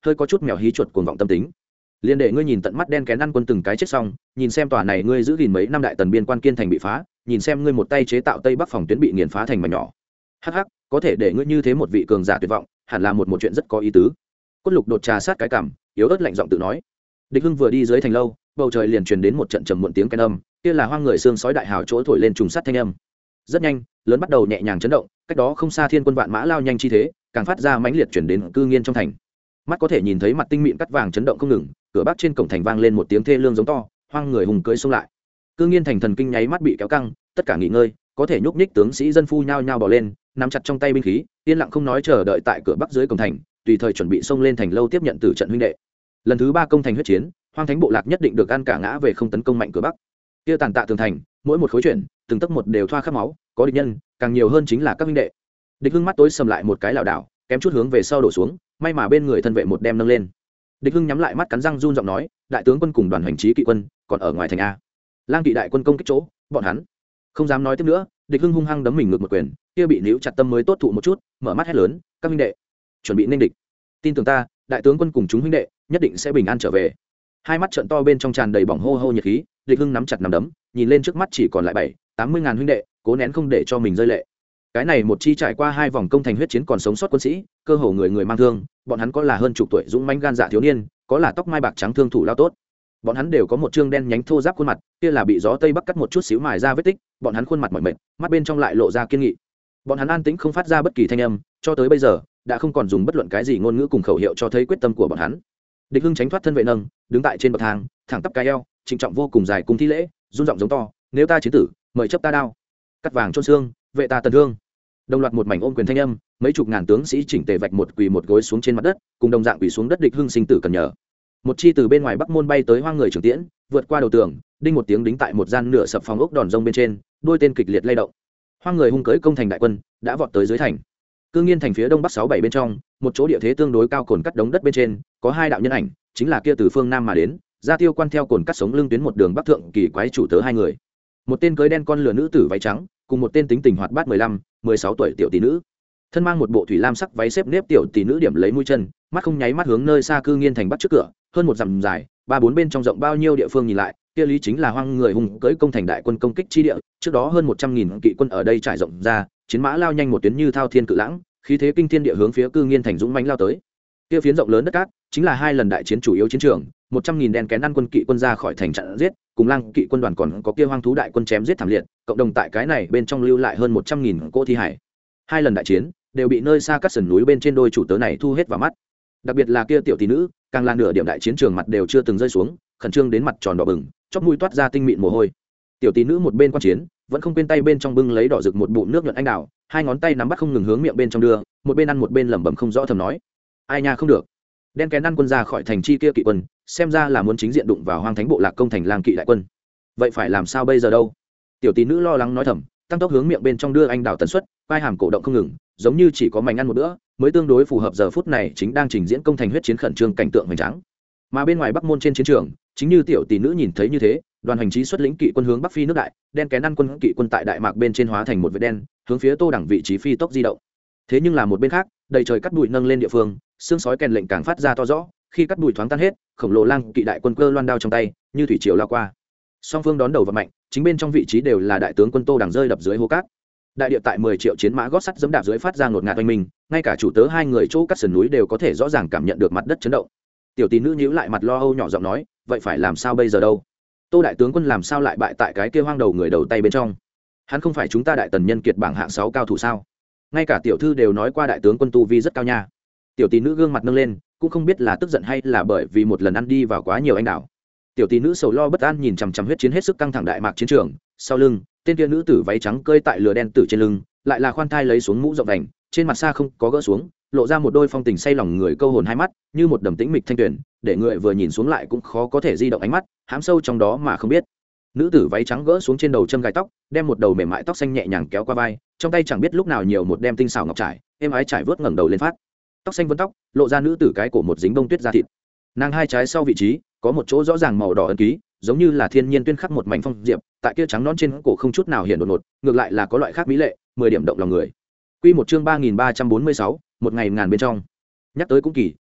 hơi có chút mèo hí chuột cuồng vọng tâm tính. Liên để ngươi nhìn tận mắt đen kén ăn quân từng cái chết xong, nhìn xem tòa này ngươi giữ gìn mấy năm đại tần biên quan kiên thành bị phá, nhìn xem ngươi một tay chế tạo tây bắc phòng tuyến bị nghiền phá thành mảnh nhỏ. Hắc hắc, có thể để ngươi như thế một vị cường giả tuyệt vọng, hẳn là một một chuyện rất có ý tứ. Cốt Lục đột trà sát cái cằm, yếu ớt lạnh giọng tự nói. Địch Hưng vừa đi dưới thành lâu, bầu trời liền truyền đến một trận trầm muộn tiếng ken âm, kia là hoang người xương sói đại hào chỗ thổi lên trùng sắt thanh âm. Rất nhanh, lớn bắt đầu nhẹ nhàng chấn động, cách đó không xa thiên quân vạn mã lao nhanh chi thế, càng phát ra mãnh liệt chuyển đến cư nghiên trong thành. Mắt có thể nhìn thấy mặt tinh mịn cắt vàng chấn động không ngừng, cửa bắc trên cổng thành vang lên một tiếng thê lương giống to, hoang người hùng cưỡi xông lại. Cư nghiên thành thần kinh nháy mắt bị kéo căng, tất cả nghỉ ngơi, có thể nhúc nhích tướng sĩ dân phu nhao nhao bỏ lên, nắm chặt trong tay binh khí, yên lặng không nói chờ đợi tại cửa bắc dưới cổng thành, tùy thời chuẩn bị xông lên thành lâu tiếp nhận từ trận huynh đệ. Lần thứ ba công thành huyết chiến, hoang thánh bộ lạc nhất định được ăn cả ngã về không tấn công mạnh cửa bắc. Kia tàn tạ tường thành, mỗi một khối chuyển, từng tấc một đều thoa khắp máu, có địch nhân, càng nhiều hơn chính là các huynh đệ. Địch Hưng mắt tối sầm lại một cái lảo đảo, kém chút hướng về sau đổ xuống, may mà bên người thân vệ một đem nâng lên. Địch Hưng nhắm lại mắt cắn răng run giọng nói, đại tướng quân cùng đoàn hành trí kỵ quân còn ở ngoài thành a. Lang kỵ đại quân công kích chỗ, bọn hắn không dám nói tiếp nữa. Địch Hưng hung hăng đấm mình ngược một quyền, kia bị níu chặt tâm mới tốt thụ một chút, mở mắt hét lớn, các huynh đệ, chuẩn bị nên địch. Tin tưởng ta, đại tướng quân cùng chúng huynh đệ nhất định sẽ bình an trở về. Hai mắt trợn to bên trong tràn đầy bỏng hô hô nhiệt khí, Địch Hưng nắm chặt nắm đấm, nhìn lên trước mắt chỉ còn lại bảy tám mươi ngàn huynh đệ, cố nén không để cho mình rơi lệ. Cái này một chi trải qua hai vòng công thành huyết chiến còn sống sót quân sĩ, cơ hồ người người mang thương, bọn hắn có là hơn chục tuổi dũng mãnh gan dạ thiếu niên, có là tóc mai bạc trắng thương thủ lao tốt. Bọn hắn đều có một trương đen nhánh thô ráp khuôn mặt, kia là bị gió tây bắc cắt một chút xíu mài ra vết tích, bọn hắn khuôn mặt mỏi mệt, mắt bên trong lại lộ ra kiên nghị. Bọn hắn an tĩnh không phát ra bất kỳ thanh âm, cho tới bây giờ đã không còn dùng bất luận cái gì ngôn ngữ cùng khẩu hiệu cho thấy quyết tâm của bọn hắn. Địch Hưng tránh thoát thân vệ nâng, đứng tại trên bậc thang, thẳng tắp cái eo, trịnh trọng vô cùng dài cung thi lễ, run giọng giống to, nếu ta chiến tử, mời chấp ta đao, cắt vàng chôn xương, vệ ta tần thương. Đồng loạt một mảnh ôm quyền thanh âm, mấy chục ngàn tướng sĩ chỉnh tề vạch một quỳ một gối xuống trên mặt đất, cùng đồng dạng quỳ xuống đất. Địch Hưng sinh tử cần nhờ. Một chi từ bên ngoài bắc môn bay tới hoang người trưởng tiễn, vượt qua đầu tường, đinh một tiếng đính tại một gian nửa sập phòng ốc đòn rông bên trên, đuôi tên kịch liệt lay động. Hoang người hung cưỡi công thành đại quân đã vọt tới dưới thành. Cư Nghiên thành phía đông bắc sáu bảy bên trong, một chỗ địa thế tương đối cao cồn cắt đống đất bên trên, có hai đạo nhân ảnh, chính là kia từ phương nam mà đến, ra tiêu quan theo cồn cắt sống lưng tuyến một đường bắc thượng kỳ quái chủ tớ hai người. Một tên cưới đen con lừa nữ tử váy trắng, cùng một tên tính tình hoạt bát mười lăm, mười sáu tuổi tiểu tỷ nữ. Thân mang một bộ thủy lam sắc váy xếp nếp tiểu tỷ nữ điểm lấy mũi chân, mắt không nháy mắt hướng nơi xa Cư Nghiên thành bắc trước cửa, hơn một dặm dài, ba bốn bên trong rộng bao nhiêu địa phương nhìn lại, kia lý chính là hoang người hùng cưỡi công thành đại quân công kích chi địa, trước đó hơn một trăm nghìn kỵ quân ở đây trải rộng ra, chiến mã lao nhanh một tuyến như thao thiên cự lãng, khí thế kinh thiên địa hướng phía Cư Nghiên thành dũng mãnh lao tới. Kia phiến rộng lớn đất cát, chính là hai lần đại chiến chủ yếu chiến trường, một trăm nghìn đen kén ăn quân kỵ quân ra khỏi thành chặn giết, cùng Lang kỵ quân đoàn còn có kia hoang thú đại quân chém giết thảm liệt, cộng đồng tại cái này bên trong lưu lại hơn một trăm nghìn cỗ thi hải. Hai lần đại chiến đều bị nơi xa các sườn núi bên trên đôi chủ tớ này thu hết vào mắt. Đặc biệt là kia tiểu tỷ nữ, càng là nửa điểm đại chiến trường mặt đều chưa từng rơi xuống, khẩn trương đến mặt tròn đỏ bừng, chóp mũi toát ra tinh mịn mồ hôi. Tiểu tỷ nữ một bên quan chiến, vẫn không quên tay bên trong bưng lấy đỏ rực một bụng nước nhuận anh đào, hai ngón tay nắm bắt không ngừng hướng miệng bên trong đưa, một bên ăn một bên lẩm bẩm không rõ thầm nói: ai nha không được. Đen kén ăn quân ra khỏi thành chi kia kỵ quân, xem ra là muốn chính diện đụng vào hoang thánh bộ lạc công thành Lang kỵ đại quân. Vậy phải làm sao bây giờ đâu? Tiểu tỷ nữ lo lắng nói thầm, tăng tốc hướng miệng bên trong đưa anh đào tần suất, vai hàm cổ động không ngừng, giống như chỉ có mảnh ăn một bữa mới tương đối phù hợp giờ phút này chính đang trình diễn công thành huyết chiến khẩn trương cảnh tượng hoành tráng. Mà bên ngoài bắc môn trên chiến trường, chính như tiểu tỷ nữ nhìn thấy như thế, đoàn hành trí xuất lĩnh kỵ quân hướng bắc phi nước đại, đen kén ăn quân kỵ quân tại đại mạc bên trên hóa thành một vệt đen, hướng phía Tô Đẳng vị trí phi tốc di động. Thế nhưng là một bên khác, đầy trời cắt bụi nâng lên địa phương, xương sói kèn lệnh càng phát ra to rõ, khi cắt bụi thoáng tan hết, khổng lồ Lang kỵ đại quân cơ loan đao trong tay, như thủy triều lao qua. Song phương đón đầu và mạnh, chính bên trong vị trí đều là đại tướng quân Tô Đẳng rơi đập dưới hố cát. Đại địa tại mười triệu chiến mã gót sắt giẫm đạp dưới phát ra ngột ngạt oanh minh, ngay cả chủ tớ hai người chỗ cắt sườn núi đều có thể rõ ràng cảm nhận được mặt đất chấn động. Tiểu tỷ nữ nhíu lại mặt lo âu nhỏ giọng nói, vậy phải làm sao bây giờ đâu? Tô đại tướng quân làm sao lại bại tại cái kia hoang đầu người đầu tay bên trong? Hắn không phải chúng ta đại tần nhân kiệt bảng hạng sáu cao thủ sao? Ngay cả tiểu thư đều nói qua đại tướng quân tu vi rất cao nha. Tiểu tỷ nữ gương mặt nâng lên, cũng không biết là tức giận hay là bởi vì một lần ăn đi vào quá nhiều anh đào. Tiểu tỷ nữ sầu lo bất an nhìn chằm chằm huyết chiến hết sức căng thẳng đại mạc chiến trường, sau lưng tên kia nữ tử váy trắng cơi tại lừa đen tử trên lưng, lại là khoan thai lấy xuống mũ rộng vành, trên mặt xa không có gỡ xuống, lộ ra một đôi phong tình say lòng người câu hồn hai mắt, như một đầm tĩnh mịch thanh tuyển, để người vừa nhìn xuống lại cũng khó có thể di động ánh mắt, hám sâu trong đó mà không biết. Nữ tử váy trắng gỡ xuống trên đầu châm gai tóc, đem một đầu mềm mại tóc xanh nhẹ nhàng kéo qua vai, trong tay chẳng biết lúc nào nhiều một đem tinh xảo ngọc trải, êm ái trải vớt ngẩng đầu lên phát. Tóc xanh vấn tóc, lộ ra nữ tử cái cổ một dính bông tuyết da thịt. Nàng hai trái sau vị trí, có một chỗ rõ ràng màu đỏ ấn ký, giống như là thiên nhiên tuyên khắc một mảnh phong diệp, tại kia trắng nón trên cổ không chút nào hiện đột ngột, ngược lại là có loại khác mỹ lệ, mười điểm động lòng người. Quy một chương ba nghìn ba trăm bốn mươi sáu, một ngày ngàn bên trong. Nhắc tới cũng kỳ,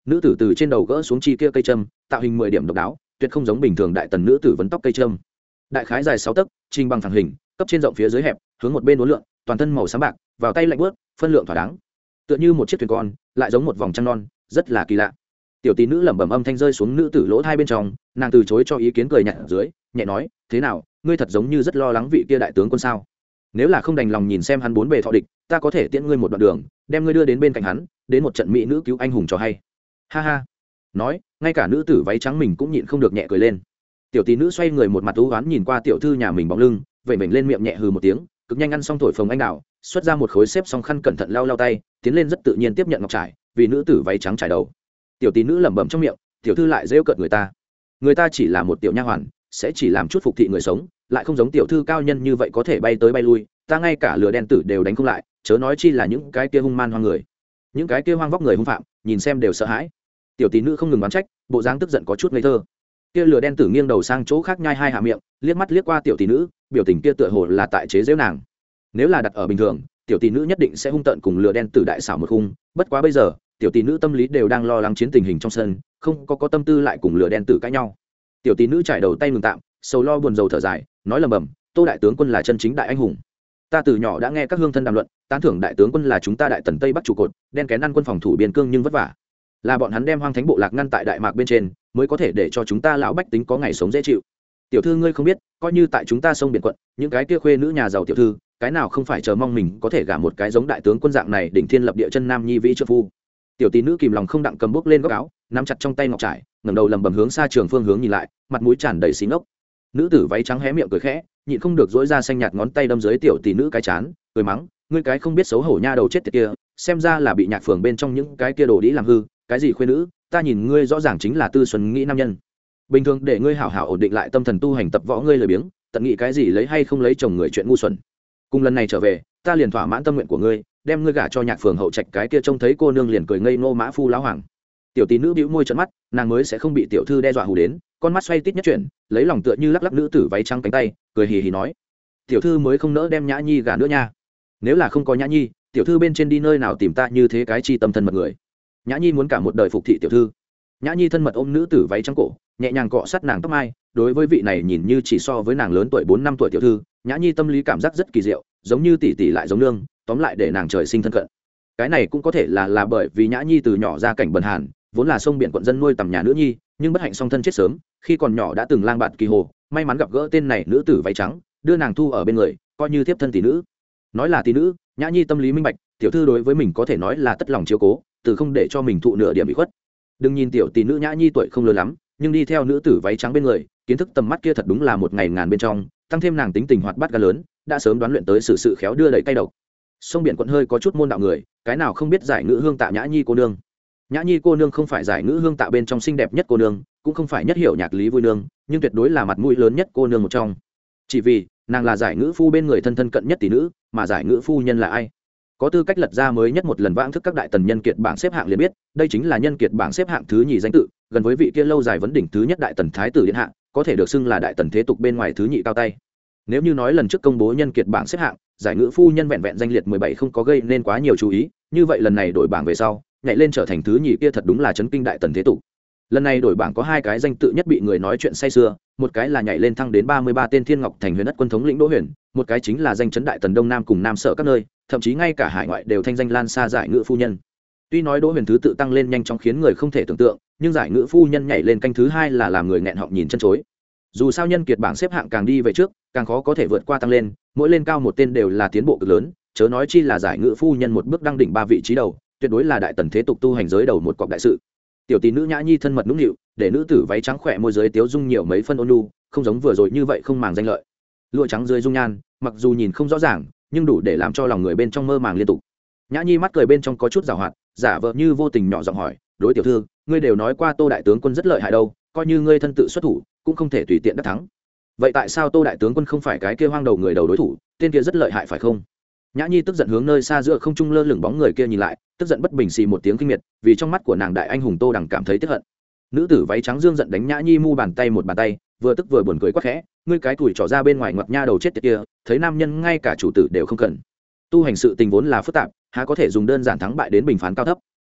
nữ tử từ trên đầu gỡ xuống chi kia cây trâm, tạo hình mười điểm độc đáo, tuyệt không giống bình thường đại tần nữ tử vấn tóc cây trâm. Đại khái dài sáu tấc, trình bằng thẳng hình, cấp trên rộng phía dưới hẹp, hướng một bên uốn lượn, toàn thân màu xám bạc, vào tay lạnh buốt, phân lượng thỏa đáng. Tựa như một chiếc thuyền con, lại giống một vòng trăng non, rất là kỳ lạ. Tiểu tỷ nữ lẩm bẩm âm thanh rơi xuống nữ tử lỗ hai bên trong, nàng từ chối cho ý kiến cười nhạt ở dưới, nhẹ nói, thế nào, ngươi thật giống như rất lo lắng vị kia đại tướng quân sao? Nếu là không đành lòng nhìn xem hắn bốn bề thọ địch, ta có thể tiễn ngươi một đoạn đường, đem ngươi đưa đến bên cạnh hắn, đến một trận mỹ nữ cứu anh hùng cho hay. Ha ha. Nói, ngay cả nữ tử váy trắng mình cũng nhịn không được nhẹ cười lên. Tiểu tỷ nữ xoay người một mặt u oán nhìn qua tiểu thư nhà mình bóng lưng, vểnh vểnh lên miệng nhẹ hừ một tiếng, cực nhanh ăn xong thổi phồng anh đào, xuất ra một khối xếp xong khăn cẩn thận lau lau tay, tiến lên rất tự nhiên tiếp nhận ngọc trải, vì nữ tử váy trắng trải đầu. Tiểu tỷ nữ lẩm bẩm trong miệng, tiểu thư lại rêu cợt người ta. Người ta chỉ là một tiểu nha hoàn, sẽ chỉ làm chút phục thị người sống, lại không giống tiểu thư cao nhân như vậy có thể bay tới bay lui, ta ngay cả lửa đen tử đều đánh không lại, chớ nói chi là những cái kia hung man hoang người. Những cái kia hoang vóc người hung phạm, nhìn xem đều sợ hãi. Tiểu tỷ nữ không ngừng oán trách, bộ dáng tức giận có chút ngây thơ. Kia lửa đen tử nghiêng đầu sang chỗ khác nhai hai hạ miệng, liếc mắt liếc qua tiểu tỷ nữ, biểu tình kia tựa hồ là tại chế giễu nàng. Nếu là đặt ở bình thường, tiểu tỷ nữ nhất định sẽ hung tợn cùng lửa đen tử đại xảo một khung, bất quá bây giờ, tiểu tỷ nữ tâm lý đều đang lo lắng chiến tình hình trong sân, không có có tâm tư lại cùng lửa đen tử cãi nhau. Tiểu tỷ nữ trải đầu tay ngừng tạm, sầu lo buồn rầu thở dài, nói lầm bầm, Tô đại tướng quân là chân chính đại anh hùng. Ta từ nhỏ đã nghe các hương thân đàm luận, tán thưởng đại tướng quân là chúng ta đại tần tây bắc trụ cột, đen kén ăn quân phòng thủ biên cương nhưng vất vả. Là bọn hắn đem hoang thánh bộ lạc ngăn tại đại mạc bên trên, mới có thể để cho chúng ta lão bách tính có ngày sống dễ chịu. Tiểu thư ngươi không biết, coi như tại chúng ta sông biển quận, những cái kia khuê nữ nhà giàu tiểu thư, cái nào không phải chờ mong mình có thể gả một cái giống đại tướng quân dạng này đỉnh thiên lập địa chân nam nhi vĩ trợ phu. Tiểu tỷ nữ kìm lòng không đặng cầm bước lên góc áo, nắm chặt trong tay ngọc trải, ngẩng đầu lầm bầm hướng xa trường phương hướng nhìn lại, mặt mũi tràn đầy xí ngốc. Nữ tử váy trắng hé miệng cười khẽ, nhịn không được dỗi ra xanh nhạt ngón tay đâm dưới tiểu tỷ nữ cái chán, cười mắng, ngươi cái không biết xấu hổ nha đầu chết tiệt kia, xem ra là bị nhạc phường bên trong những cái kia đồ đĩ làm hư, cái gì khuê nữ, ta nhìn ngươi rõ ràng chính là tư xuân nghĩ nam nhân. Bình thường để ngươi hảo hảo ổn định lại tâm thần tu hành tập võ, ngươi lười biếng, tận nghĩ cái gì lấy hay không lấy chồng người chuyện ngu xuẩn. Cùng lần này trở về, ta liền thỏa mãn tâm nguyện của ngươi, đem ngươi gả cho nhạc phường hậu trạch cái kia trông thấy cô nương liền cười ngây ngô mã phu lão hoàng. Tiểu tỷ nữ bĩu môi trợn mắt, nàng mới sẽ không bị tiểu thư đe dọa hù đến, con mắt xoay tít nhất chuyển, lấy lòng tựa như lắc lắc nữ tử váy trắng cánh tay, cười hì hì nói, tiểu thư mới không nỡ đem nhã nhi gả nữa nha. Nếu là không có nhã nhi, tiểu thư bên trên đi nơi nào tìm ta như thế cái chi tâm thân mật người. Nhã nhi muốn cả một đời phục thị tiểu thư. Nhã nhi thân mật ôm nữ tử váy trắng cổ, nhẹ nhàng cọ sát nàng tóc mai, đối với vị này nhìn như chỉ so với nàng lớn tuổi bốn năm tuổi tiểu thư, nhã nhi tâm lý cảm giác rất kỳ diệu, giống như tỷ tỷ lại giống nương, tóm lại để nàng trời sinh thân cận. Cái này cũng có thể là là bởi vì nhã nhi từ nhỏ ra cảnh bần hàn, vốn là sông biển quận dân nuôi tầm nhà nữ nhi, nhưng bất hạnh song thân chết sớm, khi còn nhỏ đã từng lang bạt kỳ hồ, may mắn gặp gỡ tên này nữ tử váy trắng, đưa nàng thu ở bên người, coi như tiếp thân tỷ nữ. Nói là tỷ nữ, nhã nhi tâm lý minh bạch, tiểu thư đối với mình có thể nói là tất lòng chiếu cố, từ không để cho mình thụ nửa điểm bị khuất. Đừng nhìn tiểu tỷ nữ nhã nhi tuổi không lớn lắm, nhưng đi theo nữ tử váy trắng bên người, kiến thức tầm mắt kia thật đúng là một ngày ngàn bên trong, tăng thêm nàng tính tình hoạt bát ga lớn, đã sớm đoán luyện tới sự sự khéo đưa đẩy cay độc. Sông biển quận hơi có chút môn đạo người, cái nào không biết giải ngữ hương tạ nhã nhi cô nương. Nhã nhi cô nương không phải giải ngữ hương tạ bên trong xinh đẹp nhất cô nương, cũng không phải nhất hiểu nhạc lý vui nương, nhưng tuyệt đối là mặt mũi lớn nhất cô nương một trong. Chỉ vì nàng là giải ngữ phu bên người thân thân cận nhất tỷ nữ, mà giải ngữ phu nhân là ai? Có tư cách lật ra mới nhất một lần vãng thức các đại tần nhân kiệt bảng xếp hạng liền biết, đây chính là nhân kiệt bảng xếp hạng thứ nhì danh tự, gần với vị kia lâu dài vấn đỉnh thứ nhất đại tần thái tử điện hạ, có thể được xưng là đại tần thế tục bên ngoài thứ nhị cao tay. Nếu như nói lần trước công bố nhân kiệt bảng xếp hạng, giải ngữ phu nhân vẹn vẹn danh liệt mười bảy không có gây nên quá nhiều chú ý, như vậy lần này đổi bảng về sau, nhảy lên trở thành thứ nhì kia thật đúng là chấn kinh đại tần thế tục. Lần này đổi bảng có hai cái danh tự nhất bị người nói chuyện say sưa, một cái là nhảy lên thăng đến ba mươi ba tên Thiên Ngọc Thành Huyền Ất quân thống lĩnh Đỗ Huyền, một cái chính là danh chấn đại tần đông nam cùng nam sở các nơi, thậm chí ngay cả hải ngoại đều thanh danh lan xa giải ngữ phu nhân. Tuy nói Đỗ Huyền thứ tự tăng lên nhanh chóng khiến người không thể tưởng tượng, nhưng giải ngữ phu nhân nhảy lên canh thứ hai là làm người nghẹn họng nhìn chân chối. Dù sao nhân kiệt bảng xếp hạng càng đi về trước, càng khó có thể vượt qua tăng lên, mỗi lên cao một tên đều là tiến bộ cực lớn, chớ nói chi là giải ngữ phu nhân một bước đăng đỉnh ba vị trí đầu, tuyệt đối là đại tần thế tục tu hành giới đầu một cọc đại sự. Tiểu tỷ nữ nhã nhi thân mật nũng nịu, để nữ tử váy trắng khỏe môi dưới tiếu dung nhiều mấy phân ôn nhu, không giống vừa rồi như vậy không màng danh lợi. Lụa trắng dưới dung nhan, mặc dù nhìn không rõ ràng, nhưng đủ để làm cho lòng người bên trong mơ màng liên tục. Nhã nhi mắt cười bên trong có chút giảo hoạt, giả vờ như vô tình nhỏ giọng hỏi, đối tiểu thư, ngươi đều nói qua Tô đại tướng quân rất lợi hại đâu, coi như ngươi thân tự xuất thủ, cũng không thể tùy tiện đắc thắng. Vậy tại sao Tô đại tướng quân không phải cái kia hoang đầu người đầu đối thủ, tên kia rất lợi hại phải không? Nhã nhi tức giận hướng nơi xa giữa không trung lơ lửng bóng người kia nhìn lại, tức giận bất bình xì một tiếng kinh miệt, vì trong mắt của nàng đại anh hùng Tô Đằng cảm thấy tức hận. Nữ tử váy trắng dương giận đánh Nhã nhi mu bàn tay một bàn tay, vừa tức vừa buồn cười quát khẽ, ngươi cái tuổi trỏ ra bên ngoài ngoặt nha đầu chết tiệt kia, thấy nam nhân ngay cả chủ tử đều không cần. Tu hành sự tình vốn là phức tạp, há có thể dùng đơn giản thắng bại đến bình phán cao thấp.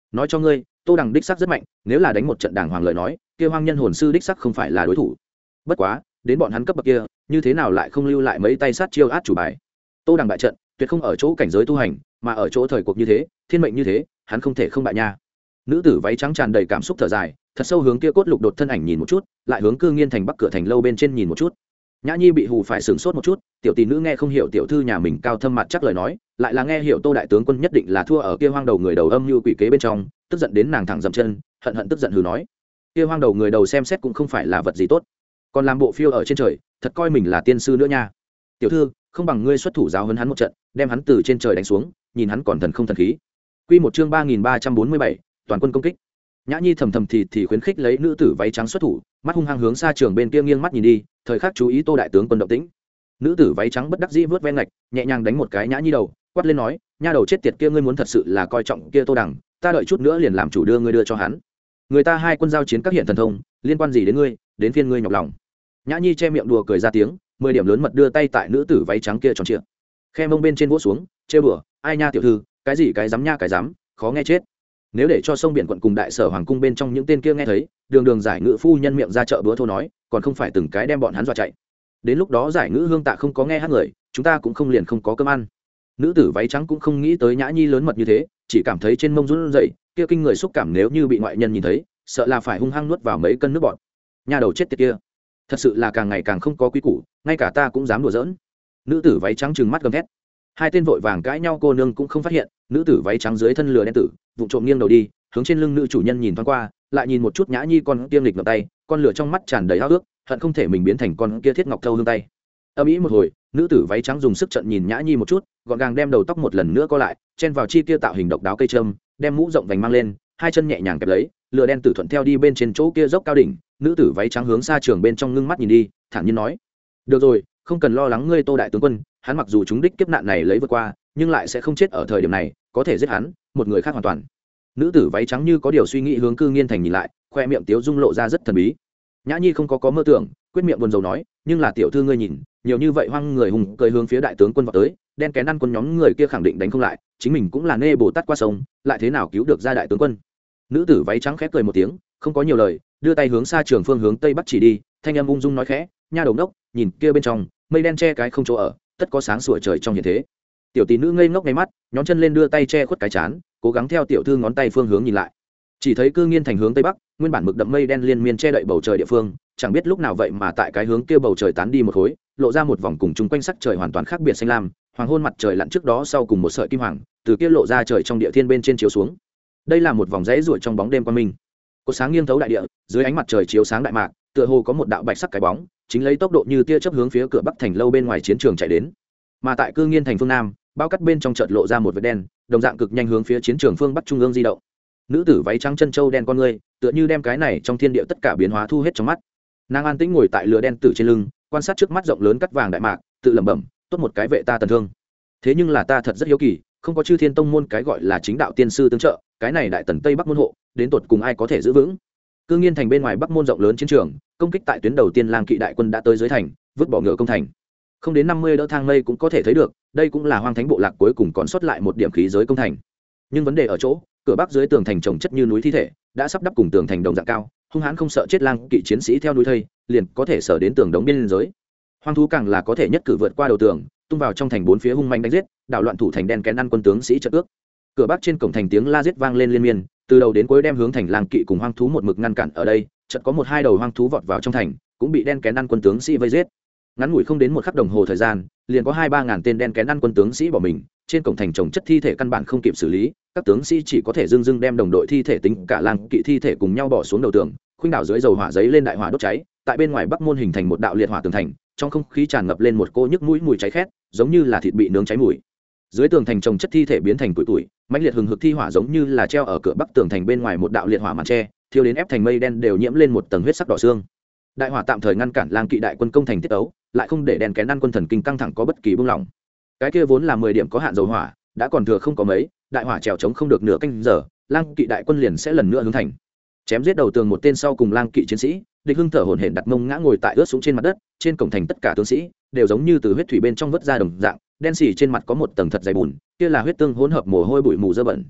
nói cho ngươi, Tô Đằng đích sắc rất mạnh, nếu là đánh một trận đàng hoàng lời nói, kia hoang nhân hồn sư đích sắc không phải là đối thủ. Bất quá, đến bọn hắn cấp bậc kia, như thế nào lại không lưu lại mấy tay sát chiêu át chủ bài. Tô Đằng bại trận, tuyệt không ở chỗ cảnh giới tu hành, mà ở chỗ thời cuộc như thế, thiên mệnh như thế, hắn không thể không bại nha. Nữ tử váy trắng tràn đầy cảm xúc thở dài, thật sâu hướng kia cốt lục đột thân ảnh nhìn một chút, lại hướng Cư Nghiên thành bắc cửa thành lâu bên trên nhìn một chút. Nhã Nhi bị hù phải sửng sốt một chút, tiểu tỷ nữ nghe không hiểu tiểu thư nhà mình cao thâm mặt chắc lời nói, lại là nghe hiểu Tô đại tướng quân nhất định là thua ở kia hoang đầu người đầu âm như quỷ kế bên trong, tức giận đến nàng thẳng dậm chân, hận hận tức giận hừ nói: kia hoang đầu người đầu xem xét cũng không phải là vật gì tốt, còn làm bộ phiêu ở trên trời, thật coi mình là tiên sư nữa nha. Tiểu thư, không bằng ngươi xuất thủ giáo huấn hắn một trận, đem hắn từ trên trời đánh xuống, nhìn hắn còn thần không thần khí. Quy một chương ba nghìn ba trăm bốn mươi bảy, toàn quân công kích. Nhã Nhi thầm thầm thì thì khuyến khích lấy nữ tử váy trắng xuất thủ, mắt hung hăng hướng xa trường bên kia nghiêng mắt nhìn đi, thời khắc chú ý Tô đại tướng quân động tĩnh. Nữ tử váy trắng bất đắc dĩ vớt ven ngạch, nhẹ nhàng đánh một cái Nhã Nhi đầu, quát lên nói: nha đầu chết tiệt kia, ngươi muốn thật sự là coi trọng kia Tô Đằng, ta đợi chút nữa liền làm chủ đưa ngươi đưa cho hắn. Người ta hai quân giao chiến các hiện thần thông, liên quan gì đến ngươi, đến phiên ngươi nhọc lòng. Nhã Nhi che miệng đùa cười ra tiếng, mười điểm lớn mật đưa tay tại nữ tử váy trắng kia tròn trịa, khe mông bên trên vỗ xuống, trêu bừa: ai nha tiểu thư, cái gì cái dám nha cái dám, khó nghe chết. Nếu để cho sông biển quận cùng đại sở hoàng cung bên trong những tên kia nghe thấy, đường đường giải ngữ phu nhân miệng ra chợ búa thô nói, còn không phải từng cái đem bọn hắn dọa chạy. Đến lúc đó giải ngữ hương tạ không có nghe hát người, chúng ta cũng không liền không có cơm ăn. Nữ tử váy trắng cũng không nghĩ tới Nhã Nhi lớn mật như thế, chỉ cảm thấy trên mông run rẩy, kia kinh người xúc cảm nếu như bị ngoại nhân nhìn thấy, sợ là phải hung hăng nuốt vào mấy cân nước bọt. Nhà đầu chết tiệt kia, thật sự là càng ngày càng không có quý củ, ngay cả ta cũng dám đùa giỡn. Nữ tử váy trắng trừng mắt gầm thét. Hai tên vội vàng cãi nhau cô nương cũng không phát hiện, nữ tử váy trắng dưới thân lừa đen tử, vụng trộm nghiêng đầu đi, hướng trên lưng nữ chủ nhân nhìn thoáng qua, lại nhìn một chút Nhã Nhi con tiêm lịch ngập tay, con lửa trong mắt tràn đầy háo ước, hận không thể mình biến thành con kia thiết ngọc thâu hương tay. Âm ý một hồi, nữ tử váy trắng dùng sức trận nhìn Nhã Nhi một chút, gọn gàng đem đầu tóc một lần nữa co lại, chen vào chi kia tạo hình độc đáo cây trâm, đem mũ rộng vành mang lên, hai chân nhẹ nhàng kẹp lấy, lửa đen tử thuận theo đi bên trên chỗ kia dốc cao đỉnh. Nữ tử váy trắng hướng xa trường bên trong ngưng mắt nhìn đi, thản nhiên nói: được rồi, không cần lo lắng ngươi Tô đại tướng quân, hắn mặc dù chúng đích kiếp nạn này lấy vượt qua, nhưng lại sẽ không chết ở thời điểm này, có thể giết hắn, một người khác hoàn toàn. Nữ tử váy trắng như có điều suy nghĩ hướng Cư Nghiên thành nhìn lại, khoe miệng tiếu dung lộ ra rất thần bí. Nhã Nhi không có có mơ tưởng, quyết miệng buồn rầu nói: nhưng là tiểu thư ngươi nhìn, nhiều như vậy hoang người hùng cười hướng phía đại tướng quân vào tới, đen kén ăn quân nhóm người kia khẳng định đánh không lại, chính mình cũng là nê bồ tát qua sông, lại thế nào cứu được ra đại tướng quân. Nữ tử váy trắng khẽ cười một tiếng, không có nhiều lời, đưa tay hướng xa trường phương hướng tây bắc chỉ đi, thanh âm ung dung nói khẽ: nha đầu đốc, nhìn kia bên trong mây đen che cái không chỗ ở, tất có sáng sủa trời trong hiện thế. Tiểu tỷ nữ ngây ngốc ngay mắt, nhón chân lên đưa tay che khuất cái chán, cố gắng theo tiểu thư ngón tay phương hướng nhìn lại, chỉ thấy Cư Nghiên thành hướng tây bắc, nguyên bản mực đậm mây đen liên miên che đậy bầu trời địa phương, chẳng biết lúc nào vậy mà tại cái hướng kia bầu trời tán đi một khối, lộ ra một vòng cùng chung quanh sắc trời hoàn toàn khác biệt xanh lam, hoàng hôn mặt trời lặn trước đó sau cùng một sợi kim hoàng, từ kia lộ ra trời trong địa thiên bên trên chiếu xuống. Đây là một vòng rẽ ruổi trong bóng đêm qua mình, có sáng nghiêng thấu đại địa, dưới ánh mặt trời chiếu sáng đại mạc, tựa hồ có một đạo bạch sắc cái bóng, chính lấy tốc độ như tia chớp hướng phía cửa bắc thành lâu bên ngoài chiến trường chạy đến. Mà tại Cư Nghiên thành phương nam, bao cắt bên trong chợt lộ ra một vệt đen, đồng dạng cực nhanh hướng phía chiến trường phương bắc trung ương di động. Nữ tử váy trắng chân châu đen con ngươi, tựa như đem cái này trong thiên địa tất cả biến hóa thu hết trong mắt. Nàng an tĩnh ngồi tại lửa đen tử trên lưng, quan sát trước mắt rộng lớn cắt vàng đại mạc, tự lẩm bẩm: tốt một cái vệ ta tần thương. Thế nhưng là ta thật rất hiếu kỳ, không có chư thiên tông môn cái gọi là chính đạo tiên sư tương trợ, cái này đại tần tây bắc môn hộ, đến tột cùng ai có thể giữ vững. Cư Nghiên thành bên ngoài bắc môn rộng lớn chiến trường, công kích tại tuyến đầu tiên lang kỵ đại quân đã tới dưới thành, vứt bỏ ngựa công thành. Không đến năm mươi đỡ thang mây cũng có thể thấy được, đây cũng là hoang thánh bộ lạc cuối cùng còn sót lại một điểm khí giới công thành. Nhưng vấn đề ở chỗ, cửa bắc dưới tường thành trồng chất như núi thi thể, đã sắp đắp cùng tường thành đồng dạng cao, hung hãn không sợ chết lang kỵ chiến sĩ theo núi thây, liền có thể sở đến tường đống biên giới. Hoang thú càng là có thể nhất cử vượt qua đầu tường, tung vào trong thành bốn phía hung manh đánh giết, đảo loạn thủ thành đen kén ăn quân tướng sĩ trận ước. Cửa bắc trên cổng thành tiếng la giết vang lên liên miên, từ đầu đến cuối đem hướng thành lang kỵ cùng hoang thú một mực ngăn cản ở đây, chợt có một hai đầu hoang thú vọt vào trong thành, cũng bị đen kén ăn quân tướng sĩ vây giết. Ngắn ngủi không đến một khắc đồng hồ thời gian, liền có hai ba ngàn tên đen kén ăn quân tướng sĩ bỏ mình, trên cổng thành trồng chất thi thể căn bản không kịp xử lý, các tướng sĩ chỉ có thể dưng dưng đem đồng đội thi thể tính cả lang kỵ thi thể cùng nhau bỏ xuống đầu tường, khuynh đảo dưới dầu hỏa giấy lên đại hỏa đốt cháy, tại bên ngoài bắc môn hình thành một đạo liệt hỏa tường thành, trong không khí tràn ngập lên một cô nhức mũi mùi cháy khét, giống như là thịt bị nướng cháy mùi. Dưới tường thành trồng chất thi thể biến thành củi tuổi, mãnh liệt hừng hực thi hỏa giống như là treo ở cửa bắc tường thành bên ngoài một đạo liệt hỏa màn tre, thiêu đến ép thành mây đen đều nhiễm lên một tầng huyết sắc đỏ xương. Đại hỏa tạm thời ngăn cản lang kỵ đại quân công thành tiết ấu, lại không để đèn kén ăn quân thần kinh căng thẳng có bất kỳ buông lỏng. Cái kia vốn là mười điểm có hạn dầu hỏa, đã còn thừa không có mấy, đại hỏa trèo chống không được nửa canh giờ, lang kỵ đại quân liền sẽ lần nữa hướng thành. Chém giết đầu tường một tên sau cùng lang kỵ chiến sĩ, địch hưng thở hổn hển đặt mông ngã ngồi tại ướt xuống trên mặt đất, trên cổng thành tất cả tướng sĩ đều giống như từ huyết thủy bên trong vớt ra đồng dạng, đen xì trên mặt có một tầng thật dày bùn, kia là huyết tương hỗn hợp mồ hôi bụi mù dơ bẩn.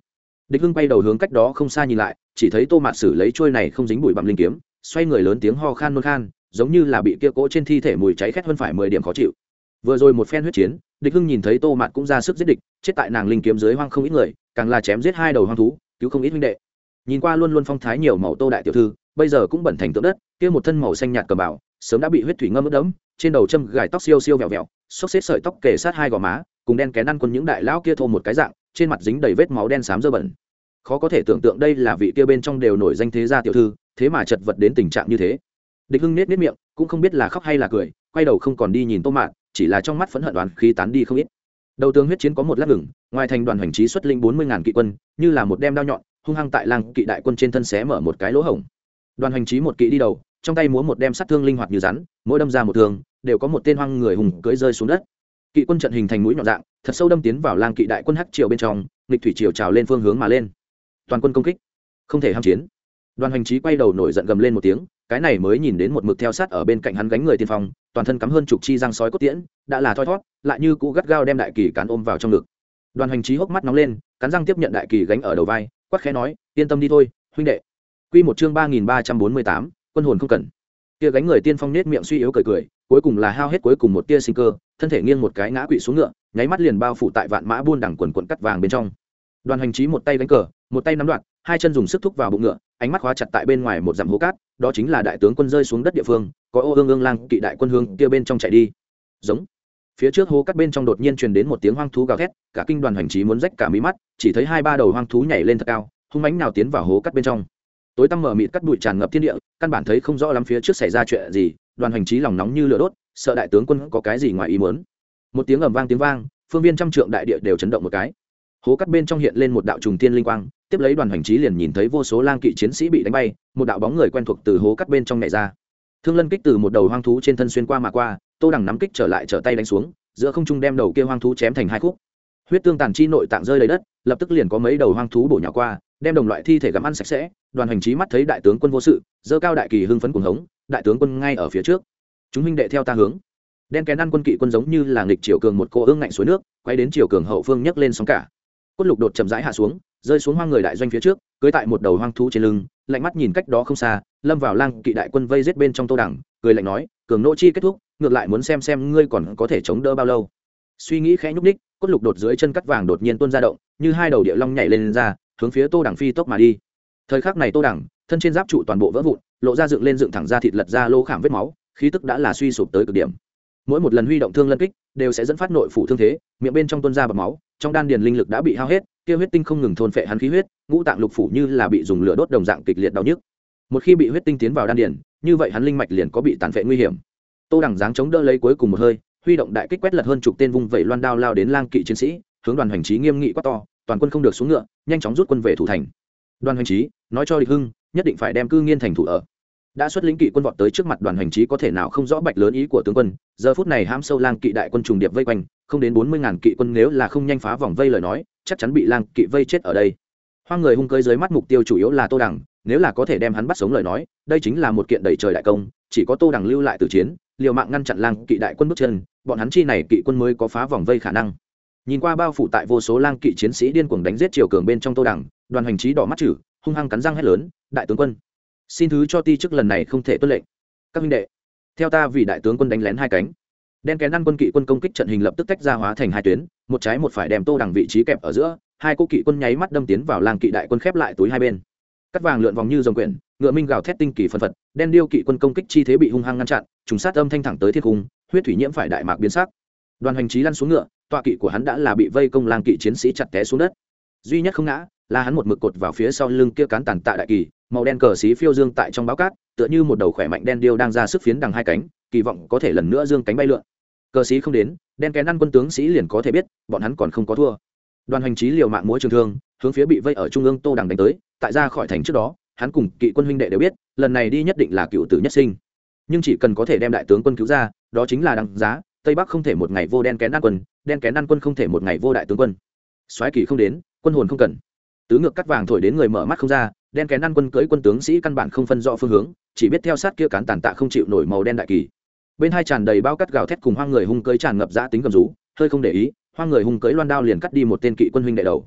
Địch Hưng quay đầu hướng cách đó không xa nhìn lại, chỉ thấy Tô Mạt Sử lấy chuôi này không dính bụi bặm linh kiếm, xoay người lớn tiếng ho khan nôn khan, giống như là bị kia cỗ trên thi thể mùi cháy khét hơn phải mười điểm khó chịu. Vừa rồi một phen huyết chiến, Địch Hưng nhìn thấy Tô Mạt cũng ra sức giết địch, chết tại nàng linh kiếm dưới hoang không ít người, càng là chém giết hai đầu hoang thú, cứu không ít huynh đệ. Nhìn qua luôn luôn phong thái nhiều màu Tô đại tiểu thư, bây giờ cũng bẩn thành tượng đất, kia một thân màu xanh nhạt cầm bảo, sớm đã bị huyết thủy ngâm ướt đẫm, trên đầu châm gài tóc siêu siêu vẹo vẹo, xốc xếp sợi tóc kề sát hai gò má, cùng đen kén ăn quân những đại lão kia thô một cái dạng, trên mặt dính đầy vết máu đen xám dơ bẩn. Khó có thể tưởng tượng đây là vị kia bên trong đều nổi danh thế gia tiểu thư, thế mà chật vật đến tình trạng như thế. Địch Hưng nết nết miệng, cũng không biết là khóc hay là cười, quay đầu không còn đi nhìn Tô Mạn, chỉ là trong mắt phẫn hận đoàn khí tán đi không ít. Đầu tướng huyết chiến có một lát ngừng, ngoài thành đoàn hành trí xuất linh bốn mươi ngàn kỵ quân, như là một đem đao nhọn, hung hăng tại Lang kỵ đại quân trên thân xé mở một cái lỗ hổng. Đoàn hành trí một kỵ đi đầu, trong tay múa một đem sát thương linh hoạt như rắn, mỗi đâm ra một thương, đều có một tên hoang người hùng cưỡi rơi xuống đất. Kỵ quân trận hình thành mũi nhọn dạng, thật sâu đâm tiến vào Lang kỵ đại quân hắc triều bên trong, nghịch thủy triều trào lên phương hướng mà lên. Toàn quân công kích, không thể ham chiến. Đoàn hành trí quay đầu nổi giận gầm lên một tiếng, cái này mới nhìn đến một mực theo sát ở bên cạnh hắn gánh người tiên phong, toàn thân cắm hơn chục chi răng sói cốt tiễn, đã là thoi thoát, lại như cũ gắt gao đem đại kỳ cán ôm vào trong ngực. Đoàn hành trí hốc mắt nóng lên, cắn răng tiếp nhận đại kỳ gánh ở đầu vai, quát khẽ nói, yên tâm đi thôi, huynh đệ. Quy một chương ba nghìn ba trăm bốn mươi tám, quân hồn không cần. Kia gánh người tiên phong nết miệng suy yếu cười cười, cuối cùng là hao hết cuối cùng một tia sinh cơ, thân thể nghiêng một cái ngã quỵ xuống ngựa, nháy mắt liền bao phủ tại vạn mã buôn đằng quần quần cắt vàng bên trong. Đoàn hành trí một tay gánh cờ, một tay nắm đoạt, hai chân dùng sức thúc vào bụng ngựa, ánh mắt khóa chặt tại bên ngoài một dặm hố cát, đó chính là đại tướng quân rơi xuống đất địa phương, có ô ương ương Lang kỵ đại quân hướng kia bên trong chạy đi. Giống. Phía trước hố cát bên trong đột nhiên truyền đến một tiếng hoang thú gào thét, cả kinh đoàn hành trí muốn rách cả mí mắt, chỉ thấy hai ba đầu hoang thú nhảy lên thật cao, hung mãnh nào tiến vào hố cát bên trong. Tối tăm mở mịt cát bụi tràn ngập thiên địa, căn bản thấy không rõ lắm phía trước xảy ra chuyện gì, đoàn hành trí lòng nóng như lửa đốt, sợ đại tướng quân có cái gì ngoài ý muốn. Một tiếng ầm vang tiếng vang, phương viên trăm trượng đại địa đều chấn động một cái. Hố cát bên trong hiện lên một đạo trùng tiên linh quang, tiếp lấy đoàn hành trí liền nhìn thấy vô số Lang kỵ chiến sĩ bị đánh bay, một đạo bóng người quen thuộc từ hố cát bên trong nhảy ra. Thương lân kích từ một đầu hoang thú trên thân xuyên qua mà qua, Tô Đằng nắm kích trở lại trở tay đánh xuống, giữa không trung đem đầu kia hoang thú chém thành hai khúc. Huyết tương tàn chi nội tạng rơi đầy đất, lập tức liền có mấy đầu hoang thú bổ nhào qua, đem đồng loại thi thể gặm ăn sạch sẽ. Đoàn hành trí mắt thấy đại tướng quân vô sự, giơ cao đại kỳ hưng phấn cuồng hống, đại tướng quân ngay ở phía trước, chúng huynh đệ theo ta hướng. Đen kén ăn quân kỵ quân giống như là nghịch chiều cường một cô ương ngạnh suối nước, quay đến chiều cường hậu phương nhấc lên sóng cả. Cốt lục đột chậm rãi hạ xuống, rơi xuống hoang người đại doanh phía trước, cưỡi tại một đầu hoang thú trên lưng, lạnh mắt nhìn cách đó không xa, lâm vào Lang kỵ đại quân vây giết bên trong Tô Đằng, cười lạnh nói, cường nỗ chi kết thúc, ngược lại muốn xem xem ngươi còn có thể chống đỡ bao lâu. Suy nghĩ khẽ nhúc nhích, cốt lục đột dưới chân cắt vàng đột nhiên tuôn ra động, như hai đầu địa long nhảy lên, lên ra, hướng phía Tô Đằng phi tốc mà đi. Thời khắc này Tô Đằng, thân trên giáp trụ toàn bộ vỡ vụn, lộ ra dựng lên dựng thẳng ra thịt lật ra lỗ khảm vết máu, khí tức đã là suy sụp tới cực điểm. Mỗi một lần huy động thương lân kích, đều sẽ dẫn phát nội phủ thương thế, miệng bên trong tuôn ra bọt máu, trong đan điền linh lực đã bị hao hết, kia huyết tinh không ngừng thôn phệ hắn khí huyết, ngũ tạng lục phủ như là bị dùng lửa đốt đồng dạng kịch liệt đau nhức. Một khi bị huyết tinh tiến vào đan điền, như vậy hắn linh mạch liền có bị tàn phệ nguy hiểm. Tô Đằng dáng chống đỡ lấy cuối cùng một hơi, huy động đại kích quét lật hơn chục tên vung vẩy loan đao lao đến Lang kỵ chiến sĩ, hướng đoàn hành trí nghiêm nghị quát to, toàn quân không được xuống ngựa, nhanh chóng rút quân về thủ thành. Đoàn hành trí nói cho Địch Hưng, nhất định phải đem cư nghiên thành thủ ở. Đã xuất lĩnh kỵ quân vọt tới trước mặt đoàn hành trí, có thể nào không rõ bạch lớn ý của tướng quân. Giờ phút này hãm sâu Lang kỵ đại quân trùng điệp vây quanh, không đến bốn mươi ngàn kỵ quân, nếu là không nhanh phá vòng vây lời nói, chắc chắn bị Lang kỵ vây chết ở đây. Hoang người hung cưỡi dưới mắt mục tiêu chủ yếu là Tô Đằng, nếu là có thể đem hắn bắt sống lời nói, đây chính là một kiện đầy trời đại công. Chỉ có Tô Đằng lưu lại tử chiến, liều mạng ngăn chặn Lang kỵ đại quân bước chân, bọn hắn chi này kỵ quân mới có phá vòng vây khả năng. Nhìn qua bao phủ tại vô số Lang kỵ chiến sĩ điên cuồng đánh giết triều cường bên trong Tô Đằng, đoàn hành trí đỏ mắt chử, hung hăng cắn răng hét lớn, đại tướng quân, xin thứ cho ti chức lần này không thể tuân lệnh. Các huynh đệ, theo ta vì đại tướng quân đánh lén hai cánh. Đen kén ăn quân kỵ quân công kích trận hình lập tức tách ra hóa thành hai tuyến, một trái một phải đem Tô Đằng vị trí kẹp ở giữa, hai cô kỵ quân nháy mắt đâm tiến vào Lang kỵ đại quân khép lại túi hai bên. Cắt vàng lượn vòng như rồng quyển, ngựa minh gào thét tinh kỳ phân phật, đen điêu kỵ quân công kích chi thế bị hung hăng ngăn chặn, trùng sát âm thanh thẳng tới thiên cung, huyết thủy nhiễm phải đại mạc biến sắc. Đoàn hành trí lăn xuống ngựa, tọa kỵ của hắn đã là bị vây công Lang kỵ chiến sĩ chặt té xuống đất. Duy nhất không ngã là hắn một mực cột vào phía sau lưng kia cán tàn tạ đại kỳ, màu đen cờ xí phiêu dương tại trong báo cát, tựa như một đầu khỏe mạnh đen điêu đang ra sức phiến đằng hai cánh, kỳ vọng có thể lần nữa dương cánh bay lượn. Cờ xí không đến, đen kén ăn quân tướng sĩ liền có thể biết bọn hắn còn không có thua. Đoàn hành trí liều mạng múa trường thương, hướng phía bị vây ở trung ương Tô Đằng đánh tới. Tại ra khỏi thành trước đó, hắn cùng kỵ quân huynh đệ đều biết, lần này đi nhất định là cựu tử nhất sinh. Nhưng chỉ cần có thể đem đại tướng quân cứu ra, đó chính là đăng giá. Tây Bắc không thể một ngày vô đen kén ăn quân, đen kén ăn quân không thể một ngày vô đại tướng quân. Soái kỳ không đến, quân hồn không cần. Tứ ngược cắt vàng thổi đến người mở mắt không ra, đen kén ăn quân cưỡi quân tướng sĩ căn bản không phân rõ phương hướng, chỉ biết theo sát kia cán tàn tạ không chịu nổi màu đen đại kỳ. Bên hai tràn đầy bao cắt gào thét cùng hoang người hung cưỡi tràn ngập dã tính gầm rú, hơi không để ý, hoang người hung cưỡi loan đao liền cắt đi một tên kỵ quân huynh đệ đầu.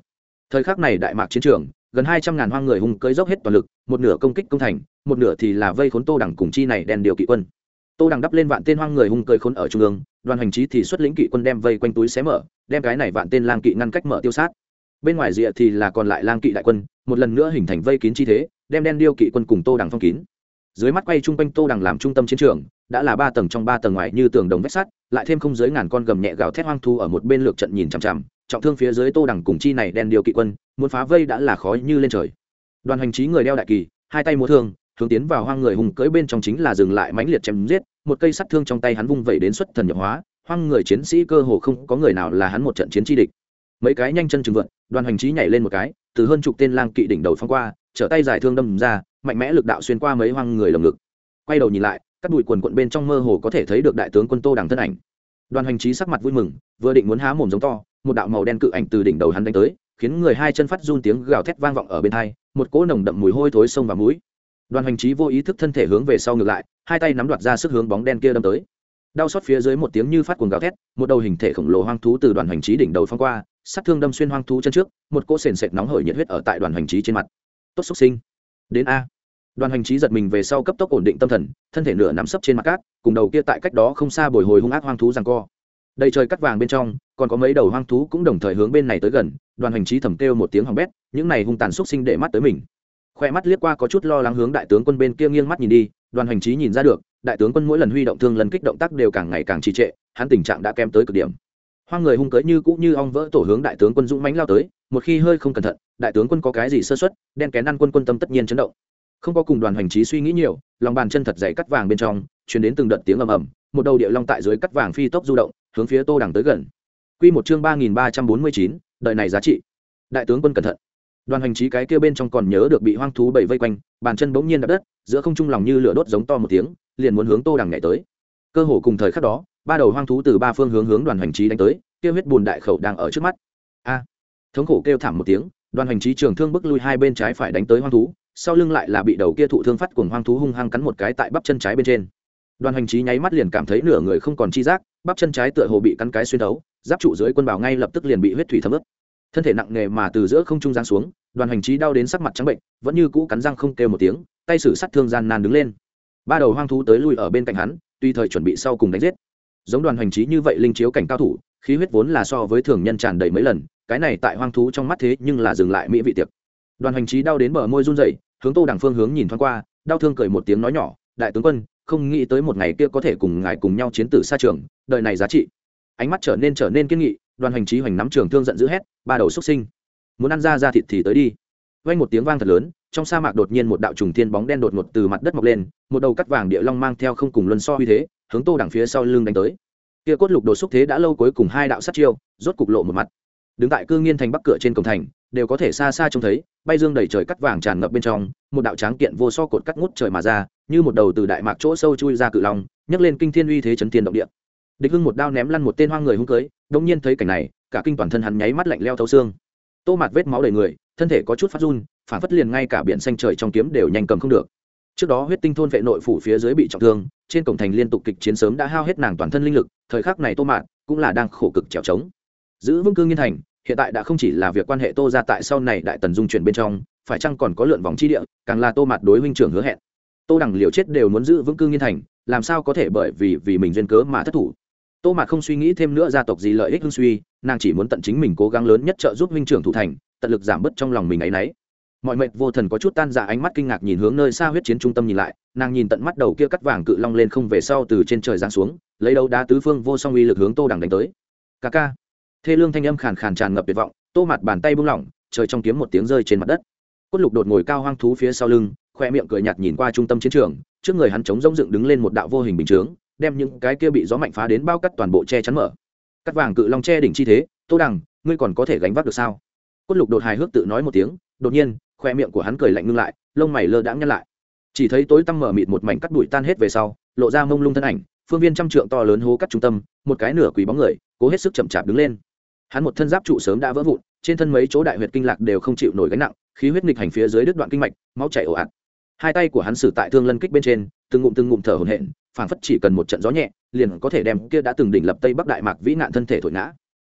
Thời khắc này đại mạc chiến trường, gần hai trăm ngàn hoang người hung cưỡi dốc hết toàn lực, một nửa công kích công thành, một nửa thì là vây khốn Tô Đằng cùng chi này đèn điều kỵ quân. Tô Đằng đắp lên vạn tên hoang người hung cưỡi khốn ở trung ương, Đoàn Hành Chí thì xuất lĩnh kỵ quân đem vây quanh túi xé mở, đem cái này vạn tên lang kỵ ngăn cách mở tiêu sát. Bên ngoài rìa thì là còn lại lang kỵ đại quân, một lần nữa hình thành vây kín chi thế, đem đen điêu kỵ quân cùng Tô Đằng phong kín. Dưới mắt quay trung quanh Tô Đằng làm trung tâm chiến trường, đã là ba tầng trong ba tầng ngoài như tường đồng vách sắt, lại thêm không dưới ngàn con gầm nhẹ gào thét hoang thú ở một bên lược trận nhìn chằm chằm, trọng thương phía dưới Tô Đằng cùng chi này đen điêu kỵ quân, muốn phá vây đã là khó như lên trời. Đoàn Hành Chí người đeo đại kỳ, hai tay múa thương, hướng tiến vào hoang người hùng cưỡi bên trong chính là dừng lại mãnh liệt chém giết, một cây sắt thương trong tay hắn vung vẩy đến xuất thần nhập hóa, hoang người chiến sĩ cơ hồ không có người nào là hắn một trận chiến chi địch. Mấy cái nhanh chân chừng vượt, Đoàn Hành Chí nhảy lên một cái, từ hơn chục tên lang kỵ đỉnh đầu phong qua, trở tay giải thương đâm ra, mạnh mẽ lực đạo xuyên qua mấy hoang người lồng ngực. Quay đầu nhìn lại, các bụi quần quận bên trong mơ hồ có thể thấy được đại tướng quân Tô Đằng thân ảnh. Đoàn Hành Chí sắc mặt vui mừng, vừa định muốn há mồm giống to, một đạo màu đen cự ảnh từ đỉnh đầu hắn đánh tới, khiến người hai chân phát run, tiếng gào thét vang vọng ở bên tai, một cỗ nồng đậm mùi hôi thối xông vào mũi. Đoàn Hành Chí vô ý thức thân thể hướng về sau ngược lại, hai tay nắm đoạt ra sức hướng bóng đen kia đâm tới. Đau xót phía dưới một tiếng như phát cuồng gào thét, một đầu hình thể khổng lồ hoang thú từ Đoàn Hành Chí đỉnh đầu phong qua, sát thương đâm xuyên hoang thú chân trước, một cỗ sền sệt nóng hổi nhiệt huyết ở tại Đoàn Hành Chí trên mặt. Tốt xúc sinh, đến a. Đoàn Hành Chí giật mình về sau cấp tốc ổn định tâm thần, thân thể nửa nằm sấp trên mặt cát, cùng đầu kia tại cách đó không xa bồi hồi hung ác hoang thú giằng co. Đầy trời cắt vàng bên trong, còn có mấy đầu hoang thú cũng đồng thời hướng bên này tới gần. Đoàn Hành Chí thầm kêu một tiếng hỏng bét, những này hung tàn xúc sinh để mắt tới mình. Khoe mắt liếc qua có chút lo lắng hướng đại tướng quân bên kia nghiêng mắt nhìn đi, Đoàn Hành Chí nhìn ra được, đại tướng quân mỗi lần huy động thương lần kích động tác đều càng ngày càng trì trệ, hắn tình trạng đã kém tới cực điểm. Hoang người hung cưỡi như cũ như ong vỡ tổ hướng đại tướng quân dũng mãnh lao tới, một khi hơi không cẩn thận, đại tướng quân có cái gì sơ suất, đen kén ăn quân quân tâm tất nhiên chấn động. Không có cùng Đoàn Hành Chí suy nghĩ nhiều, lòng bàn chân thật dày cắt vàng bên trong truyền đến từng đợt tiếng ầm ầm, một đầu địa long tại dưới cắt vàng phi tốc du động, hướng phía Tô Đằng tới gần. Quy một chương ba nghìn ba trăm bốn mươi chín, đời này giá trị. Đại tướng quân cẩn thận. Đoàn Hành Chí cái kia bên trong còn nhớ được bị hoang thú bảy vây quanh, bàn chân bỗng nhiên đạp đất, giữa không trung lòng như lửa đốt giống to một tiếng, liền muốn hướng Tô Đằng nhảy tới. Cơ hồ cùng thời khắc đó, ba đầu hoang thú từ ba phương hướng hướng Đoàn Hành Chí đánh tới, kia huyết bùn đại khẩu đang ở trước mắt. A! Thống khổ kêu thảm một tiếng, Đoàn Hành Chí trường thương bức lui hai bên trái phải đánh tới hoang thú, sau lưng lại là bị đầu kia thụ thương phát cuồng hoang thú hung hăng cắn một cái tại bắp chân trái bên trên. Đoàn Hành Chí nháy mắt liền cảm thấy nửa người không còn chi giác, bắp chân trái tựa hồ bị cắn cái xuyên thấu, giáp trụ dưới quân bào ngay lập tức liền bị huyết thủy thấm ướt. Thân thể nặng nề mà từ giữa không trung giáng xuống, Đoàn Hành Chí đau đến sắc mặt trắng bệnh, vẫn như cũ cắn răng không kêu một tiếng, tay sử sát thương gian nan đứng lên. Ba đầu hoang thú tới lui ở bên cạnh hắn, tùy thời chuẩn bị sau cùng đánh giết. Giống Đoàn Hành Chí như vậy linh chiếu cảnh cao thủ, khí huyết vốn là so với thường nhân tràn đầy mấy lần, cái này tại hoang thú trong mắt thế nhưng là dừng lại mỹ vị tiệc. Đoàn Hành Chí đau đến bờ môi run rẩy, hướng Tô Đằng phương hướng nhìn thoáng qua, đau thương cười một tiếng nói nhỏ, đại tướng quân, không nghĩ tới một ngày kia có thể cùng ngài cùng nhau chiến tử xa trường, đời này giá trị. Ánh mắt trở nên trở nên kiên nghị, Đoàn Hành Chí hoành nắm trường thương giận dữ hét, ba đầu xuất sinh, muốn ăn ra ra thịt thì tới đi. Vang một tiếng vang thật lớn, trong sa mạc đột nhiên một đạo trùng thiên bóng đen đột ngột từ mặt đất mọc lên, một đầu cắt vàng địa long mang theo không cùng luân so uy thế, hướng Tô Đằng phía sau lưng đánh tới. Kia cốt lục đột xúc thế đã lâu cuối cùng hai đạo sát chiêu, rốt cục lộ một mặt. Đứng tại Cư Nghiên thành bắc cửa trên cổng thành, đều có thể xa xa trông thấy, bay dương đầy trời cắt vàng tràn ngập bên trong, một đạo tráng kiện vô so cột cắt ngút trời mà ra, như một đầu từ đại mạc chỗ sâu chui ra cự long, nhấc lên kinh thiên uy thế chấn thiên động địa. Địch Hưng một đao ném lăn một tên hoang người hung cưới, đột nhiên thấy cảnh này, cả kinh toàn thân hắn nháy mắt lạnh leo thấu xương. Tô Mạt vết máu đầy người, thân thể có chút phát run, phản phất liền ngay cả biển xanh trời trong kiếm đều nhanh cầm không được. Trước đó huyết tinh thôn vệ nội phủ phía dưới bị trọng thương, trên cổng thành liên tục kịch chiến sớm đã hao hết nàng toàn thân linh lực, thời khắc này Tô Mạt cũng là đang khổ cực trèo trống. Giữ vững Cư Nghiên thành, hiện tại đã không chỉ là việc quan hệ Tô gia tại sau này đại tần dung chuyển bên trong, phải chăng còn có lượn vòng chi địa, càng là Tô Mạt đối huynh trưởng hứa hẹn. Tô Đằng liều chết đều muốn giữ vững Cư Nghiên thành, làm sao có thể bởi vì vì mình duyên cớ mà thất thủ. Tô Mạt không suy nghĩ thêm nữa gia tộc gì lợi ích hưng suy, nàng chỉ muốn tận chính mình cố gắng lớn nhất trợ giúp huynh trưởng thủ thành, tận lực giảm bớt trong lòng mình ấy nấy. Mọi mệt vô thần có chút tan dạ, ánh mắt kinh ngạc nhìn hướng nơi xa huyết chiến trung tâm nhìn lại, nàng nhìn tận mắt đầu kia cắt vàng cự long lên không về sau từ trên trời giáng xuống, lấy đấu đá tứ phương vô song uy lực hướng Tô Đằng đánh tới. Ca ca. Thê lương thanh âm khàn khàn tràn ngập tuyệt vọng, Tô Mạt bàn tay buông lỏng, trời trong kiếm một tiếng rơi trên mặt đất. Cốt lục đột ngồi cao hoang thú phía sau lưng, khoe miệng cười nhạt nhìn qua trung tâm chiến trường, trước người hắn chống rỗng dựng đứng lên một đạo vô hình bình chướng, đem những cái kia bị gió mạnh phá đến bao cắt toàn bộ che chắn mở. Cắt vàng cự long che đỉnh chi thế, Tô Đằng, ngươi còn có thể gánh vác được sao? Cốt lục đột hài hước tự nói một tiếng, đột nhiên, khoe miệng của hắn cười lạnh ngưng lại, lông mày lơ đãng nhăn lại. Chỉ thấy tối tăm mở mịt một mảnh cắt bụi tan hết về sau, lộ ra mông lung thân ảnh, phương viên trăm trượng to lớn hố cắt trung tâm, một cái nửa quỳ bóng người, cố hết sức chậm chạp đứng lên. Hắn một thân giáp trụ sớm đã vỡ vụn, trên thân mấy chỗ đại huyệt kinh lạc đều không chịu nổi gánh nặng, khí huyết nghịch hành phía dưới đứt đoạn kinh mạch, máu chảy ồ ạt. Hai tay của hắn sử tại thương lân kích bên trên, từng ngụm từng ngụm thở hổn hển, phảng phất chỉ cần một trận gió nhẹ, liền có thể đem kia đã từng đỉnh lập Tây Bắc Đại Mạc vĩ nạn thân thể thổi ngã.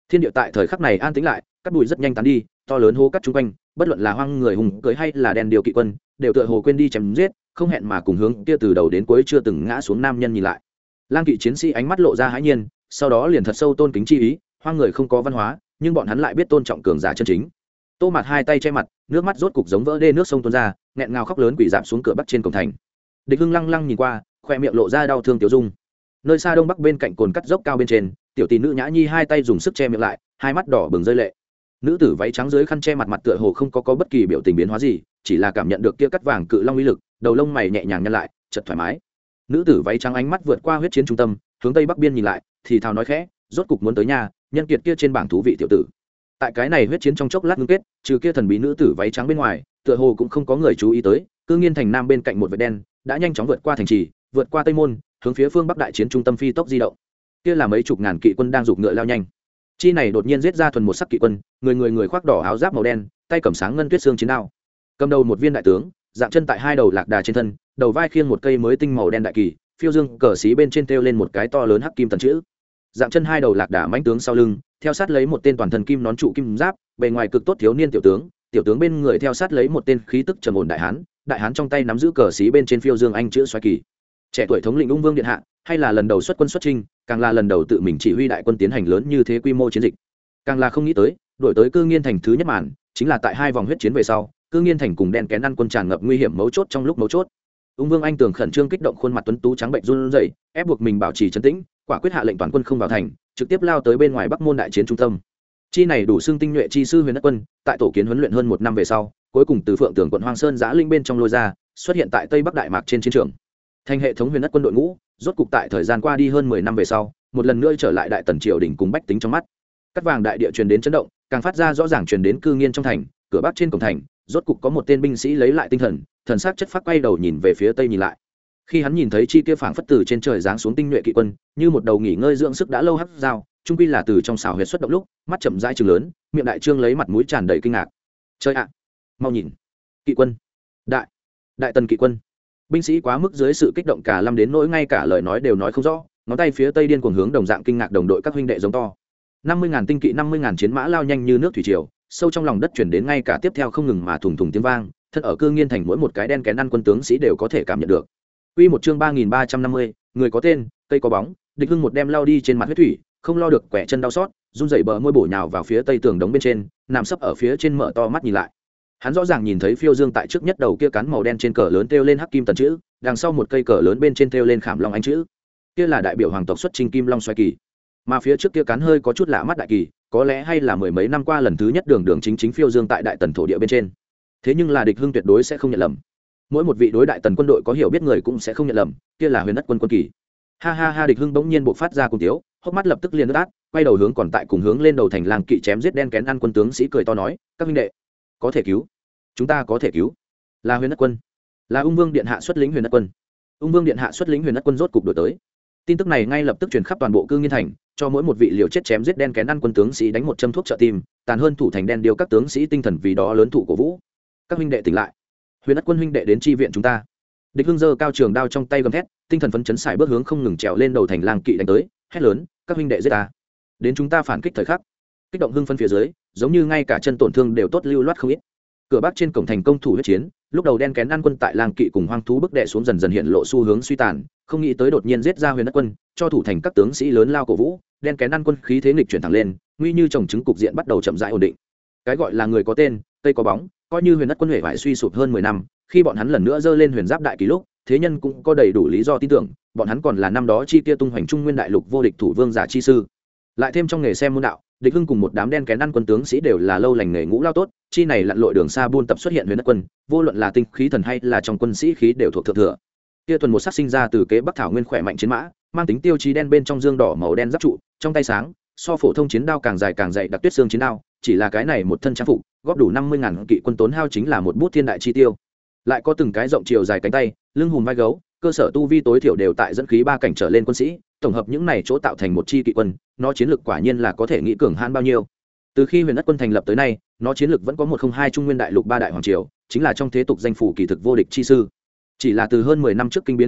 Thiên địa tại thời khắc này an tĩnh lại, cắt bụi rất nhanh tán đi, to lớn hố cắt chung quanh, bất luận là hoang người hùng cưới hay là đen điều kỵ quân, đều tựa hồ quên đi chém giết, không hẹn mà cùng hướng kia từ đầu đến cuối chưa từng ngã xuống nam nhân nhìn lại. Lang kỵ chiến sĩ ánh mắt lộ ra hãi nhiên, sau đó liền thật sâu tôn kính chi ý, hoang người không có văn hóa, nhưng bọn hắn lại biết tôn trọng cường giả chân chính. Tô Mạt hai tay che mặt, nước mắt rốt cục giống vỡ đê nước sông tuôn ra, nghẹn ngào khóc lớn quỳ rạp xuống cửa bắc trên cổng thành. Địch Hưng lăng lăng nhìn qua, khoe miệng lộ ra đau thương tiểu dung. Nơi xa đông bắc bên cạnh cồn cắt dốc cao bên trên, tiểu tỷ nữ Nhã Nhi hai tay dùng sức che miệng lại, hai mắt đỏ bừng rơi lệ. Nữ tử váy trắng dưới khăn che mặt mặt tựa hồ không có có bất kỳ biểu tình biến hóa gì, chỉ là cảm nhận được kia cắt vàng cự long uy lực, đầu lông mày nhẹ nhàng nhăn lại, chợt thoải mái. Nữ tử váy trắng ánh mắt vượt qua huyết chiến trung tâm, hướng tây bắc biên nhìn lại, thì thào nói khẽ, rốt cục muốn tới nhà, nhân kiệt kia trên bảng thú vị tiểu tử. Tại cái này huyết chiến trong chốc lát ngưng kết, trừ kia thần bí nữ tử váy trắng bên ngoài, tựa hồ cũng không có người chú ý tới, Cương Nghiên thành nam bên cạnh một vệt đen, đã nhanh chóng vượt qua thành trì, vượt qua tây môn, hướng phía phương bắc đại chiến trung tâm phi tốc di động. Kia là mấy chục ngàn kỵ quân đang giục ngựa lao nhanh. Chi này đột nhiên giết ra thuần một sắc kỵ quân, người người người khoác đỏ áo giáp màu đen, tay cầm sáng ngân tuyết xương chiến đao. Cầm đầu một viên đại tướng, dạng chân tại hai đầu lạc đà trên thân, đầu vai khiêng một cây mới tinh màu đen đại kỳ, phiêu dương cờ xí bên trên treo lên một cái to lớn hắc kim tần chữ. Dạng chân hai đầu lạc đà mãnh tướng sau lưng, theo sát lấy một tên toàn thân kim nón trụ kim giáp, bề ngoài cực tốt thiếu niên tiểu tướng, tiểu tướng bên người theo sát lấy một tên khí tức trầm ổn đại hán, đại hán trong tay nắm giữ cờ xí bên trên phiêu dương anh chữ xoáy kỳ. Trẻ tuổi thống lĩnh ung vương điện hạ, hay là lần đầu xuất quân xuất chinh, càng là lần đầu tự mình chỉ huy đại quân tiến hành lớn như thế quy mô chiến dịch, càng là không nghĩ tới đổi tới Cương Nghiên thành thứ nhất màn chính là tại hai vòng huyết chiến về sau, Cương Nghiên thành cùng đen kén ăn quân tràn ngập nguy hiểm mấu chốt trong lúc mấu chốt. Ung vương anh tường khẩn trương kích động, khuôn mặt tuấn tú trắng bệnh run rẩy, ép buộc mình bảo trì trấn tĩnh, quả quyết hạ lệnh toàn quân không vào thành, trực tiếp lao tới bên ngoài bắc môn đại chiến trung tâm. Chi này đủ xương tinh nhuệ chi sư huyền đất quân, tại tổ kiến huấn luyện hơn một năm về sau, cuối cùng từ Phượng Tường quận Hoang Sơn giã linh bên trong lôi ra, xuất hiện tại tây bắc đại mạc trên chiến trường. Thành hệ thống huyền đất quân đội ngũ, rốt cục tại thời gian qua đi hơn mười năm về sau, một lần nữa trở lại đại tần triều đình cùng bách tính trong mắt. Cắt vàng đại địa truyền đến chấn động, càng phát ra rõ ràng truyền đến Cương Nghiên trong thành, cửa bắc trên cổng thành, rốt cục có một tên binh sĩ lấy lại tinh thần, thần sắc chất phác quay đầu nhìn về phía tây nhìn lại. Khi hắn nhìn thấy chi kia phảng phất từ trên trời giáng xuống tinh nhuệ kỵ quân, như một đầu nghỉ ngơi dưỡng sức đã lâu hắc dao, trung quy là từ trong xảo huyệt xuất động lúc, mắt chậm rãi trừng lớn, miệng đại trương lấy mặt mũi tràn đầy kinh ngạc. Chơi ạ, mau nhìn, kỵ quân, đại, đại tần kỵ quân. Binh sĩ quá mức dưới sự kích động cả lâm đến nỗi ngay cả lời nói đều nói không rõ, ngón tay phía tây điên cuồng hướng đồng dạng kinh ngạc đồng đội các huynh đệ giống to. năm mươi ngàn tinh kỵ, năm mươi ngàn chiến mã lao nhanh như nước thủy triều, sâu trong lòng đất chuyển đến ngay cả tiếp theo không ngừng mà thùng thùng tiếng vang, thân ở Cương Nghiên thành mỗi một cái đen kén ăn quân tướng sĩ đều có thể cảm nhận được. Quy một chương ba nghìn ba trăm năm mươi, người có tên, cây có bóng, Địch Hưng một đem lao đi trên mặt huyết thủy, không lo được quẻ chân đau xót, run rẩy bờ môi bổ nhào vào phía tây tường đống bên trên, nằm sấp ở phía trên mở to mắt nhìn lại. Hắn rõ ràng nhìn thấy phiêu dương tại trước nhất đầu kia cán màu đen trên cờ lớn treo lên hắc kim tần chữ, đằng sau một cây cờ lớn bên trên treo lên khảm long anh chữ. Kia là đại biểu hoàng tộc xuất chinh kim long xoay kỳ. Mà phía trước kia cán hơi có chút lạ mắt đại kỳ, có lẽ hay là mười mấy năm qua lần thứ nhất đường đường chính chính phiêu dương tại đại tần thổ địa bên trên. Thế nhưng là Địch Hưng tuyệt đối sẽ không nhận lầm. Mỗi một vị đối đại tần quân đội có hiểu biết người cũng sẽ không nhận lầm, kia là huyền đất quân quân kỳ. Ha ha ha, Địch Hưng bỗng nhiên bộc phát ra cùng tiếu, hốc mắt lập tức liền ướt át, quay đầu hướng còn tại cùng hướng lên đầu thành làng kỵ chém giết đen kén ăn quân tướng sĩ cười to nói, các huynh đệ, có thể cứu, chúng ta có thể cứu, là huyền đất quân, là ung vương điện hạ xuất lĩnh huyền đất quân. Ung vương điện hạ xuất lĩnh huyền đất quân rốt cục đổi tới. Tin tức này ngay lập tức truyền khắp toàn bộ Cương Nghiên thành, cho mỗi một vị liều chết chém giết đen kén ăn quân tướng sĩ đánh một châm thuốc trợ tim, tàn hơn thủ thành đen điều các tướng sĩ tinh thần vì đó lớn thủ cổ vũ. Các huynh đệ tỉnh lại, huyền đất quân huynh đệ đến chi viện chúng ta. Địch Hưng giơ cao trường đao trong tay gầm thét, tinh thần phấn chấn xài bước hướng không ngừng trèo lên đầu thành lang kỵ đánh tới, hét lớn, các huynh đệ giết ta, đến chúng ta phản kích thời khắc. Kích động hưng phân phía dưới, giống như ngay cả chân tổn thương đều tốt lưu loát không ít. Cửa bắc trên cổng thành công thủ huyết chiến, lúc đầu đen kén ăn quân tại lang kỵ cùng hoang thú bức đệ xuống dần dần hiện lộ xu hướng suy tàn, không nghĩ tới đột nhiên giết ra huyền đất quân, cho thủ thành các tướng sĩ lớn lao cổ vũ, đen kén ăn quân khí thế nghịch chuyển thẳng lên, nguy như trồng trứng cục diện bắt đầu chậm rãi ổn định. Cái gọi là người có tên, cây có bóng, coi như huyền đất quân huệ vải suy sụp hơn mười năm, khi bọn hắn lần nữa dơ lên huyền giáp đại kỷ lúc, thế nhân cũng có đầy đủ lý do tin tưởng, bọn hắn còn là năm đó chi kia tung hoành trung nguyên đại lục vô địch thủ vương giả chi sư. Lại thêm trong nghề xem môn đạo, Địch Hưng cùng một đám đen kén ăn quân tướng sĩ đều là lâu lành nghề ngũ lao tốt, chi này lặn lội đường xa buôn tập xuất hiện huyền đất quân, vô luận là tinh khí thần hay là trong quân sĩ khí đều thuộc thượng thừa. Kia thuần một sắc sinh ra từ kế Bắc thảo nguyên khỏe mạnh chiến mã, mang tính tiêu chí đen bên trong dương đỏ màu đen giáp trụ, trong tay sáng, so phổ thông chiến đao càng dài càng dày đặc tuyết xương chiến đao, chỉ là cái này một thân trang phục, góp đủ năm mươi ngàn kỵ quân tốn hao chính là một bút thiên đại chi tiêu. Lại có từng cái rộng chiều dài cánh tay, lưng hùm vai gấu, cơ sở tu vi tối thiểu đều tại dẫn khí ba cảnh trở lên quân sĩ, tổng hợp những này chỗ tạo thành một chi kỵ quân, nó chiến lược quả nhiên là có thể nghĩ cường hãn bao nhiêu. Từ khi huyền đất quân thành lập tới nay, nó chiến lược vẫn có một không hai trung nguyên đại lục ba đại hoàng triều, chính là trong thế tục danh phủ kỳ thực vô địch chi sư. Chỉ là từ hơn mười năm trước kinh biến qua đi,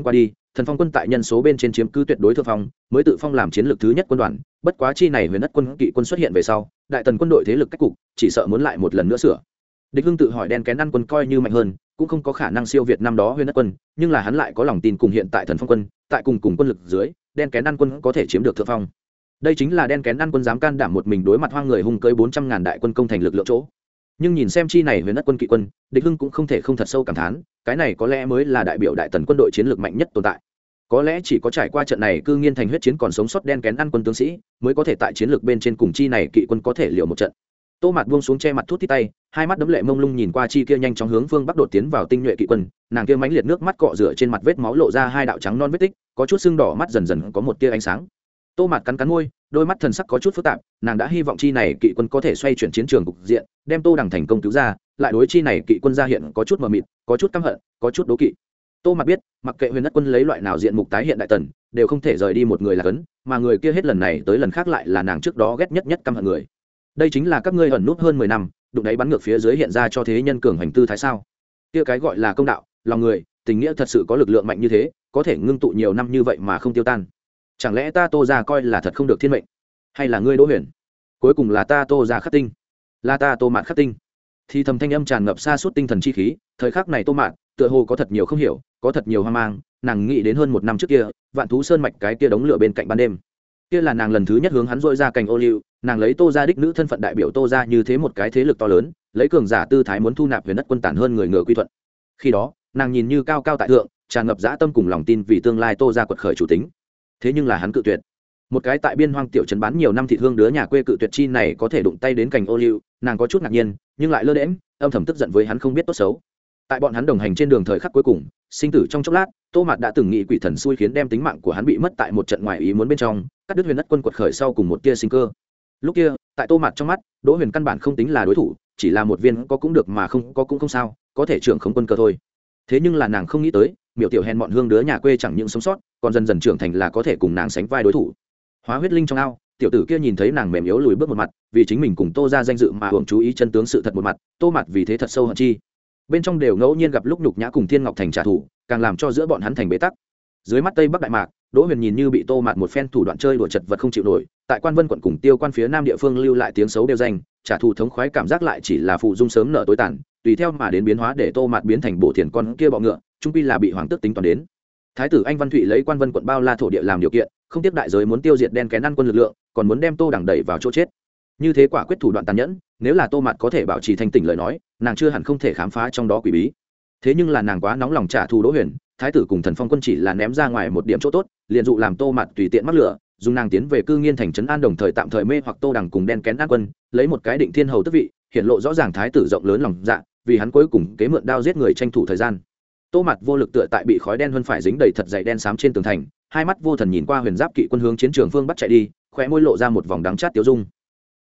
Thần Phong quân tại nhân số bên trên chiếm cứ tuyệt đối thượng phong, mới tự phong làm chiến lược thứ nhất quân đoàn, bất quá chi này Huyền Đất quân kỵ quân xuất hiện về sau, đại tần quân đội thế lực cách cục, chỉ sợ muốn lại một lần nữa sửa. Địch Hưng tự hỏi đen kén ăn quân coi như mạnh hơn, cũng không có khả năng siêu việt năm đó Huyền Đất quân, nhưng là hắn lại có lòng tin cùng hiện tại Thần Phong quân, tại cùng cùng quân lực dưới, đen kén ăn quân có thể chiếm được thượng phong. Đây chính là đen kén ăn quân dám can đảm một mình đối mặt hoang người hung cưỡi bốn trăm ngàn đại quân công thành lực lượng chỗ. Nhưng nhìn xem chi này Huyền Đất quân kỵ quân, Địch Hưng cũng không thể không thật sâu cảm thán, cái này có lẽ mới là đại biểu đại tần quân đội chiến lược mạnh nhất tồn tại. Có lẽ chỉ có trải qua trận này cư nghiên thành huyết chiến còn sống sót đen kén ăn quân tướng sĩ, mới có thể tại chiến lược bên trên cùng chi này kỵ quân có thể liều một trận. Tô Mạt buông xuống che mặt thút thít tay, hai mắt đấm lệ mông lung nhìn qua chi kia nhanh chóng hướng phương bắc đột tiến vào tinh nhuệ kỵ quân, nàng kia mãnh liệt nước mắt cọ rửa trên mặt vết máu lộ ra hai đạo trắng non vết tích, có chút sưng đỏ mắt dần dần có một tia ánh sáng. Tô Mạt cắn cắn môi, đôi mắt thần sắc có chút phức tạp, nàng đã hy vọng chi này kỵ quân có thể xoay chuyển chiến trường cục diện, đem Tô Đằng thành công cứu ra, lại đối chi này kỵ quân ra hiện có chút mờ mịt, có chút căm hận, có chút đố kỵ. Tô Mạt biết, mặc kệ Huyền Đất quân lấy loại nào diện mục tái hiện đại tần, đều không thể rời đi một người là cấn, mà người kia hết lần này tới lần khác lại là nàng trước đó ghét nhất nhất căm hận người. Đây chính là các ngươi ẩn nút hơn mười năm, đụng đáy bắn ngược phía dưới hiện ra cho thế nhân cường hành tư thái sao? Kia cái gọi là công đạo, lòng người, tình nghĩa thật sự có lực lượng mạnh như thế, có thể ngưng tụ nhiều năm như vậy mà không tiêu tan. Chẳng lẽ ta Tô gia coi là thật không được thiên mệnh, hay là ngươi Đỗ Huyền? Cuối cùng là ta Tô gia khắc tinh, là ta Tô Mạt khắc tinh. Thì thầm thanh âm tràn ngập xa suốt tinh thần chi khí, thời khắc này Tô Mạt tựa hồ có thật nhiều không hiểu, có thật nhiều hoang mang, nàng nghĩ đến hơn một năm trước kia, Vạn Thú Sơn mạch cái kia đống lửa bên cạnh ban đêm. Kia là nàng lần thứ nhất hướng hắn dội ra cành ô liu, nàng lấy Tô gia đích nữ thân phận đại biểu Tô gia như thế một cái thế lực to lớn, lấy cường giả tư thái muốn thu nạp Huyền Đất quân tản hơn người ngựa quy thuận. Khi đó, nàng nhìn như cao cao tại thượng, tràn ngập dã tâm cùng lòng tin vì tương lai Tô gia quật khởi chủ tính. Thế nhưng là hắn cự tuyệt. Một cái tại biên hoang tiểu trấn bán nhiều năm thị hương đứa nhà quê cự tuyệt chi này có thể đụng tay đến cành ô liu, nàng có chút ngạc nhiên, nhưng lại lơ đễnh, âm thầm tức giận với hắn không biết tốt xấu. Tại bọn hắn đồng hành trên đường thời khắc cuối cùng, sinh tử trong chốc lát, Tô Mạt đã từng nghĩ quỷ thần xui khiến đem tính mạng của hắn bị mất tại một trận ngoài ý muốn bên trong, cắt đứt Huyền Đất quân quật khởi sau cùng một tia sinh cơ. Lúc kia, tại Tô Mạt trong mắt, Đỗ Huyền căn bản không tính là đối thủ, chỉ là một viên có cũng được mà không có cũng không sao, có thể trưởng không quân cơ thôi. Thế nhưng là nàng không nghĩ tới, miểu tiểu hèn mọn hương đứa nhà quê chẳng những sống sót, còn dần dần trưởng thành là có thể cùng nàng sánh vai đối thủ. Hóa huyết linh trong ao, tiểu tử kia nhìn thấy nàng mềm yếu lùi bước một mặt, vì chính mình cùng Tô gia danh dự mà hưởng chú ý chân tướng sự thật một mặt, Tô Mạt vì thế thật sâu hận chi. Bên trong đều ngẫu nhiên gặp lúc nhục nhã cùng Thiên Ngọc Thành trả thù, càng làm cho giữa bọn hắn thành bế tắc. Dưới mắt Tây Bắc Đại Mạc, Đỗ Huyền nhìn như bị Tô Mạt một phen thủ đoạn chơi đùa chật vật không chịu nổi, tại Quan Vân quận cùng Tiêu Quan phía Nam địa phương lưu lại tiếng xấu đều danh, trả thù thống khoái cảm giác lại chỉ là phụ dung sớm nợ tối tàn, tùy theo mà đến biến hóa để Tô Mạt biến thành bộ thiền con kia bọ ngựa, chung quy là bị hoàng tước tính toán đến. Thái tử Anh Văn Thụy lấy Quan Vân quận bao la thổ địa làm điều kiện, không tiếp đại giới muốn tiêu diệt đen kén ăn quân lực lượng, còn muốn đem Tô Đằng đẩy vào chỗ chết. Như thế quả quyết thủ đoạn tàn nhẫn, nếu là Tô Mạt có thể bảo trì thanh tỉnh lời nói, nàng chưa hẳn không thể khám phá trong đó quỷ bí. Thế nhưng là nàng quá nóng lòng trả thù Đỗ Huyền, thái tử cùng Thần Phong quân chỉ là ném ra ngoài một điểm chỗ tốt, liền dụ làm Tô Mạt tùy tiện mắc lửa, dùng nàng tiến về cư nghiên thành trấn an đồng thời tạm thời mê hoặc Tô Đằng cùng đen kén ăn quân, lấy một cái định thiên hầu tước vị, hiện lộ rõ ràng thái tử rộng lớn lòng dạ, vì hắn cuối cùng kế mượn đao giết người tranh thủ thời gian. Tô Mạt vô lực tựa tại bị khói đen hơn phải dính đầy thật dày đen xám trên tường thành, hai mắt vô thần nhìn qua Huyền Giáp kỵ quân hướng chiến trường phương bắt chạy đi, khóe môi lộ ra một vòng đắng chát tiêu dung.